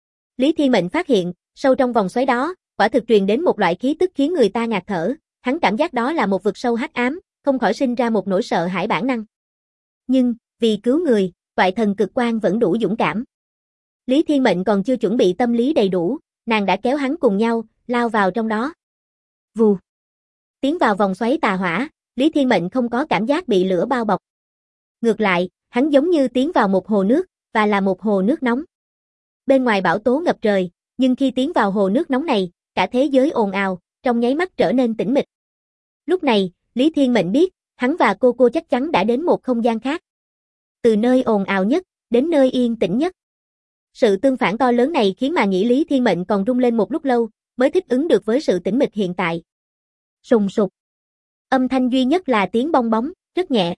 S1: Lý Thiên Mệnh phát hiện, sâu trong vòng xoáy đó, quả thực truyền đến một loại khí tức khiến người ta ngạt thở, hắn cảm giác đó là một vực sâu hắc ám, không khỏi sinh ra một nỗi sợ hãi bản năng. Nhưng, vì cứu người, toại thần cực quan vẫn đủ dũng cảm. Lý Thiên Mệnh còn chưa chuẩn bị tâm lý đầy đủ, nàng đã kéo hắn cùng nhau, lao vào trong đó. Vù. Tiến vào vòng xoáy tà hỏa, Lý Thiên Mệnh không có cảm giác bị lửa bao bọc. Ngược lại, hắn giống như tiến vào một hồ nước, và là một hồ nước nóng. Bên ngoài bão tố ngập trời, nhưng khi tiến vào hồ nước nóng này, cả thế giới ồn ào, trong nháy mắt trở nên tĩnh mịch. Lúc này, Lý Thiên Mệnh biết, hắn và cô chắc chắn đã đến một không gian khác. Từ nơi ồn ào nhất, đến nơi yên tĩnh nhất. Sự tương phản to lớn này khiến mà nghĩ Lý Thiên Mệnh còn rung lên một lúc lâu, mới thích ứng được với sự tĩnh mịch hiện tại. Sùng sục. Âm thanh duy nhất là tiếng bong bóng, rất nhẹ.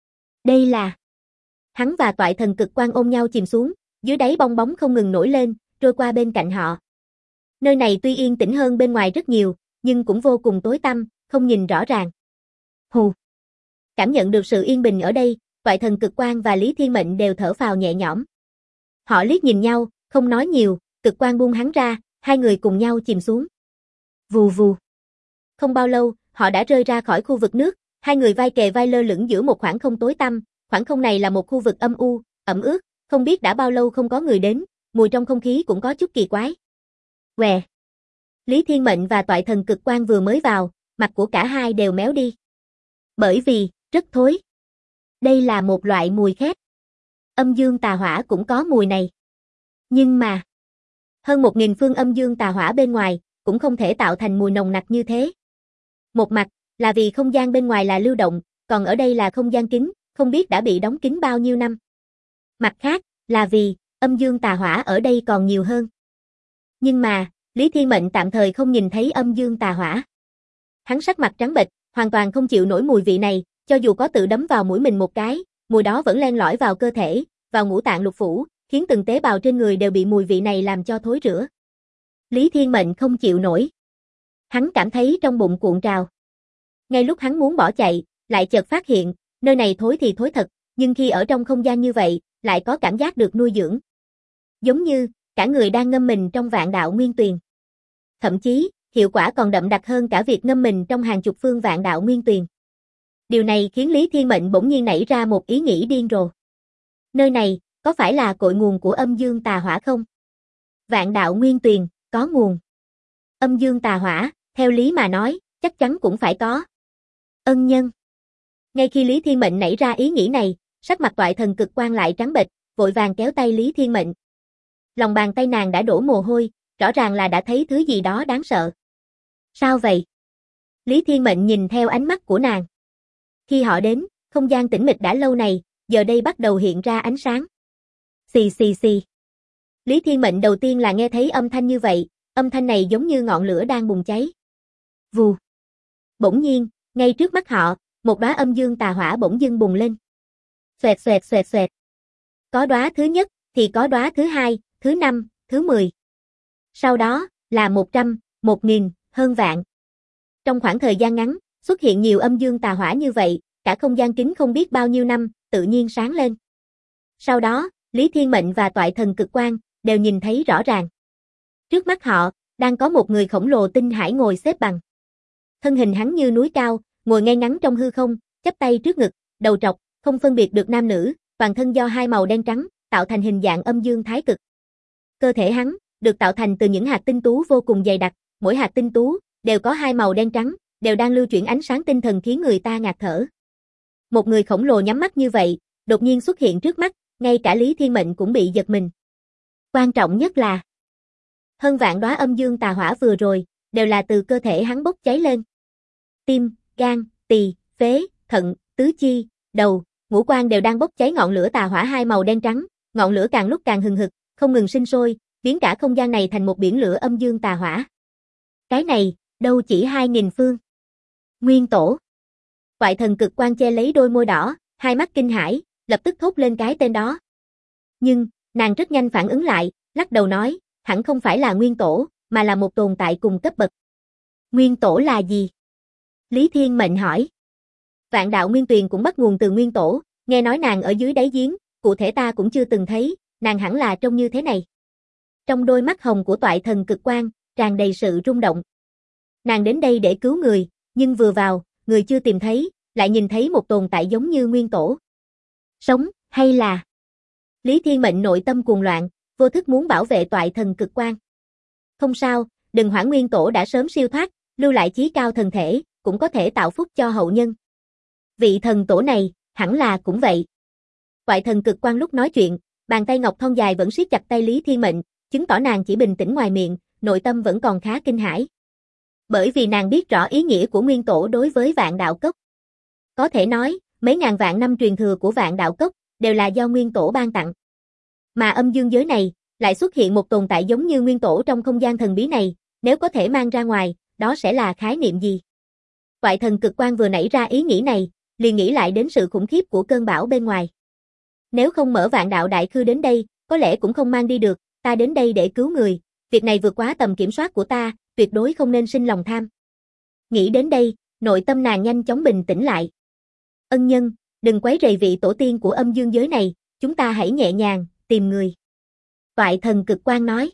S1: Đây là... Hắn và toại thần cực quang ôm nhau chìm xuống, dưới đáy bong bóng không ngừng nổi lên, trôi qua bên cạnh họ. Nơi này tuy yên tĩnh hơn bên ngoài rất nhiều, nhưng cũng vô cùng tối tăm, không nhìn rõ ràng. Hù. Cảm nhận được sự yên bình ở đây, toại thần cực quang và Lý Thiên Mệnh đều thở phào nhẹ nhõm. Họ liếc nhìn nhau, không nói nhiều, cực quang buông hắn ra, hai người cùng nhau chìm xuống. Vù vù. Không bao lâu, họ đã rơi ra khỏi khu vực nước, hai người vai kề vai lơ lửng giữa một khoảng không tối tăm, khoảng không này là một khu vực âm u, ẩm ướt, không biết đã bao lâu không có người đến, mùi trong không khí cũng có chút kỳ quái. Què. Lý Thiên Mệnh và toại thần cực quang vừa mới vào, mặt của cả hai đều méo đi. Bởi vì, rất thối. Đây là một loại mùi khét. Âm dương tà hỏa cũng có mùi này. Nhưng mà, hơn 1000 phương âm dương tà hỏa bên ngoài, cũng không thể tạo thành mùi nồng nặc như thế. Một mặt, là vì không gian bên ngoài là lưu động, còn ở đây là không gian kín, không biết đã bị đóng kín bao nhiêu năm. Mặt khác, là vì, âm dương tà hỏa ở đây còn nhiều hơn. Nhưng mà, Lý Thiên Mệnh tạm thời không nhìn thấy âm dương tà hỏa. Hắn sắc mặt trắng bệch, hoàn toàn không chịu nổi mùi vị này, cho dù có tự đấm vào mũi mình một cái, mùi đó vẫn len lỏi vào cơ thể, vào ngũ tạng lục phủ, khiến từng tế bào trên người đều bị mùi vị này làm cho thối rữa. Lý Thiên Mệnh không chịu nổi. Hắn cảm thấy trong bụng cuộn trào. Ngay lúc hắn muốn bỏ chạy, lại chợt phát hiện, nơi này thối thì thối thật, nhưng khi ở trong không gian như vậy, lại có cảm giác được nuôi dưỡng. Giống như, cả người đang ngâm mình trong vạn đạo nguyên tuyền. Thậm chí, hiệu quả còn đậm đặc hơn cả việc ngâm mình trong hàng chục phương vạn đạo nguyên tuyền. Điều này khiến Lý Thiên Mệnh bỗng nhiên nảy ra một ý nghĩ điên rồ. Nơi này, có phải là cội nguồn của âm dương tà hỏa không? Vạn đạo nguyên tuyền, có nguồn. Âm dương tà hỏa, theo lý mà nói, chắc chắn cũng phải có. Ân nhân. Ngay khi Lý Thiên Mệnh nảy ra ý nghĩ này, sắc mặt toại thần cực quang lại trắng bệch, vội vàng kéo tay Lý Thiên Mệnh. Lòng bàn tay nàng đã đổ mồ hôi, rõ ràng là đã thấy thứ gì đó đáng sợ. Sao vậy? Lý Thiên Mệnh nhìn theo ánh mắt của nàng. Khi họ đến, không gian tĩnh mịch đã lâu này, giờ đây bắt đầu hiện ra ánh sáng. Xì xì xì. Lý Thiên Mệnh đầu tiên là nghe thấy âm thanh như vậy, âm thanh này giống như ngọn lửa đang bùng cháy. Vù. Bỗng nhiên, ngay trước mắt họ, một đóa âm dương tà hỏa bỗng dưng bùng lên. Xoẹt xoẹt xoẹt xoẹt. Có đóa thứ nhất, thì có đóa thứ hai, thứ 5, thứ 10. Sau đó, là 100, 1000, hơn vạn. Trong khoảng thời gian ngắn, xuất hiện nhiều âm dương tà hỏa như vậy, cả không gian kính không biết bao nhiêu năm, tự nhiên sáng lên. Sau đó, Lý Thiên Mệnh và toại thần cực quang, đều nhìn thấy rõ ràng. Trước mắt họ, đang có một người khổng lồ tinh hải ngồi xếp bằng. Thân hình hắn như núi cao, ngồi ngay ngắn trong hư không, chắp tay trước ngực, đầu trọc, không phân biệt được nam nữ, toàn thân do hai màu đen trắng, tạo thành hình dạng âm dương thái cực. Cơ thể hắn, được tạo thành từ những hạt tinh tú vô cùng dày đặc, mỗi hạt tinh tú, đều có hai màu đen trắng, đều đang lưu chuyển ánh sáng tinh thần khiến người ta ngạt thở. Một người khổng lồ nhắm mắt như vậy, đột nhiên xuất hiện trước mắt, ngay cả Lý Thiên Mệnh cũng bị giật mình. Quan trọng nhất là, hơn vạn đóa âm dương tà hỏa vừa rồi, đều là từ cơ thể hắn bốc cháy lên. Tim, gan, tỳ, phế, thận, tứ chi, đầu, ngũ quan đều đang bốc cháy ngọn lửa tà hỏa hai màu đen trắng, ngọn lửa càng lúc càng hừng hực, không ngừng sinh sôi, biến cả không gian này thành một biển lửa âm dương tà hỏa. Cái này, đâu chỉ 2000 phương. Nguyên tổ. Toại thần cực quang che lấy đôi môi đỏ, hai mắt kinh hãi, lập tức thốt lên cái tên đó. Nhưng, nàng rất nhanh phản ứng lại, lắc đầu nói, hẳn không phải là nguyên tổ, mà là một tồn tại cùng cấp bậc. Nguyên tổ là gì? Lý Thiên Mệnh hỏi. Vạn đạo nguyên tuyền cũng bắt nguồn từ nguyên tổ, nghe nói nàng ở dưới đáy giếng, cụ thể ta cũng chưa từng thấy, nàng hẳn là trông như thế này. Trong đôi mắt hồng của toại thần cực quang, tràn đầy sự rung động. Nàng đến đây để cứu người, nhưng vừa vào, người chưa tìm thấy, lại nhìn thấy một tồn tại giống như nguyên tổ. Sống, hay là... Lý Thiên Mệnh nội tâm cuồng loạn, vô thức muốn bảo vệ toại thần cực quang. Không sao, đừng hoảng, nguyên tổ đã sớm siêu thoát, lưu lại chí cao thần thể, cũng có thể tạo phúc cho hậu nhân. Vị thần tổ này, hẳn là cũng vậy. Toại thần cực quang lúc nói chuyện, bàn tay ngọc thon dài vẫn siết chặt tay Lý Thiên Mệnh, chứng tỏ nàng chỉ bình tĩnh ngoài miệng, nội tâm vẫn còn khá kinh hãi. Bởi vì nàng biết rõ ý nghĩa của nguyên tổ đối với vạn đạo cốc. Có thể nói, mấy ngàn vạn năm truyền thừa của vạn đạo cốc, đều là do nguyên tổ ban tặng. Mà âm dương giới này, Lại xuất hiện một tồn tại giống như nguyên tổ trong không gian thần bí này, nếu có thể mang ra ngoài, đó sẽ là khái niệm gì? Quại thần cực quang vừa nảy ra ý nghĩ này, liền nghĩ lại đến sự khủng khiếp của cơn bão bên ngoài. Nếu không mở vạn đạo đại khư đến đây, có lẽ cũng không mang đi được, ta đến đây để cứu người, việc này vượt quá tầm kiểm soát của ta, tuyệt đối không nên sinh lòng tham. Nghĩ đến đây, nội tâm nàng nhanh chóng bình tĩnh lại. Ân nhân, đừng quấy rầy vị tổ tiên của âm dương giới này, chúng ta hãy nhẹ nhàng, tìm người. Toại thần cực quang nói.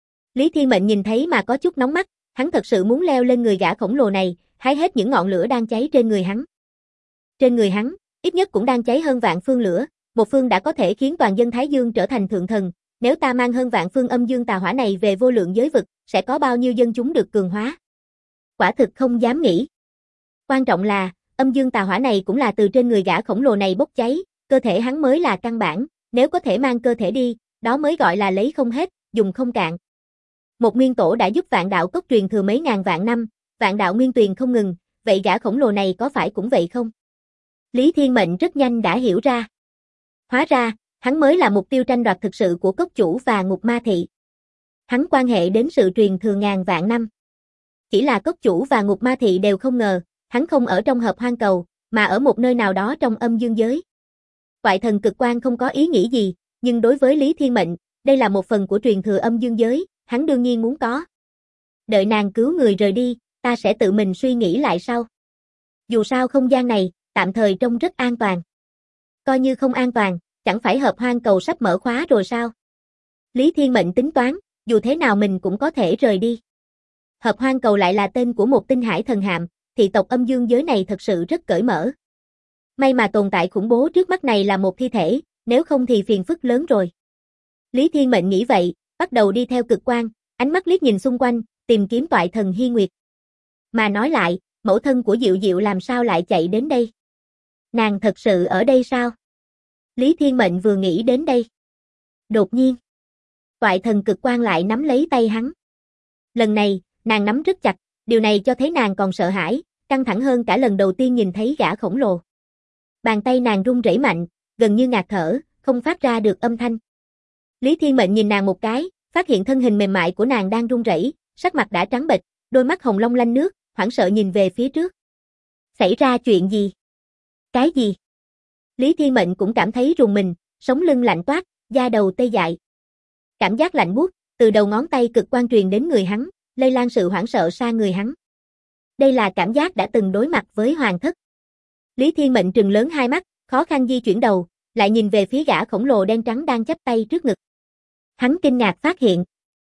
S1: Lý Thiên Mệnh nhìn thấy mà có chút nóng mắt, hắn thật sự muốn leo lên người gã khổng lồ này, hái hết những ngọn lửa đang cháy trên người hắn. Trên người hắn, ít nhất cũng đang cháy hơn vạn phương lửa, một phương đã có thể khiến toàn dân Thái Dương trở thành thượng thần, nếu ta mang hơn vạn phương âm dương tà hỏa này về vô lượng giới vực, sẽ có bao nhiêu dân chúng được cường hóa. Quả thực không dám nghĩ. Quan trọng là, âm dương tà hỏa này cũng là từ trên người gã khổng lồ này bốc cháy, cơ thể hắn mới là căn bản, nếu có thể mang cơ thể đi, đó mới gọi là lấy không hết, dùng không cạn. Một nguyên tổ đã giúp vạn đạo cốc truyền thừa mấy ngàn vạn năm, vạn đạo nguyên tuyền không ngừng, vậy gã khổng lồ này có phải cũng vậy không? Lý Thiên Mệnh rất nhanh đã hiểu ra. Hóa ra, hắn mới là mục tiêu tranh đoạt thực sự của cốc chủ và ngục ma thị. Hắn quan hệ đến sự truyền thừa ngàn vạn năm. Chỉ là cốc chủ và ngục ma thị đều không ngờ, hắn không ở trong hợp hoang cầu, mà ở một nơi nào đó trong âm dương giới. Quại thần cực quang không có ý nghĩ gì, nhưng đối với Lý Thiên Mệnh, đây là một phần của truyền thừa âm dương giới, hắn đương nhiên muốn có. Đợi nàng cứu người rời đi, ta sẽ tự mình suy nghĩ lại sau. Dù sao không gian này, tạm thời trông rất an toàn. Coi như không an toàn, chẳng phải hợp hoang cầu sắp mở khóa rồi sao? Lý Thiên Mệnh tính toán, dù thế nào mình cũng có thể rời đi. Hợp hoang cầu lại là tên của một tinh hải thần hạm, thị tộc âm dương giới này thật sự rất cởi mở. May mà tồn tại khủng bố trước mắt này là một thi thể, nếu không thì phiền phức lớn rồi. Lý Thiên Mệnh nghĩ vậy, bắt đầu đi theo cực quang, ánh mắt liếc nhìn xung quanh, tìm kiếm toại thần Hy Nguyệt. Mà nói lại, mẫu thân của Diệu Diệu làm sao lại chạy đến đây? Nàng thật sự ở đây sao? Lý Thiên Mệnh vừa nghĩ đến đây. Đột nhiên, toại thần cực quang lại nắm lấy tay hắn. Lần này, nàng nắm rất chặt, điều này cho thấy nàng còn sợ hãi, căng thẳng hơn cả lần đầu tiên nhìn thấy gã khổng lồ. Bàn tay nàng run rẩy mạnh, gần như ngạt thở, không phát ra được âm thanh. Lý Thiên Mệnh nhìn nàng một cái, phát hiện thân hình mềm mại của nàng đang run rẩy, sắc mặt đã trắng bệch, đôi mắt hồng long lanh nước, hoảng sợ nhìn về phía trước. Xảy ra chuyện gì? Cái gì? Lý Thiên Mệnh cũng cảm thấy rùng mình, sống lưng lạnh toát, da đầu tê dại. Cảm giác lạnh buốt từ đầu ngón tay cực quang truyền đến người hắn, lây lan sự hoảng sợ sang người hắn. Đây là cảm giác đã từng đối mặt với hoàng thất. Lý Thiên Mệnh trừng lớn hai mắt, khó khăn di chuyển đầu, lại nhìn về phía gã khổng lồ đen trắng đang chắp tay trước ngực. Hắn kinh ngạc phát hiện,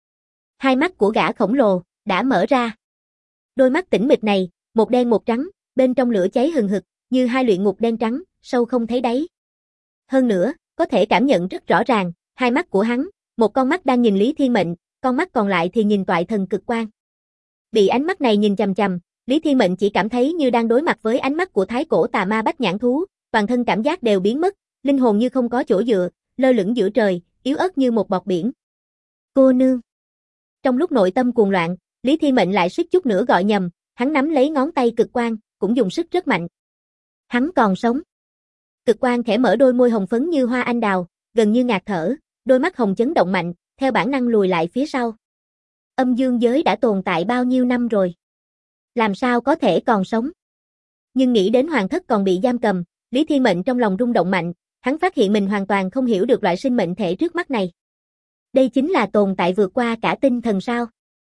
S1: hai mắt của gã khổng lồ đã mở ra. Đôi mắt tĩnh mịch này, một đen một trắng, bên trong lửa cháy hừng hực, như hai luyện ngục đen trắng, sâu không thấy đáy. Hơn nữa, có thể cảm nhận rất rõ ràng, hai mắt của hắn, một con mắt đang nhìn Lý Thiên Mệnh, con mắt còn lại thì nhìn toại thần cực quang. Bị ánh mắt này nhìn chằm chằm, Lý Thiên Mệnh chỉ cảm thấy như đang đối mặt với ánh mắt của thái cổ tà ma bách nhãn thú, toàn thân cảm giác đều biến mất, linh hồn như không có chỗ dựa, lơ lửng giữa trời, yếu ớt như một bọt biển. Cô nương. Trong lúc nội tâm cuồng loạn, Lý Thiên Mệnh lại suýt chút nữa gọi nhầm, hắn nắm lấy ngón tay cực quang, cũng dùng sức rất mạnh. Hắn còn sống. Cực quang khẽ mở đôi môi hồng phấn như hoa anh đào, gần như ngạt thở, đôi mắt hồng chấn động mạnh, theo bản năng lùi lại phía sau. Âm dương giới đã tồn tại bao nhiêu năm rồi? Làm sao có thể còn sống? Nhưng nghĩ đến hoàng thất còn bị giam cầm, Lý Thiên Mệnh trong lòng rung động mạnh, hắn phát hiện mình hoàn toàn không hiểu được loại sinh mệnh thể trước mắt này. Đây chính là tồn tại vượt qua cả tinh thần sao?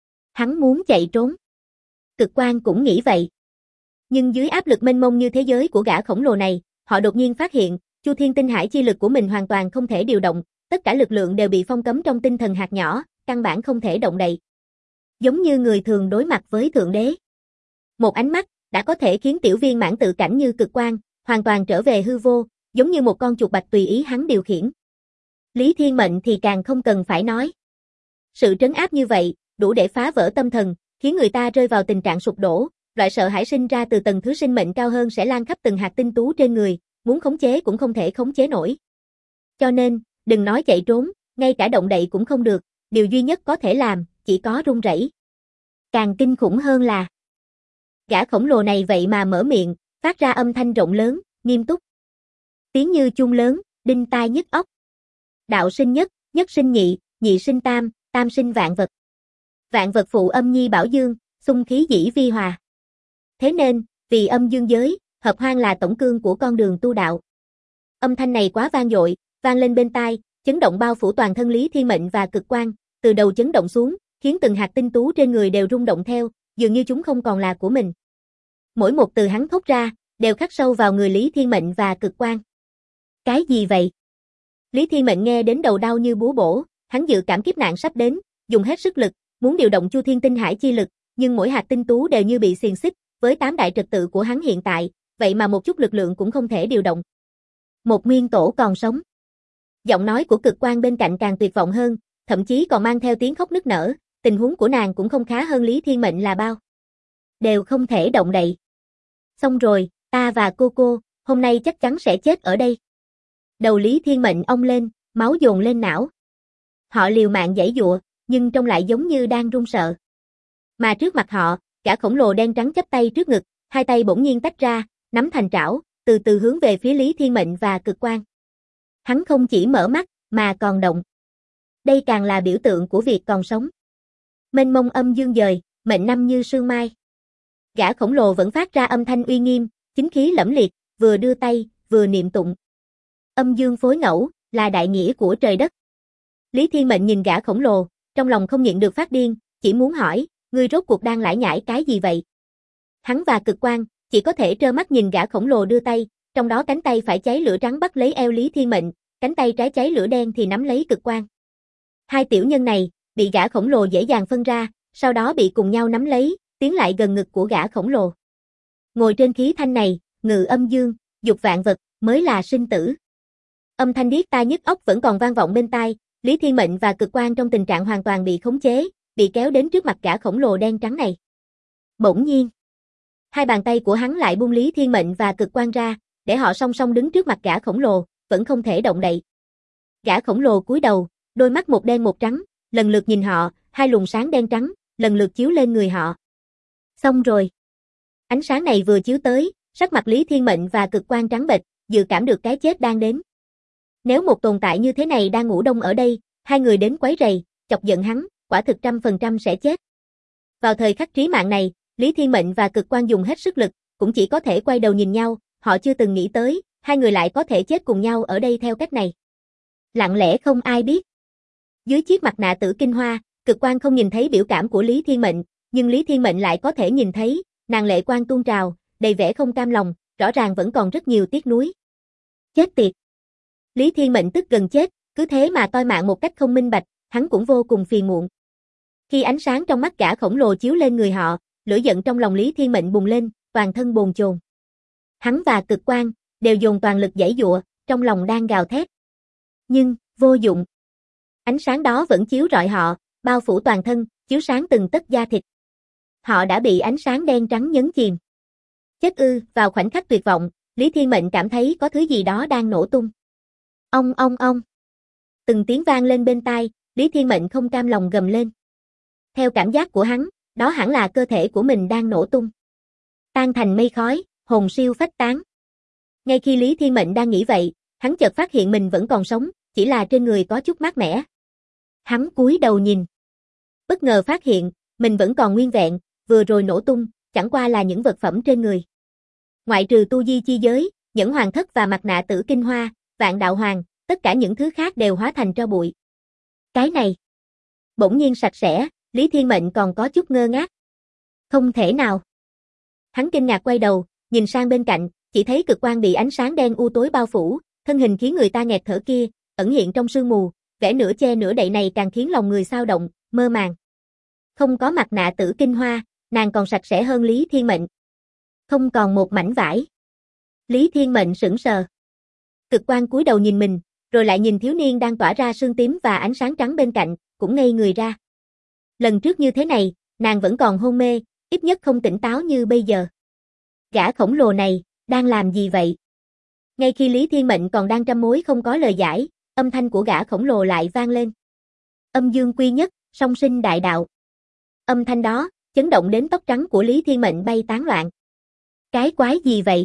S1: Hắn muốn chạy trốn. Cực quang cũng nghĩ vậy. Nhưng dưới áp lực mênh mông như thế giới của gã khổng lồ này, họ đột nhiên phát hiện, Chu Thiên tinh hải chi lực của mình hoàn toàn không thể điều động, tất cả lực lượng đều bị phong cấm trong tinh thần hạt nhỏ, căn bản không thể động đậy. Giống như người thường đối mặt với thượng đế. Một ánh mắt đã có thể khiến tiểu viên mãn tự cảnh như cực quang hoàn toàn trở về hư vô, giống như một con chuột bạch tùy ý hắn điều khiển. Lý Thiên Mệnh thì càng không cần phải nói. Sự trấn áp như vậy, đủ để phá vỡ tâm thần, khiến người ta rơi vào tình trạng sụp đổ, loại sợ hãi sinh ra từ tầng thứ sinh mệnh cao hơn sẽ lan khắp từng hạt tinh tú trên người, muốn khống chế cũng không thể khống chế nổi. Cho nên, đừng nói chạy trốn, ngay cả động đậy cũng không được, điều duy nhất có thể làm, chỉ có run rẩy. Càng kinh khủng hơn là, gã khổng lồ này vậy mà mở miệng, phát ra âm thanh rộng lớn, nghiêm túc. Tiếng như chuông lớn, đinh tai nhức óc. Đạo sinh nhất, nhất sinh nhị, nhị sinh tam, tam sinh vạn vật. Vạn vật phụ âm nhi bảo dương, xung khí dĩ vi hòa. Thế nên, vì âm dương giới, hợp hoan là tổng cương của con đường tu đạo. Âm thanh này quá vang dội, vang lên bên tai, chấn động bao phủ toàn thân Lý Thiên Mệnh và Cực Quang, từ đầu chấn động xuống, khiến từng hạt tinh tú trên người đều rung động theo, dường như chúng không còn là của mình. Mỗi một từ hắn thốt ra, đều khắc sâu vào người Lý Thiên Mệnh và Cực Quang. Cái gì vậy? Lý Thiên Mệnh nghe đến đầu đau như búa bổ, hắn dự cảm kiếp nạn sắp đến, dùng hết sức lực, muốn điều động Chu Thiên Tinh Hải chi lực, nhưng mỗi hạt tinh tú đều như bị xiềng xích, với 8 đại trật tự của hắn hiện tại, vậy mà một chút lực lượng cũng không thể điều động. Một nguyên tổ còn sống. Giọng nói của Cực Quang bên cạnh càng tuyệt vọng hơn, thậm chí còn mang theo tiếng khóc nức nở, tình huống của nàng cũng không khá hơn Lý Thiên Mệnh là bao. Đều không thể động đậy. Xong rồi, ta và cô, hôm nay chắc chắn sẽ chết ở đây. Đầu Lý Thiên Mệnh ong lên, máu dồn lên não. Họ liều mạng giãy giụa, nhưng trông lại giống như đang run sợ. Mà trước mặt họ, gã khổng lồ đen trắng chắp tay trước ngực, hai tay bỗng nhiên tách ra, nắm thành trảo, từ từ hướng về phía Lý Thiên Mệnh và Cực Quang. Hắn không chỉ mở mắt, mà còn động. Đây càng là biểu tượng của việc còn sống. Mênh mông âm dương dời, mệnh năm như sương mai. Gã khổng lồ vẫn phát ra âm thanh uy nghiêm, chính khí lẫm liệt, vừa đưa tay, vừa niệm tụng. Âm dương phối ngẫu, là đại nghĩa của trời đất. Lý Thiên Mệnh nhìn gã khổng lồ, trong lòng không nhịn được phát điên, chỉ muốn hỏi, ngươi rốt cuộc đang lải nhải cái gì vậy? Hắn và Cực Quang chỉ có thể trơ mắt nhìn gã khổng lồ đưa tay, trong đó cánh tay phải cháy lửa trắng bắt lấy eo Lý Thiên Mệnh, cánh tay trái cháy lửa đen thì nắm lấy Cực Quang. Hai tiểu nhân này bị gã khổng lồ dễ dàng phân ra, sau đó bị cùng nhau nắm lấy, tiến lại gần ngực của gã khổng lồ. Ngồi trên khí thanh này, ngự âm dương, dục vạn vật, mới là sinh tử. Âm thanh điếc tai nhức óc vẫn còn vang vọng bên tai, Lý Thiên Mệnh và Cực Quang trong tình trạng hoàn toàn bị khống chế, bị kéo đến trước mặt gã khổng lồ đen trắng này. Bỗng nhiên, hai bàn tay của hắn lại buông Lý Thiên Mệnh và Cực Quang ra, để họ song song đứng trước mặt gã khổng lồ, vẫn không thể động đậy. Gã khổng lồ cúi đầu, đôi mắt một đen một trắng, lần lượt nhìn họ, hai luồng sáng đen trắng, lần lượt chiếu lên người họ. Xong rồi. Ánh sáng này vừa chiếu tới, sắc mặt Lý Thiên Mệnh và Cực Quang trắng bệch, dự cảm được cái chết đang đến. Nếu một tồn tại như thế này đang ngủ đông ở đây, hai người đến quấy rầy, chọc giận hắn, quả thực 100% sẽ chết. Vào thời khắc trí mạng này, Lý Thiên Mệnh và Cực Quang dùng hết sức lực, cũng chỉ có thể quay đầu nhìn nhau, họ chưa từng nghĩ tới, hai người lại có thể chết cùng nhau ở đây theo cách này. Lặng lẽ không ai biết. Dưới chiếc mặt nạ tử kinh hoa, Cực Quang không nhìn thấy biểu cảm của Lý Thiên Mệnh, nhưng Lý Thiên Mệnh lại có thể nhìn thấy, nàng lệ quang tuôn trào, đầy vẻ không cam lòng, rõ ràng vẫn còn rất nhiều tiếc nuối. Chết tiệt. Lý Thiên Mệnh tức gần chết, cứ thế mà toi mạng một cách không minh bạch, hắn cũng vô cùng phiền muộn. Khi ánh sáng trong mắt gã khổng lồ chiếu lên người họ, lửa giận trong lòng Lý Thiên Mệnh bùng lên, toàn thân bồn chồn. Hắn và Cực Quang đều dồn toàn lực giãy giụa, trong lòng đang gào thét. Nhưng, vô dụng. Ánh sáng đó vẫn chiếu rọi họ, bao phủ toàn thân, chiếu sáng từng tấc da thịt. Họ đã bị ánh sáng đen trắng nhấn chìm. Chết ư, vào khoảnh khắc tuyệt vọng, Lý Thiên Mệnh cảm thấy có thứ gì đó đang nổ tung. Ong ong ong. Từng tiếng vang lên bên tai, Lý Thiên Mệnh không cam lòng gầm lên. Theo cảm giác của hắn, đó hẳn là cơ thể của mình đang nổ tung. Tan thành mây khói, hồn siêu phách tán. Ngay khi Lý Thiên Mệnh đang nghĩ vậy, hắn chợt phát hiện mình vẫn còn sống, chỉ là trên người có chút mát mẻ. Hắn cúi đầu nhìn. Bất ngờ phát hiện, mình vẫn còn nguyên vẹn, vừa rồi nổ tung, chẳng qua là những vật phẩm trên người. Ngoại trừ tu di chi giới, nhẫn hoàng thất và mặt nạ tử kinh hoa, vạn đạo hoàng, tất cả những thứ khác đều hóa thành tro bụi. Cái này, bỗng nhiên sạch sẽ, Lý Thiên Mệnh còn có chút ngơ ngác. Không thể nào. Hắn kinh ngạc quay đầu, nhìn sang bên cạnh, chỉ thấy Cực Quang bị ánh sáng đen u tối bao phủ, thân hình khiến người ta nghẹt thở kia, ẩn hiện trong sương mù, vẻ nửa che nửa đậy này càng khiến lòng người xao động, mơ màng. Không có mặt nạ tử kinh hoa, nàng còn sạch sẽ hơn Lý Thiên Mệnh. Không còn một mảnh vải. Lý Thiên Mệnh sững sờ. Cực Quang cúi đầu nhìn mình, rồi lại nhìn thiếu niên đang tỏa ra sương tím và ánh sáng trắng bên cạnh, cũng ngây người ra. Lần trước như thế này, nàng vẫn còn hôn mê, ít nhất không tỉnh táo như bây giờ. Gã khổng lồ này, đang làm gì vậy? Ngay khi Lý Thiên Mệnh còn đang trăm mối không có lời giải, âm thanh của gã khổng lồ lại vang lên. Âm dương quy nhất, song sinh đại đạo. Âm thanh đó, chấn động đến tóc trắng của Lý Thiên Mệnh bay tán loạn. Cái quái gì vậy?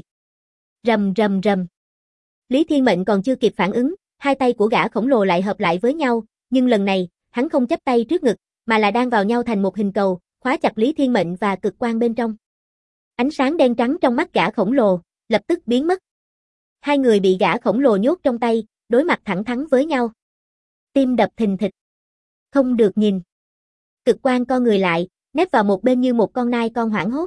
S1: Rầm rầm rầm. Lý Thiên Mệnh còn chưa kịp phản ứng, hai tay của gã khổng lồ lại hợp lại với nhau, nhưng lần này, hắn không chắp tay trước ngực, mà là đang vào nhau thành một hình cầu, khóa chặt Lý Thiên Mệnh và cực quang bên trong. Ánh sáng đen trắng trong mắt gã khổng lồ, lập tức biến mất. Hai người bị gã khổng lồ nhốt trong tay, đối mặt thẳng thắn với nhau. Tim đập thình thịch. Không được nhìn. Cực quang co người lại, nép vào một bên như một con nai con hoảng hốt.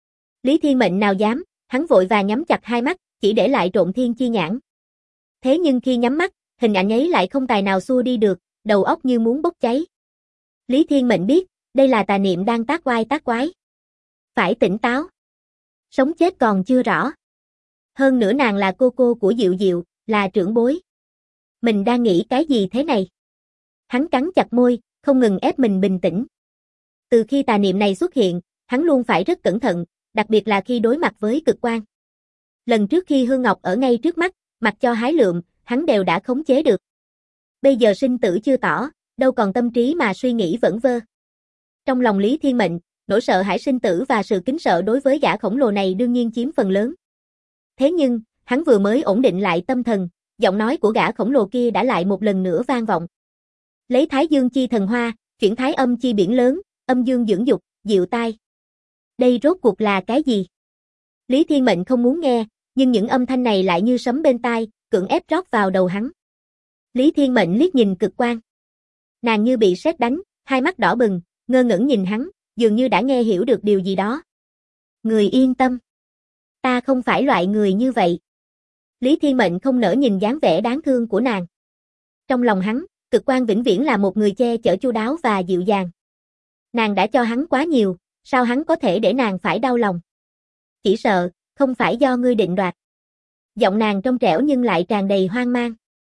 S1: Lý Thiên Mệnh nào dám, hắn vội vàng nhắm chặt hai mắt, chỉ để lại Trộn Thiên Chi Nhãn. Thế nhưng khi nhắm mắt, hình ảnh ấy lại không tài nào xua đi được, đầu óc như muốn bốc cháy. Lý Thiên Mệnh biết, đây là tà niệm đang tác oai tác quái. Phải tỉnh táo. Sống chết còn chưa rõ. Hơn nữa nàng là cô của Diệu Diệu, là trưởng bối. Mình đang nghĩ cái gì thế này? Hắn cắn chặt môi, không ngừng ép mình bình tĩnh. Từ khi tà niệm này xuất hiện, hắn luôn phải rất cẩn thận, đặc biệt là khi đối mặt với cực quang. Lần trước khi Hương Ngọc ở ngay trước mắt, mặc cho hái lượm, hắn đều đã khống chế được. Bây giờ sinh tử chưa tỏ, đâu còn tâm trí mà suy nghĩ vẩn vơ. Trong lòng Lý Thiên Mệnh, nỗi sợ hãi sinh tử và sự kính sợ đối với gã khổng lồ này đương nhiên chiếm phần lớn. Thế nhưng, hắn vừa mới ổn định lại tâm thần, giọng nói của gã khổng lồ kia đã lại một lần nữa vang vọng. Lấy Thái Dương chi thần hoa, chuyển Thái Âm chi biển lớn, âm dương dưỡng dục, diệu tai. Đây rốt cuộc là cái gì? Lý Thiên Mệnh không muốn nghe, nhưng những âm thanh này lại như sấm bên tai, cưỡng ép rót vào đầu hắn. Lý Thiên Mệnh liếc nhìn cực quang. Nàng như bị sét đánh, hai mắt đỏ bừng, ngơ ngẩn nhìn hắn, dường như đã nghe hiểu được điều gì đó. Người yên tâm. Ta không phải loại người như vậy. Lý Thiên Mệnh không nỡ nhìn dáng vẻ đáng thương của nàng. Trong lòng hắn, cực quang vĩnh viễn là một người che chở chu đáo và dịu dàng. Nàng đã cho hắn quá nhiều, sao hắn có thể để nàng phải đau lòng? Chỉ sợ, không phải do ngươi định đoạt. Giọng nàng trong trẻo nhưng lại tràn đầy hoang mang.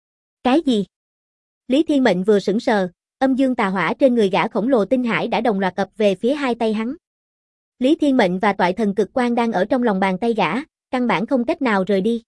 S1: Cái gì? Lý Thiên Mệnh vừa sững sờ, âm dương tà hỏa trên người gã khổng lồ tinh hải đã đồng loạt ập về phía hai tay hắn. Lý Thiên Mệnh và toại thần cực quang đang ở trong lòng bàn tay gã, căn bản không cách nào rời đi.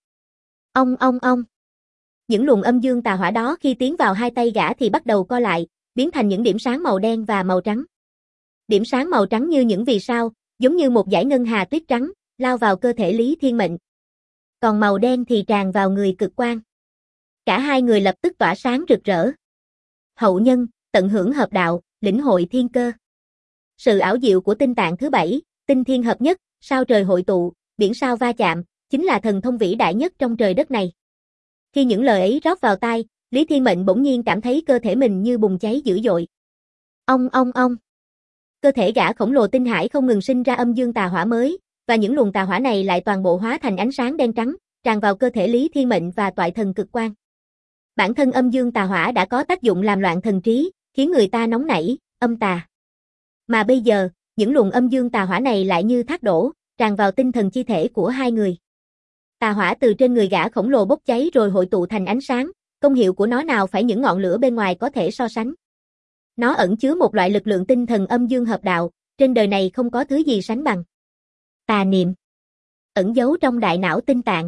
S1: Ông. Những luồng âm dương tà hỏa đó khi tiến vào hai tay gã thì bắt đầu co lại, biến thành những điểm sáng màu đen và màu trắng. Điểm sáng màu trắng như những vì sao, giống như một dải ngân hà tuyết trắng, lao vào cơ thể Lý Thiên Mệnh. Còn màu đen thì tràn vào người cực quang. Cả hai người lập tức tỏa sáng rực rỡ. Hậu nhân, tận hưởng hợp đạo, lĩnh hội thiên cơ. Sự ảo diệu của tinh tạng thứ 7, tinh thiên hợp nhất, sao trời hội tụ, biển sao va chạm, chính là thần thông vĩ đại nhất trong trời đất này. Khi những lời ấy rót vào tai, Lý Thiên Mệnh bỗng nhiên cảm thấy cơ thể mình như bùng cháy dữ dội. Ông. Cơ thể gã khổng lồ tinh hải không ngừng sinh ra âm dương tà hỏa mới, và những luồng tà hỏa này lại toàn bộ hóa thành ánh sáng đen trắng, tràn vào cơ thể Lý Thiên Mệnh và toại thần cực quang. Bản thân âm dương tà hỏa đã có tác dụng làm loạn thần trí, khiến người ta nóng nảy, âm tà. Mà bây giờ, những luồng âm dương tà hỏa này lại như thác đổ, tràn vào tinh thần chi thể của hai người. Tà hỏa từ trên người gã khổng lồ bốc cháy rồi hội tụ thành ánh sáng, công hiệu của nó nào phải những ngọn lửa bên ngoài có thể so sánh. Nó ẩn chứa một loại lực lượng tinh thần âm dương hợp đạo, trên đời này không có thứ gì sánh bằng. Tà niệm ẩn giấu trong đại não tinh tạng.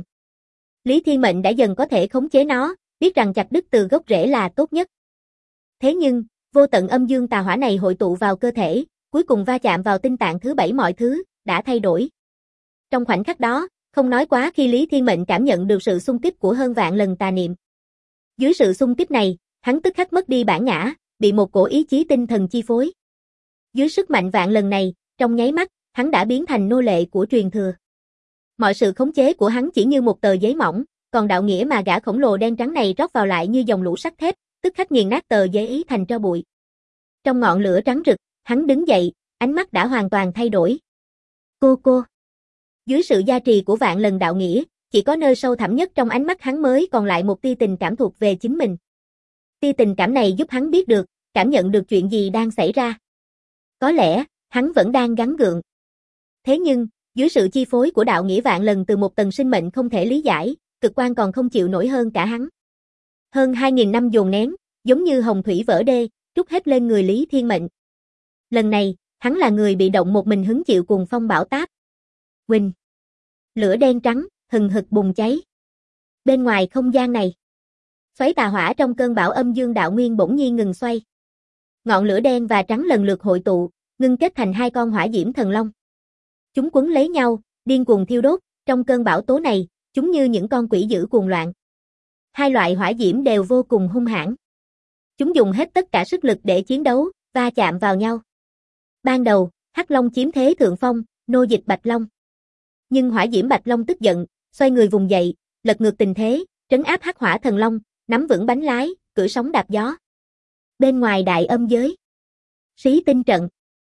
S1: Lý Thiên Mệnh đã dần có thể khống chế nó, biết rằng chặt đứt từ gốc rễ là tốt nhất. Thế nhưng, vô tận âm dương tà hỏa này hội tụ vào cơ thể, cuối cùng va chạm vào tinh tạng thứ 7 mọi thứ đã thay đổi. Trong khoảnh khắc đó, không nói quá khi Lý Thiên Mệnh cảm nhận được sự xung kích của hơn vạn lần tà niệm. Dưới sự xung kích này, hắn tức khắc mất đi bản ngã, bị một cổ ý chí tinh thần chi phối. Dưới sức mạnh vạn lần này, trong nháy mắt, hắn đã biến thành nô lệ của truyền thừa. Mọi sự khống chế của hắn chỉ như một tờ giấy mỏng, còn đạo nghĩa mà gã khổng lồ đen trắng này rót vào lại như dòng lũ sắt thép, tức khắc nghiền nát tờ giấy ấy thành tro bụi. Trong ngọn lửa trắng rực, hắn đứng dậy, ánh mắt đã hoàn toàn thay đổi. Cô. Dưới sự gia trì của vạn lần đạo nghĩa, chỉ có nơi sâu thẳm nhất trong ánh mắt hắn mới còn lại một tia tình cảm thuộc về chính mình. Tia tình cảm này giúp hắn biết được, cảm nhận được chuyện gì đang xảy ra. Có lẽ, hắn vẫn đang gắng gượng. Thế nhưng, dưới sự chi phối của đạo nghĩa vạn lần từ một tầng sinh mệnh không thể lý giải, cực quang còn không chịu nổi hơn cả hắn. Hơn 2000 năm dồn nén, giống như hồng thủy vỡ đê, trút hết lên người Lý Thiên Mệnh. Lần này, hắn là người bị động một mình hứng chịu cuồng phong bão táp. Huỳnh. Lửa đen trắng, hừng hực bùng cháy. Bên ngoài không gian này, xoáy tà hỏa trong cơn bão âm dương đạo nguyên bỗng nhiên ngừng xoay. Ngọn lửa đen và trắng lần lượt hội tụ, ngưng kết thành hai con hỏa diễm thần long. Chúng quấn lấy nhau, điên cuồng thiêu đốt, trong cơn bão tố này, chúng như những con quỷ dữ cuồng loạn. Hai loại hỏa diễm đều vô cùng hung hãn. Chúng dùng hết tất cả sức lực để chiến đấu, va chạm vào nhau. Ban đầu, Hắc Long chiếm thế thượng phong, nô dịch Bạch Long. Nhưng Hỏa Diễm Bạch Long tức giận, xoay người vùng dậy, lật ngược tình thế, trấn áp Hắc Hỏa Thần Long, nắm vững bánh lái, cưỡi sóng đạp gió. Bên ngoài đại âm giới, Xí Tinh trận.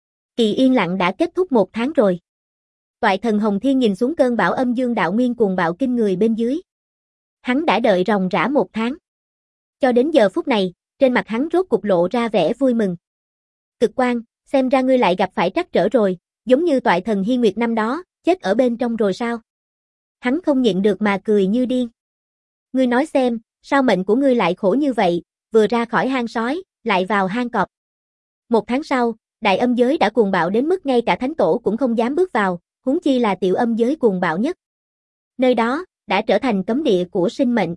S1: Kỳ yên lặng đã kết thúc 1 tháng rồi. Toại Thần Hồng Thiên nhìn xuống cơn bão âm dương đạo nguyên cuồng bạo kinh người bên dưới. Hắn đã đợi ròng rã 1 tháng. Cho đến giờ phút này, trên mặt hắn rốt cục lộ ra vẻ vui mừng. Cực Quang, xem ra ngươi lại gặp phải trắc trở rồi, giống như Toại Thần Hi Nguyệt năm đó, chết ở bên trong rồi sao? Hắn không nhịn được mà cười như điên. Ngươi nói xem, sao mệnh của ngươi lại khổ như vậy, vừa ra khỏi hang sói, lại vào hang cọp. 1 tháng sau, đại âm giới đã cuồng bạo đến mức ngay cả thánh tổ cũng không dám bước vào, huống chi là tiểu âm giới cuồng bạo nhất. Nơi đó, đã trở thành cấm địa của sinh mệnh.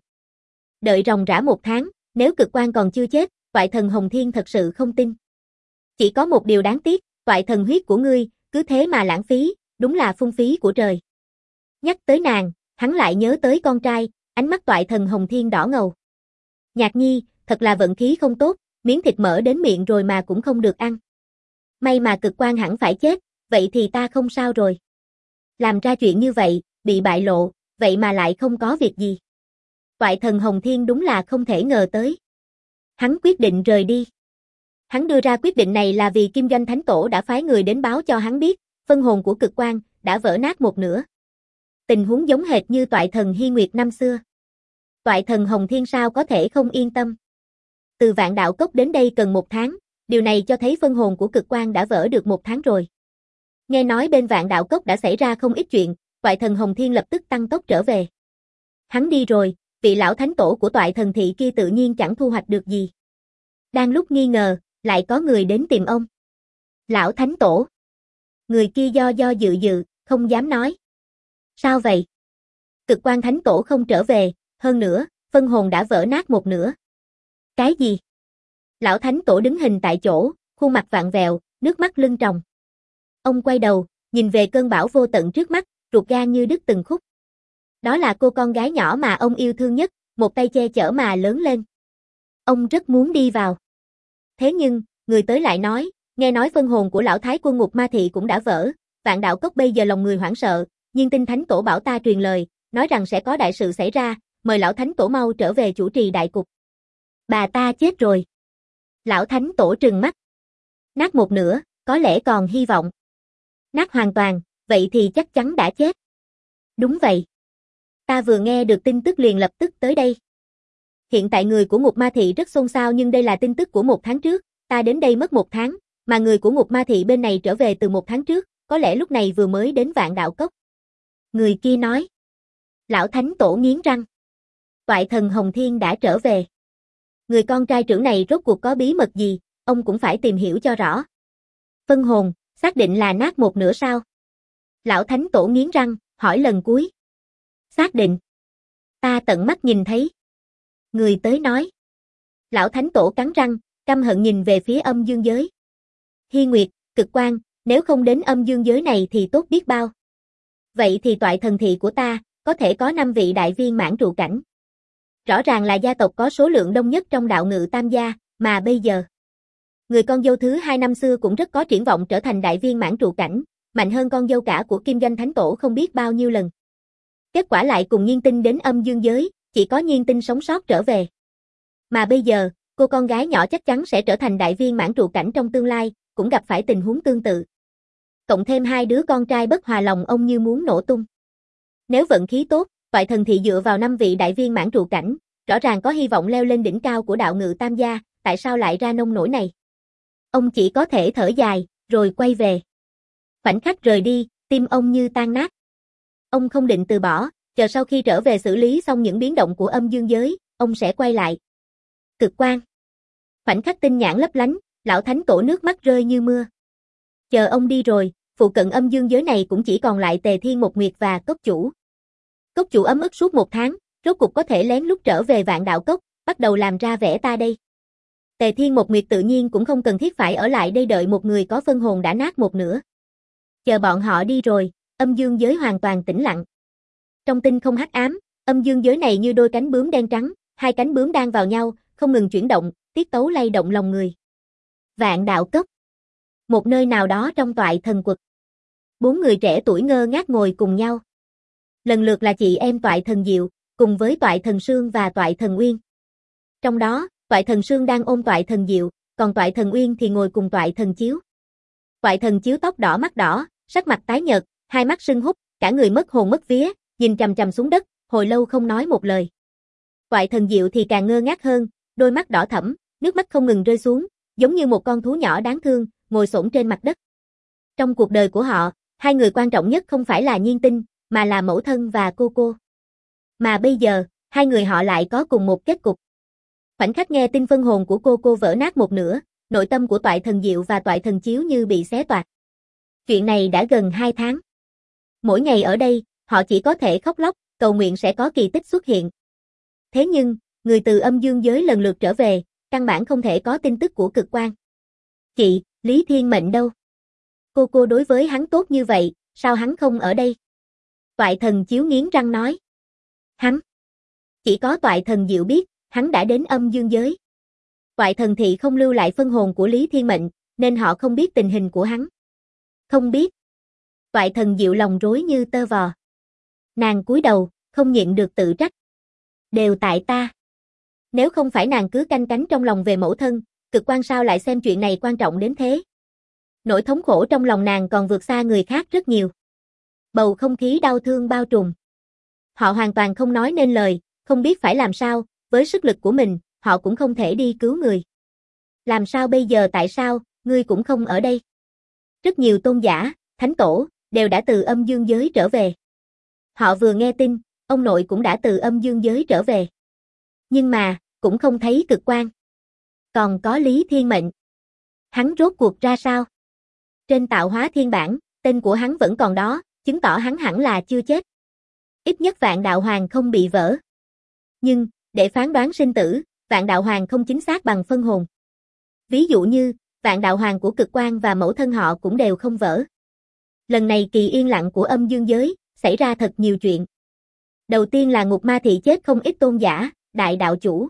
S1: Đợi ròng rã 1 tháng, nếu Cực Quang còn chưa chết, Toại Thần Hồng Thiên thật sự không tin. Chỉ có một điều đáng tiếc, Toại Thần huyết của ngươi, cứ thế mà lãng phí, đúng là phung phí của trời. Nhắc tới nàng, hắn lại nhớ tới con trai, ánh mắt Toại Thần Hồng Thiên đỏ ngầu. Nhạc Nhi, thật là vận khí không tốt, miếng thịt mỡ đến miệng rồi mà cũng không được ăn. May mà Cực Quang hẳn phải chết, vậy thì ta không sao rồi. Làm ra chuyện như vậy, bị bại lộ, vậy mà lại không có việc gì. Toại Thần Hồng Thiên đúng là không thể ngờ tới. Hắn quyết định rời đi. Hắn đưa ra quyết định này là vì Kim Doanh Thánh Tổ đã phái người đến báo cho hắn biết, phân hồn của Cực Quang đã vỡ nát một nửa. Tình huống giống hệt như Toại Thần Hi Nguyệt năm xưa. Toại Thần Hồng Thiên sao có thể không yên tâm. Từ Vạn Đạo Cốc đến đây cần 1 tháng, điều này cho thấy phân hồn của Cực Quang đã vỡ được 1 tháng rồi. Nghe nói bên Vạn Đạo Cốc đã xảy ra không ít chuyện, Toại Thần Hồng Thiên lập tức tăng tốc trở về. Hắn đi rồi, vị lão thánh tổ của Toại Thần thị kia tự nhiên chẳng thu hoạch được gì. Đang lúc nghi ngờ, lại có người đến tìm ông. Lão thánh tổ. Người kia do dự, không dám nói. Sao vậy? Cực Quang thánh tổ không trở về, hơn nữa, phân hồn đã vỡ nát một nửa. Cái gì? Lão thánh tổ đứng hình tại chỗ, khuôn mặt vặn vẹo, nước mắt lưng tròng. Ông quay đầu, nhìn về cơn bão vô tận trước mắt, ruột gan như đứt từng khúc. Đó là cô con gái nhỏ mà ông yêu thương nhất, một tay che chở mà lớn lên. Ông rất muốn đi vào. Thế nhưng, người tới lại nói, nghe nói phân hồn của lão thái quân Ngục Ma Thị cũng đã vỡ, Vạn Đạo Cốc bây giờ lòng người hoảng sợ, nhưng tin thánh tổ bảo ta truyền lời, nói rằng sẽ có đại sự xảy ra, mời lão thánh tổ mau trở về chủ trì đại cục. Bà ta chết rồi. Lão thánh tổ trừng mắt. Nát một nửa, có lẽ còn hy vọng. Nát hoàn toàn, vậy thì chắc chắn đã chết. Đúng vậy. Ta vừa nghe được tin tức liền lập tức tới đây. Hiện tại người của Ngục Ma Thị rất xôn xao nhưng đây là tin tức của 1 tháng trước, ta đến đây mất 1 tháng, mà người của Ngục Ma Thị bên này trở về từ 1 tháng trước, có lẽ lúc này vừa mới đến Vạn Đạo Cốc. Người kia nói. Lão thánh tổ nghiến răng. Toại Thần Hồng Thiên đã trở về. Người con trai trưởng này rốt cuộc có bí mật gì, ông cũng phải tìm hiểu cho rõ. Phân hồn, xác định là nát một nửa sao? Lão thánh tổ nghiến răng, hỏi lần cuối. Xác định. Ta tận mắt nhìn thấy. Người tới nói. Lão thánh tổ cắn răng, căm hận nhìn về phía âm dương giới. Hi Nguyệt, Cực Quang, nếu không đến âm dương giới này thì tốt biết bao. Vậy thì Toại Thần thị của ta, có thể có 5 vị đại viên mãn trụ cảnh. Rõ ràng là gia tộc có số lượng đông nhất trong đạo ngự tam gia, mà bây giờ. Người con dâu thứ 2 năm xưa cũng rất có triển vọng trở thành đại viên mãn trụ cảnh, mạnh hơn con dâu cả của Kim Doanh Thánh Tổ không biết bao nhiêu lần. Kết quả lại cùng Nhiên Tinh đến âm dương giới, chỉ có Nhiên Tinh sống sót trở về. Mà bây giờ, cô con gái nhỏ chắc chắn sẽ trở thành đại viên mãn trụ cảnh trong tương lai, cũng gặp phải tình huống tương tự. Cộng thêm 2 đứa con trai bất hòa lòng ông như muốn nổ tung. Nếu vận khí tốt, Toại Thần thị dựa vào 5 vị đại viên mãn trụ cảnh, rõ ràng có hy vọng leo lên đỉnh cao của đạo ngự tam gia, tại sao lại ra nông nổi này? Ông chỉ có thể thở dài, rồi quay về. Khoảnh khắc rời đi, tim ông như tan nát. Ông không định từ bỏ, chờ sau khi trở về xử lý xong những biến động của âm dương giới, ông sẽ quay lại. Cực Quang. Khoảnh khắc tinh nhãn lấp lánh, lão thánh tổ nước mắt rơi như mưa. Chờ ông đi rồi, phụ cận âm dương giới này cũng chỉ còn lại Tề Thiên Một Nguyệt và Cốc Chủ. Cốc Chủ ấm ức suốt 1 tháng, rốt cục có thể lén lút trở về Vạn Đạo Cốc, bắt đầu làm ra vẻ ta đây. Tề Thiên Một Nguyệt tự nhiên cũng không cần thiết phải ở lại đây đợi một người có phân hồn đã nát một nửa. Chờ bọn họ đi rồi, âm dương giới hoàn toàn tĩnh lặng. Trong tinh không hắc ám, âm dương giới này như đôi cánh bướm đen trắng, 2 cánh bướm đang vào nhau, không ngừng chuyển động, tiết tấu lay động lòng người. Vạn đạo cốc. Một nơi nào đó trong Toại Thần Quật. 4 người trẻ tuổi ngơ ngác ngồi cùng nhau. Lần lượt là chị em Toại Thần Diệu, cùng với Toại Thần Sương và Toại Thần Uyên. Trong đó, Toại Thần Sương đang ôm Toại Thần Diệu, còn Toại Thần Uyên thì ngồi cùng Toại Thần Chiếu. Toại Thần Chiếu tóc đỏ mắt đỏ, sắc mặt tái nhợt, hai mắt sưng húp, cả người mất hồn mất vía, nhìn chằm chằm xuống đất, hồi lâu không nói một lời. Toại Thần Diệu thì càng ngơ ngác hơn, đôi mắt đỏ thẫm, nước mắt không ngừng rơi xuống, giống như một con thú nhỏ đáng thương, ngồi xổm trên mặt đất. Trong cuộc đời của họ, hai người quan trọng nhất không phải là Nhiên Tinh, mà là mẫu thân và cô. Mà bây giờ, hai người họ lại có cùng một kết cục. Khoảnh khắc nghe tin phân hồn của cô vỡ nát một nửa, nội tâm của Toại Thần Diệu và Toại Thần Chiếu như bị xé toạc. Chuyện này đã gần 2 tháng. Mỗi ngày ở đây, họ chỉ có thể khóc lóc, cầu nguyện sẽ có kỳ tích xuất hiện. Thế nhưng, người từ âm dương giới lần lượt trở về, căn bản không thể có tin tức của Cực Quang. Chị, Lý Thiên Mệnh đâu? Cô đối với hắn tốt như vậy, sao hắn không ở đây? Toại Thần Chiếu nghiến răng nói. Hắn. Chỉ có Toại Thần Diệu biết, hắn đã đến âm dương giới. Toại Thần Thị không lưu lại phân hồn của Lý Thiên Mệnh, nên họ không biết tình hình của hắn. Không biết. Toại Thần Diệu lòng rối như tơ vò. Nàng cúi đầu, không nhịn được tự trách. Đều tại ta. Nếu không phải nàng cứ canh cánh trong lòng về mẫu thân, Cực Quang sao lại xem chuyện này quan trọng đến thế? Nỗi thống khổ trong lòng nàng còn vượt xa người khác rất nhiều. Bầu không khí đau thương bao trùm. Họ hoàn toàn không nói nên lời, không biết phải làm sao, với sức lực của mình, họ cũng không thể đi cứu người. Làm sao bây giờ, tại sao, ngươi cũng không ở đây? Rất nhiều tôn giả, thánh tổ, đều đã từ âm dương giới trở về. Họ vừa nghe tin, ông nội cũng đã từ âm dương giới trở về. Nhưng mà, cũng không thấy Cực Quang. Còn có Lý Thiên Mệnh. Hắn rốt cuộc ra sao? Trên tạo hóa thiên bản, tên của hắn vẫn còn đó, chứng tỏ hắn hẳn là chưa chết. Ít nhất Vạn Đạo Hoàng không bị vỡ. Nhưng, để phán đoán sinh tử, Vạn Đạo Hoàng không chính xác bằng phân hồn. Ví dụ như, Vạn Đạo Hoàng của Cực Quang và mẫu thân họ cũng đều không vỡ. Lần này kỳ yên lặng của âm dương giới, xảy ra thật nhiều chuyện. Đầu tiên là Ngục Ma Thị chết không ít tôn giả, đại đạo chủ.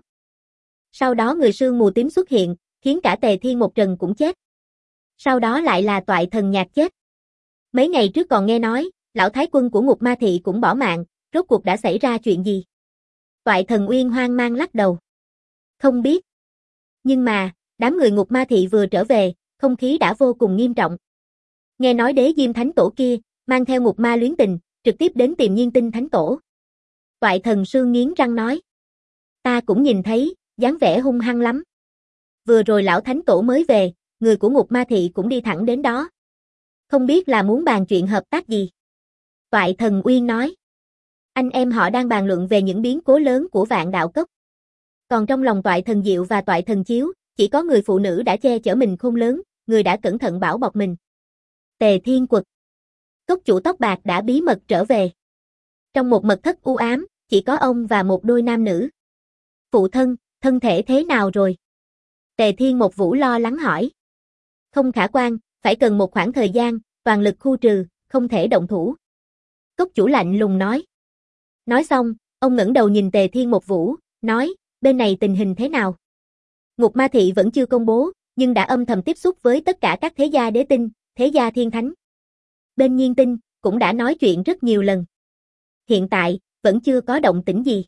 S1: Sau đó người sương mù tím xuất hiện, khiến cả Tề Thiên một trần cũng chết. Sau đó lại là Toại Thần Nhạc chết. Mấy ngày trước còn nghe nói, lão thái quân của Ngục Ma Thị cũng bỏ mạng, rốt cuộc đã xảy ra chuyện gì? Toại Thần Uyên hoang mang lắc đầu. Không biết. Nhưng mà, đám người Ngục Ma Thị vừa trở về, không khí đã vô cùng nghiêm trọng. Nghe nói Đế Diêm Thánh Tổ kia, mang theo Ngục Ma luyến tình, trực tiếp đến tìm Nhiên Tinh Thánh Tổ. Toại Thần Sương nghiến răng nói. Ta cũng nhìn thấy, dáng vẻ hung hăng lắm. Vừa rồi lão Thánh Tổ mới về, người của Ngục Ma Thị cũng đi thẳng đến đó. Không biết là muốn bàn chuyện hợp tác gì. Toại Thần Uyên nói. Anh em họ đang bàn luận về những biến cố lớn của Vạn Đạo Cốc. Còn trong lòng Toại Thần Diệu và Toại Thần Chiếu, chỉ có người phụ nữ đã che chở mình khôn lớn, người đã cẩn thận bảo bọc mình. Tề Thiên Quật. Cốc chủ tóc bạc đã bí mật trở về. Trong một mật thất u ám, chỉ có ông và một đôi nam nữ. Phụ thân, thân thể thế nào rồi? Tề Thiên Một Vũ lo lắng hỏi. Không khả quan, phải cần một khoảng thời gian, toàn lực khu trừ, không thể động thủ. Cốc chủ lạnh lùng nói. Nói xong, ông ngẩng đầu nhìn Tề Thiên Một Vũ, nói, bên này tình hình thế nào? Ngục Ma Thị vẫn chưa công bố, nhưng đã âm thầm tiếp xúc với tất cả các thế gia đế tinh, thế gia thiên thánh. Bên Nhiên Tinh, cũng đã nói chuyện rất nhiều lần. Hiện tại, vẫn chưa có động tĩnh gì.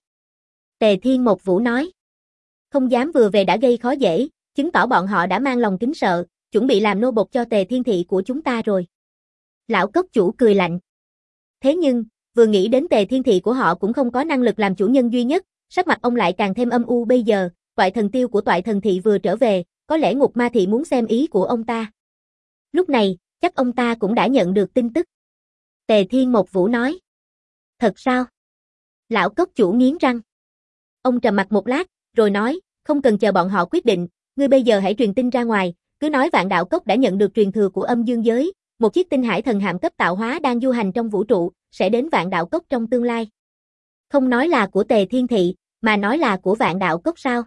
S1: Tề Thiên Một Vũ nói. Không dám vừa về đã gây khó dễ, chứng tỏ bọn họ đã mang lòng kính sợ, chuẩn bị làm nô bộc cho Tề Thiên Thị của chúng ta rồi. Lão cốc chủ cười lạnh. Thế nhưng, vừa nghĩ đến Tề Thiên Thị của họ cũng không có năng lực làm chủ nhân duy nhất, sắc mặt ông lại càng thêm âm u bây giờ, Toại Thần Tiêu của Toại Thần Thị vừa trở về, có lẽ Ngục Ma Thị muốn xem ý của ông ta. Lúc này, chắc ông ta cũng đã nhận được tin tức. Tề Thiên Một Vũ nói. Thật sao? Lão cốc chủ nghiến răng. Ông trầm mặt một lát, rồi nói, không cần chờ bọn họ quyết định, ngươi bây giờ hãy truyền tin ra ngoài, cứ nói Vạn Đạo Cốc đã nhận được truyền thừa của âm dương giới, một chiếc tinh hải thần hạm cấp tạo hóa đang du hành trong vũ trụ, sẽ đến Vạn Đạo Cốc trong tương lai. Không nói là của Tề Thiên Thị, mà nói là của Vạn Đạo Cốc sao?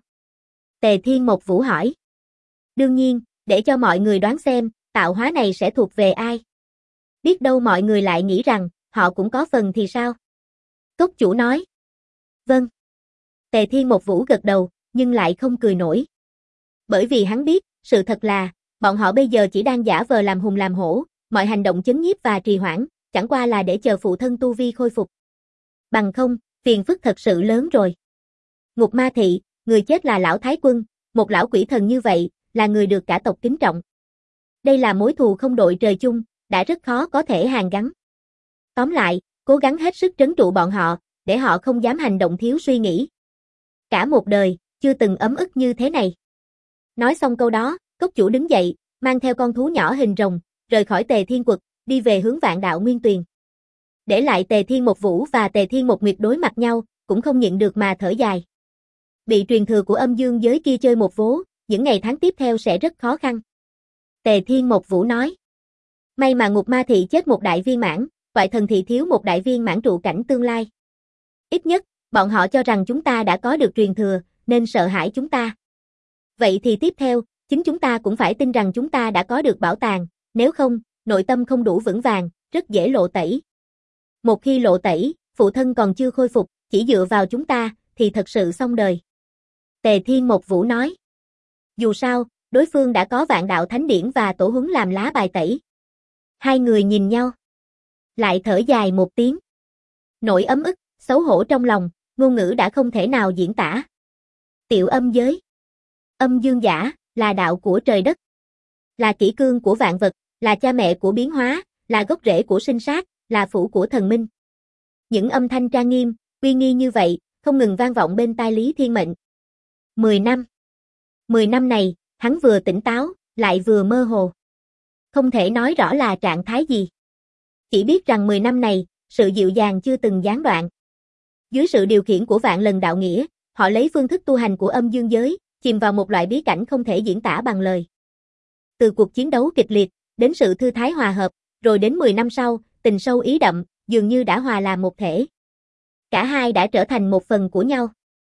S1: Tề Thiên Một Vũ hỏi. Đương nhiên, để cho mọi người đoán xem, tạo hóa này sẽ thuộc về ai. Biết đâu mọi người lại nghĩ rằng, họ cũng có phần thì sao? Cốc chủ nói. Vâng. Tề Thiên Một Vũ gật đầu, nhưng lại không cười nổi. Bởi vì hắn biết, sự thật là, bọn họ bây giờ chỉ đang giả vờ làm hùng làm hổ, mọi hành động chấn nhiếp và trì hoãn, chẳng qua là để chờ phụ thân tu vi khôi phục. Bằng không, phiền phức thật sự lớn rồi. Ngục Ma Thị, người chết là lão Thái Quân, một lão quỷ thần như vậy, là người được cả tộc kính trọng. Đây là mối thù không đội trời chung, đã rất khó có thể hàn gắn. Tóm lại, cố gắng hết sức trấn trụ bọn họ, để họ không dám hành động thiếu suy nghĩ. Cả một đời, chưa từng ấm ức như thế này. Nói xong câu đó, cốc chủ đứng dậy, mang theo con thú nhỏ hình rồng, rời khỏi Tề Thiên Quật, đi về hướng Vạn Đạo Nguyên Tuyền. Để lại Tề Thiên Một Vũ và Tề Thiên Một Nguyệt đối mặt nhau, cũng không nhịn được mà thở dài. Bị truyền thừa của âm dương giới kia chơi một vố, những ngày tháng tiếp theo sẽ rất khó khăn. Tề Thiên Một Vũ nói. May mà Ngục Ma Thị chết một đại viên mãn, Toại Thần Thị thiếu một đại viên mãn trụ cảnh tương lai. Ít nhất, bọn họ cho rằng chúng ta đã có được truyền thừa, nên sợ hãi chúng ta. Vậy thì tiếp theo, chính chúng ta cũng phải tin rằng chúng ta đã có được bảo tàng, nếu không, nội tâm không đủ vững vàng, rất dễ lộ tẩy. Một khi lộ tẩy, phụ thân còn chưa khôi phục, chỉ dựa vào chúng ta, thì thật sự xong đời. Tề Thiên Một Vũ nói. Dù sao, đối phương đã có Vạn Đạo Thánh Điển và tổ huấn làm lá bài tẩy. Hai người nhìn nhau. Lại thở dài một tiếng. Nỗi ấm ức, xấu hổ trong lòng, ngôn ngữ đã không thể nào diễn tả. Tiểu âm giới. Âm dương giả, là đạo của trời đất. Là kỷ cương của vạn vật, là cha mẹ của biến hóa, là gốc rễ của sinh sát, là phủ của thần minh. Những âm thanh trang nghiêm, uy nghi như vậy, không ngừng vang vọng bên tai Lý Thiên Mệnh. 10 năm. 10 năm này, hắn vừa tỉnh táo, lại vừa mơ hồ. Không thể nói rõ là trạng thái gì. Chỉ biết rằng 10 năm này, sự dịu dàng chưa từng gián đoạn. Dưới sự điều khiển của vạn lần đạo nghĩa, họ lấy phương thức tu hành của âm dương giới, chìm vào một loại bí cảnh không thể diễn tả bằng lời. Từ cuộc chiến đấu kịch liệt, đến sự thư thái hòa hợp, rồi đến 10 năm sau, tình sâu ý đậm, dường như đã hòa làm một thể. Cả hai đã trở thành một phần của nhau.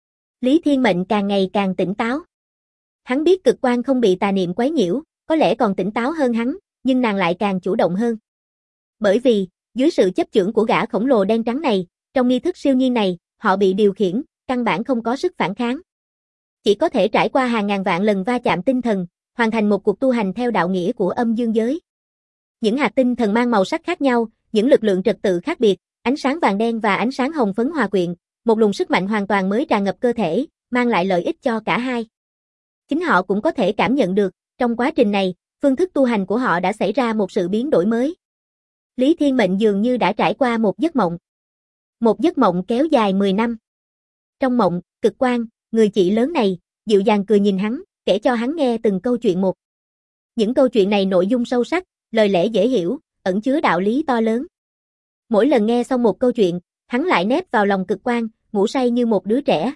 S1: Lý Thiên Mệnh càng ngày càng tỉnh táo. Hắn biết Cực Quan không bị tà niệm quấy nhiễu, có lẽ còn tỉnh táo hơn hắn, nhưng nàng lại càng chủ động hơn. Bởi vì, dưới sự chấp chưởng của gã khổng lồ đen trắng này, trong nghi thức siêu nhiên này, họ bị điều khiển, căn bản không có sức phản kháng. Chỉ có thể trải qua hàng ngàn vạn lần va chạm tinh thần, hoàn thành một cuộc tu hành theo đạo nghĩa của âm dương giới. Những hạt tinh thần mang màu sắc khác nhau, những lực lượng trật tự khác biệt, ánh sáng vàng đen và ánh sáng hồng phấn hòa quyện, một luồng sức mạnh hoàn toàn mới tràn ngập cơ thể, mang lại lợi ích cho cả hai. Chính họ cũng có thể cảm nhận được, trong quá trình này, phương thức tu hành của họ đã xảy ra một sự biến đổi mới. Lý Thiên Mệnh dường như đã trải qua một giấc mộng. Một giấc mộng kéo dài 10 năm. Trong mộng, Cực Quan, người chị lớn này, dịu dàng cười nhìn hắn, kể cho hắn nghe từng câu chuyện một. Những câu chuyện này nội dung sâu sắc, lời lẽ dễ hiểu, ẩn chứa đạo lý to lớn. Mỗi lần nghe xong một câu chuyện, hắn lại nép vào lòng Cực Quan, ngủ say như một đứa trẻ.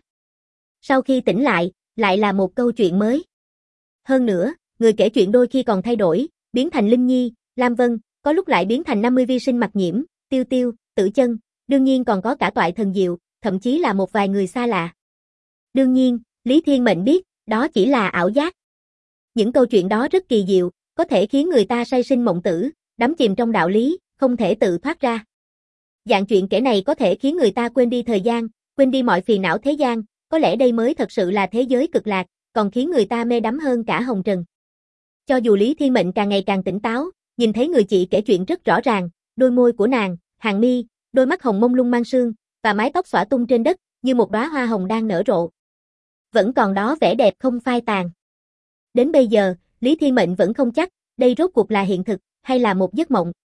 S1: Sau khi tỉnh lại là một câu chuyện mới. Hơn nữa, người kể chuyện đôi khi còn thay đổi, biến thành Linh Nhi, Lam Vân, có lúc lại biến thành 50 vi sinh Mặc Nhiễm, Tiêu Tiêu, Tử Chân, đương nhiên còn có cả Toại Thần Diệu, thậm chí là một vài người xa lạ. Đương nhiên, Lý Thiên Mệnh biết, đó chỉ là ảo giác. Những câu chuyện đó rất kỳ diệu, có thể khiến người ta say sinh mộng tử, đắm chìm trong đạo lý, không thể tự thoát ra. Dạng chuyện kể này có thể khiến người ta quên đi thời gian, quên đi mọi phiền não thế gian, có lẽ đây mới thật sự là thế giới cực lạc, còn khiến người ta mê đắm hơn cả hồng trần. Cho dù Lý Thiên Mệnh càng ngày càng tỉnh táo, nhìn thấy người chị kể chuyện rất rõ ràng, đôi môi của nàng, hàng mi, đôi mắt hồng mông lung mang sương, và mái tóc xõa tung trên đất, như một đóa hoa hồng đang nở rộ. Vẫn còn đó vẻ đẹp không phai tàn. Đến bây giờ, Lý Thiên Mệnh vẫn không chắc, đây rốt cuộc là hiện thực, hay là một giấc mộng.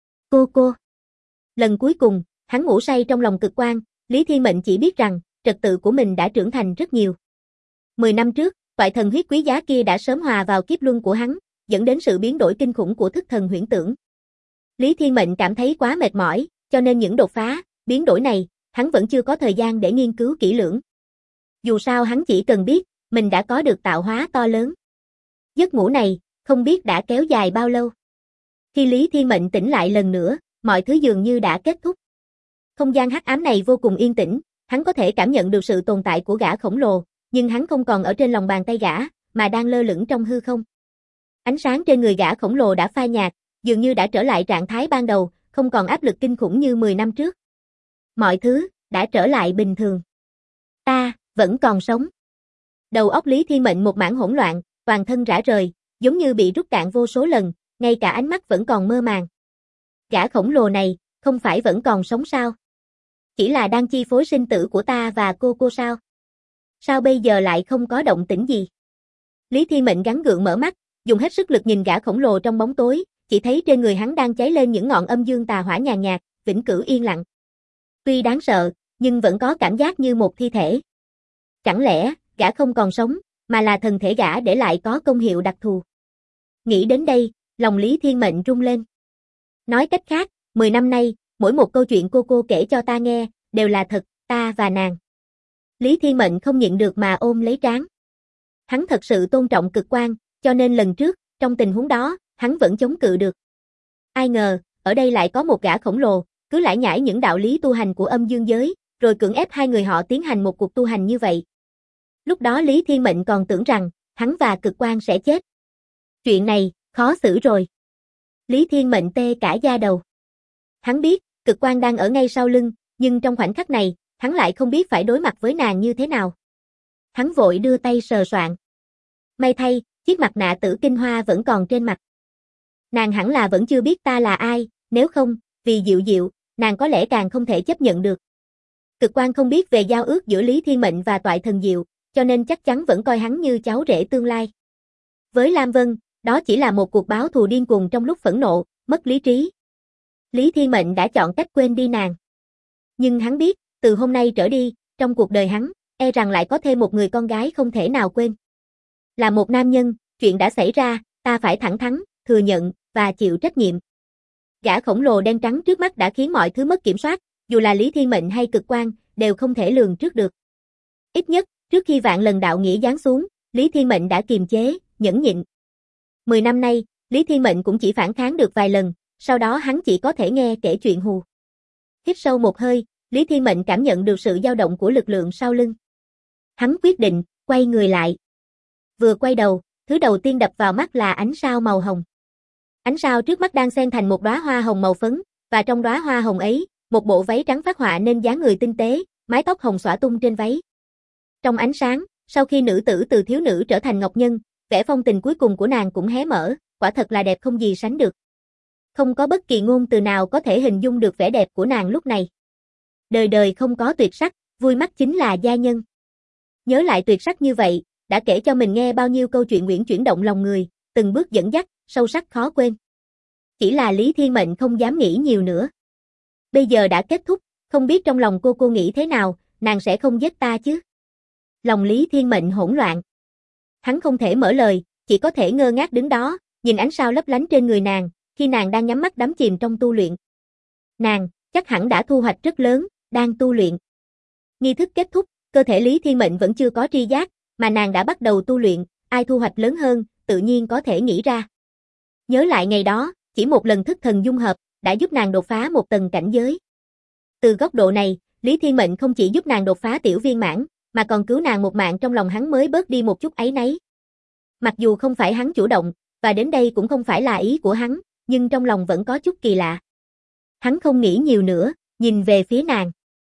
S1: Cô. Lần cuối cùng, hắn ngủ say trong lòng Cực Quan, Lý Thiên Mệnh chỉ biết rằng, trật tự của mình đã trưởng thành rất nhiều. 10 năm trước, Toại Thần huyết quý giá kia đã sớm hòa vào kiếp luân của hắn, dẫn đến sự biến đổi kinh khủng của thức thần huyễn tưởng. Lý Thiên Mệnh cảm thấy quá mệt mỏi, cho nên những đột phá, biến đổi này, hắn vẫn chưa có thời gian để nghiên cứu kỹ lưỡng. Dù sao hắn chỉ cần biết, mình đã có được tạo hóa to lớn. Giấc ngủ này, không biết đã kéo dài bao lâu. Khi Lý Thiên Mệnh tỉnh lại lần nữa, mọi thứ dường như đã kết thúc. Không gian hắc ám này vô cùng yên tĩnh, hắn có thể cảm nhận được sự tồn tại của gã khổng lồ, nhưng hắn không còn ở trên lòng bàn tay gã, mà đang lơ lửng trong hư không. Ánh sáng trên người gã khổng lồ đã phai nhạt, dường như đã trở lại trạng thái ban đầu, không còn áp lực kinh khủng như 10 năm trước. Mọi thứ đã trở lại bình thường. Ta vẫn còn sống. Đầu óc Lý Thiên Mệnh một mảng hỗn loạn, toàn thân rã rời, giống như bị rút cạn vô số lần, ngay cả ánh mắt vẫn còn mơ màng. Gã khổng lồ này, không phải vẫn còn sống sao? Chỉ là đang chi phối sinh tử của ta và cô sao? Sao bây giờ lại không có động tĩnh gì? Lý Thiên Mệnh gắng gượng mở mắt, dùng hết sức lực nhìn gã khổng lồ trong bóng tối, chỉ thấy trên người hắn đang cháy lên những ngọn âm dương tà hỏa nhàn nhạt, vĩnh cửu yên lặng. Tuy đáng sợ, nhưng vẫn có cảm giác như một thi thể. Chẳng lẽ, gã không còn sống, mà là thần thể gã để lại có công hiệu đặc thù? Nghĩ đến đây, lòng Lý Thiên Mệnh rung lên. Nói cách khác, 10 năm nay, mỗi một câu chuyện cô kể cho ta nghe, đều là thật, ta và nàng. Lý Thiên Mệnh không nhịn được mà ôm lấy trán. Hắn thật sự tôn trọng Cực Quang, cho nên lần trước, trong tình huống đó, hắn vẫn chống cự được. Ai ngờ, ở đây lại có một gã khổng lồ, cứ lải nhải những đạo lý tu hành của âm dương giới, rồi cưỡng ép hai người họ tiến hành một cuộc tu hành như vậy. Lúc đó Lý Thiên Mệnh còn tưởng rằng, hắn và Cực Quang sẽ chết. Chuyện này, khó xử rồi. Lý Thiên Mệnh tê cả da đầu. Hắn biết, Cực Quang đang ở ngay sau lưng, nhưng trong khoảnh khắc này, hắn lại không biết phải đối mặt với nàng như thế nào. Hắn vội đưa tay sờ soạn. May thay, chiếc mặt nạ tử kinh hoa vẫn còn trên mặt. Nàng hẳn là vẫn chưa biết ta là ai, nếu không, vì Diệu Diệu, nàng có lẽ càng không thể chấp nhận được. Cực Quang không biết về giao ước giữa Lý Thiên Mệnh và Toại Thần Diệu, cho nên chắc chắn vẫn coi hắn như cháu rể tương lai. Với Lam Vân, đó chỉ là một cuộc báo thù điên cuồng trong lúc phẫn nộ, mất lý trí. Lý Thiên Mệnh đã chọn cách quên đi nàng. Nhưng hắn biết, từ hôm nay trở đi, trong cuộc đời hắn, e rằng lại có thêm một người con gái không thể nào quên. Là một nam nhân, chuyện đã xảy ra, ta phải thẳng thắn, thừa nhận, và chịu trách nhiệm. Gã khổng lồ đen trắng trước mắt đã khiến mọi thứ mất kiểm soát, dù là Lý Thiên Mệnh hay Cực Quang, đều không thể lường trước được. Ít nhất, trước khi vạn lần đạo nghĩa giáng xuống, Lý Thiên Mệnh đã kiềm chế, nhẫn nhịn. 10 năm nay, Lý Thiên Mệnh cũng chỉ phản kháng được vài lần, sau đó hắn chỉ có thể nghe kể chuyện hù. Hít sâu một hơi, Lý Thiên Mệnh cảm nhận được sự dao động của lực lượng sau lưng. Hắn quyết định, quay người lại. Vừa quay đầu, thứ đầu tiên đập vào mắt là ánh sao màu hồng. Ánh sao trước mắt đang xen thành một đóa hoa hồng màu phấn, và trong đóa hoa hồng ấy, một bộ váy trắng phác họa nên dáng người tinh tế, mái tóc hồng xõa tung trên váy. Trong ánh sáng, sau khi nữ tử từ thiếu nữ trở thành ngọc nhân, vẻ phong tình cuối cùng của nàng cũng hé mở, quả thật là đẹp không gì sánh được. Không có bất kỳ ngôn từ nào có thể hình dung được vẻ đẹp của nàng lúc này. Đời đời không có tuyệt sắc, vui mắt chính là gia nhân. Nhớ lại tuyệt sắc như vậy, đã kể cho mình nghe bao nhiêu câu chuyện uyển chuyển động lòng người, từng bước dẫn dắt, sâu sắc khó quên. Chỉ là Lý Thiên Mệnh không dám nghĩ nhiều nữa. Bây giờ đã kết thúc, không biết trong lòng cô nghĩ thế nào, nàng sẽ không giết ta chứ? Lòng Lý Thiên Mệnh hỗn loạn. Hắn không thể mở lời, chỉ có thể ngơ ngác đứng đó, nhìn ánh sao lấp lánh trên người nàng, khi nàng đang nhắm mắt đắm chìm trong tu luyện. Nàng, chắc hẳn đã thu hoạch rất lớn, đang tu luyện. Nghi thức kết thúc, cơ thể Lý Thiên Mệnh vẫn chưa có tri giác, mà nàng đã bắt đầu tu luyện, ai thu hoạch lớn hơn, tự nhiên có thể nghĩ ra. Nhớ lại ngày đó, chỉ một lần thức thần dung hợp, đã giúp nàng đột phá một tầng cảnh giới. Từ góc độ này, Lý Thiên Mệnh không chỉ giúp nàng đột phá tiểu viên mãn, mà còn cứu nàng một mạng trong lòng hắn mới bớt đi một chút áy náy. Mặc dù không phải hắn chủ động, và đến đây cũng không phải là ý của hắn, nhưng trong lòng vẫn có chút kỳ lạ. Hắn không nghĩ nhiều nữa, nhìn về phía nàng.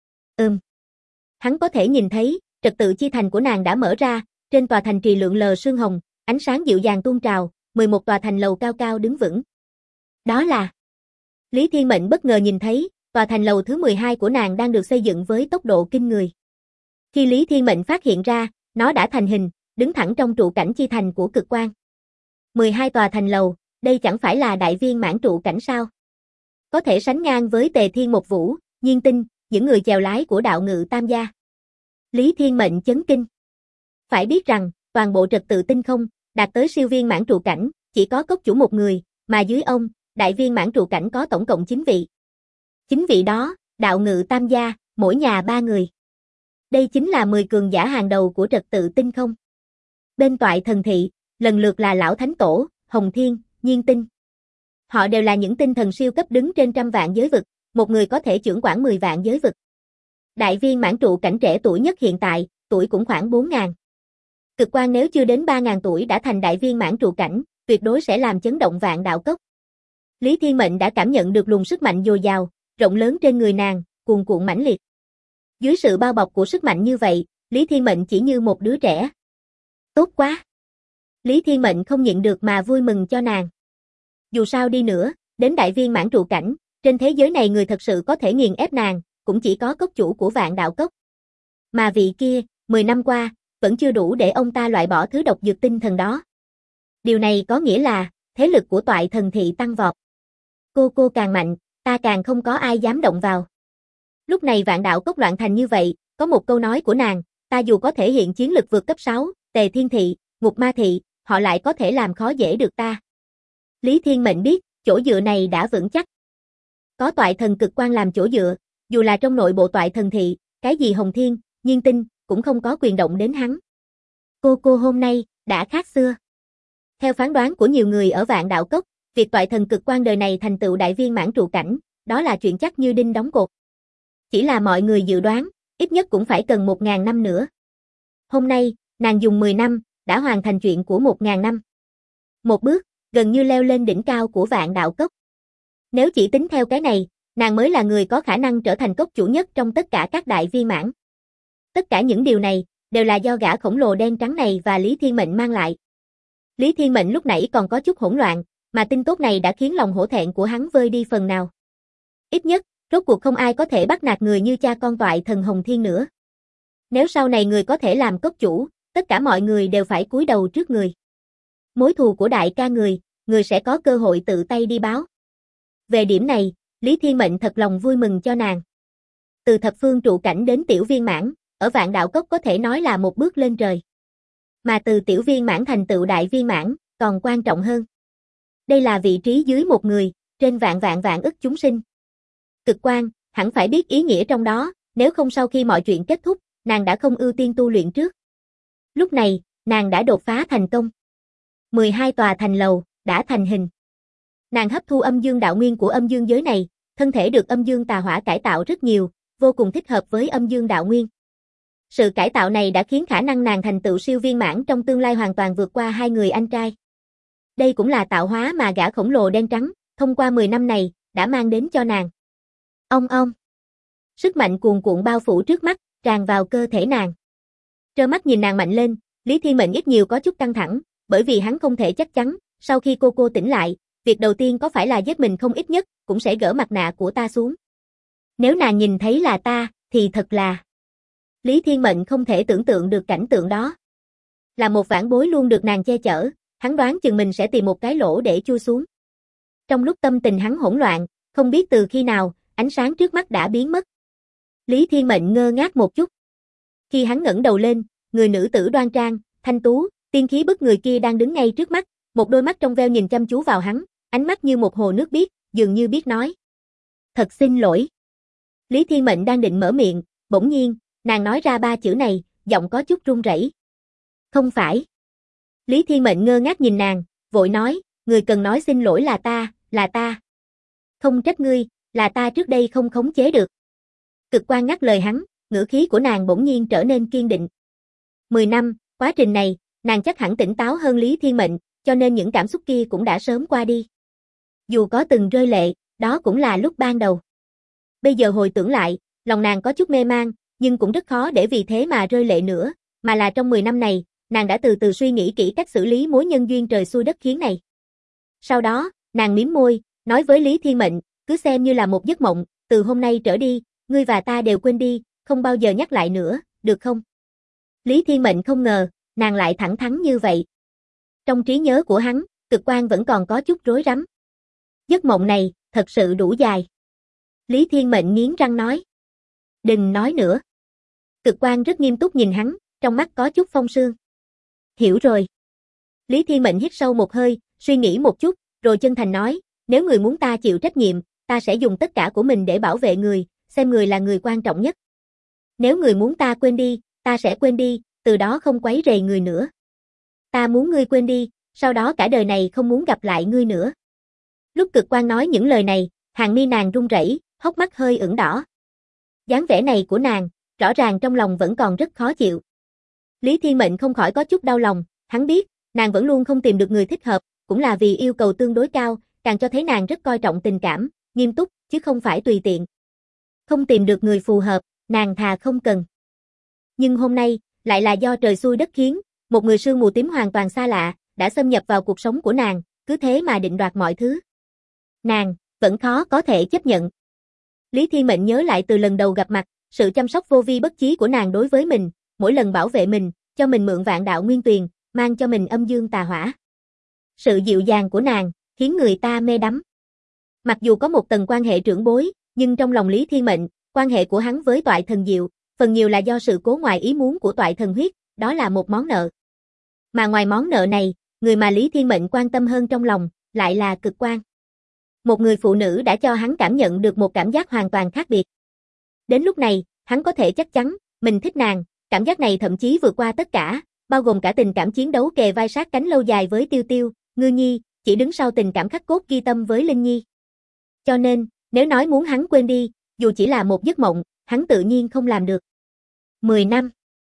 S1: Hắn có thể nhìn thấy, trật tự chi thành của nàng đã mở ra, trên tòa thành trì lượn lờ sương hồng, ánh sáng dịu dàng tuôn trào, 11 tòa thành lầu cao cao đứng vững. Đó là... Lý Thiên Mệnh bất ngờ nhìn thấy, tòa thành lầu thứ 12 của nàng đang được xây dựng với tốc độ kinh người. Khi Lý Thiên Mệnh phát hiện ra, nó đã thành hình, đứng thẳng trong trụ cảnh chi thành của Cực Quang. 12 tòa thành lầu, đây chẳng phải là đại viên mãn trụ cảnh sao? Có thể sánh ngang với Tề Thiên Một Vũ, Nhiên Tinh, những người chèo lái của đạo ngự tam gia. Lý Thiên Mệnh chấn kinh. Phải biết rằng, toàn bộ trật tự tinh không, đạt tới siêu viên mãn trụ cảnh, chỉ có cốc chủ một người, mà dưới ông, đại viên mãn trụ cảnh có tổng cộng 9 vị. 9 vị đó, đạo ngự tam gia, mỗi nhà 3 người. Đây chính là 10 cường giả hàng đầu của trật tự tinh không. Bên Toại Thần Thị, lần lượt là Lão Thánh Tổ, Hồng Thiên, Nhiên Tinh. Họ đều là những tinh thần siêu cấp đứng trên trăm vạn giới vực, một người có thể chưởng quản 10 vạn giới vực. Đại viên mãn trụ cảnh trẻ tuổi nhất hiện tại, tuổi cũng khoảng 4.000. Cực Quang nếu chưa đến 3.000 tuổi đã thành đại viên mãn trụ cảnh, tuyệt đối sẽ làm chấn động vạn đạo cốc. Lý Thiên Mệnh đã cảm nhận được luồng sức mạnh dồi dào, rộng lớn trên người nàng, cuồn cuộn mãnh liệt. Dưới sự bao bọc của sức mạnh như vậy, Lý Thiên Mệnh chỉ như một đứa trẻ. Tốt quá! Lý Thiên Mệnh không nhịn được mà vui mừng cho nàng. Dù sao đi nữa, đến đại viên mãn trụ cảnh, trên thế giới này người thật sự có thể nghiền ép nàng, cũng chỉ có cốc chủ của Vạn Đạo Cốc. Mà vị kia, 10 năm qua, vẫn chưa đủ để ông ta loại bỏ thứ độc dược tinh thần đó. Điều này có nghĩa là, thế lực của Toại Thần Thị tăng vọt. Cô càng mạnh, ta càng không có ai dám động vào. Lúc này Vạn Đạo Cốc loạn thành như vậy, có một câu nói của nàng, ta dù có thể hiện chiến lực vượt cấp 6, Tề Thiên Thị, Ngục Ma Thị, họ lại có thể làm khó dễ được ta. Lý Thiên Mệnh biết, chỗ dựa này đã vững chắc. Có Toại Thần Cực Quang làm chỗ dựa, dù là trong nội bộ Toại Thần Thị, cái gì Hồng Thiên, Nhiên Tinh, cũng không có quyền động đến hắn. Cô hôm nay, đã khác xưa. Theo phán đoán của nhiều người ở Vạn Đạo Cốc, việc Toại Thần Cực Quang đời này thành tựu đại viên mãn trụ cảnh, đó là chuyện chắc như đinh đóng cột. Chỉ là mọi người dự đoán, ít nhất cũng phải cần 1000 năm nữa. Hôm nay, nàng dùng 10 năm, đã hoàn thành chuyện của 1000 năm. Một bước, gần như leo lên đỉnh cao của Vạn Đạo Cốc. Nếu chỉ tính theo cái này, nàng mới là người có khả năng trở thành cốc chủ nhất trong tất cả các đại viên mãn. Tất cả những điều này, đều là do gã khổng lồ đen trắng này và Lý Thiên Mệnh mang lại. Lý Thiên Mệnh lúc nãy còn có chút hỗn loạn, mà tin tốt này đã khiến lòng hổ thẹn của hắn vơi đi phần nào. Ít nhất, rốt cuộc không ai có thể bắt nạt người như cha con Toại Thần Hồng Thiên nữa. Nếu sau này người có thể làm cốc chủ, tất cả mọi người đều phải cúi đầu trước người. Mối thù của đại ca người sẽ có cơ hội tự tay đi báo. Về điểm này, Lý Thiên Mệnh thật lòng vui mừng cho nàng. Từ thập phương trụ cảnh đến tiểu viên mãn, ở Vạn Đạo Cốc có thể nói là một bước lên trời. Mà từ tiểu viên mãn thành tựu đại viên mãn, còn quan trọng hơn. Đây là vị trí dưới một người, trên vạn ức chúng sinh. Cực Quang, hẳn phải biết ý nghĩa trong đó, nếu không sau khi mọi chuyện kết thúc, nàng đã không ưu tiên tu luyện trước. Lúc này, nàng đã đột phá thành công. 12 tòa thành lầu, đã thành hình. Nàng hấp thu âm dương đạo nguyên của âm dương giới này, thân thể được âm dương tà hỏa cải tạo rất nhiều, vô cùng thích hợp với âm dương đạo nguyên. Sự cải tạo này đã khiến khả năng nàng thành tựu siêu viên mãn trong tương lai hoàn toàn vượt qua hai người anh trai. Đây cũng là tạo hóa mà gã khổng lồ đen trắng, thông qua 10 năm này, đã mang đến cho nàng. Ông. Sức mạnh cuồn cuộn bao phủ trước mắt, tràn vào cơ thể nàng. Trơ mắt nhìn nàng mạnh lên, Lý Thiên Mệnh ít nhiều có chút căng thẳng, bởi vì hắn không thể chắc chắn, sau khi cô tỉnh lại, việc đầu tiên có phải là giết mình không, ít nhất, cũng sẽ gỡ mặt nạ của ta xuống. Nếu nàng nhìn thấy là ta, thì thật là... Lý Thiên Mệnh không thể tưởng tượng được cảnh tượng đó. Là một vãn bối luôn được nàng che chở, hắn đoán chừng mình sẽ tìm một cái lỗ để chui xuống. Trong lúc tâm tình hắn hỗn loạn, không biết từ khi nào, ánh sáng trước mắt đã biến mất. Lý Thiên Mệnh ngơ ngác một chút. Khi hắn ngẩng đầu lên, người nữ tử đoan trang, thanh tú, tiên khí bức người kia đang đứng ngay trước mắt, một đôi mắt trong veo nhìn chăm chú vào hắn, ánh mắt như một hồ nước biếc, dường như biết nói. Thật xin lỗi. Lý Thiên Mệnh đang định mở miệng, bỗng nhiên, nàng nói ra 3 chữ này, giọng có chút run rẩy. Không phải. Lý Thiên Mệnh ngơ ngác nhìn nàng, vội nói, người cần nói xin lỗi là ta. Không trách ngươi, là ta trước đây không khống chế được. Cực Quang ngắt lời hắn, ngữ khí của nàng bỗng nhiên trở nên kiên định. 10 năm, quá trình này, nàng chắc hẳn tỉnh táo hơn Lý Thiên Mệnh, cho nên những cảm xúc kia cũng đã sớm qua đi. Dù có từng rơi lệ, đó cũng là lúc ban đầu. Bây giờ hồi tưởng lại, lòng nàng có chút mê man, nhưng cũng rất khó để vì thế mà rơi lệ nữa, mà là trong 10 năm này, nàng đã từ từ suy nghĩ kỹ cách xử lý mối nhân duyên trời xui đất khiến này. Sau đó, nàng mím môi, nói với Lý Thiên Mệnh, cứ xem như là một giấc mộng, từ hôm nay trở đi, ngươi và ta đều quên đi, không bao giờ nhắc lại nữa, được không? Lý Thiên Mệnh không ngờ, nàng lại thẳng thắn như vậy. Trong trí nhớ của hắn, Cực Quang vẫn còn có chút rối rắm. Giấc mộng này, thật sự đủ dài. Lý Thiên Mệnh nghiến răng nói. Đừng nói nữa. Cực Quang rất nghiêm túc nhìn hắn, trong mắt có chút phong sương. Hiểu rồi. Lý Thiên Mệnh hít sâu một hơi, suy nghĩ một chút, rồi chân thành nói, nếu người muốn ta chịu trách nhiệm, ta sẽ dùng tất cả của mình để bảo vệ người, xem người là người quan trọng nhất. Nếu người muốn ta quên đi, ta sẽ quên đi, từ đó không quấy rầy người nữa. Ta muốn ngươi quên đi, sau đó cả đời này không muốn gặp lại ngươi nữa. Lúc Cực Quang nói những lời này, hàng mi nàng run rẩy, hốc mắt hơi ửng đỏ. Dáng vẻ này của nàng, rõ ràng trong lòng vẫn còn rất khó chịu. Lý Thiên Mệnh không khỏi có chút đau lòng, hắn biết, nàng vẫn luôn không tìm được người thích hợp, cũng là vì yêu cầu tương đối cao, càng cho thấy nàng rất coi trọng tình cảm, nghiêm túc, chứ không phải tùy tiện. Không tìm được người phù hợp, nàng thà không cần. Nhưng hôm nay, lại là do trời xui đất khiến, một người sương mù tím hoàn toàn xa lạ, đã xâm nhập vào cuộc sống của nàng, cứ thế mà định đoạt mọi thứ. Nàng vẫn khó có thể chấp nhận. Lý Thiên Mệnh nhớ lại từ lần đầu gặp mặt, sự chăm sóc vô vi bất chí của nàng đối với mình, mỗi lần bảo vệ mình, cho mình mượn vạn đạo nguyên tuyền, mang cho mình âm dương tà hỏa. Sự dịu dàng của nàng khiến người ta mê đắm. Mặc dù có một tầng quan hệ trưởng bối, nhưng trong lòng Lý Thiên Mệnh, quan hệ của hắn với Toại Thần Diệu, phần nhiều là do sự cố ngoài ý muốn của Toại Thần Huyết, đó là một món nợ. Mà ngoài món nợ này, người mà Lý Thiên Mệnh quan tâm hơn trong lòng, lại là Cực Quang. Một người phụ nữ đã cho hắn cảm nhận được một cảm giác hoàn toàn khác biệt. Đến lúc này, hắn có thể chắc chắn, mình thích nàng, cảm giác này thậm chí vượt qua tất cả, bao gồm cả tình cảm chiến đấu kề vai sát cánh lâu dài với Tiêu Tiêu, Ngư Nhi, chỉ đứng sau tình cảm khắc cốt ghi tâm với Linh Nhi. Cho nên, nếu nói muốn hắn quên đi, dù chỉ là một giấc mộng, hắn tự nhiên không làm được. 10 năm.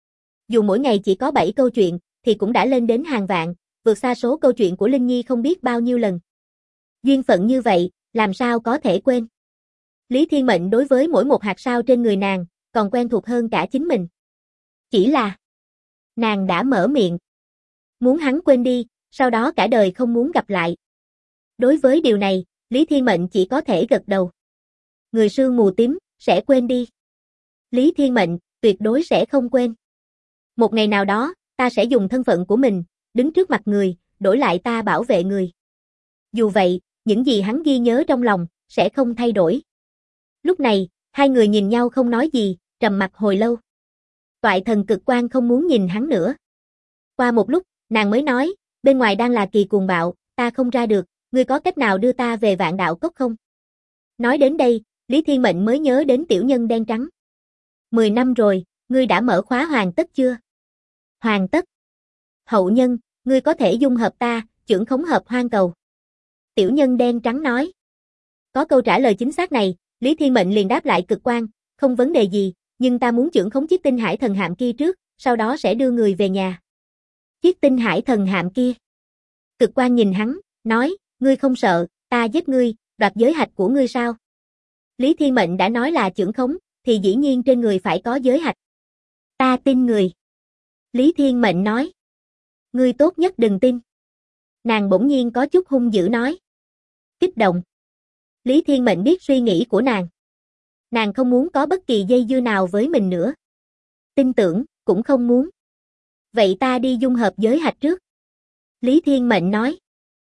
S1: Dù mỗi ngày chỉ có 7 câu chuyện, thì cũng đã lên đến hàng vạn, vượt xa số câu chuyện của Linh Nhi không biết bao nhiêu lần. Duyên phận như vậy, làm sao có thể quên. Lý Thiên Mệnh đối với mỗi một hạt sao trên người nàng, còn quen thuộc hơn cả chính mình. Chỉ là, nàng đã mở miệng. Muốn hắn quên đi, sau đó cả đời không muốn gặp lại. Đối với điều này, Lý Thiên Mệnh chỉ có thể gật đầu. Người sương mù tím, sẽ quên đi. Lý Thiên Mệnh, tuyệt đối sẽ không quên. Một ngày nào đó, ta sẽ dùng thân phận của mình, đứng trước mặt người, đổi lại ta bảo vệ người. Dù vậy, những gì hắn ghi nhớ trong lòng, sẽ không thay đổi. Lúc này, hai người nhìn nhau không nói gì, trầm mặc hồi lâu. Toại Thần Cực Quang không muốn nhìn hắn nữa. Qua một lúc, nàng mới nói, bên ngoài đang là kỳ cuồng bạo, ta không ra được, ngươi có cách nào đưa ta về Vạn Đạo Cốc không? Nói đến đây, Lý Thiên Mệnh mới nhớ đến tiểu nhân đen trắng. 10 năm rồi, ngươi đã mở khóa hoàn tất chưa? Hoàn tất. Hậu nhân, ngươi có thể dung hợp ta, chưởng khống hợp hoang cầu. Tiểu nhân đen trắng nói. Có câu trả lời chính xác này, Lý Thiên Mệnh liền đáp lại Cực Quang, không vấn đề gì, nhưng ta muốn chưởng khống chiếc tinh hải thần hạm kia trước, sau đó sẽ đưa người về nhà. Chiếc tinh hải thần hạm kia. Cực Quang nhìn hắn, nói, ngươi không sợ, ta giết ngươi, đoạt giới hạch của ngươi sao? Lý Thiên Mệnh đã nói là chưởng khống, thì dĩ nhiên trên người phải có giới hạch. Ta tin người. Lý Thiên Mệnh nói. Ngươi tốt nhất đừng tin. Nàng bỗng nhiên có chút hung dữ nói. Kích động. Lý Thiên Mệnh biết suy nghĩ của nàng. Nàng không muốn có bất kỳ dây dưa nào với mình nữa. Tin tưởng, cũng không muốn. Vậy ta đi dung hợp giới hạch trước. Lý Thiên Mệnh nói.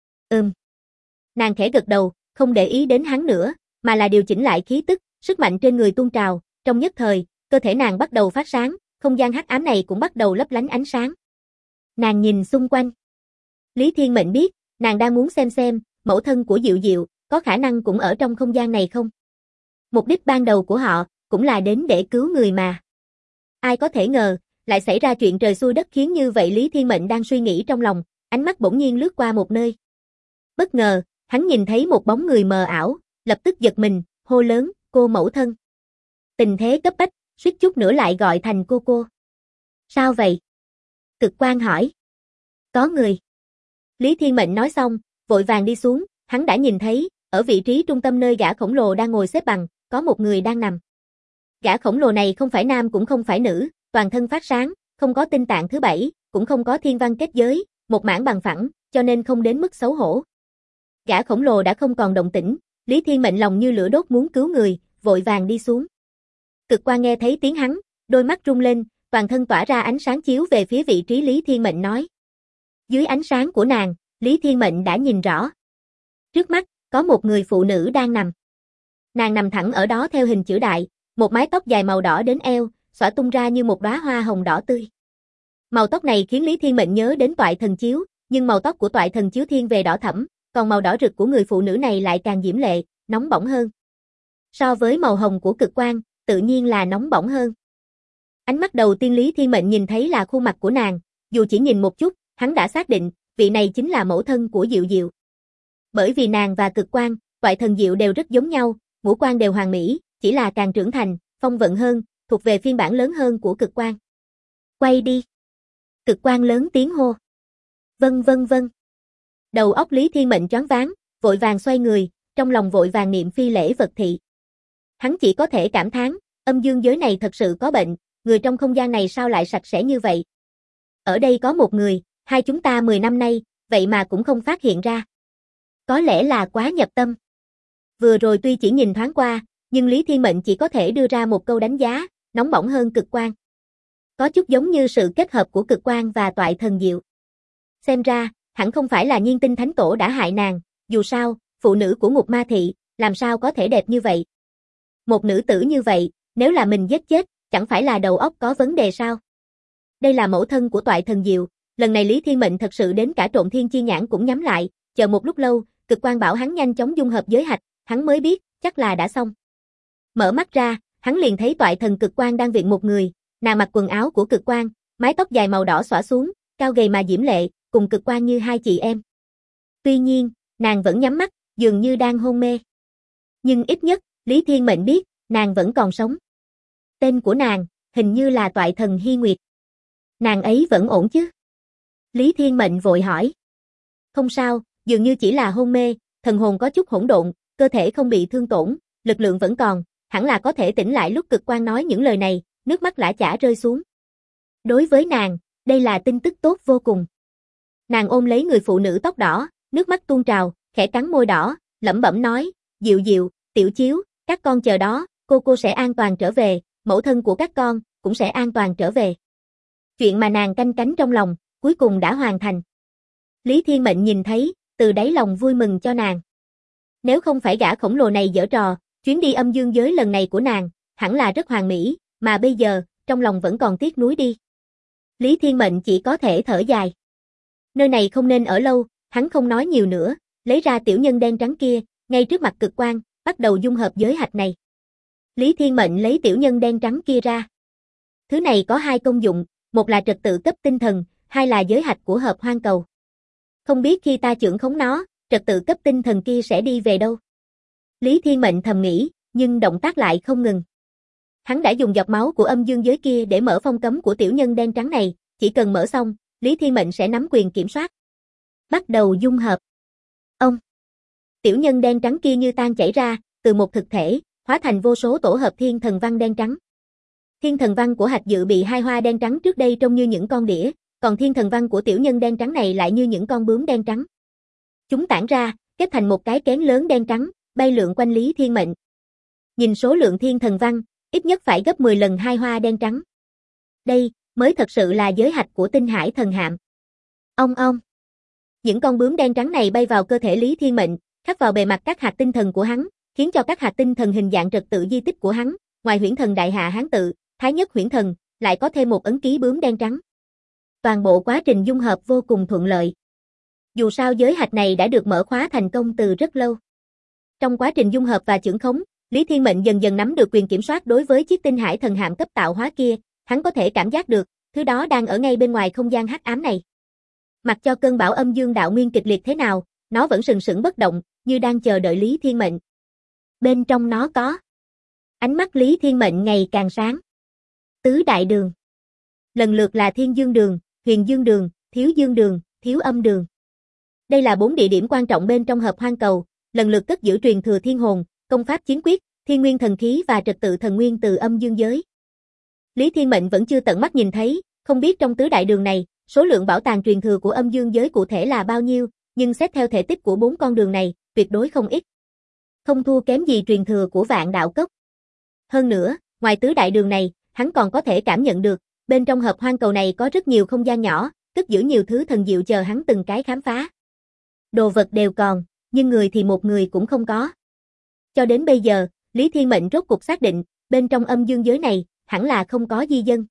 S1: Nàng khẽ gật đầu, không để ý đến hắn nữa, mà là điều chỉnh lại khí tức, sức mạnh trên người tuôn trào, trong nhất thời, cơ thể nàng bắt đầu phát sáng, không gian hắc ám này cũng bắt đầu lấp lánh ánh sáng. Nàng nhìn xung quanh. Lý Thiên Mệnh biết, nàng đang muốn xem, mẫu thân của Diệu Diệu, có khả năng cũng ở trong không gian này không? Mục đích ban đầu của họ, cũng là đến để cứu người mà. Ai có thể ngờ, lại xảy ra chuyện trời xui đất khiến như vậy. Lý Thiên Mệnh đang suy nghĩ trong lòng, ánh mắt bỗng nhiên lướt qua một nơi. Bất ngờ, hắn nhìn thấy một bóng người mờ ảo, lập tức giật mình, hô lớn, cô mẫu thân. Tình thế cấp bách, suýt chút nữa lại gọi thành cô. Sao vậy? Cực Quang hỏi. Có người. Lý Thiên Mệnh nói xong, vội vàng đi xuống, hắn đã nhìn thấy, ở vị trí trung tâm nơi gã khổng lồ đang ngồi xếp bằng, có một người đang nằm. Gã khổng lồ này không phải nam cũng không phải nữ, toàn thân phát sáng, không có tinh tạng thứ 7, cũng không có thiên văn kết giới, một mảng bằng phẳng, cho nên không đến mức xấu hổ. Gã khổng lồ đã không còn động tĩnh, Lý Thiên Mệnh lòng như lửa đốt muốn cứu người, vội vàng đi xuống. Cực Quang nghe thấy tiếng hắn, đôi mắt rung lên, toàn thân tỏa ra ánh sáng chiếu về phía vị trí Lý Thiên Mệnh nói. Dưới ánh sáng của nàng, Lý Thiên Mệnh đã nhìn rõ. Trước mắt, có một người phụ nữ đang nằm. Nàng nằm thẳng ở đó theo hình chữ đại, một mái tóc dài màu đỏ đến eo, xõa tung ra như một đóa hoa hồng đỏ tươi. Màu tóc này khiến Lý Thiên Mệnh nhớ đến Toại Thần Chiếu, nhưng màu tóc của Toại Thần Chiếu thiên về đỏ thẫm, còn màu đỏ rực của người phụ nữ này lại càng diễm lệ, nóng bỏng hơn. So với màu hồng của Cực Quang, tự nhiên là nóng bỏng hơn. Ánh mắt đầu tiên Lý Thiên Mệnh nhìn thấy là khuôn mặt của nàng, dù chỉ nhìn một chút, hắn đã xác định, vị này chính là mẫu thân của Diệu Diệu. Bởi vì nàng và Cực Quang, Toại Thần Diệu đều rất giống nhau, ngũ quan đều hoàn mỹ, chỉ là càng trưởng thành, phong vận hơn, thuộc về phiên bản lớn hơn của Cực Quang. Quay đi. Cực Quang lớn tiếng hô. Vâng. Đầu óc Lý Thiên Mệnh choáng váng, vội vàng xoay người, trong lòng vội vàng niệm phi lễ vật thị. Hắn chỉ có thể cảm thán, âm dương giới này thật sự có bệnh, người trong không gian này sao lại sạch sẽ như vậy? Ở đây có một người, hai chúng ta 10 năm nay, vậy mà cũng không phát hiện ra. Có lẽ là quá nhập tâm. Vừa rồi tuy chỉ nhìn thoáng qua, nhưng Lý Thiên Mệnh chỉ có thể đưa ra một câu đánh giá, nóng bỏng hơn cực quang. Có chút giống như sự kết hợp của cực quang và toại thần diệu. Xem ra, hẳn không phải là Nhiên Tinh Thánh Tổ đã hại nàng, dù sao, phụ nữ của Ngục Ma Thị, làm sao có thể đẹp như vậy. Một nữ tử như vậy, nếu là mình giết chết, chẳng phải là đầu óc có vấn đề sao? Đây là mẫu thân của toại thần diệu, lần này Lý Thiên Mệnh thật sự đến cả Trộn Thiên Chi nhãn cũng nhắm lại, chờ một lúc lâu, cực quang bảo hắn nhanh chóng dung hợp giới hạch, hắn mới biết, chắc là đã xong. Mở mắt ra, hắn liền thấy toại thần cực quang đang viện một người, nàng mặc quần áo của cực quang, mái tóc dài màu đỏ xõa xuống, cao gầy mà diễm lệ, cùng cực quang như hai chị em. Tuy nhiên, nàng vẫn nhắm mắt, dường như đang hôn mê. Nhưng ít nhất, Lý Thiên Mệnh biết, nàng vẫn còn sống. Tên của nàng, hình như là toại thần Hy Nguyệt. Nàng ấy vẫn ổn chứ? Lý Thiên Mệnh vội hỏi. Không sao, dường như chỉ là hôn mê, thần hồn có chút hỗn độn, cơ thể không bị thương tổn, lực lượng vẫn còn, hẳn là có thể tỉnh lại. Lúc cực quang nói những lời này, nước mắt lã chã rơi xuống. Đối với nàng, đây là tin tức tốt vô cùng. Nàng ôm lấy người phụ nữ tóc đỏ, nước mắt tuôn trào, khẽ cắn môi đỏ, lẩm bẩm nói, Diệu Diệu, Tiểu Chiếu, các con chờ đó, cô sẽ an toàn trở về, mẫu thân của các con cũng sẽ an toàn trở về. Chuyện mà nàng canh cánh trong lòng, cuối cùng đã hoàn thành. Lý Thiên Mệnh nhìn thấy, từ đáy lòng vui mừng cho nàng. Nếu không phải gã khổng lồ này giở trò, chuyến đi âm dương giới lần này của nàng, hẳn là rất hoàn mỹ, mà bây giờ, trong lòng vẫn còn tiếc nuối đi. Lý Thiên Mệnh chỉ có thể thở dài. Nơi này không nên ở lâu, hắn không nói nhiều nữa, lấy ra tiểu nhân đen trắng kia, ngay trước mặt cực quang, bắt đầu dung hợp giới hạch này. Lý Thiên Mệnh lấy tiểu nhân đen trắng kia ra. Thứ này có hai công dụng, một là trật tự cấp tinh thần, hai là giới hạch của hợp hoang cầu. Không biết khi ta trưởng khống nó, trật tự cấp tinh thần kia sẽ đi về đâu? Lý Thiên Mệnh thầm nghĩ, nhưng động tác lại không ngừng. Hắn đã dùng giọt máu của âm dương giới kia để mở phong cấm của tiểu nhân đen trắng này, chỉ cần mở xong, Lý Thiên Mệnh sẽ nắm quyền kiểm soát. Bắt đầu dung hợp. Ông. Tiểu nhân đen trắng kia như tan chảy ra, từ một thực thể, hóa thành vô số tổ hợp thiên thần văn đen trắng. Thiên thần văn của hạch dự bị hai hoa đen trắng trước đây trông như những con đĩa, còn thiên thần văn của tiểu nhân đen trắng này lại như những con bướm đen trắng. Chúng tản ra, kết thành một cái kén lớn đen trắng, bay lượn quanh Lý Thiên Mệnh. Nhìn số lượng thiên thần văn, ít nhất phải gấp 10 lần hai hoa đen trắng. Đây, mới thật sự là giới hạch của tinh hải thần hạm. Ong. Những con bướm đen trắng này bay vào cơ thể Lý Thiên Mệnh, khắc vào bề mặt các hạt tinh thần của hắn, khiến cho các hạt tinh thần hình dạng trật tự di tích của hắn, ngoài huyễn thần đại hạ hán tự, thái nhất huyễn thần, lại có thêm một ấn ký bướm đen trắng. Toàn bộ quá trình dung hợp vô cùng thuận lợi. Dù sao giới hạch này đã được mở khóa thành công từ rất lâu. Trong quá trình dung hợp và chưởng khống, Lý Thiên Mệnh dần dần nắm được quyền kiểm soát đối với chiếc tinh hải thần hạm cấp tạo hóa kia, hắn có thể cảm giác được, thứ đó đang ở ngay bên ngoài không gian hắc ám này. Mặc cho cơn bão âm dương đạo nguyên kịch liệt thế nào, nó vẫn sừng sững bất động, như đang chờ đợi Lý Thiên Mệnh. Bên trong nó có. Ánh mắt Lý Thiên Mệnh ngày càng sáng. Tứ đại đường. Lần lượt là Thiên Dương Đường, Huyền Dương Đường, Thiếu Dương Đường, Thiếu Âm Đường. Đây là 4 địa điểm quan trọng bên trong hợp hoang cầu, lần lượt cất giữ truyền thừa thiên hồn, công pháp chiến quyết, thiên nguyên thần khí và trật tự thần nguyên từ âm dương giới. Lý Thiên Mệnh vẫn chưa tận mắt nhìn thấy, không biết trong tứ đại đường này, số lượng bảo tàng truyền thừa của âm dương giới cụ thể là bao nhiêu, nhưng xét theo thể tích của 4 con đường này, tuyệt đối không ít. Không thua kém gì truyền thừa của Vạn Đạo Cốc. Hơn nữa, ngoài tứ đại đường này, hắn còn có thể cảm nhận được, bên trong hợp hoang cầu này có rất nhiều không gian nhỏ, cất giữ nhiều thứ thần diệu chờ hắn từng cái khám phá. Đồ vật đều còn, nhưng người thì một người cũng không có. Cho đến bây giờ, Lý Thiên Mệnh rốt cục xác định, bên trong âm dương giới này, hẳn là không có di dân.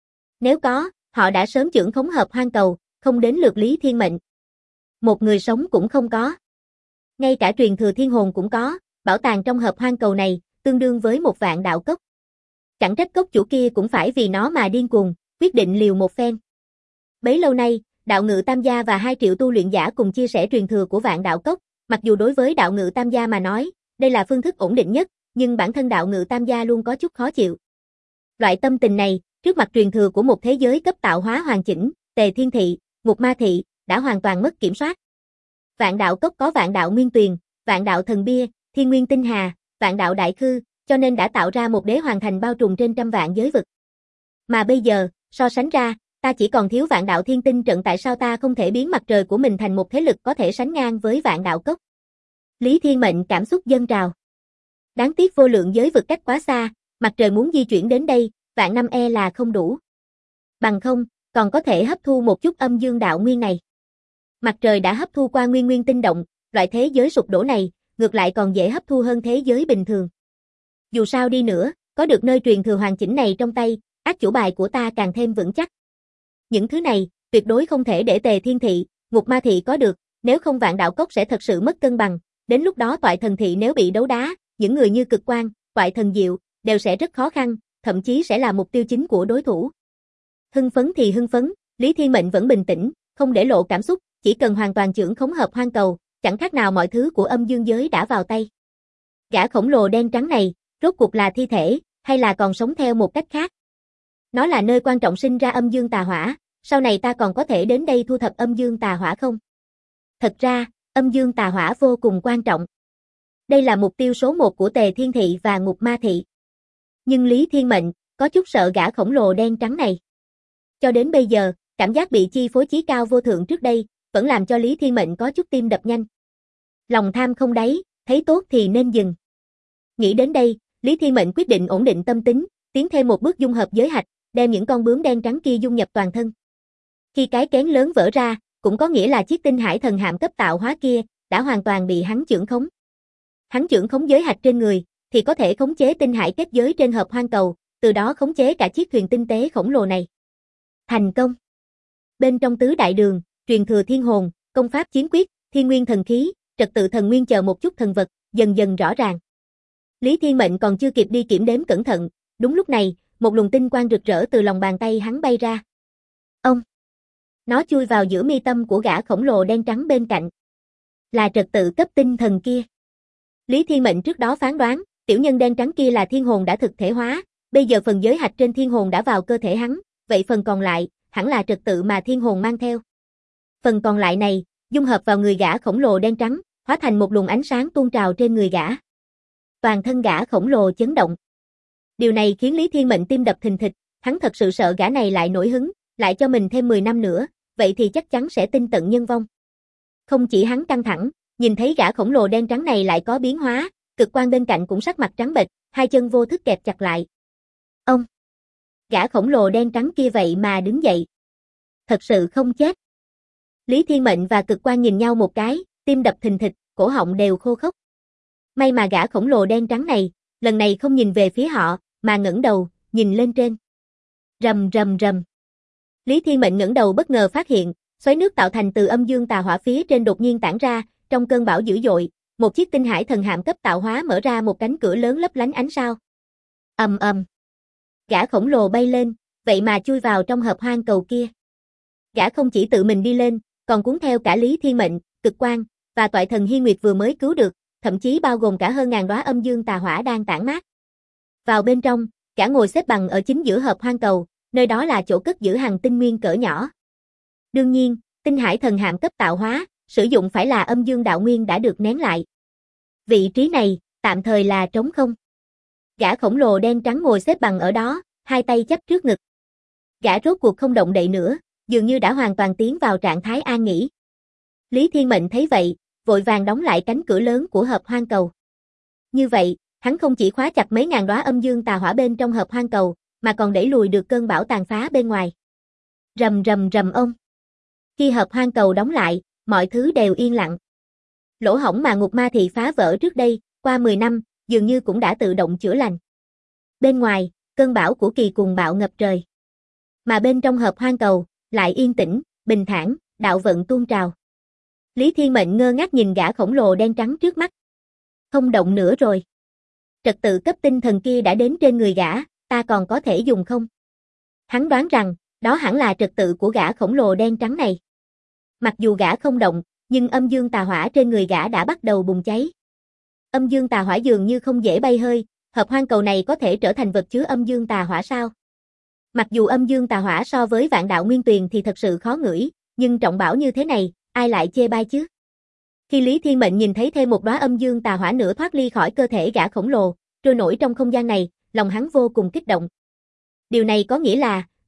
S1: Nếu có, họ đã sớm chưởng khống hợp hoang cầu, không đến lượt Lý Thiên Mệnh. Một người sống cũng không có. Ngay cả truyền thừa thiên hồn cũng có, bảo tàng trong hợp hoang cầu này, tương đương với một vạn đạo cốc. Chẳng trách cốc chủ kia cũng phải vì nó mà điên cuồng, quyết định liều một phen. Bấy lâu nay, đạo ngự tam gia và 2 triệu tu luyện giả cùng chia sẻ truyền thừa của vạn đạo cốc, mặc dù đối với đạo ngự tam gia mà nói, đây là phương thức ổn định nhất, nhưng bản thân đạo ngự tam gia luôn có chút khó chịu. Loại tâm tình này, trước mặt truyền thừa của một thế giới cấp tạo hóa hoàn chỉnh, Tề Thiên Thị, Ngục Ma Thị, đã hoàn toàn mất kiểm soát. Vạn đạo cốc có vạn đạo nguyên tuyền, vạn đạo thần bia, thiên nguyên tinh hà, vạn đạo đại khư, cho nên đã tạo ra một đế hoàng thành bao trùm trên trăm vạn giới vực. Mà bây giờ, so sánh ra, ta chỉ còn thiếu Vạn Đạo Thiên Tinh trận, tại sao ta không thể biến mặt trời của mình thành một thế lực có thể sánh ngang với Vạn Đạo Cốc? Lý Thiên Mệnh cảm xúc dâng trào. Đáng tiếc vô lượng giới vực cách quá xa, mặt trời muốn di chuyển đến đây, vạn năm là không đủ. Bằng không, còn có thể hấp thu một chút âm dương đạo nguyên này. Mặt trời đã hấp thu qua nguyên tinh động, loại thế giới sụp đổ này, ngược lại còn dễ hấp thu hơn thế giới bình thường. Dù sao đi nữa, có được nơi truyền thừa hoàn chỉnh này trong tay, át chủ bài của ta càng thêm vững chắc. Những thứ này, tuyệt đối không thể để Tề Thiên Thị, Ngục Ma Thị có được, nếu không Vạn Đạo Cốc sẽ thật sự mất cân bằng, đến lúc đó Toại Thần Thị nếu bị đấu đá, những người như Cực Quang, Toại Thần Diệu, đều sẽ rất khó khăn, thậm chí sẽ là mục tiêu chính của đối thủ. Hưng phấn thì hưng phấn, Lý Thiên Mệnh vẫn bình tĩnh, không để lộ cảm xúc, chỉ cần hoàn toàn chưởng khống Hợp Hoang Cầu, chẳng khác nào mọi thứ của âm dương giới đã vào tay. Gã khổng lồ đen trắng này, rốt cuộc là thi thể, hay là còn sống theo một cách khác? Nó là nơi quan trọng sinh ra âm dương tà hỏa, sau này ta còn có thể đến đây thu thập âm dương tà hỏa không? Thật ra, âm dương tà hỏa vô cùng quan trọng. Đây là mục tiêu số 1 của Tề Thiên Thị và Ngục Ma Thị. Nhưng Lý Thiên Mệnh, có chút sợ gã khổng lồ đen trắng này. Cho đến bây giờ, cảm giác bị chi phối chí cao vô thượng trước đây, vẫn làm cho Lý Thiên Mệnh có chút tim đập nhanh. Lòng tham không đáy, thấy tốt thì nên dừng. Nghĩ đến đây, Lý Thiên Mệnh quyết định ổn định tâm tính, tiến thêm một bước dung hợp giới hạch, đem những con bướm đen trắng kia dung nhập toàn thân. Khi cái kén lớn vỡ ra, cũng có nghĩa là chiếc tinh hải thần hạm cấp tạo hóa kia, đã hoàn toàn bị hắn chưởng khống. Hắn chưởng khống giới hạch trên người, thì có thể khống chế tinh hải kết giới trên Hợp Hoang Cầu, từ đó khống chế cả chiếc thuyền tinh tế khổng lồ này. Thành công! Bên trong tứ đại đường, truyền thừa thiên hồn, công pháp chiến quyết, thiên nguyên thần khí, trật tự thần nguyên chờ một chút thần vật, dần dần rõ ràng. Lý Thiên Mệnh còn chưa kịp đi kiểm đếm cẩn thận, đúng lúc này, một luồng tinh quang rực rỡ từ lòng bàn tay hắn bay ra. Ông! Nó chui vào giữa mi tâm của gã khổng lồ đen trắng bên cạnh. Là trật tự cấp tinh thần kia. Lý Thiên Mệnh trước đó phán đoán, tiểu nhân đen trắng kia là thiên hồn đã thực thể hóa, bây giờ phần giới hạch trên thiên hồn đã vào cơ thể hắn, vậy phần còn lại, hẳn là trật tự mà thiên hồn mang theo. Phần còn lại này, dung hợp vào người gã khổng lồ đen trắng, hóa thành một luồng ánh sáng tuôn trào trên người gã. Toàn thân gã khổng lồ chấn động. Điều này khiến Lý Thiên Mệnh tim đập thình thịch, hắn thật sự sợ gã này lại nổi hứng, lại cho mình thêm 10 năm nữa, vậy thì chắc chắn sẽ tinh tận nhân vong. Không chỉ hắn căng thẳng, nhìn thấy gã khổng lồ đen trắng này lại có biến hóa, Cực Quang bên cạnh cũng sắc mặt trắng bệch, hai chân vô thức kẹp chặt lại. Ông! Gã khổng lồ đen trắng kia vậy mà đứng dậy. Thật sự không chết. Lý Thiên Mệnh và Cực Quang nhìn nhau một cái, tim đập thình thịch, cổ họng đều khô khốc. May mà gã khổng lồ đen trắng này, lần này không nhìn về phía họ, mà ngẩng đầu, nhìn lên trên. Rầm rầm rầm. Lý Thiên Mệnh ngẩng đầu bất ngờ phát hiện, xoáy nước tạo thành từ âm dương tà hỏa phía trên đột nhiên tản ra, trong cơn bão dữ dội, một chiếc tinh hải thần hạm cấp tạo hóa mở ra một cánh cửa lớn lấp lánh ánh sao. Ầm ầm. Gã khổng lồ bay lên, vậy mà chui vào trong Hợp Hoang Cầu kia. Gã không chỉ tự mình đi lên, còn cuốn theo cả Lý Thiên Mệnh, Cực Quang và Toại Thần Hi Nguyệt vừa mới cứu được, thậm chí bao gồm cả hơn ngàn đóa âm dương tà hỏa đang tản mát. Vào bên trong, gã ngồi xếp bằng ở chính giữa Hợp Hoang Cầu, nơi đó là chỗ cất giữ hằng tinh nguyên cỡ nhỏ. Đương nhiên, tinh hải thần hạm cấp tạo hóa, sử dụng phải là âm dương đạo nguyên đã được nén lại. Vị trí này, tạm thời là trống không. Gã khổng lồ đen trắng ngồi xếp bằng ở đó, hai tay chắp trước ngực. Gã rốt cuộc không động đậy nữa, dường như đã hoàn toàn tiến vào trạng thái an nghỉ. Lý Thiên Mệnh thấy vậy, vội vàng đóng lại cánh cửa lớn của Hợp Hoang Cầu. Như vậy, hắn không chỉ khóa chặt mấy ngàn đóa âm dương tà hỏa bên trong Hợp Hoang Cầu, mà còn đẩy lùi được cơn bão tàn phá bên ngoài. Rầm rầm rầm ông. Khi Hợp Hoang Cầu đóng lại, mọi thứ đều yên lặng. Lỗ hổng mà Ngục Ma Thị phá vỡ trước đây, qua 10 năm, dường như cũng đã tự động chữa lành. Bên ngoài, cơn bão của kỳ cuồng bạo ngập trời. Mà bên trong Hợp Hoang Cầu, lại yên tĩnh, bình thản, đạo vận tuôn trào. Lý Thiên Mệnh ngơ ngác nhìn gã khổng lồ đen trắng trước mắt. Không động nữa rồi. Trật tự cấp tinh thần kia đã đến trên người gã, ta còn có thể dùng không? Hắn đoán rằng, đó hẳn là trật tự của gã khổng lồ đen trắng này. Mặc dù gã không động, nhưng âm dương tà hỏa trên người gã đã bắt đầu bùng cháy. Âm dương tà hỏa dường như không dễ bay hơi, Hợp Hoang Cầu này có thể trở thành vật chứa âm dương tà hỏa sao? Mặc dù âm dương tà hỏa so với Vạn Đạo Nguyên Tuyền thì thật sự khó ngửi, nhưng trọng bảo như thế này, ai lại chê bai chứ? Khi Lý Thiên Mệnh nhìn thấy thêm một đóa âm dương tà hỏa nữa thoát ly khỏi cơ thể gã khổng lồ, trôi nổi trong không gian này, lòng hắn vô cùng kích động. Điều này có nghĩa là,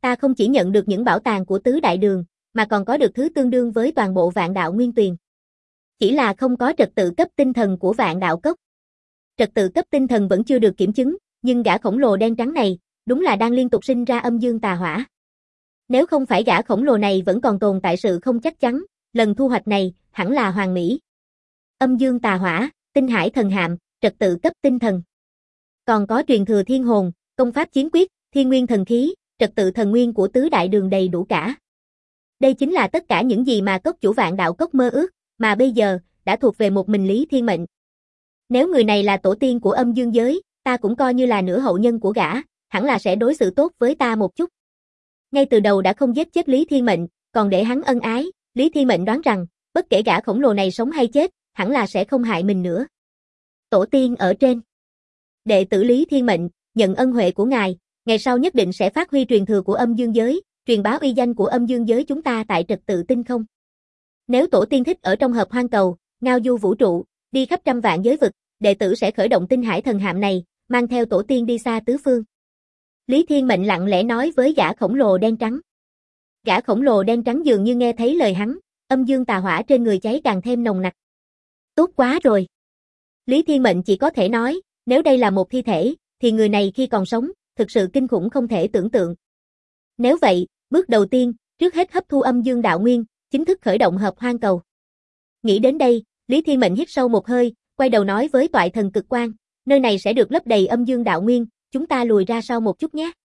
S1: ta không chỉ nhận được những bảo tàng của tứ đại đường, mà còn có được thứ tương đương với toàn bộ vạn đạo nguyên tuyền. Chỉ là không có trật tự cấp tinh thần của vạn đạo cốc. Trật tự cấp tinh thần vẫn chưa được kiểm chứng, nhưng gã khổng lồ đen trắng này, đúng là đang liên tục sinh ra âm dương tà hỏa. Nếu không phải gã khổng lồ này vẫn còn tồn tại sự không chắc chắn, lần thu hoạch này, hẳn là hoàn mỹ. Âm dương tà hỏa, tinh hải thần hạm, trật tự cấp tinh thần. Còn có truyền thừa thiên hồn, công pháp chiến quyết, thiên nguyên thần khí, trật tự thần nguyên của tứ đại đường đầy đủ cả. Đây chính là tất cả những gì mà cốc chủ vạn đạo cốc mơ ước, mà bây giờ, đã thuộc về một mình Lý Thiên Mệnh. Nếu người này là tổ tiên của âm dương giới, ta cũng coi như là nửa hậu nhân của gã, hẳn là sẽ đối xử tốt với ta một chút. Ngay từ đầu đã không giết chết Lý Thiên Mệnh, còn để hắn ân ái, Lý Thiên Mệnh đoán rằng, bất kể gã khổng lồ này sống hay chết, hẳn là sẽ không hại mình nữa. Tổ tiên ở trên. Đệ tử Lý Thiên Mệnh, nhận ân huệ của ngài, ngày sau nhất định sẽ phát huy truyền thừa của âm dương giới, truyền bá uy danh của âm dương giới chúng ta tại trật tự tinh không. Nếu tổ tiên thích ở trong hợp hoang cầu, ngao du vũ trụ, đi khắp trăm vạn giới vực, đệ tử sẽ khởi động tinh hải thần hạm này, mang theo tổ tiên đi xa tứ phương. Lý Thiên Mệnh lặng lẽ nói với gã khổng lồ đen trắng. Gã khổng lồ đen trắng dường như nghe thấy lời hắn, âm dương tà hỏa trên người cháy càng thêm nồng nặc. Tốt quá rồi. Lý Thiên Mệnh chỉ có thể nói, nếu đây là một thi thể, thì người này khi còn sống, thực sự kinh khủng không thể tưởng tượng. Nếu vậy, bước đầu tiên, trước hết hấp thu âm dương đạo nguyên, chính thức khởi động hợp hoang cầu. Nghĩ đến đây, Lý Thiên Mệnh hít sâu một hơi, quay đầu nói với toại thần cực quang, nơi này sẽ được lấp đầy âm dương đạo nguyên, chúng ta lùi ra sau một chút nhé.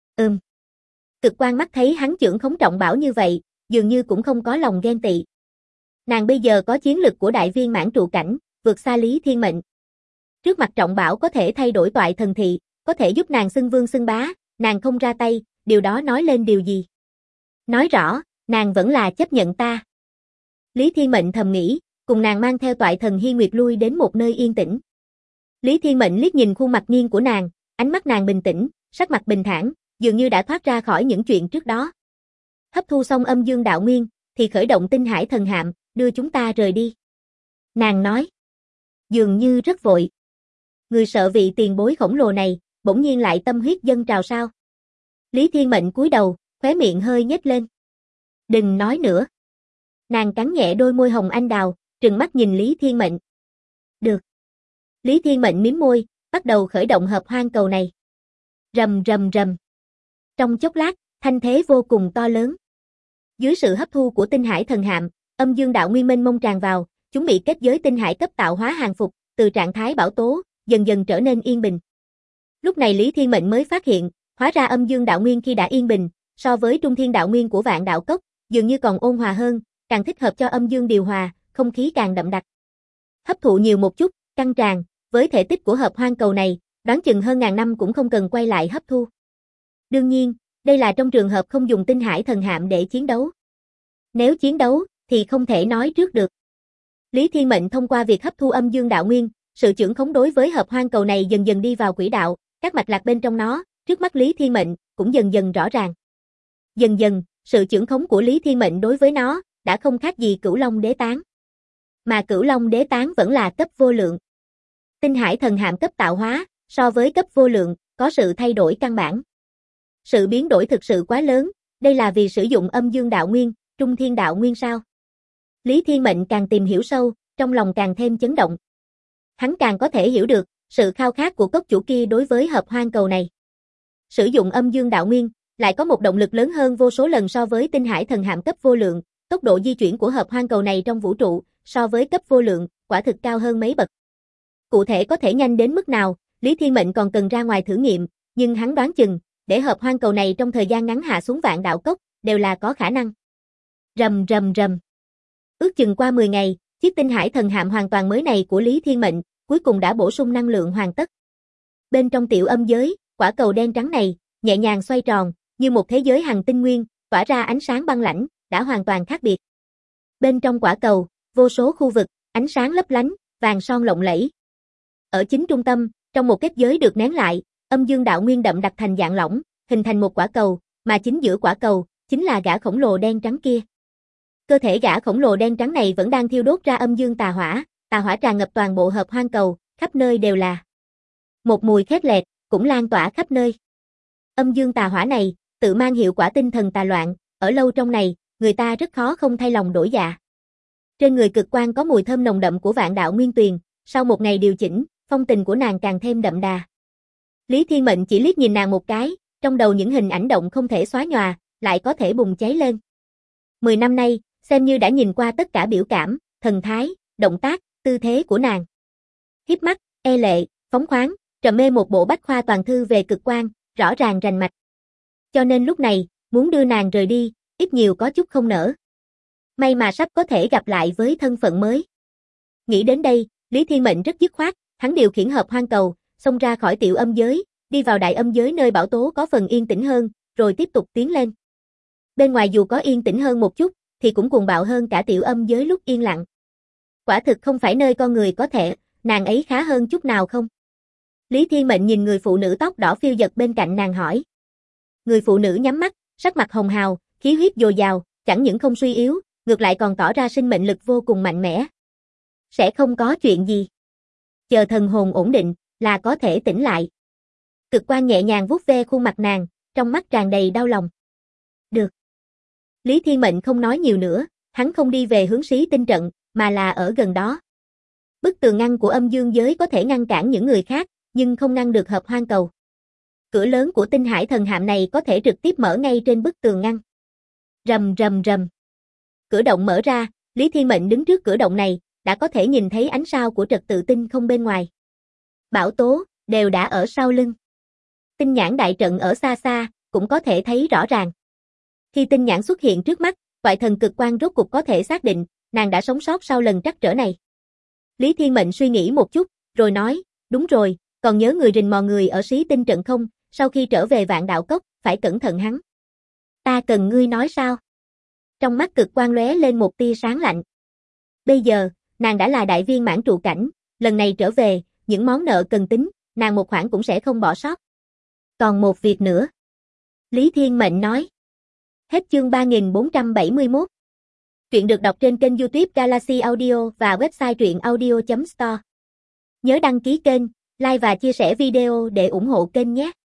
S1: Cực quang mắt thấy hắn chưởng khống trọng bảo như vậy, dường như cũng không có lòng ghen tị. Nàng bây giờ có chiến lực của đại viên mãn trụ cảnh, vượt xa Lý Thiên Mệnh. Trước mặt trọng bảo có thể thay đổi toại thần thị, có thể giúp nàng xưng vương xưng bá, nàng không ra tay, điều đó nói lên điều gì? Nói rõ, nàng vẫn là chấp nhận ta. Lý Thiên Mệnh thầm nghĩ, cùng nàng mang theo toại thần Hy Nguyệt lui đến một nơi yên tĩnh. Lý Thiên Mệnh liếc nhìn khuôn mặt nghiêng của nàng, ánh mắt nàng bình tĩnh, sắc mặt bình thản, dường như đã thoát ra khỏi những chuyện trước đó. Hấp thu xong âm dương đạo nguyên, thì khởi động tinh hải thần hạm, đưa chúng ta rời đi. Nàng nói. Dường như rất vội. Người sợ vị tiền bối khổng lồ này, bỗng nhiên lại tâm huyết dâng trào sao? Lý Thiên Mệnh cúi đầu, khóe miệng hơi nhếch lên. Đừng nói nữa. Nàng cắn nhẹ đôi môi hồng anh đào, trừng mắt nhìn Lý Thiên Mệnh. Được. Lý Thiên Mệnh mím môi, bắt đầu khởi động hợp hoang cầu này. Rầm rầm rầm. Trong chốc lát, thanh thế vô cùng to lớn. Dưới sự hấp thu của tinh hải thần hạm, âm dương đạo nguyên mênh mông tràn vào, chúng bị kết giới tinh hải cấp tạo hóa hàng phục, từ trạng thái bão tố, dần dần trở nên yên bình. Lúc này Lý Thiên Mệnh mới phát hiện, hóa ra âm dương đạo nguyên khi đã yên bình, so với trung thiên đạo nguyên của vạn đạo cốc, dường như còn ôn hòa hơn, càng thích hợp cho âm dương điều hòa, không khí càng đậm đặc. Hấp thụ nhiều một chút, căng tràn, với thể tích của hợp hoang cầu này, đoán chừng hơn ngàn năm cũng không cần quay lại hấp thu. Đương nhiên, đây là trong trường hợp không dùng tinh hải thần hạm để chiến đấu. Nếu chiến đấu, thì không thể nói trước được. Lý Thiên Mệnh thông qua việc hấp thu âm dương đạo nguyên, sự chưởng khống đối với hợp hoang cầu này dần dần đi vào quỹ đạo, các mạch lạc bên trong nó, trước mắt Lý Thiên Mệnh, cũng dần dần rõ ràng. Dần dần, sự chưởng khống của Lý Thiên Mệnh đối với nó, đã không khác gì Cửu Long Đế Tán. Mà Cửu Long Đế Tán vẫn là cấp vô lượng. Tinh hải thần hạm cấp tạo hóa, so với cấp vô lượng, có sự thay đổi căn bản. Sự biến đổi thực sự quá lớn, đây là vì sử dụng âm dương đạo nguyên, trung thiên đạo nguyên sao? Lý Thiên Mệnh càng tìm hiểu sâu, trong lòng càng thêm chấn động. Hắn càng có thể hiểu được, sự khao khát của cốc chủ kia đối với hợp hoang cầu này. Sử dụng âm dương đạo nguyên, lại có một động lực lớn hơn vô số lần so với tinh hải thần hạm cấp vô lượng, tốc độ di chuyển của hợp hoang cầu này trong vũ trụ, so với cấp vô lượng, quả thực cao hơn mấy bậc. Cụ thể có thể nhanh đến mức nào, Lý Thiên Mệnh còn cần ra ngoài thử nghiệm, nhưng hắn đoán chừng, để hợp hoang cầu này trong thời gian ngắn hạ xuống vạn đạo cốc, đều là có khả năng. Rầm rầm rầm. Ước chừng qua 10 ngày, chiếc tinh hải thần hạm hoàn toàn mới này của Lý Thiên Mệnh, cuối cùng đã bổ sung năng lượng hoàn tất. Bên trong tiểu âm giới, quả cầu đen trắng này, nhẹ nhàng xoay tròn, như một thế giới hằng tinh nguyên, tỏa ra ánh sáng băng lãnh, đã hoàn toàn khác biệt. Bên trong quả cầu, vô số khu vực, ánh sáng lấp lánh, vàng son lộng lẫy. Ở chính trung tâm, trong một kết giới được nén lại, âm dương đạo nguyên đậm đặc thành dạng lỏng, hình thành một quả cầu, mà chính giữa quả cầu, chính là gã khổng lồ đen trắng kia. Cơ thể gã khổng lồ đen trắng này vẫn đang thiêu đốt ra âm dương tà hỏa tràn ngập toàn bộ hợp hoang cầu, khắp nơi đều là. Một mùi khét lẹt, cũng lan tỏa khắp nơi. Âm dương tà hỏa này, tự mang hiệu quả tinh thần tà loạn, ở lâu trong này, người ta rất khó không thay lòng đổi dạ. Trên người cực quan có mùi thơm nồng đậm của vạn đạo nguyên tuyền, sau một ngày điều chỉnh, phong tình của nàng càng thêm đậm đà. Lý Thiên Mệnh chỉ liếc nhìn nàng một cái, trong đầu những hình ảnh động không thể xóa nhòa, lại có thể bùng cháy lên. 10 năm nay, xem như đã nhìn qua tất cả biểu cảm, thần thái, động tác, tư thế của nàng. Hiếp mắt, e lệ, phóng khoáng, trầm mê một bộ bách khoa toàn thư về cực quan, rõ ràng rành mạch. Cho nên lúc này, muốn đưa nàng rời đi, ít nhiều có chút không nỡ. May mà sắp có thể gặp lại với thân phận mới. Nghĩ đến đây, Lý Thiên Mệnh rất dứt khoát, hắn điều khiển hợp hoang cầu, xông ra khỏi tiểu âm giới, đi vào đại âm giới nơi bảo tố có phần yên tĩnh hơn, rồi tiếp tục tiến lên. Bên ngoài dù có yên tĩnh hơn một chút, thì cũng cuồng bạo hơn cả tiểu âm giới lúc yên lặng. Quả thực không phải nơi con người có thể, nàng ấy khá hơn chút nào không? Lý Thiên Mệnh nhìn người phụ nữ tóc đỏ phiêu dật bên cạnh nàng hỏi. Người phụ nữ nhắm mắt, sắc mặt hồng hào, khí huyết dồi dào, chẳng những không suy yếu, ngược lại còn tỏ ra sinh mệnh lực vô cùng mạnh mẽ. Sẽ không có chuyện gì. Chờ thần hồn ổn định, là có thể tỉnh lại. Cực quan nhẹ nhàng vuốt ve khuôn mặt nàng, trong mắt tràn đầy đau lòng. Được. Lý Thiên Mệnh không nói nhiều nữa, hắn không đi về hướng Sĩ Tinh trận, mà là ở gần đó. Bức tường ngăn của âm dương giới có thể ngăn cản những người khác, nhưng không ngăn được hợp hoang cầu. Cửa lớn của Tinh Hải thần hạm này có thể trực tiếp mở ngay trên bức tường ngăn. Rầm rầm rầm. Cửa động mở ra, Lý Thiên Mệnh đứng trước cửa động này, đã có thể nhìn thấy ánh sao của trật tự tinh không bên ngoài. Bảo tố, đều đã ở sau lưng. Tinh nhãn đại trận ở xa xa, cũng có thể thấy rõ ràng. Khi tinh nhãn xuất hiện trước mắt, toại thần cực quan rốt cục có thể xác định, nàng đã sống sót sau lần trắc trở này. Lý Thiên Mệnh suy nghĩ một chút, rồi nói, đúng rồi, còn nhớ người rình mò người ở Sĩ Tinh trận không, sau khi trở về Vạn Đạo Cốc, phải cẩn thận hắn. Ta cần ngươi nói sao? Trong mắt cực quan lóe lên một tia sáng lạnh. Bây giờ, nàng đã là đại viên mãn trụ cảnh, lần này trở về, những món nợ cần tính, nàng một khoản cũng sẽ không bỏ sót. Còn một việc nữa. Lý Thiên Mệnh nói. Hết chương 3471. Truyện được đọc trên kênh YouTube Galaxy Audio và website truyệnaudio.store. Nhớ đăng ký kênh, like và chia sẻ video để ủng hộ kênh nhé.